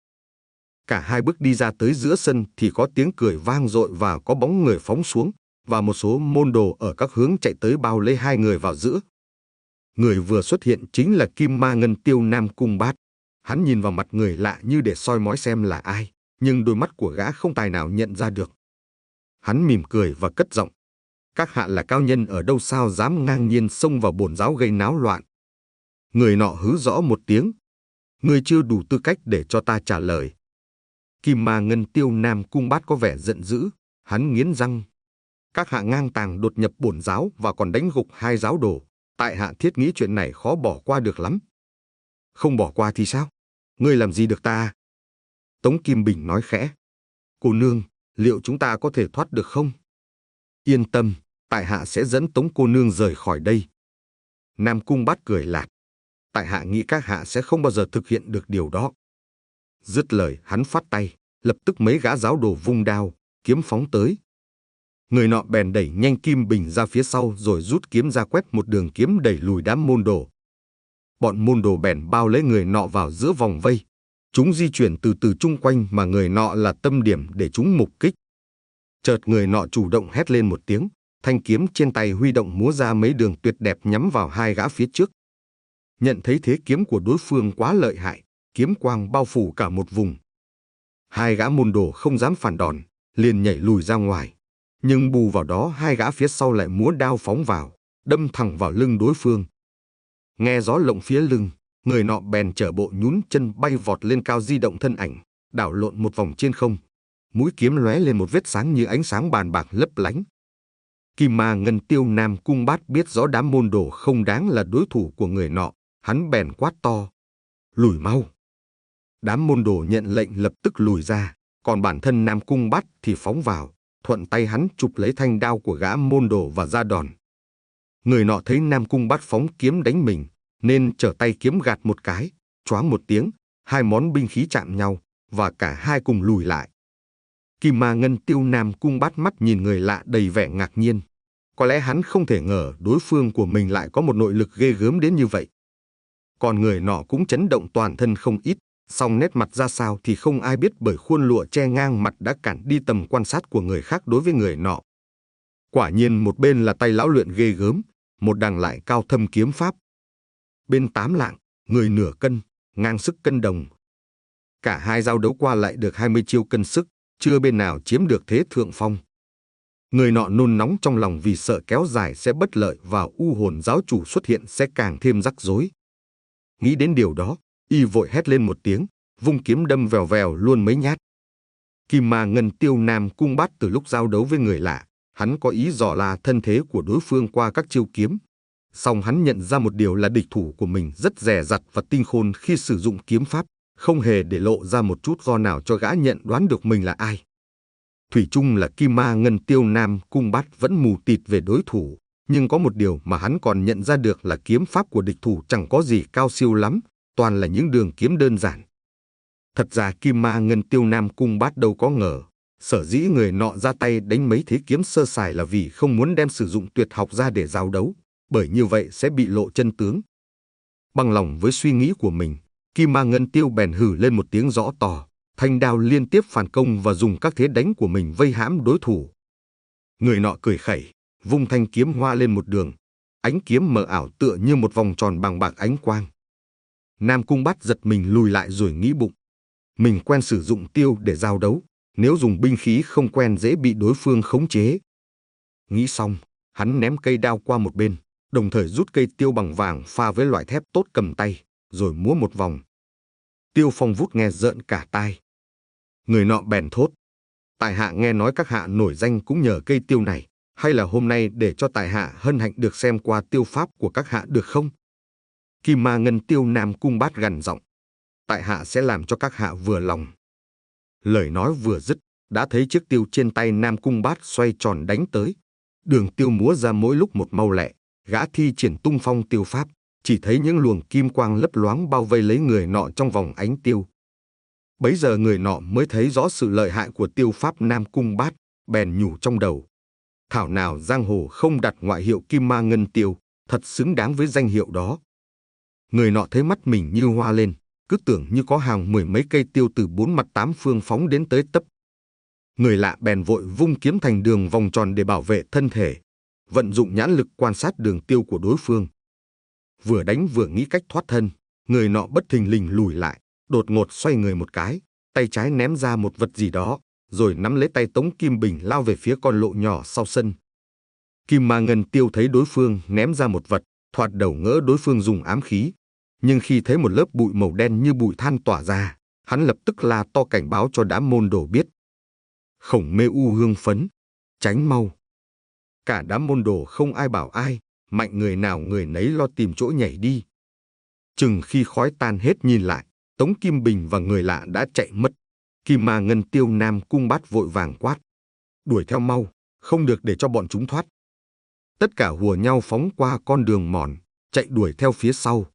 Cả hai bước đi ra tới giữa sân thì có tiếng cười vang dội và có bóng người phóng xuống, và một số môn đồ ở các hướng chạy tới bao lấy hai người vào giữa. Người vừa xuất hiện chính là Kim Ma Ngân Tiêu Nam Cung Bát. Hắn nhìn vào mặt người lạ như để soi mói xem là ai, nhưng đôi mắt của gã không tài nào nhận ra được. Hắn mỉm cười và cất giọng: các hạ là cao nhân ở đâu sao dám ngang nhiên xông vào bổn giáo gây náo loạn? Người nọ hứ rõ một tiếng: ngươi chưa đủ tư cách để cho ta trả lời. Kim Ma Ngân Tiêu Nam Cung Bát có vẻ giận dữ, hắn nghiến răng: các hạ ngang tàng đột nhập bổn giáo và còn đánh gục hai giáo đồ, tại hạ thiết nghĩ chuyện này khó bỏ qua được lắm. Không bỏ qua thì sao? Ngươi làm gì được ta? Tống Kim Bình nói khẽ: cô nương, liệu chúng ta có thể thoát được không? Yên tâm, tại hạ sẽ dẫn Tống cô nương rời khỏi đây. Nam Cung Bát cười lạt: tại hạ nghĩ các hạ sẽ không bao giờ thực hiện được điều đó. Dứt lời hắn phát tay, lập tức mấy gã giáo đồ vung đao, kiếm phóng tới. Người nọ bèn đẩy nhanh kim bình ra phía sau rồi rút kiếm ra quét một đường kiếm đẩy lùi đám môn đồ. Bọn môn đồ bèn bao lấy người nọ vào giữa vòng vây. Chúng di chuyển từ từ chung quanh mà người nọ là tâm điểm để chúng mục kích. Chợt người nọ chủ động hét lên một tiếng, thanh kiếm trên tay huy động múa ra mấy đường tuyệt đẹp nhắm vào hai gã phía trước. Nhận thấy thế kiếm của đối phương quá lợi hại, kiếm quang bao phủ cả một vùng. Hai gã môn đồ không dám phản đòn, liền nhảy lùi ra ngoài. Nhưng bù vào đó hai gã phía sau lại múa đao phóng vào, đâm thẳng vào lưng đối phương. Nghe gió lộng phía lưng, người nọ bèn chở bộ nhún chân bay vọt lên cao di động thân ảnh, đảo lộn một vòng trên không. Mũi kiếm lóe lên một vết sáng như ánh sáng bàn bạc lấp lánh. Kim Ma Ngân Tiêu Nam Cung Bát biết rõ đám môn đồ không đáng là đối thủ của người nọ, hắn bèn quát to: "Lùi mau!" Đám môn đồ nhận lệnh lập tức lùi ra, còn bản thân Nam Cung Bát thì phóng vào, thuận tay hắn chụp lấy thanh đao của gã môn đồ và ra đòn. Người nọ thấy Nam Cung Bát phóng kiếm đánh mình, nên trở tay kiếm gạt một cái, choáng một tiếng, hai món binh khí chạm nhau, và cả hai cùng lùi lại. Kim Ma Ngân Tiêu Nam Cung Bát mắt nhìn người lạ đầy vẻ ngạc nhiên. Có lẽ hắn không thể ngờ đối phương của mình lại có một nội lực ghê gớm đến như vậy. Còn người nọ cũng chấn động toàn thân không ít, song nét mặt ra sao thì không ai biết, bởi khuôn lụa che ngang mặt đã cản đi tầm quan sát của người khác đối với người nọ. Quả nhiên một bên là tay lão luyện ghê gớm, một đằng lại cao thâm kiếm pháp. Bên tám lạng, người nửa cân, ngang sức cân đồng. Cả hai giao đấu qua lại được hai mươi chiêu cân sức, chưa bên nào chiếm được thế thượng phong. Người nọ nôn nóng trong lòng vì sợ kéo dài sẽ bất lợi và u hồn giáo chủ xuất hiện sẽ càng thêm rắc rối. Nghĩ đến điều đó, y vội hét lên một tiếng, vung kiếm đâm vèo vèo luôn mấy nhát. Kim Ma Ngân Tiêu Nam Cung Bát từ lúc giao đấu với người lạ, hắn có ý dò la thân thế của đối phương qua các chiêu kiếm. Song hắn nhận ra một điều là địch thủ của mình rất dè dặt và tinh khôn khi sử dụng kiếm pháp, không hề để lộ ra một chút do nào cho gã nhận đoán được mình là ai. Thủy chung là Kim Ma Ngân Tiêu Nam Cung Bát vẫn mù tịt về đối thủ, nhưng có một điều mà hắn còn nhận ra được là kiếm pháp của địch thủ chẳng có gì cao siêu lắm, toàn là những đường kiếm đơn giản. Thật ra Kim Ma Ngân Tiêu Nam Cung Bát đâu có ngờ, sở dĩ người nọ ra tay đánh mấy thế kiếm sơ sài là vì không muốn đem sử dụng tuyệt học ra để giao đấu, bởi như vậy sẽ bị lộ chân tướng. Bằng lòng với suy nghĩ của mình, Kim Ma Ngân Tiêu bèn hừ lên một tiếng rõ to, thanh đao liên tiếp phản công và dùng các thế đánh của mình vây hãm đối thủ. Người nọ cười khẩy, vung thanh kiếm hoa lên một đường, ánh kiếm mờ ảo tựa như một vòng tròn bằng bạc ánh quang. Nam Cung Bát giật mình lùi lại rồi nghĩ bụng, mình quen sử dụng tiêu để giao đấu, nếu dùng binh khí không quen dễ bị đối phương khống chế. Nghĩ xong, hắn ném cây đao qua một bên, đồng thời rút cây tiêu bằng vàng pha với loại thép tốt cầm tay, rồi múa một vòng. Tiêu phong vút nghe rợn cả tai. Người nọ bèn thốt: "Tại hạ nghe nói các hạ nổi danh cũng nhờ cây tiêu này, hay là hôm nay để cho tại hạ hân hạnh được xem qua tiêu pháp của các hạ được không?" Kim Ma Ngân Tiêu Nam Cung Bát gằn giọng: "Tại hạ sẽ làm cho các hạ vừa lòng." Lời nói vừa dứt, đã thấy chiếc tiêu trên tay Nam Cung Bát xoay tròn đánh tới. Đường tiêu múa ra mỗi lúc một mau lẹ, gã thi triển tung phong tiêu pháp, chỉ thấy những luồng kim quang lấp loáng bao vây lấy người nọ trong vòng ánh tiêu. Bấy giờ người nọ mới thấy rõ sự lợi hại của tiêu pháp Nam Cung Bát, bèn nhủ trong đầu: thảo nào giang hồ không đặt ngoại hiệu Kim Ma Ngân Tiêu, thật xứng đáng với danh hiệu đó. Người nọ thấy mắt mình như hoa lên, cứ tưởng như có hàng mười mấy cây tiêu từ bốn mặt tám phương phóng đến tới tấp. Người lạ bèn vội vung kiếm thành đường vòng tròn để bảo vệ thân thể, vận dụng nhãn lực quan sát đường tiêu của đối phương. Vừa đánh vừa nghĩ cách thoát thân, người nọ bất thình lình lùi lại, đột ngột xoay người một cái, tay trái ném ra một vật gì đó, rồi nắm lấy tay Tống Kim Bình lao về phía con lộ nhỏ sau sân. Kim Ma Ngân Tiêu thấy đối phương ném ra một vật, thoạt đầu ngỡ đối phương dùng ám khí, nhưng khi thấy một lớp bụi màu đen như bụi than tỏa ra, hắn lập tức la to cảnh báo cho đám môn đồ biết: "Khổng mê u hương phấn, tránh mau!" Cả đám môn đồ không ai bảo ai, mạnh người nào người nấy lo tìm chỗ nhảy đi. Chừng khi khói tan hết nhìn lại, Tống Kim Bình và người lạ đã chạy mất. Kim Ma Ngân Tiêu Nam Cung Bát vội vàng quát: "Đuổi theo mau, không được để cho bọn chúng thoát." Tất cả hùa nhau phóng qua con đường mòn, chạy đuổi theo phía sau.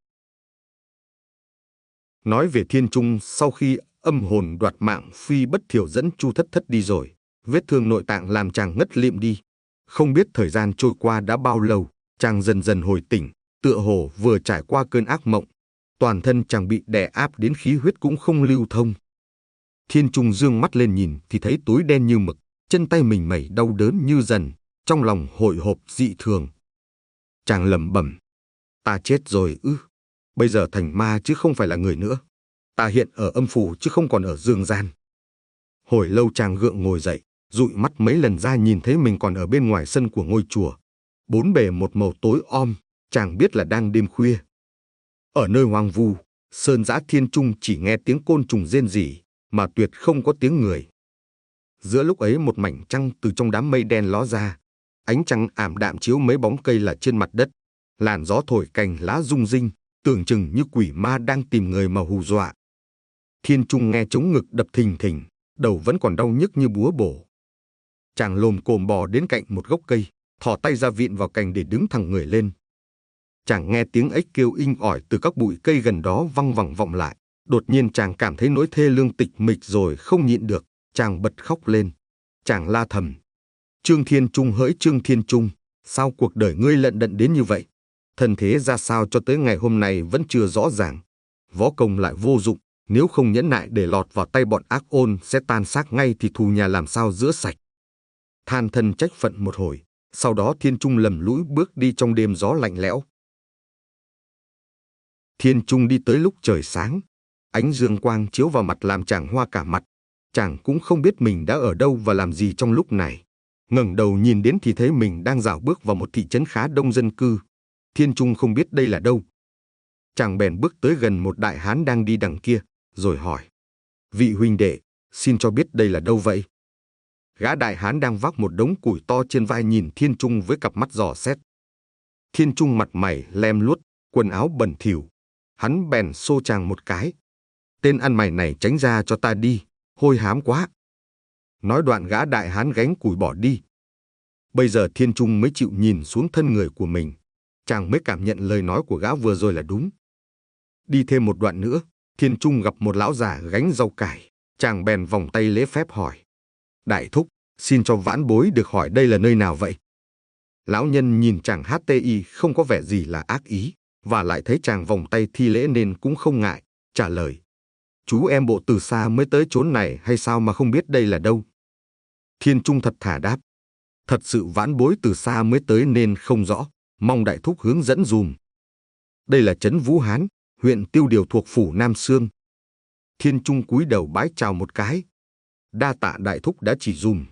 Nói về Thiên Trung, sau khi âm hồn đoạt mạng Phi Bất Thiểu dẫn Chu Thất Thất đi rồi, Vết thương nội tạng làm chàng ngất lịm đi. Không biết thời gian trôi qua đã bao lâu, chàng dần dần hồi tỉnh, tựa hồ vừa trải qua cơn ác mộng. Toàn thân chàng bị đè áp đến khí huyết cũng không lưu thông. Thiên Trung dương mắt lên nhìn thì thấy tối đen như mực, chân tay mình mẩy đau đớn như dần, trong lòng hồi hộp dị thường. Chàng lẩm bẩm, ta chết rồi ư? Bây giờ thành ma chứ không phải là người nữa. Ta hiện ở âm phủ chứ không còn ở dương gian. Hồi lâu chàng gượng ngồi dậy, dụi mắt mấy lần ra nhìn thấy mình còn ở bên ngoài sân của ngôi chùa. Bốn bề một màu tối om, chàng biết là đang đêm khuya. Ở nơi hoang vu, sơn dã Thiên Trung chỉ nghe tiếng côn trùng rên rỉ, mà tuyệt không có tiếng người. Giữa lúc ấy một mảnh trăng từ trong đám mây đen ló ra, ánh trăng ảm đạm chiếu mấy bóng cây là trên mặt đất, làn gió thổi cành lá rung rinh, tưởng chừng như quỷ ma đang tìm người mà hù dọa. Thiên Trung nghe trống ngực đập thình thình, đầu vẫn còn đau nhức như búa bổ. Chàng lồm cồm bò đến cạnh một gốc cây, thò tay ra vịn vào cành để đứng thẳng người lên. Chàng nghe tiếng ếch kêu inh ỏi từ các bụi cây gần đó văng vẳng vọng lại. Đột nhiên chàng cảm thấy nỗi thê lương tịch mịch rồi không nhịn được, chàng bật khóc lên. Chàng la thầm, Trương Thiên Trung hỡi Trương Thiên Trung, sao cuộc đời ngươi lận đận đến như vậy? Thân thế ra sao cho tới ngày hôm nay vẫn chưa rõ ràng. Võ công lại vô dụng, nếu không nhẫn nại để lọt vào tay bọn ác ôn sẽ tan xác ngay thì thù nhà làm sao rửa sạch. Than thân trách phận một hồi, sau đó Thiên Trung lầm lũi bước đi trong đêm gió lạnh lẽo. Thiên Trung đi tới lúc trời sáng, ánh dương quang chiếu vào mặt làm chàng hoa cả mặt. Chàng cũng không biết mình đã ở đâu và làm gì trong lúc này. Ngẩng đầu nhìn đến thì thấy mình đang dạo bước vào một thị trấn khá đông dân cư. Thiên Trung không biết đây là đâu. Chàng bèn bước tới gần một đại hán đang đi đằng kia, rồi hỏi, vị huynh đệ, xin cho biết đây là đâu vậy? Gã đại hán đang vác một đống củi to trên vai nhìn Thiên Trung với cặp mắt dò xét. Thiên Trung mặt mày lem luốt, quần áo bẩn thỉu. Hắn bèn xô chàng một cái. Tên ăn mày này tránh ra cho ta đi, hôi hám quá. Nói đoạn gã đại hán gánh củi bỏ đi. Bây giờ Thiên Trung mới chịu nhìn xuống thân người của mình. Chàng mới cảm nhận lời nói của gã vừa rồi là đúng. Đi thêm một đoạn nữa, Thiên Trung gặp một lão già gánh rau cải. Chàng bèn vòng tay lễ phép hỏi, đại thúc, xin cho vãn bối được hỏi đây là nơi nào vậy? Lão nhân nhìn chàng hát tê i không có vẻ gì là ác ý, và lại thấy chàng vòng tay thi lễ nên cũng không ngại, trả lời, chú em bộ từ xa mới tới chốn này hay sao mà không biết đây là đâu? Thiên Trung thật thà đáp, thật sự vãn bối từ xa mới tới nên không rõ, mong đại thúc hướng dẫn dùm. Đây là trấn Vũ Hán, huyện Tiêu Điều thuộc phủ Nam Xương. Thiên Trung cúi đầu bái chào một cái, đa tạ đại thúc đã chỉ dùm.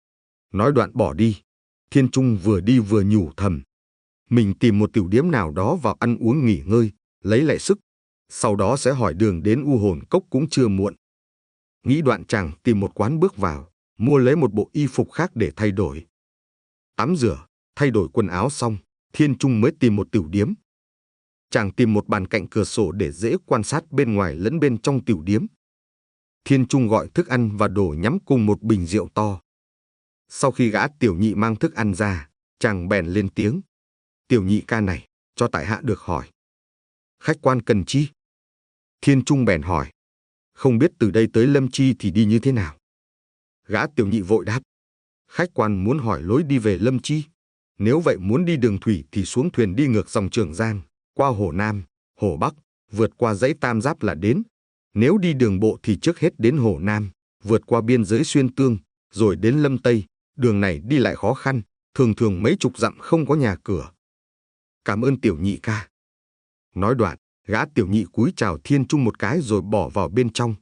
Nói đoạn bỏ đi. Thiên Trung vừa đi vừa nhủ thầm, mình tìm một tiểu điếm nào đó vào ăn uống nghỉ ngơi, lấy lại sức, sau đó sẽ hỏi đường đến U Hồn Cốc cũng chưa muộn. Nghĩ đoạn chàng tìm một quán bước vào, mua lấy một bộ y phục khác để thay đổi. Tắm rửa, thay đổi quần áo xong, Thiên Trung mới tìm một tiểu điếm. Chàng tìm một bàn cạnh cửa sổ để dễ quan sát bên ngoài lẫn bên trong tiểu điếm. Thiên Trung gọi thức ăn và đồ nhắm cùng một bình rượu to. Sau khi gã tiểu nhị mang thức ăn ra, chàng bèn lên tiếng, tiểu nhị ca này, cho tại hạ được hỏi. Khách quan cần chi? Thiên Trung bèn hỏi, không biết từ đây tới Lâm Chi thì đi như thế nào? Gã tiểu nhị vội đáp, khách quan muốn hỏi lối đi về Lâm Chi. Nếu vậy muốn đi đường thủy thì xuống thuyền đi ngược dòng Trường Giang, qua Hồ Nam, Hồ Bắc, vượt qua dãy Tam Giáp là đến. Nếu đi đường bộ thì trước hết đến Hồ Nam, vượt qua biên giới Xuyên Tương, rồi đến Lâm Tây. Đường này đi lại khó khăn, thường thường mấy chục dặm không có nhà cửa. Cảm ơn tiểu nhị ca. Nói đoạn, gã tiểu nhị cúi chào Thiên Trung một cái rồi bỏ vào bên trong.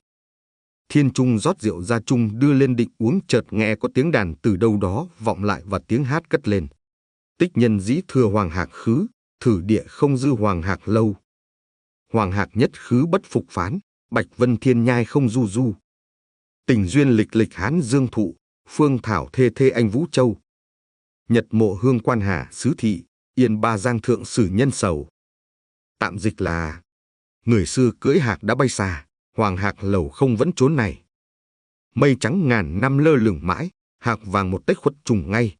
Thiên Trung rót rượu ra chung đưa lên định uống, chợt nghe có tiếng đàn từ đâu đó vọng lại và tiếng hát cất lên. Tích nhân dĩ thừa Hoàng Hạc khứ, thử địa không dư Hoàng Hạc lâu. Hoàng Hạc nhất khứ bất phục phán, Bạch Vân Thiên nhai không du du. Tình duyên lịch lịch Hán Dương thụ, phương thảo thê thê anh Vũ Châu. Nhật mộ hương quan hà xứ thị, yên ba giang thượng sử nhân sầu. Tạm dịch là, người xưa cưỡi hạc đã bay xa, Hoàng Hạc lầu không vẫn chốn này. Mây trắng ngàn năm lơ lửng mãi, hạc vàng một tếch khuất trùng ngay.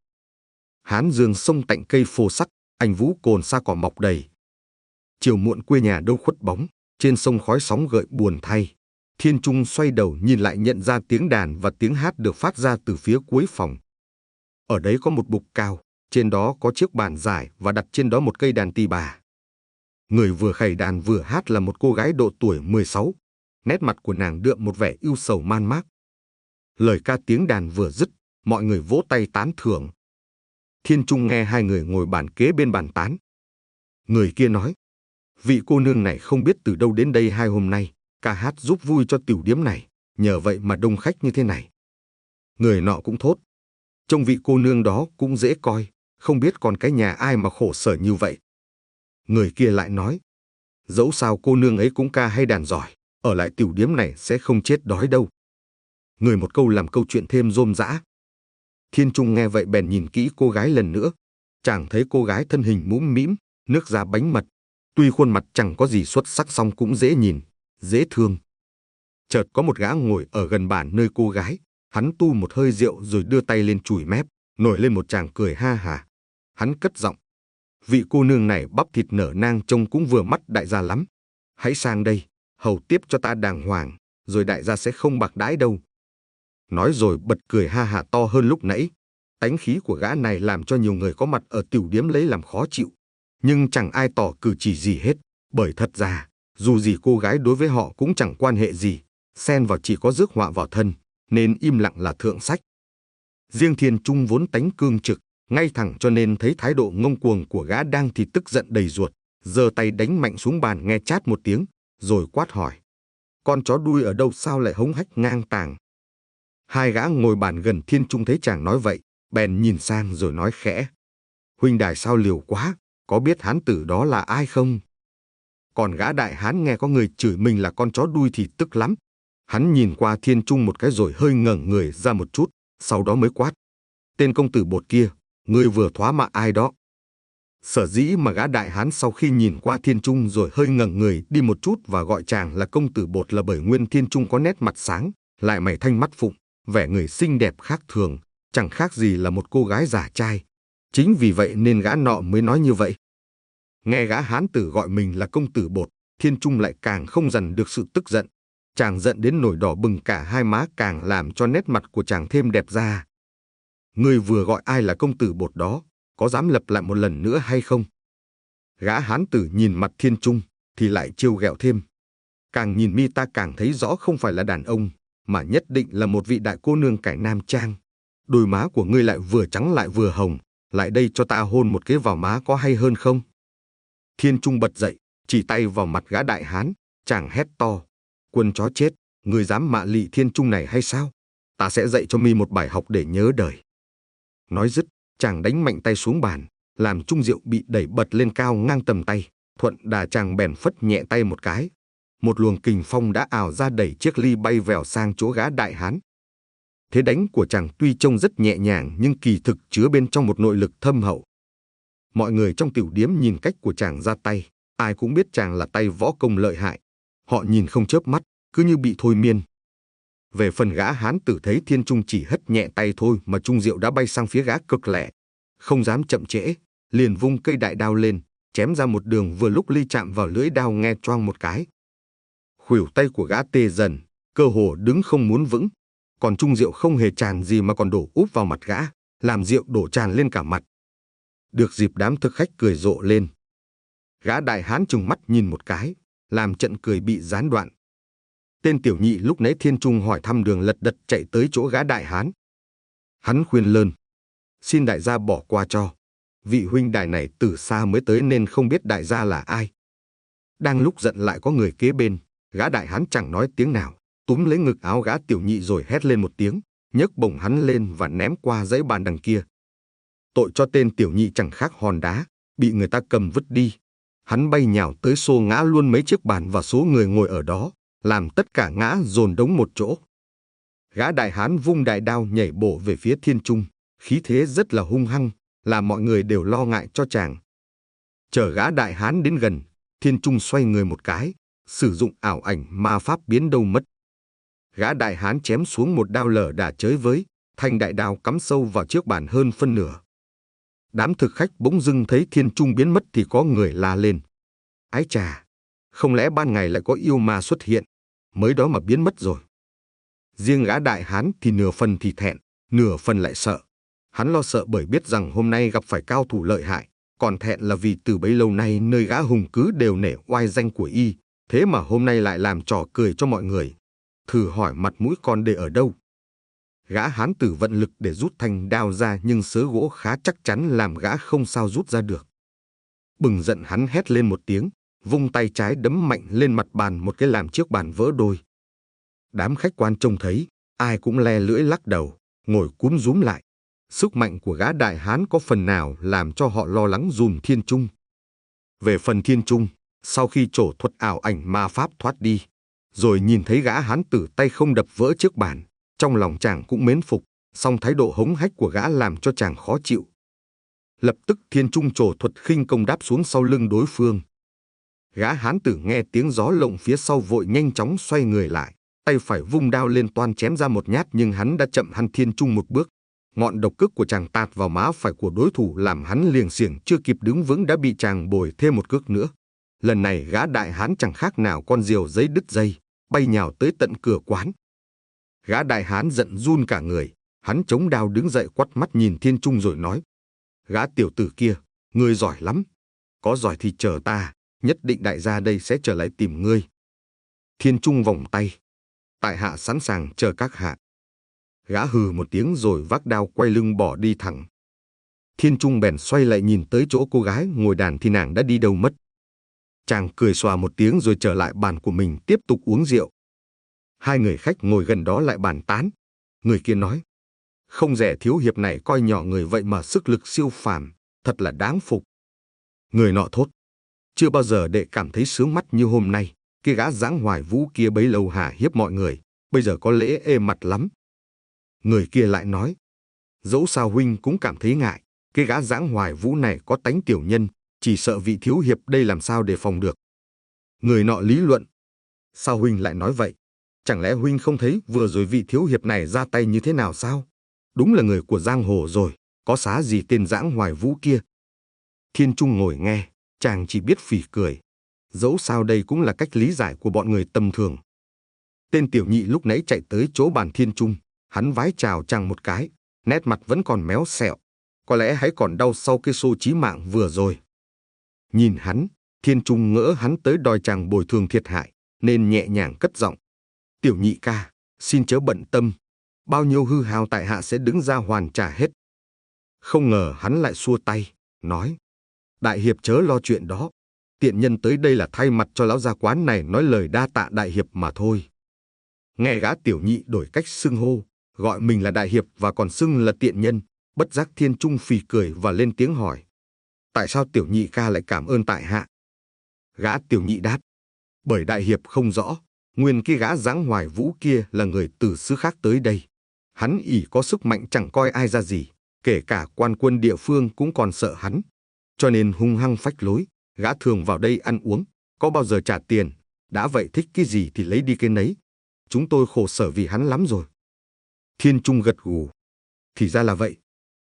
Hán Dương sông tạnh cây phô sắc, anh Vũ cồn sa cỏ mọc đầy. Chiều muộn quê nhà đâu khuất bóng, trên sông khói sóng gợi buồn thay. Thiên Trung xoay đầu nhìn lại nhận ra tiếng đàn và tiếng hát được phát ra từ phía cuối phòng. Ở đấy có một bục cao, trên đó có chiếc bàn dài và đặt trên đó một cây đàn tỳ bà. Người vừa khẩy đàn vừa hát là một cô gái độ tuổi mười sáu, nét mặt của nàng đượm một vẻ ưu sầu man mác. Lời ca tiếng đàn vừa dứt, mọi người vỗ tay tán thưởng. Thiên Trung nghe hai người ngồi bàn kế bên bàn tán. Người kia nói, vị cô nương này không biết từ đâu đến đây hai hôm nay, ca hát giúp vui cho tiểu điếm này, nhờ vậy mà đông khách như thế này. Người nọ cũng thốt, trông vị cô nương đó cũng dễ coi, không biết còn cái nhà ai mà khổ sở như vậy. Người kia lại nói, dẫu sao cô nương ấy cũng ca hay đàn giỏi, ở lại tiểu điếm này sẽ không chết đói đâu. Người một câu làm câu chuyện thêm rôm rã. Thiên Trung nghe vậy bèn nhìn kỹ cô gái lần nữa. Chàng thấy cô gái thân hình mũm mĩm, nước da bánh mật. Tuy khuôn mặt chẳng có gì xuất sắc song cũng dễ nhìn, dễ thương. Chợt có một gã ngồi ở gần bàn nơi cô gái. Hắn tu một hơi rượu rồi đưa tay lên chùi mép, nổi lên một tràng cười ha hả. Hắn cất giọng, vị cô nương này bắp thịt nở nang trông cũng vừa mắt đại gia lắm. Hãy sang đây, hầu tiếp cho ta đàng hoàng, rồi đại gia sẽ không bạc đãi đâu. Nói rồi bật cười ha hả to hơn lúc nãy. Tánh khí của gã này làm cho nhiều người có mặt ở tiểu điếm lấy làm khó chịu. Nhưng chẳng ai tỏ cử chỉ gì hết, bởi thật ra, dù gì cô gái đối với họ cũng chẳng quan hệ gì, xen vào chỉ có rước họa vào thân, nên im lặng là thượng sách. Riêng Thiên Trung vốn tánh cương trực, ngay thẳng cho nên thấy thái độ ngông cuồng của gã đang thì tức giận đầy ruột, giơ tay đánh mạnh xuống bàn nghe chát một tiếng, rồi quát hỏi. Con chó đuôi ở đâu sao lại hống hách ngang tàng? Hai gã ngồi bàn gần Thiên Trung thấy chàng nói vậy, bèn nhìn sang rồi nói khẽ. Huynh đài sao liều quá, có biết hán tử đó là ai không? Còn gã đại hán nghe có người chửi mình là con chó đuôi thì tức lắm. Hắn nhìn qua Thiên Trung một cái rồi hơi ngẩng người ra một chút, sau đó mới quát. Tên công tử bột kia, ngươi vừa thoá mạ ai đó? Sở dĩ mà gã đại hán sau khi nhìn qua Thiên Trung rồi hơi ngẩng người đi một chút và gọi chàng là công tử bột là bởi nguyên Thiên Trung có nét mặt sáng, lại mày thanh mắt phụng, vẻ người xinh đẹp khác thường, chẳng khác gì là một cô gái giả trai. Chính vì vậy nên gã nọ mới nói như vậy. Nghe gã hán tử gọi mình là công tử bột, Thiên Trung lại càng không dằn được sự tức giận. Chàng giận đến nổi đỏ bừng cả hai má, càng làm cho nét mặt của chàng thêm đẹp ra. Ngươi vừa gọi ai là công tử bột đó, có dám lặp lại một lần nữa hay không? Gã hán tử nhìn mặt Thiên Trung thì lại trêu ghẹo thêm. Càng nhìn mi ta càng thấy rõ không phải là đàn ông, mà nhất định là một vị đại cô nương cải nam trang. Đôi má của ngươi lại vừa trắng lại vừa hồng, lại đây cho ta hôn một cái vào má có hay hơn không? Thiên Trung bật dậy, chỉ tay vào mặt gã đại hán, chàng hét to. Quân chó chết, ngươi dám mạ lị Thiên Trung này hay sao? Ta sẽ dạy cho mi một bài học để nhớ đời. Nói dứt, chàng đánh mạnh tay xuống bàn, làm chung rượu bị đẩy bật lên cao ngang tầm tay. Thuận đà chàng bèn phất nhẹ tay một cái. Một luồng kình phong đã ào ra đẩy chiếc ly bay vèo sang chỗ gã đại hán. Thế đánh của chàng tuy trông rất nhẹ nhàng nhưng kỳ thực chứa bên trong một nội lực thâm hậu. Mọi người trong tiểu điếm nhìn cách của chàng ra tay, ai cũng biết chàng là tay võ công lợi hại. Họ nhìn không chớp mắt, cứ như bị thôi miên. Về phần gã hán tử thấy Thiên Trung chỉ hất nhẹ tay thôi mà chung rượu đã bay sang phía gã cực lẹ. Không dám chậm trễ, liền vung cây đại đao lên, chém ra một đường vừa lúc ly chạm vào lưỡi đao nghe choang một cái. Khuỷu tay của gã tê dần, cơ hồ đứng không muốn vững. Còn chung rượu không hề tràn gì mà còn đổ úp vào mặt gã, làm rượu đổ tràn lên cả mặt. Được dịp đám thực khách cười rộ lên. Gã đại hán trừng mắt nhìn một cái, làm trận cười bị gián đoạn. Tên tiểu nhị lúc nãy Thiên Trung hỏi thăm đường lật đật chạy tới chỗ gã đại hán. Hắn khuyên lơn, xin đại gia bỏ qua cho. Vị huynh đài này từ xa mới tới nên không biết đại gia là ai. Đang lúc giận lại có người kế bên, gã đại hán chẳng nói tiếng nào, túm lấy ngực áo gã tiểu nhị rồi hét lên một tiếng, nhấc bổng hắn lên và ném qua dãy bàn đằng kia. Tội cho tên tiểu nhị chẳng khác hòn đá, bị người ta cầm vứt đi. Hắn bay nhào tới xô ngã luôn mấy chiếc bàn và số người ngồi ở đó, làm tất cả ngã dồn đống một chỗ. Gã đại hán vung đại đao nhảy bổ về phía Thiên Trung, khí thế rất là hung hăng, làm mọi người đều lo ngại cho chàng. Chờ gã đại hán đến gần, Thiên Trung xoay người một cái, sử dụng ảo ảnh ma pháp biến đâu mất. Gã đại hán chém xuống một đao lở đà chới với, thanh đại đao cắm sâu vào chiếc bàn hơn phân nửa. Đám thực khách bỗng dưng thấy Thiên Trung biến mất thì có người la lên. Ái chà, không lẽ ban ngày lại có yêu ma xuất hiện? mới đó mà biến mất rồi. Riêng gã đại hán thì nửa phần thì thẹn, nửa phần lại sợ. Hắn lo sợ bởi biết rằng hôm nay gặp phải cao thủ lợi hại, còn thẹn là vì từ bấy lâu nay nơi gã hùng cứ đều nể oai danh của y, thế mà hôm nay lại làm trò cười cho mọi người. Thử hỏi mặt mũi còn để ở đâu? Gã hán tử vận lực để rút thanh đao ra, nhưng sớ gỗ khá chắc chắn làm gã không sao rút ra được. Bừng giận hắn hét lên một tiếng, vung tay trái đấm mạnh lên mặt bàn một cái làm chiếc bàn vỡ đôi. Đám khách quan trông thấy, ai cũng le lưỡi lắc đầu, ngồi cúm rúm lại. Sức mạnh của gã đại hán có phần nào làm cho họ lo lắng dùm Thiên Trung. Về phần Thiên Trung, sau khi trổ thuật ảo ảnh ma pháp thoát đi, rồi nhìn thấy gã hán tử tay không đập vỡ chiếc bàn, trong lòng chàng cũng mến phục, song thái độ hống hách của gã làm cho chàng khó chịu. Lập tức Thiên Trung trổ thuật khinh công đáp xuống sau lưng đối phương. Gã hán tử nghe tiếng gió lộng phía sau vội nhanh chóng xoay người lại, tay phải vung đao lên toan chém ra một nhát, nhưng hắn đã chậm hơn Thiên Trung một bước. Ngọn độc cước của chàng tạt vào má phải của đối thủ làm hắn liềng xiềng chưa kịp đứng vững đã bị chàng bồi thêm một cước nữa. Lần này gã đại hán chẳng khác nào con diều giấy đứt dây, bay nhào tới tận cửa quán. Gã đại hán giận run cả người, hắn chống đao đứng dậy quắt mắt nhìn Thiên Trung rồi nói: "Gã tiểu tử kia, ngươi giỏi lắm. Có giỏi thì chờ ta, nhất định đại gia đây sẽ trở lại tìm ngươi." Thiên Trung vòng tay: "Tại hạ sẵn sàng chờ các hạ." Gã hừ một tiếng rồi vác đao quay lưng bỏ đi thẳng. Thiên Trung bèn xoay lại nhìn tới chỗ cô gái ngồi đàn thì nàng đã đi đâu mất. Chàng cười xòa một tiếng rồi trở lại bàn của mình tiếp tục uống rượu. Hai người khách ngồi gần đó lại bàn tán. Người kia nói: "Không rẻ thiếu hiệp này coi nhỏ người vậy mà sức lực siêu phàm, thật là đáng phục." Người nọ thốt: "Chưa bao giờ đệ cảm thấy sướng mắt như hôm nay. Cái gã Giáng Hoài Vũ kia bấy lâu hả hiếp mọi người, bây giờ có lễ ê mặt lắm." Người kia lại nói: "Dẫu sao huynh cũng cảm thấy ngại. Cái gã Giáng Hoài Vũ này có tánh tiểu nhân, chỉ sợ vị thiếu hiệp đây làm sao để phòng được." Người nọ lý luận: "Sao huynh lại nói vậy? Chẳng lẽ huynh không thấy vừa rồi vị thiếu hiệp này ra tay như thế nào sao? Đúng là người của giang hồ rồi, có xá gì tên Giáng Hoài Vũ kia." Thiên Trung ngồi nghe, chàng chỉ biết phì cười. Dẫu sao đây cũng là cách lý giải của bọn người tầm thường. Tên tiểu nhị lúc nãy chạy tới chỗ bàn Thiên Trung, hắn vái chào chàng một cái, nét mặt vẫn còn méo xẹo, có lẽ hãy còn đau sau cái xô chí mạng vừa rồi. Nhìn hắn, Thiên Trung ngỡ hắn tới đòi chàng bồi thường thiệt hại, nên nhẹ nhàng cất giọng: "Tiểu nhị ca, xin chớ bận tâm, bao nhiêu hư hao tại hạ sẽ đứng ra hoàn trả hết." Không ngờ hắn lại xua tay, nói: "Đại hiệp chớ lo chuyện đó, tiện nhân tới đây là thay mặt cho lão gia quán này nói lời đa tạ đại hiệp mà thôi." Nghe gã tiểu nhị đổi cách xưng hô, gọi mình là đại hiệp và còn xưng là tiện nhân, bất giác Thiên Trung phì cười và lên tiếng hỏi: "Tại sao tiểu nhị ca lại cảm ơn tại hạ?" Gã tiểu nhị đáp: "Bởi đại hiệp không rõ, nguyên cái gã Giáng Hoài Vũ kia là người từ xứ khác tới đây. Hắn ỷ có sức mạnh chẳng coi ai ra gì, kể cả quan quân địa phương cũng còn sợ hắn, cho nên hung hăng phách lối. Gã thường vào đây ăn uống, có bao giờ trả tiền, đã vậy thích cái gì thì lấy đi cái nấy. Chúng tôi khổ sở vì hắn lắm rồi." Thiên Trung gật gù: "Thì ra là vậy."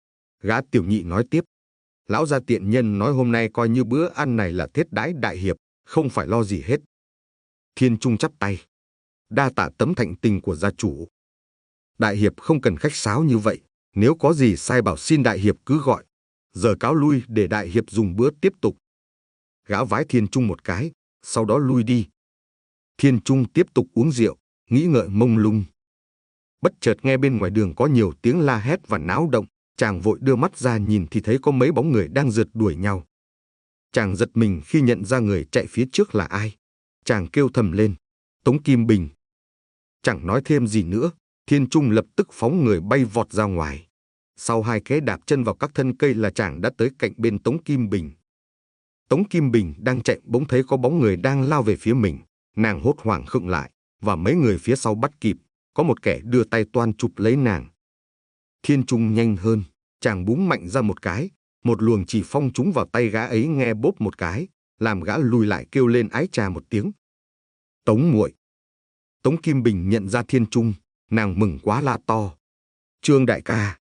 Gã tiểu nhị nói tiếp: "Lão gia tiện nhân nói hôm nay coi như bữa ăn này là thiết đãi đại hiệp, không phải lo gì hết." Thiên Trung chắp tay: "Đa tạ tấm thạnh tình của gia chủ. Đại hiệp không cần khách sáo như vậy, nếu có gì sai bảo xin đại hiệp cứ gọi. Giờ cáo lui để đại hiệp dùng bữa tiếp tục." Gã vái Thiên Trung một cái, sau đó lui đi. Thiên Trung tiếp tục uống rượu, nghĩ ngợi mông lung. Bất chợt nghe bên ngoài đường có nhiều tiếng la hét và náo động, chàng vội đưa mắt ra nhìn thì thấy có mấy bóng người đang rượt đuổi nhau. Chàng giật mình khi nhận ra người chạy phía trước là ai. Chàng kêu thầm lên: "Tống Kim Bình." Chẳng nói thêm gì nữa, Thiên Trung lập tức phóng người bay vọt ra ngoài. Sau hai cái đạp chân vào các thân cây là chàng đã tới cạnh bên Tống Kim Bình. Tống Kim Bình đang chạy bỗng thấy có bóng người đang lao về phía mình, nàng hốt hoảng khựng lại, và mấy người phía sau bắt kịp, có một kẻ đưa tay toan chụp lấy nàng. Thiên Trung nhanh hơn, chàng búng mạnh ra một cái, một luồng chỉ phong trúng vào tay gã ấy nghe bốp một cái, làm gã lùi lại kêu lên ái chà một tiếng: "Tống muội!" Tống Kim Bình nhận ra Thiên Trung, nàng mừng quá la to: "Trương đại ca!"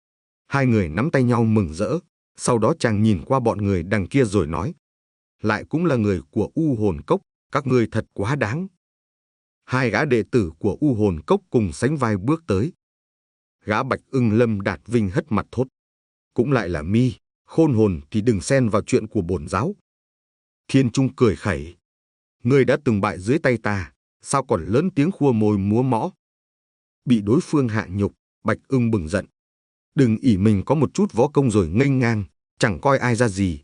Hai người nắm tay nhau mừng rỡ. Sau đó chàng nhìn qua bọn người đằng kia rồi nói: "Lại cũng là người của U Hồn Cốc, các ngươi thật quá đáng." Hai gã đệ tử của U Hồn Cốc cùng sánh vai bước tới. Gã Bạch Ưng Lâm Đạt Vinh hất mặt thốt: cũng lại là mi, khôn hồn thì đừng xen vào chuyện của bổn giáo. Thiên Trung cười khẩy: ngươi đã từng bại dưới tay ta, sao còn lớn tiếng khua môi múa mõ? Bị đối phương hạ nhục, Bạch Ưng bừng giận: đừng ỷ mình có một chút võ công rồi nghênh ngang, chẳng coi ai ra gì.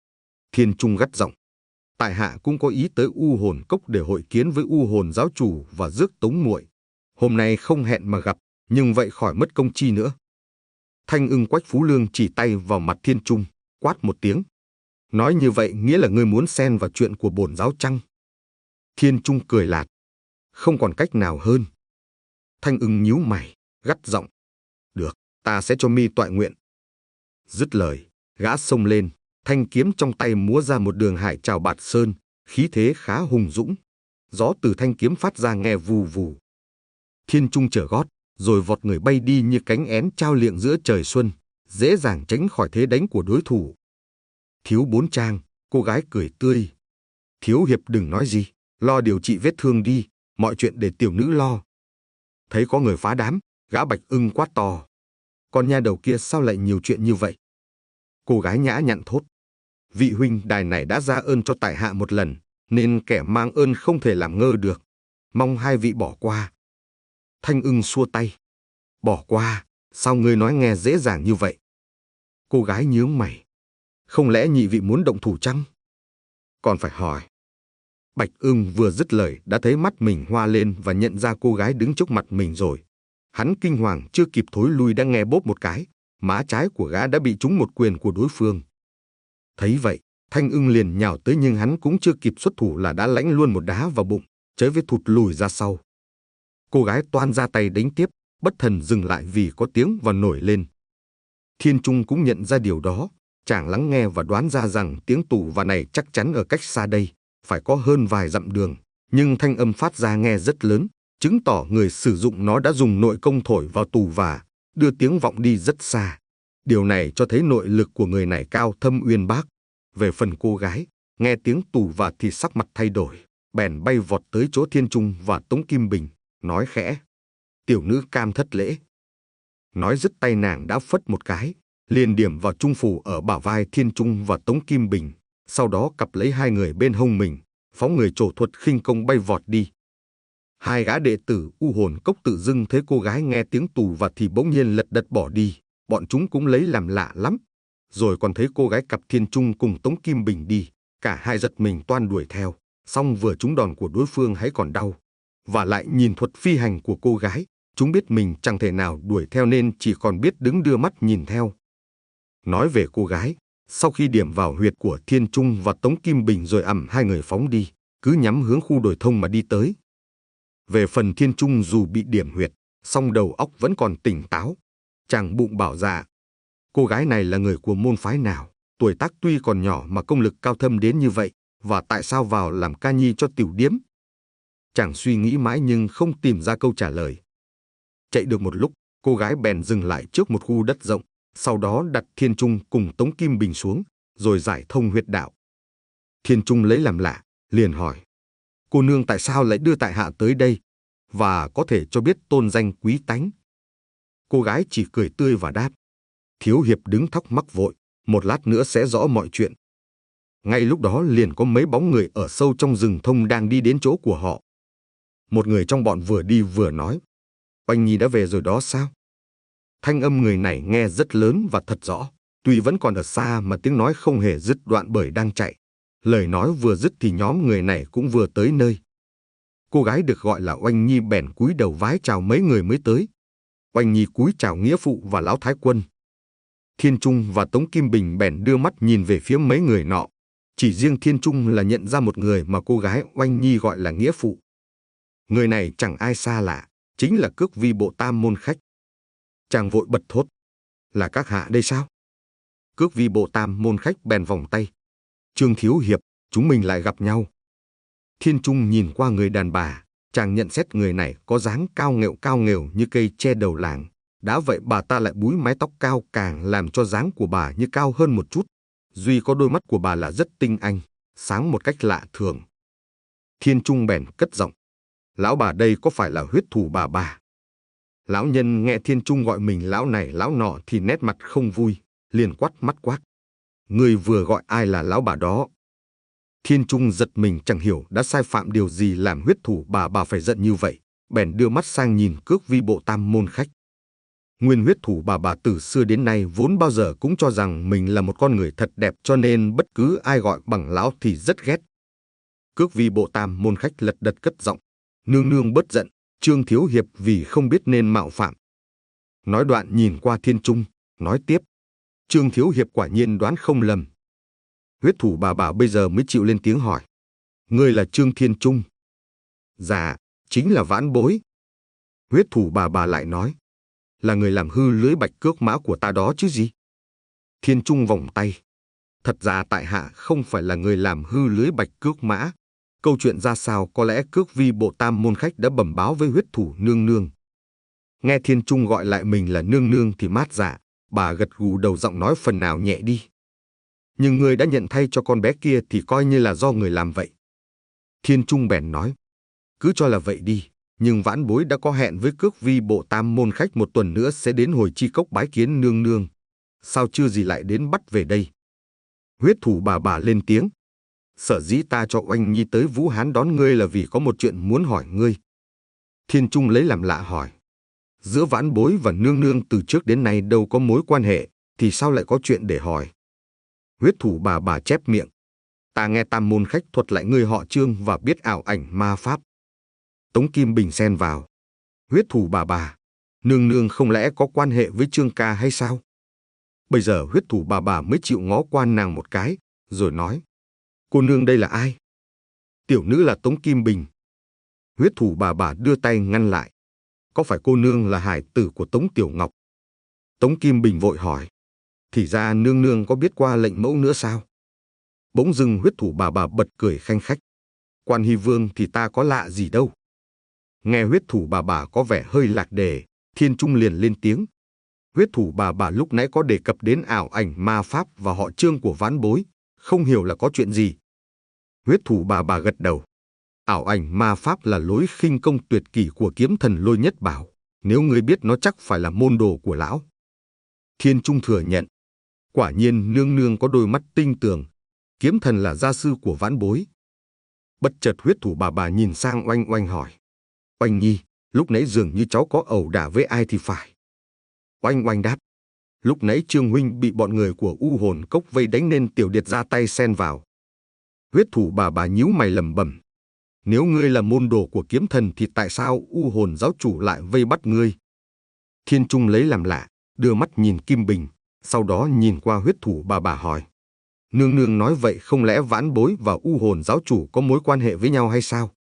Thiên Trung gắt giọng: tại hạ cũng có ý tới U Hồn Cốc để hội kiến với U Hồn giáo chủ và rước Tống muội. Hôm nay không hẹn mà gặp, nhưng vậy khỏi mất công chi nữa. Thanh Ưng Quách Phú Lương chỉ tay vào mặt Thiên Trung, quát một tiếng: nói như vậy nghĩa là ngươi muốn xen vào chuyện của bổn giáo chăng? Thiên Trung cười lạt: không còn cách nào hơn. Thanh Ưng nhíu mày, gắt giọng: được, ta sẽ cho mi toại nguyện. Dứt lời, gã xông lên, thanh kiếm trong tay múa ra một đường hải trào bạt sơn, khí thế khá hùng dũng. Gió từ thanh kiếm phát ra nghe vù vù. Thiên Trung trở gót, rồi vọt người bay đi như cánh én trao liệng giữa trời xuân, dễ dàng tránh khỏi thế đánh của đối thủ. Thiếu Bốn Trang, cô gái cười tươi: thiếu hiệp đừng nói gì, lo điều trị vết thương đi, mọi chuyện để tiểu nữ lo. Thấy có người phá đám, gã Bạch Ưng quát to: con nha đầu kia sao lại nhiều chuyện như vậy? Cô gái nhã nhặn thốt: vị huynh đài này đã ra ơn cho tại hạ một lần, nên kẻ mang ơn không thể làm ngơ được, mong hai vị bỏ qua. Thanh Ưng xua tay: bỏ qua? Sao ngươi nói nghe dễ dàng như vậy? Cô gái nhướng mày: không lẽ nhị vị muốn động thủ chăng? Còn phải hỏi. Bạch Ưng vừa dứt lời đã thấy mắt mình hoa lên và nhận ra cô gái đứng trước mặt mình rồi. Hắn kinh hoàng chưa kịp thối lui đã nghe bốp một cái, má trái của gã đã bị trúng một quyền của đối phương. Thấy vậy, Thanh Ưng liền nhào tới nhưng hắn cũng chưa kịp xuất thủ là đã lãnh luôn một đá vào bụng, chới với thụt lùi ra sau. Cô gái toan ra tay đánh tiếp, bất thần dừng lại vì có tiếng và nổi lên. Thiên Trung cũng nhận ra điều đó, chàng lắng nghe và đoán ra rằng tiếng tù và này chắc chắn ở cách xa đây, phải có hơn vài dặm đường, nhưng thanh âm phát ra nghe rất lớn, chứng tỏ người sử dụng nó đã dùng nội công thổi vào tù và đưa tiếng vọng đi rất xa. Điều này cho thấy nội lực của người này cao thâm uyên bác. Về phần cô gái, nghe tiếng tù và thì sắc mặt thay đổi, bèn bay vọt tới chỗ Thiên Trung và Tống Kim Bình, nói khẽ: tiểu nữ cam thất lễ. Nói dứt tay nàng đã phất một cái, liền điểm vào trung phủ ở bả vai Thiên Trung và Tống Kim Bình, sau đó cặp lấy hai người bên hông mình, phóng người trổ thuật khinh công bay vọt đi. Hai gã đệ tử U Hồn Cốc tự dưng thấy cô gái nghe tiếng tù và thì bỗng nhiên lật đật bỏ đi, bọn chúng cũng lấy làm lạ lắm. Rồi còn thấy cô gái cặp Thiên Trung cùng Tống Kim Bình đi, cả hai giật mình toan đuổi theo, song vừa trúng đòn của đối phương hãy còn đau. Và lại nhìn thuật phi hành của cô gái, chúng biết mình chẳng thể nào đuổi theo nên chỉ còn biết đứng đưa mắt nhìn theo. Nói về cô gái, sau khi điểm vào huyệt của Thiên Trung và Tống Kim Bình rồi ầm hai người phóng đi, cứ nhắm hướng khu đồi thông mà đi tới. Về phần Thiên Trung dù bị điểm huyệt, song đầu óc vẫn còn tỉnh táo. Chàng bụng bảo dạ: cô gái này là người của môn phái nào, tuổi tác tuy còn nhỏ mà công lực cao thâm đến như vậy, và tại sao vào làm ca nhi cho tiểu điếm? Chàng suy nghĩ mãi nhưng không tìm ra câu trả lời. Chạy được một lúc, cô gái bèn dừng lại trước một khu đất rộng, sau đó đặt Thiên Trung cùng Tống Kim Bình xuống, rồi giải thông huyệt đạo. Thiên Trung lấy làm lạ, liền hỏi: cô nương tại sao lại đưa tại hạ tới đây, và có thể cho biết tôn danh quý tánh? Cô gái chỉ cười tươi và đáp: thiếu hiệp đứng thắc mắc vội, một lát nữa sẽ rõ mọi chuyện. Ngay lúc đó liền có mấy bóng người ở sâu trong rừng thông đang đi đến chỗ của họ. Một người trong bọn vừa đi vừa nói: oanh nhi đã về rồi đó sao? Thanh âm người này nghe rất lớn và thật rõ, tuy vẫn còn ở xa mà tiếng nói không hề dứt đoạn bởi đang chạy. Lời nói vừa dứt thì nhóm người này cũng vừa tới nơi. Cô gái được gọi là Oanh Nhi bèn cúi đầu vái chào mấy người mới tới. Oanh Nhi cúi chào nghĩa phụ và lão thái quân. Thiên Trung và Tống Kim Bình bèn đưa mắt nhìn về phía mấy người nọ. Chỉ riêng Thiên Trung là nhận ra một người mà cô gái Oanh Nhi gọi là nghĩa phụ. Người này chẳng ai xa lạ, chính là Cước Vi Bộ Tam môn khách. Chàng vội bật thốt: là các hạ đây sao? Cước Vi Bộ Tam môn khách bèn vòng tay: Trương thiếu hiệp, chúng mình lại gặp nhau. Thiên Trung nhìn qua người đàn bà, chàng nhận xét người này có dáng cao nghệu cao nghều như cây tre đầu làng. Đã vậy bà ta lại búi mái tóc cao càng làm cho dáng của bà như cao hơn một chút. Duy có đôi mắt của bà là rất tinh anh, sáng một cách lạ thường. Thiên Trung bèn cất giọng: Lão bà đây có phải là huyết thủ bà bà? Lão nhân nghe Thiên Trung gọi mình lão này lão nọ thì nét mặt không vui, liền quát mắt quát. Người vừa gọi ai là lão bà đó? Thiên Trung giật mình chẳng hiểu đã sai phạm điều gì làm huyết thủ bà bà phải giận như vậy, bèn đưa mắt sang nhìn Cước Vi Bộ Tam môn khách. Nguyên huyết thủ bà bà từ xưa đến nay vốn bao giờ cũng cho rằng mình là một con người thật đẹp, cho nên bất cứ ai gọi bằng lão thì rất ghét. Cước Vi Bộ Tam môn khách lật đật cất giọng. Nương nương bớt giận, Trương thiếu hiệp vì không biết nên mạo phạm. Nói đoạn nhìn qua Thiên Trung, nói tiếp. Trương thiếu hiệp quả nhiên đoán không lầm. Huyết thủ bà bà bây giờ mới chịu lên tiếng hỏi. Ngươi là Trương Thiên Trung? Dạ, chính là vãn bối. Huyết thủ bà bà lại nói. Là người làm hư lưới bạch cước mã của ta đó chứ gì? Thiên Trung vòng tay. Thật ra tại hạ không phải là người làm hư lưới bạch cước mã. Câu chuyện ra sao có lẽ Cước Vi Bộ Tam môn khách đã bẩm báo với huyết thủ nương nương. Nghe Thiên Trung gọi lại mình là nương nương thì mát dạ, bà gật gù đầu giọng nói phần nào nhẹ đi. Nhưng người đã nhận thay cho con bé kia thì coi như là do người làm vậy. Thiên Trung bèn nói. Cứ cho là vậy đi, nhưng vãn bối đã có hẹn với Cước Vi Bộ Tam môn khách một tuần nữa sẽ đến Hồi Chi Cốc bái kiến nương nương. Sao chưa gì lại đến bắt về đây? Huyết thủ bà bà lên tiếng. Sở dĩ ta cho Oanh Nhi tới Vũ Hán đón ngươi là vì có một chuyện muốn hỏi ngươi. Thiên Trung lấy làm lạ hỏi. Giữa vãn bối và nương nương từ trước đến nay đâu có mối quan hệ, thì sao lại có chuyện để hỏi? Huyết thủ bà bà chép miệng. Ta nghe Tam môn khách thuật lại ngươi họ Trương và biết ảo ảnh ma pháp. Tống Kim Bình xen vào. Huyết thủ bà bà, nương nương không lẽ có quan hệ với Trương ca hay sao? Bây giờ huyết thủ bà bà mới chịu ngó quan nàng một cái, rồi nói. Cô nương đây là ai? Tiểu nữ là Tống Kim Bình. Huyết thủ bà bà đưa tay ngăn lại. Có phải cô nương là hải tử của Tống Tiểu Ngọc? Tống Kim Bình vội hỏi. Thì ra nương nương có biết qua lệnh mẫu nữa sao? Bỗng dưng huyết thủ bà bà bật cười khanh khách. Quan Hy Vương thì ta có lạ gì đâu. Nghe huyết thủ bà bà có vẻ hơi lạc đề, Thiên Trung liền lên tiếng. Huyết thủ bà bà lúc nãy có đề cập đến ảo ảnh ma pháp và họ Trương của vãn bối, không hiểu là có chuyện gì. Huyết thủ bà bà gật đầu. Ảo ảnh ma pháp là lối khinh công tuyệt kỷ của kiếm thần Lôi Nhất Bảo, nếu ngươi biết nó chắc phải là môn đồ của lão. Thiên Trung thừa nhận. Quả nhiên nương nương có đôi mắt tinh tường, kiếm thần là gia sư của vãn bối. Bất chợt huyết thủ bà bà nhìn sang Oanh Oanh hỏi. Oanh Nhi, lúc nãy dường như cháu có ẩu đả với ai thì phải. Oanh Oanh đáp. Lúc nãy Trương huynh bị bọn người của U Hồn Cốc vây đánh nên tiểu điệt ra tay xen vào. Huyết thủ bà bà nhíu mày lẩm bẩm. Nếu ngươi là môn đồ của kiếm thần thì tại sao U Hồn giáo chủ lại vây bắt ngươi? Thiên Trung lấy làm lạ, đưa mắt nhìn Kim Bình, sau đó nhìn qua huyết thủ bà bà hỏi. Nương nương nói vậy không lẽ vãn bối và U Hồn giáo chủ có mối quan hệ với nhau hay sao?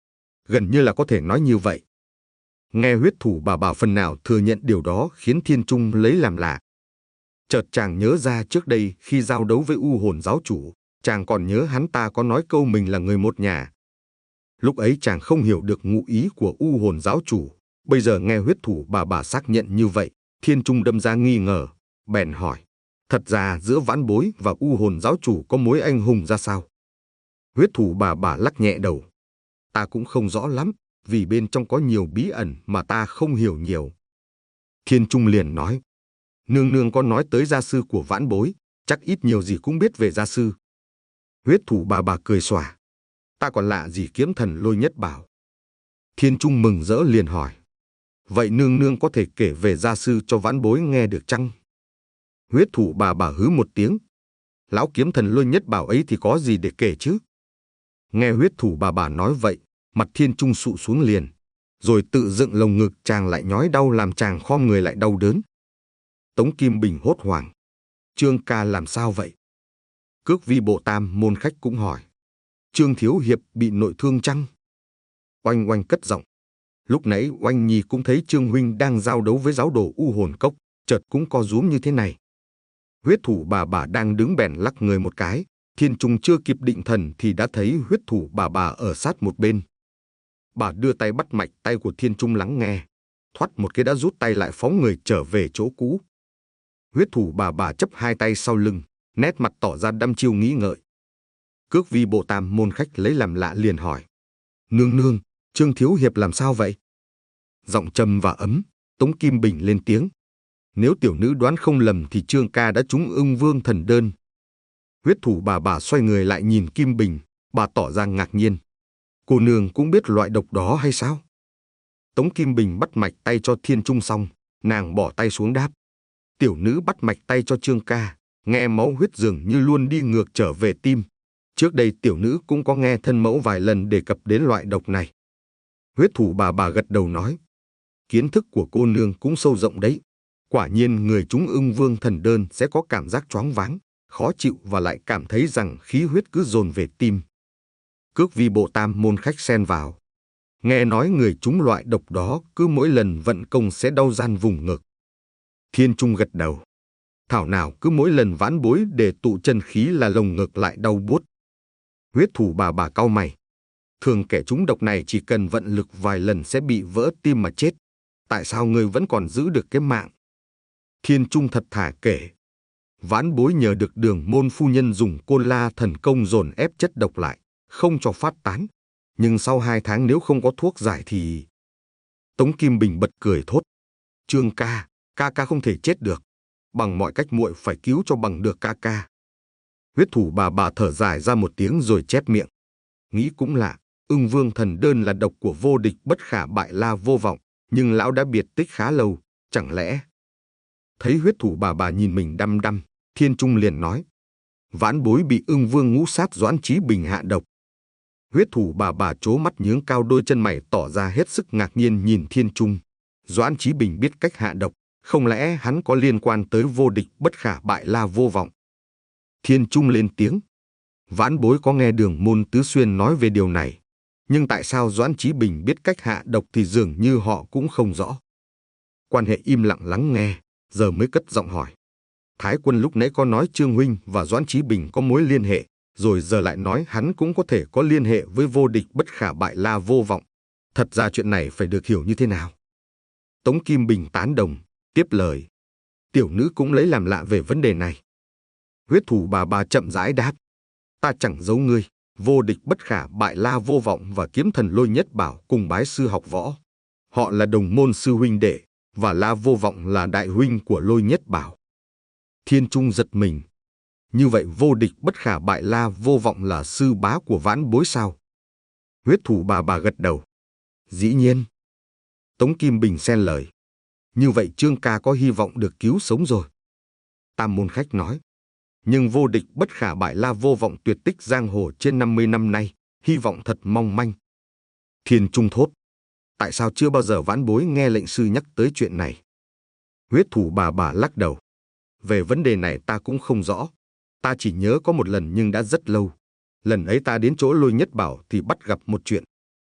Gần như là có thể nói như vậy. Nghe huyết thủ bà bà phần nào thừa nhận điều đó khiến Thiên Trung lấy làm lạ. Chợt chàng nhớ ra trước đây khi giao đấu với U Hồn giáo chủ, chàng còn nhớ hắn ta có nói câu mình là người một nhà. Lúc ấy chàng không hiểu được ngụ ý của U Hồn giáo chủ, bây giờ nghe huyết thủ bà bà xác nhận như vậy, Thiên Trung đâm ra nghi ngờ, bèn hỏi. Thật ra giữa vãn bối và U Hồn giáo chủ có mối anh hùng ra sao? Huyết thủ bà bà lắc nhẹ đầu. Ta cũng không rõ lắm, vì bên trong có nhiều bí ẩn mà ta không hiểu nhiều. Thiên Trung liền nói. Nương nương có nói tới gia sư của vãn bối, chắc ít nhiều gì cũng biết về gia sư. Huyết thủ bà bà cười xòa. Ta còn lạ gì kiếm thần Lôi Nhất Bảo. Thiên Trung mừng rỡ liền hỏi. Vậy nương nương có thể kể về gia sư cho vãn bối nghe được chăng? Huyết thủ bà bà hứ một tiếng. Lão kiếm thần Lôi Nhất Bảo ấy thì có gì để kể chứ? Nghe huyết thủ bà bà nói vậy, mặt Thiên Trung sụ xuống liền, rồi tự dựng lồng ngực chàng lại nhói đau làm chàng khom người lại đau đớn. Tống Kim Bình hốt hoảng. Trương ca làm sao vậy? Cước Vi Bộ Tam môn khách cũng hỏi. Trương thiếu hiệp bị nội thương chăng? Oanh Oanh cất giọng. Lúc nãy Oanh Nhi cũng thấy Trương huynh đang giao đấu với giáo đồ U Hồn Cốc, chợt cũng co rúm như thế này. Huyết thủ bà bà đang đứng bèn lắc người một cái, Thiên Trung chưa kịp định thần thì đã thấy huyết thủ bà bà ở sát một bên. Bà đưa tay bắt mạch tay của Thiên Trung lắng nghe, thoát một cái đã rút tay lại phóng người trở về chỗ cũ. Huyết thủ bà bà chấp hai tay sau lưng, nét mặt tỏ ra đăm chiêu nghĩ ngợi. Cước Vi Bộ Tam môn khách lấy làm lạ liền hỏi. Nương nương, Trương thiếu hiệp làm sao vậy? Giọng trầm và ấm, Tống Kim Bình lên tiếng. Nếu tiểu nữ đoán không lầm thì Trương ca đã trúng Ưng Vương thần đơn. Huyết thủ bà bà xoay người lại nhìn Kim Bình, bà tỏ ra ngạc nhiên. Cô nương cũng biết loại độc đó hay sao? Tống Kim Bình bắt mạch tay cho Thiên Trung xong, nàng bỏ tay xuống đáp. Tiểu nữ bắt mạch tay cho Trương ca, nghe máu huyết dường như luôn đi ngược trở về tim. Trước đây tiểu nữ cũng có nghe thân mẫu vài lần đề cập đến loại độc này. Huyết thủ bà bà gật đầu nói. Kiến thức của cô nương cũng sâu rộng đấy. Quả nhiên người trúng Ưng Vương thần đơn sẽ có cảm giác choáng váng, khó chịu và lại cảm thấy rằng khí huyết cứ dồn về tim. Cước vi bộ tam môn khách xen vào. Nghe nói người trúng loại độc đó cứ mỗi lần vận công sẽ đau gian vùng ngực. Thiên Trung gật đầu. Thảo nào cứ mỗi lần vãn bối để tụ chân khí là lồng ngực lại đau buốt. Huyết thủ bà bà cau mày. Thường kẻ trúng độc này chỉ cần vận lực vài lần sẽ bị vỡ tim mà chết. Tại sao ngươi vẫn còn giữ được cái mạng? Thiên Trung thật thà kể. Vãn bối nhờ được Đường môn phu nhân dùng côn la thần công dồn ép chất độc lại, không cho phát tán. Nhưng sau hai tháng nếu không có thuốc giải thì... Tống Kim Bình bật cười thốt. Trương ca, ca ca không thể chết được. Bằng mọi cách muội phải cứu cho bằng được ca ca. Huyết thủ bà bà thở dài ra một tiếng rồi chép miệng. Nghĩ cũng lạ, Ưng Vương thần đơn là độc của vô địch bất khả bại La Vô Vọng, nhưng lão đã biệt tích khá lâu, chẳng lẽ... Thấy huyết thủ bà bà nhìn mình đăm đăm, Thiên Trung liền nói. Vãn bối bị Ưng Vương ngũ sát Doãn Chí Bình hạ độc. Huyết thủ bà bà trố mắt nhướng cao đôi chân mày tỏ ra hết sức ngạc nhiên nhìn Thiên Trung. Doãn Chí Bình biết cách hạ độc, không lẽ hắn có liên quan tới vô địch bất khả bại La Vô Vọng? Thiên Trung lên tiếng. Vãn bối có nghe Đường môn Tứ Xuyên nói về điều này, nhưng tại sao Doãn Chí Bình biết cách hạ độc thì dường như họ cũng không rõ. Quan hệ im lặng lắng nghe, giờ mới cất giọng hỏi. Thái quân lúc nãy có nói Trương huynh và Doãn Chí Bình có mối liên hệ, rồi giờ lại nói hắn cũng có thể có liên hệ với vô địch bất khả bại La Vô Vọng. Thật ra chuyện này phải được hiểu như thế nào? Tống Kim Bình tán đồng, tiếp lời. Tiểu nữ cũng lấy làm lạ về vấn đề này. Huyết thủ bà bà chậm rãi đáp. Ta chẳng giấu ngươi, vô địch bất khả bại La Vô Vọng và kiếm thần Lôi Nhất Bảo cùng bái sư học võ. Họ là đồng môn sư huynh đệ, và La Vô Vọng là đại huynh của Lôi Nhất Bảo. Thiên Trung giật mình. Như vậy vô địch bất khả bại La Vô Vọng là sư bá của vãn bối sao? Huyết thủ bà bà gật đầu. Dĩ nhiên. Tống Kim Bình xen lời. Như vậy Trương ca có hy vọng được cứu sống rồi. Tam môn khách nói. Nhưng vô địch bất khả bại La Vô Vọng tuyệt tích giang hồ trên năm mươi năm nay, hy vọng thật mong manh. Thiên Trung thốt. Tại sao chưa bao giờ vãn bối nghe lệnh sư nhắc tới chuyện này? Huyết thủ bà bà lắc đầu. Về vấn đề này ta cũng không rõ. Ta chỉ nhớ có một lần nhưng đã rất lâu. Lần ấy ta đến chỗ Lôi Nhất Bảo thì bắt gặp một chuyện.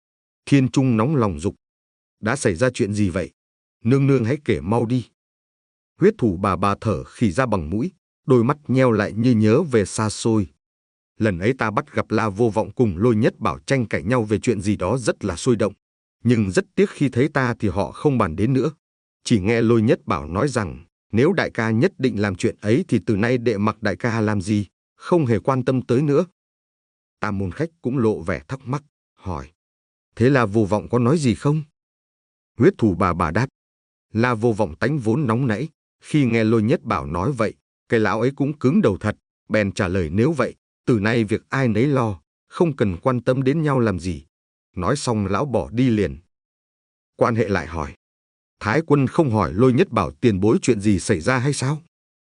Thiên Trung nóng lòng giục. Đã xảy ra chuyện gì vậy? Nương nương hãy kể mau đi. Huyết thủ bà bà thở khì ra bằng mũi, đôi mắt nheo lại như nhớ về xa xôi. Lần ấy ta bắt gặp La Vô Vọng cùng Lôi Nhất Bảo tranh cãi nhau về chuyện gì đó rất là sôi động. Nhưng rất tiếc khi thấy ta thì họ không bàn đến nữa. Chỉ nghe Lôi Nhất Bảo nói rằng nếu đại ca nhất định làm chuyện ấy thì từ nay đệ mặc đại ca làm gì, không hề quan tâm tới nữa. Tam môn khách cũng lộ vẻ thắc mắc, hỏi. Thế La Vô Vọng có nói gì không? Huyết thủ bà bà đáp. La Vô Vọng tánh vốn nóng nảy, khi nghe Lôi Nhất Bảo nói vậy, cái lão ấy cũng cứng đầu thật, bèn trả lời nếu vậy, từ nay việc ai nấy lo, không cần quan tâm đến nhau làm gì. Nói xong lão bỏ đi liền. Quan hệ lại hỏi. Thái quân không hỏi Lôi Nhất Bảo tiền bối chuyện gì xảy ra hay sao?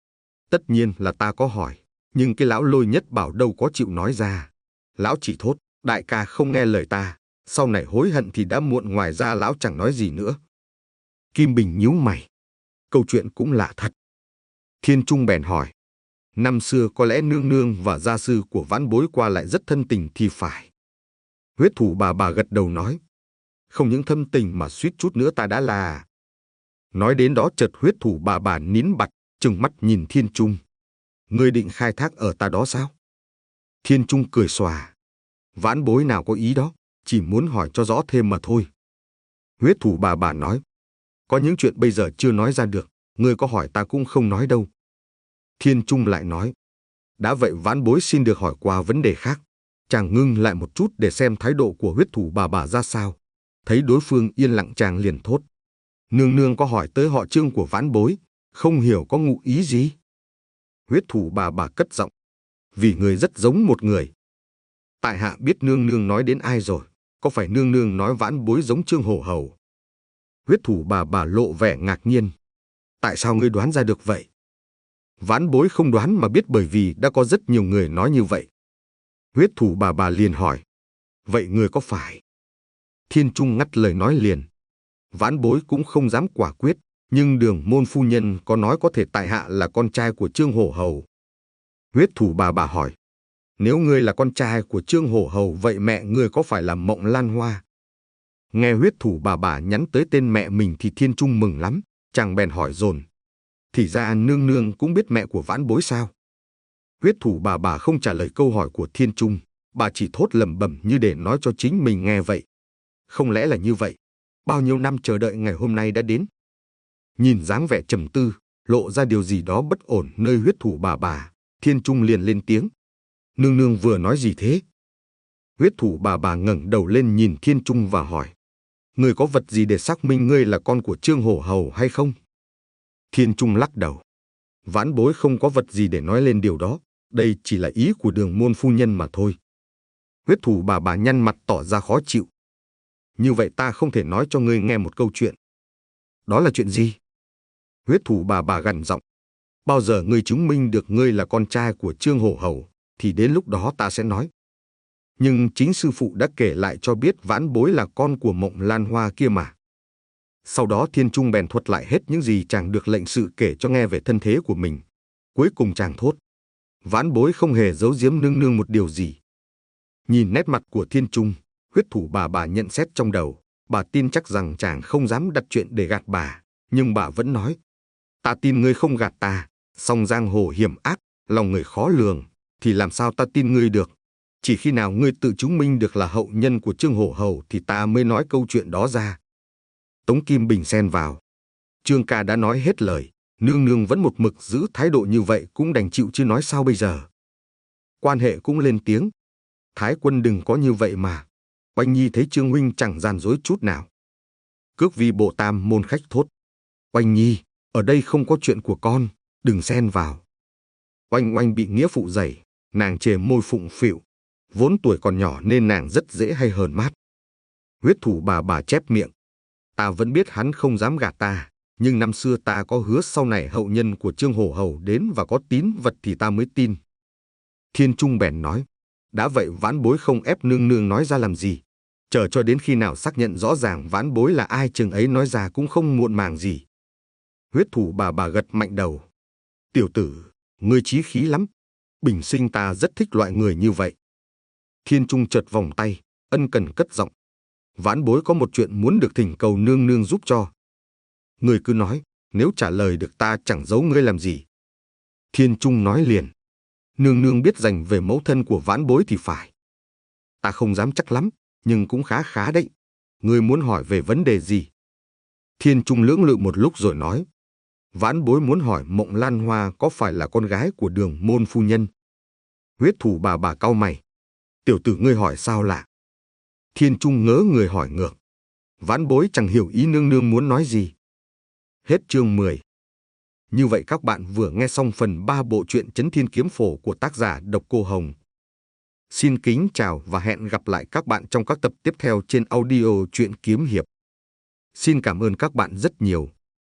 Tất nhiên là ta có hỏi, nhưng cái lão Lôi Nhất Bảo đâu có chịu nói ra. Lão chỉ thốt, đại ca không nghe lời ta, sau này hối hận thì đã muộn, ngoài ra lão chẳng nói gì nữa. Kim Bình nhíu mày. Câu chuyện cũng lạ thật. Thiên Trung bèn hỏi. Năm xưa có lẽ nương nương và gia sư của vãn bối qua lại rất thân tình thì phải. Huyết thủ bà bà gật đầu nói. Không những thâm tình mà suýt chút nữa ta đã là... Nói đến đó chợt huyết thủ bà bà nín bặt, trừng mắt nhìn Thiên Trung. Ngươi định khai thác ở ta đó sao? Thiên Trung cười xòa. Vãn bối nào có ý đó, chỉ muốn hỏi cho rõ thêm mà thôi. Huyết thủ bà bà nói. Có những chuyện bây giờ chưa nói ra được, ngươi có hỏi ta cũng không nói đâu. Thiên Trung lại nói. Đã vậy vãn bối xin được hỏi qua vấn đề khác. Chàng ngưng lại một chút để xem thái độ của huyết thủ bà bà ra sao. Thấy đối phương yên lặng chàng liền thốt. Nương nương có hỏi tới họ Trương của vãn bối, không hiểu có ngụ ý gì? Huyết thủ bà bà cất giọng. Vì người rất giống một người. Tại hạ biết nương nương nói đến ai rồi, có phải nương nương nói vãn bối giống Trương Hổ Hầu? Huyết thủ bà bà lộ vẻ ngạc nhiên. Tại sao ngươi đoán ra được vậy? Vãn bối không đoán mà biết bởi vì đã có rất nhiều người nói như vậy. Huyết thủ bà bà liền hỏi. Vậy ngươi có phải? Thiên Trung ngắt lời nói liền. Vãn bối cũng không dám quả quyết, nhưng Đường môn phu nhân có nói có thể tại hạ là con trai của Trương Hổ Hầu. Huyết thủ bà bà hỏi. Nếu ngươi là con trai của Trương Hổ Hầu vậy mẹ ngươi có phải là Mộng Lan Hoa? Nghe huyết thủ bà bà nhắn tới tên mẹ mình thì Thiên Trung mừng lắm, chàng bèn hỏi dồn. Thì ra nương nương cũng biết mẹ của vãn bối sao? Huyết thủ bà bà không trả lời câu hỏi của Thiên Trung, bà chỉ thốt lẩm bẩm như để nói cho chính mình nghe vậy. Không lẽ là như vậy? Bao nhiêu năm chờ đợi ngày hôm nay đã đến. Nhìn dáng vẻ trầm tư, lộ ra điều gì đó bất ổn nơi huyết thủ bà bà, Thiên Trung liền lên tiếng. Nương nương vừa nói gì thế? Huyết thủ bà bà ngẩng đầu lên nhìn Thiên Trung và hỏi. Ngươi có vật gì để xác minh ngươi là con của Trương Hổ Hầu hay không? Thiên Trung lắc đầu. Vãn bối không có vật gì để nói lên điều đó, đây chỉ là ý của Đường môn phu nhân mà thôi. Huyết thủ bà bà nhăn mặt tỏ ra khó chịu. Như vậy ta không thể nói cho ngươi nghe một câu chuyện. Đó là chuyện gì? Huyết thủ bà bà gằn giọng. Bao giờ ngươi chứng minh được ngươi là con trai của Trương Hổ Hầu, thì đến lúc đó ta sẽ nói. Nhưng chính sư phụ đã kể lại cho biết vãn bối là con của Mộng Lan Hoa kia mà. Sau đó Thiên Trung bèn thuật lại hết những gì chàng được lệnh sự kể cho nghe về thân thế của mình. Cuối cùng chàng thốt. Vãn bối không hề giấu giếm nương nương một điều gì. Nhìn nét mặt của Thiên Trung, huyết thủ bà bà nhận xét trong đầu. Bà tin chắc rằng chàng không dám đặt chuyện để gạt bà. Nhưng bà vẫn nói. Ta tin ngươi không gạt ta. Song giang hồ hiểm ác, lòng người khó lường. Thì làm sao ta tin ngươi được? Chỉ khi nào ngươi tự chứng minh được là hậu nhân của Trương Hổ Hầu thì ta mới nói câu chuyện đó ra. Tống Kim Bình xen vào. Trương ca đã nói hết lời, nương nương vẫn một mực giữ thái độ như vậy cũng đành chịu chứ nói sao bây giờ. Quan hệ cũng lên tiếng. Thái quân đừng có như vậy mà. Oanh Nhi thấy Trương huynh chẳng gian dối chút nào. Cước vi bộ tam môn khách thốt. Oanh Nhi, ở đây không có chuyện của con, đừng xen vào. Oanh Oanh bị nghĩa phụ dày, nàng chề môi phụng phịu. Vốn tuổi còn nhỏ nên nàng rất dễ hay hờn mát. Huyết thủ bà bà chép miệng. Ta vẫn biết hắn không dám gạt ta, nhưng năm xưa ta có hứa sau này hậu nhân của Trương Hổ Hầu đến và có tín vật thì ta mới tin. Thiên Trung bèn nói. Đã vậy vãn bối không ép nương nương nói ra làm gì. Chờ cho đến khi nào xác nhận rõ ràng vãn bối là ai chừng ấy nói ra cũng không muộn màng gì. Huyết thủ bà bà gật mạnh đầu. Tiểu tử, ngươi chí khí lắm. Bình sinh ta rất thích loại người như vậy. Thiên Trung chợt vòng tay, ân cần cất giọng. Vãn bối có một chuyện muốn được thỉnh cầu nương nương giúp cho. Ngươi cứ nói, nếu trả lời được ta chẳng giấu ngươi làm gì. Thiên Trung nói liền. Nương nương biết dành về mẫu thân của vãn bối thì phải. Ta không dám chắc lắm, nhưng cũng khá khá đấy. Ngươi muốn hỏi về vấn đề gì? Thiên Trung lưỡng lự một lúc rồi nói. Vãn bối muốn hỏi Mộng Lan Hoa có phải là con gái của Đường môn phu nhân? Huyết thủ bà bà cau mày. Tiểu tử ngươi hỏi sao lạ? Thiên Trung ngớ người hỏi ngược. Vãn bối chẳng hiểu ý nương nương muốn nói gì. Hết chương mười. Như vậy các bạn vừa nghe xong phần ba bộ truyện Chấn Thiên Kiếm Phổ của tác giả Độc Cô Hồng. Xin kính chào và hẹn gặp lại các bạn trong các tập tiếp theo trên audio truyện kiếm hiệp. Xin cảm ơn các bạn rất nhiều.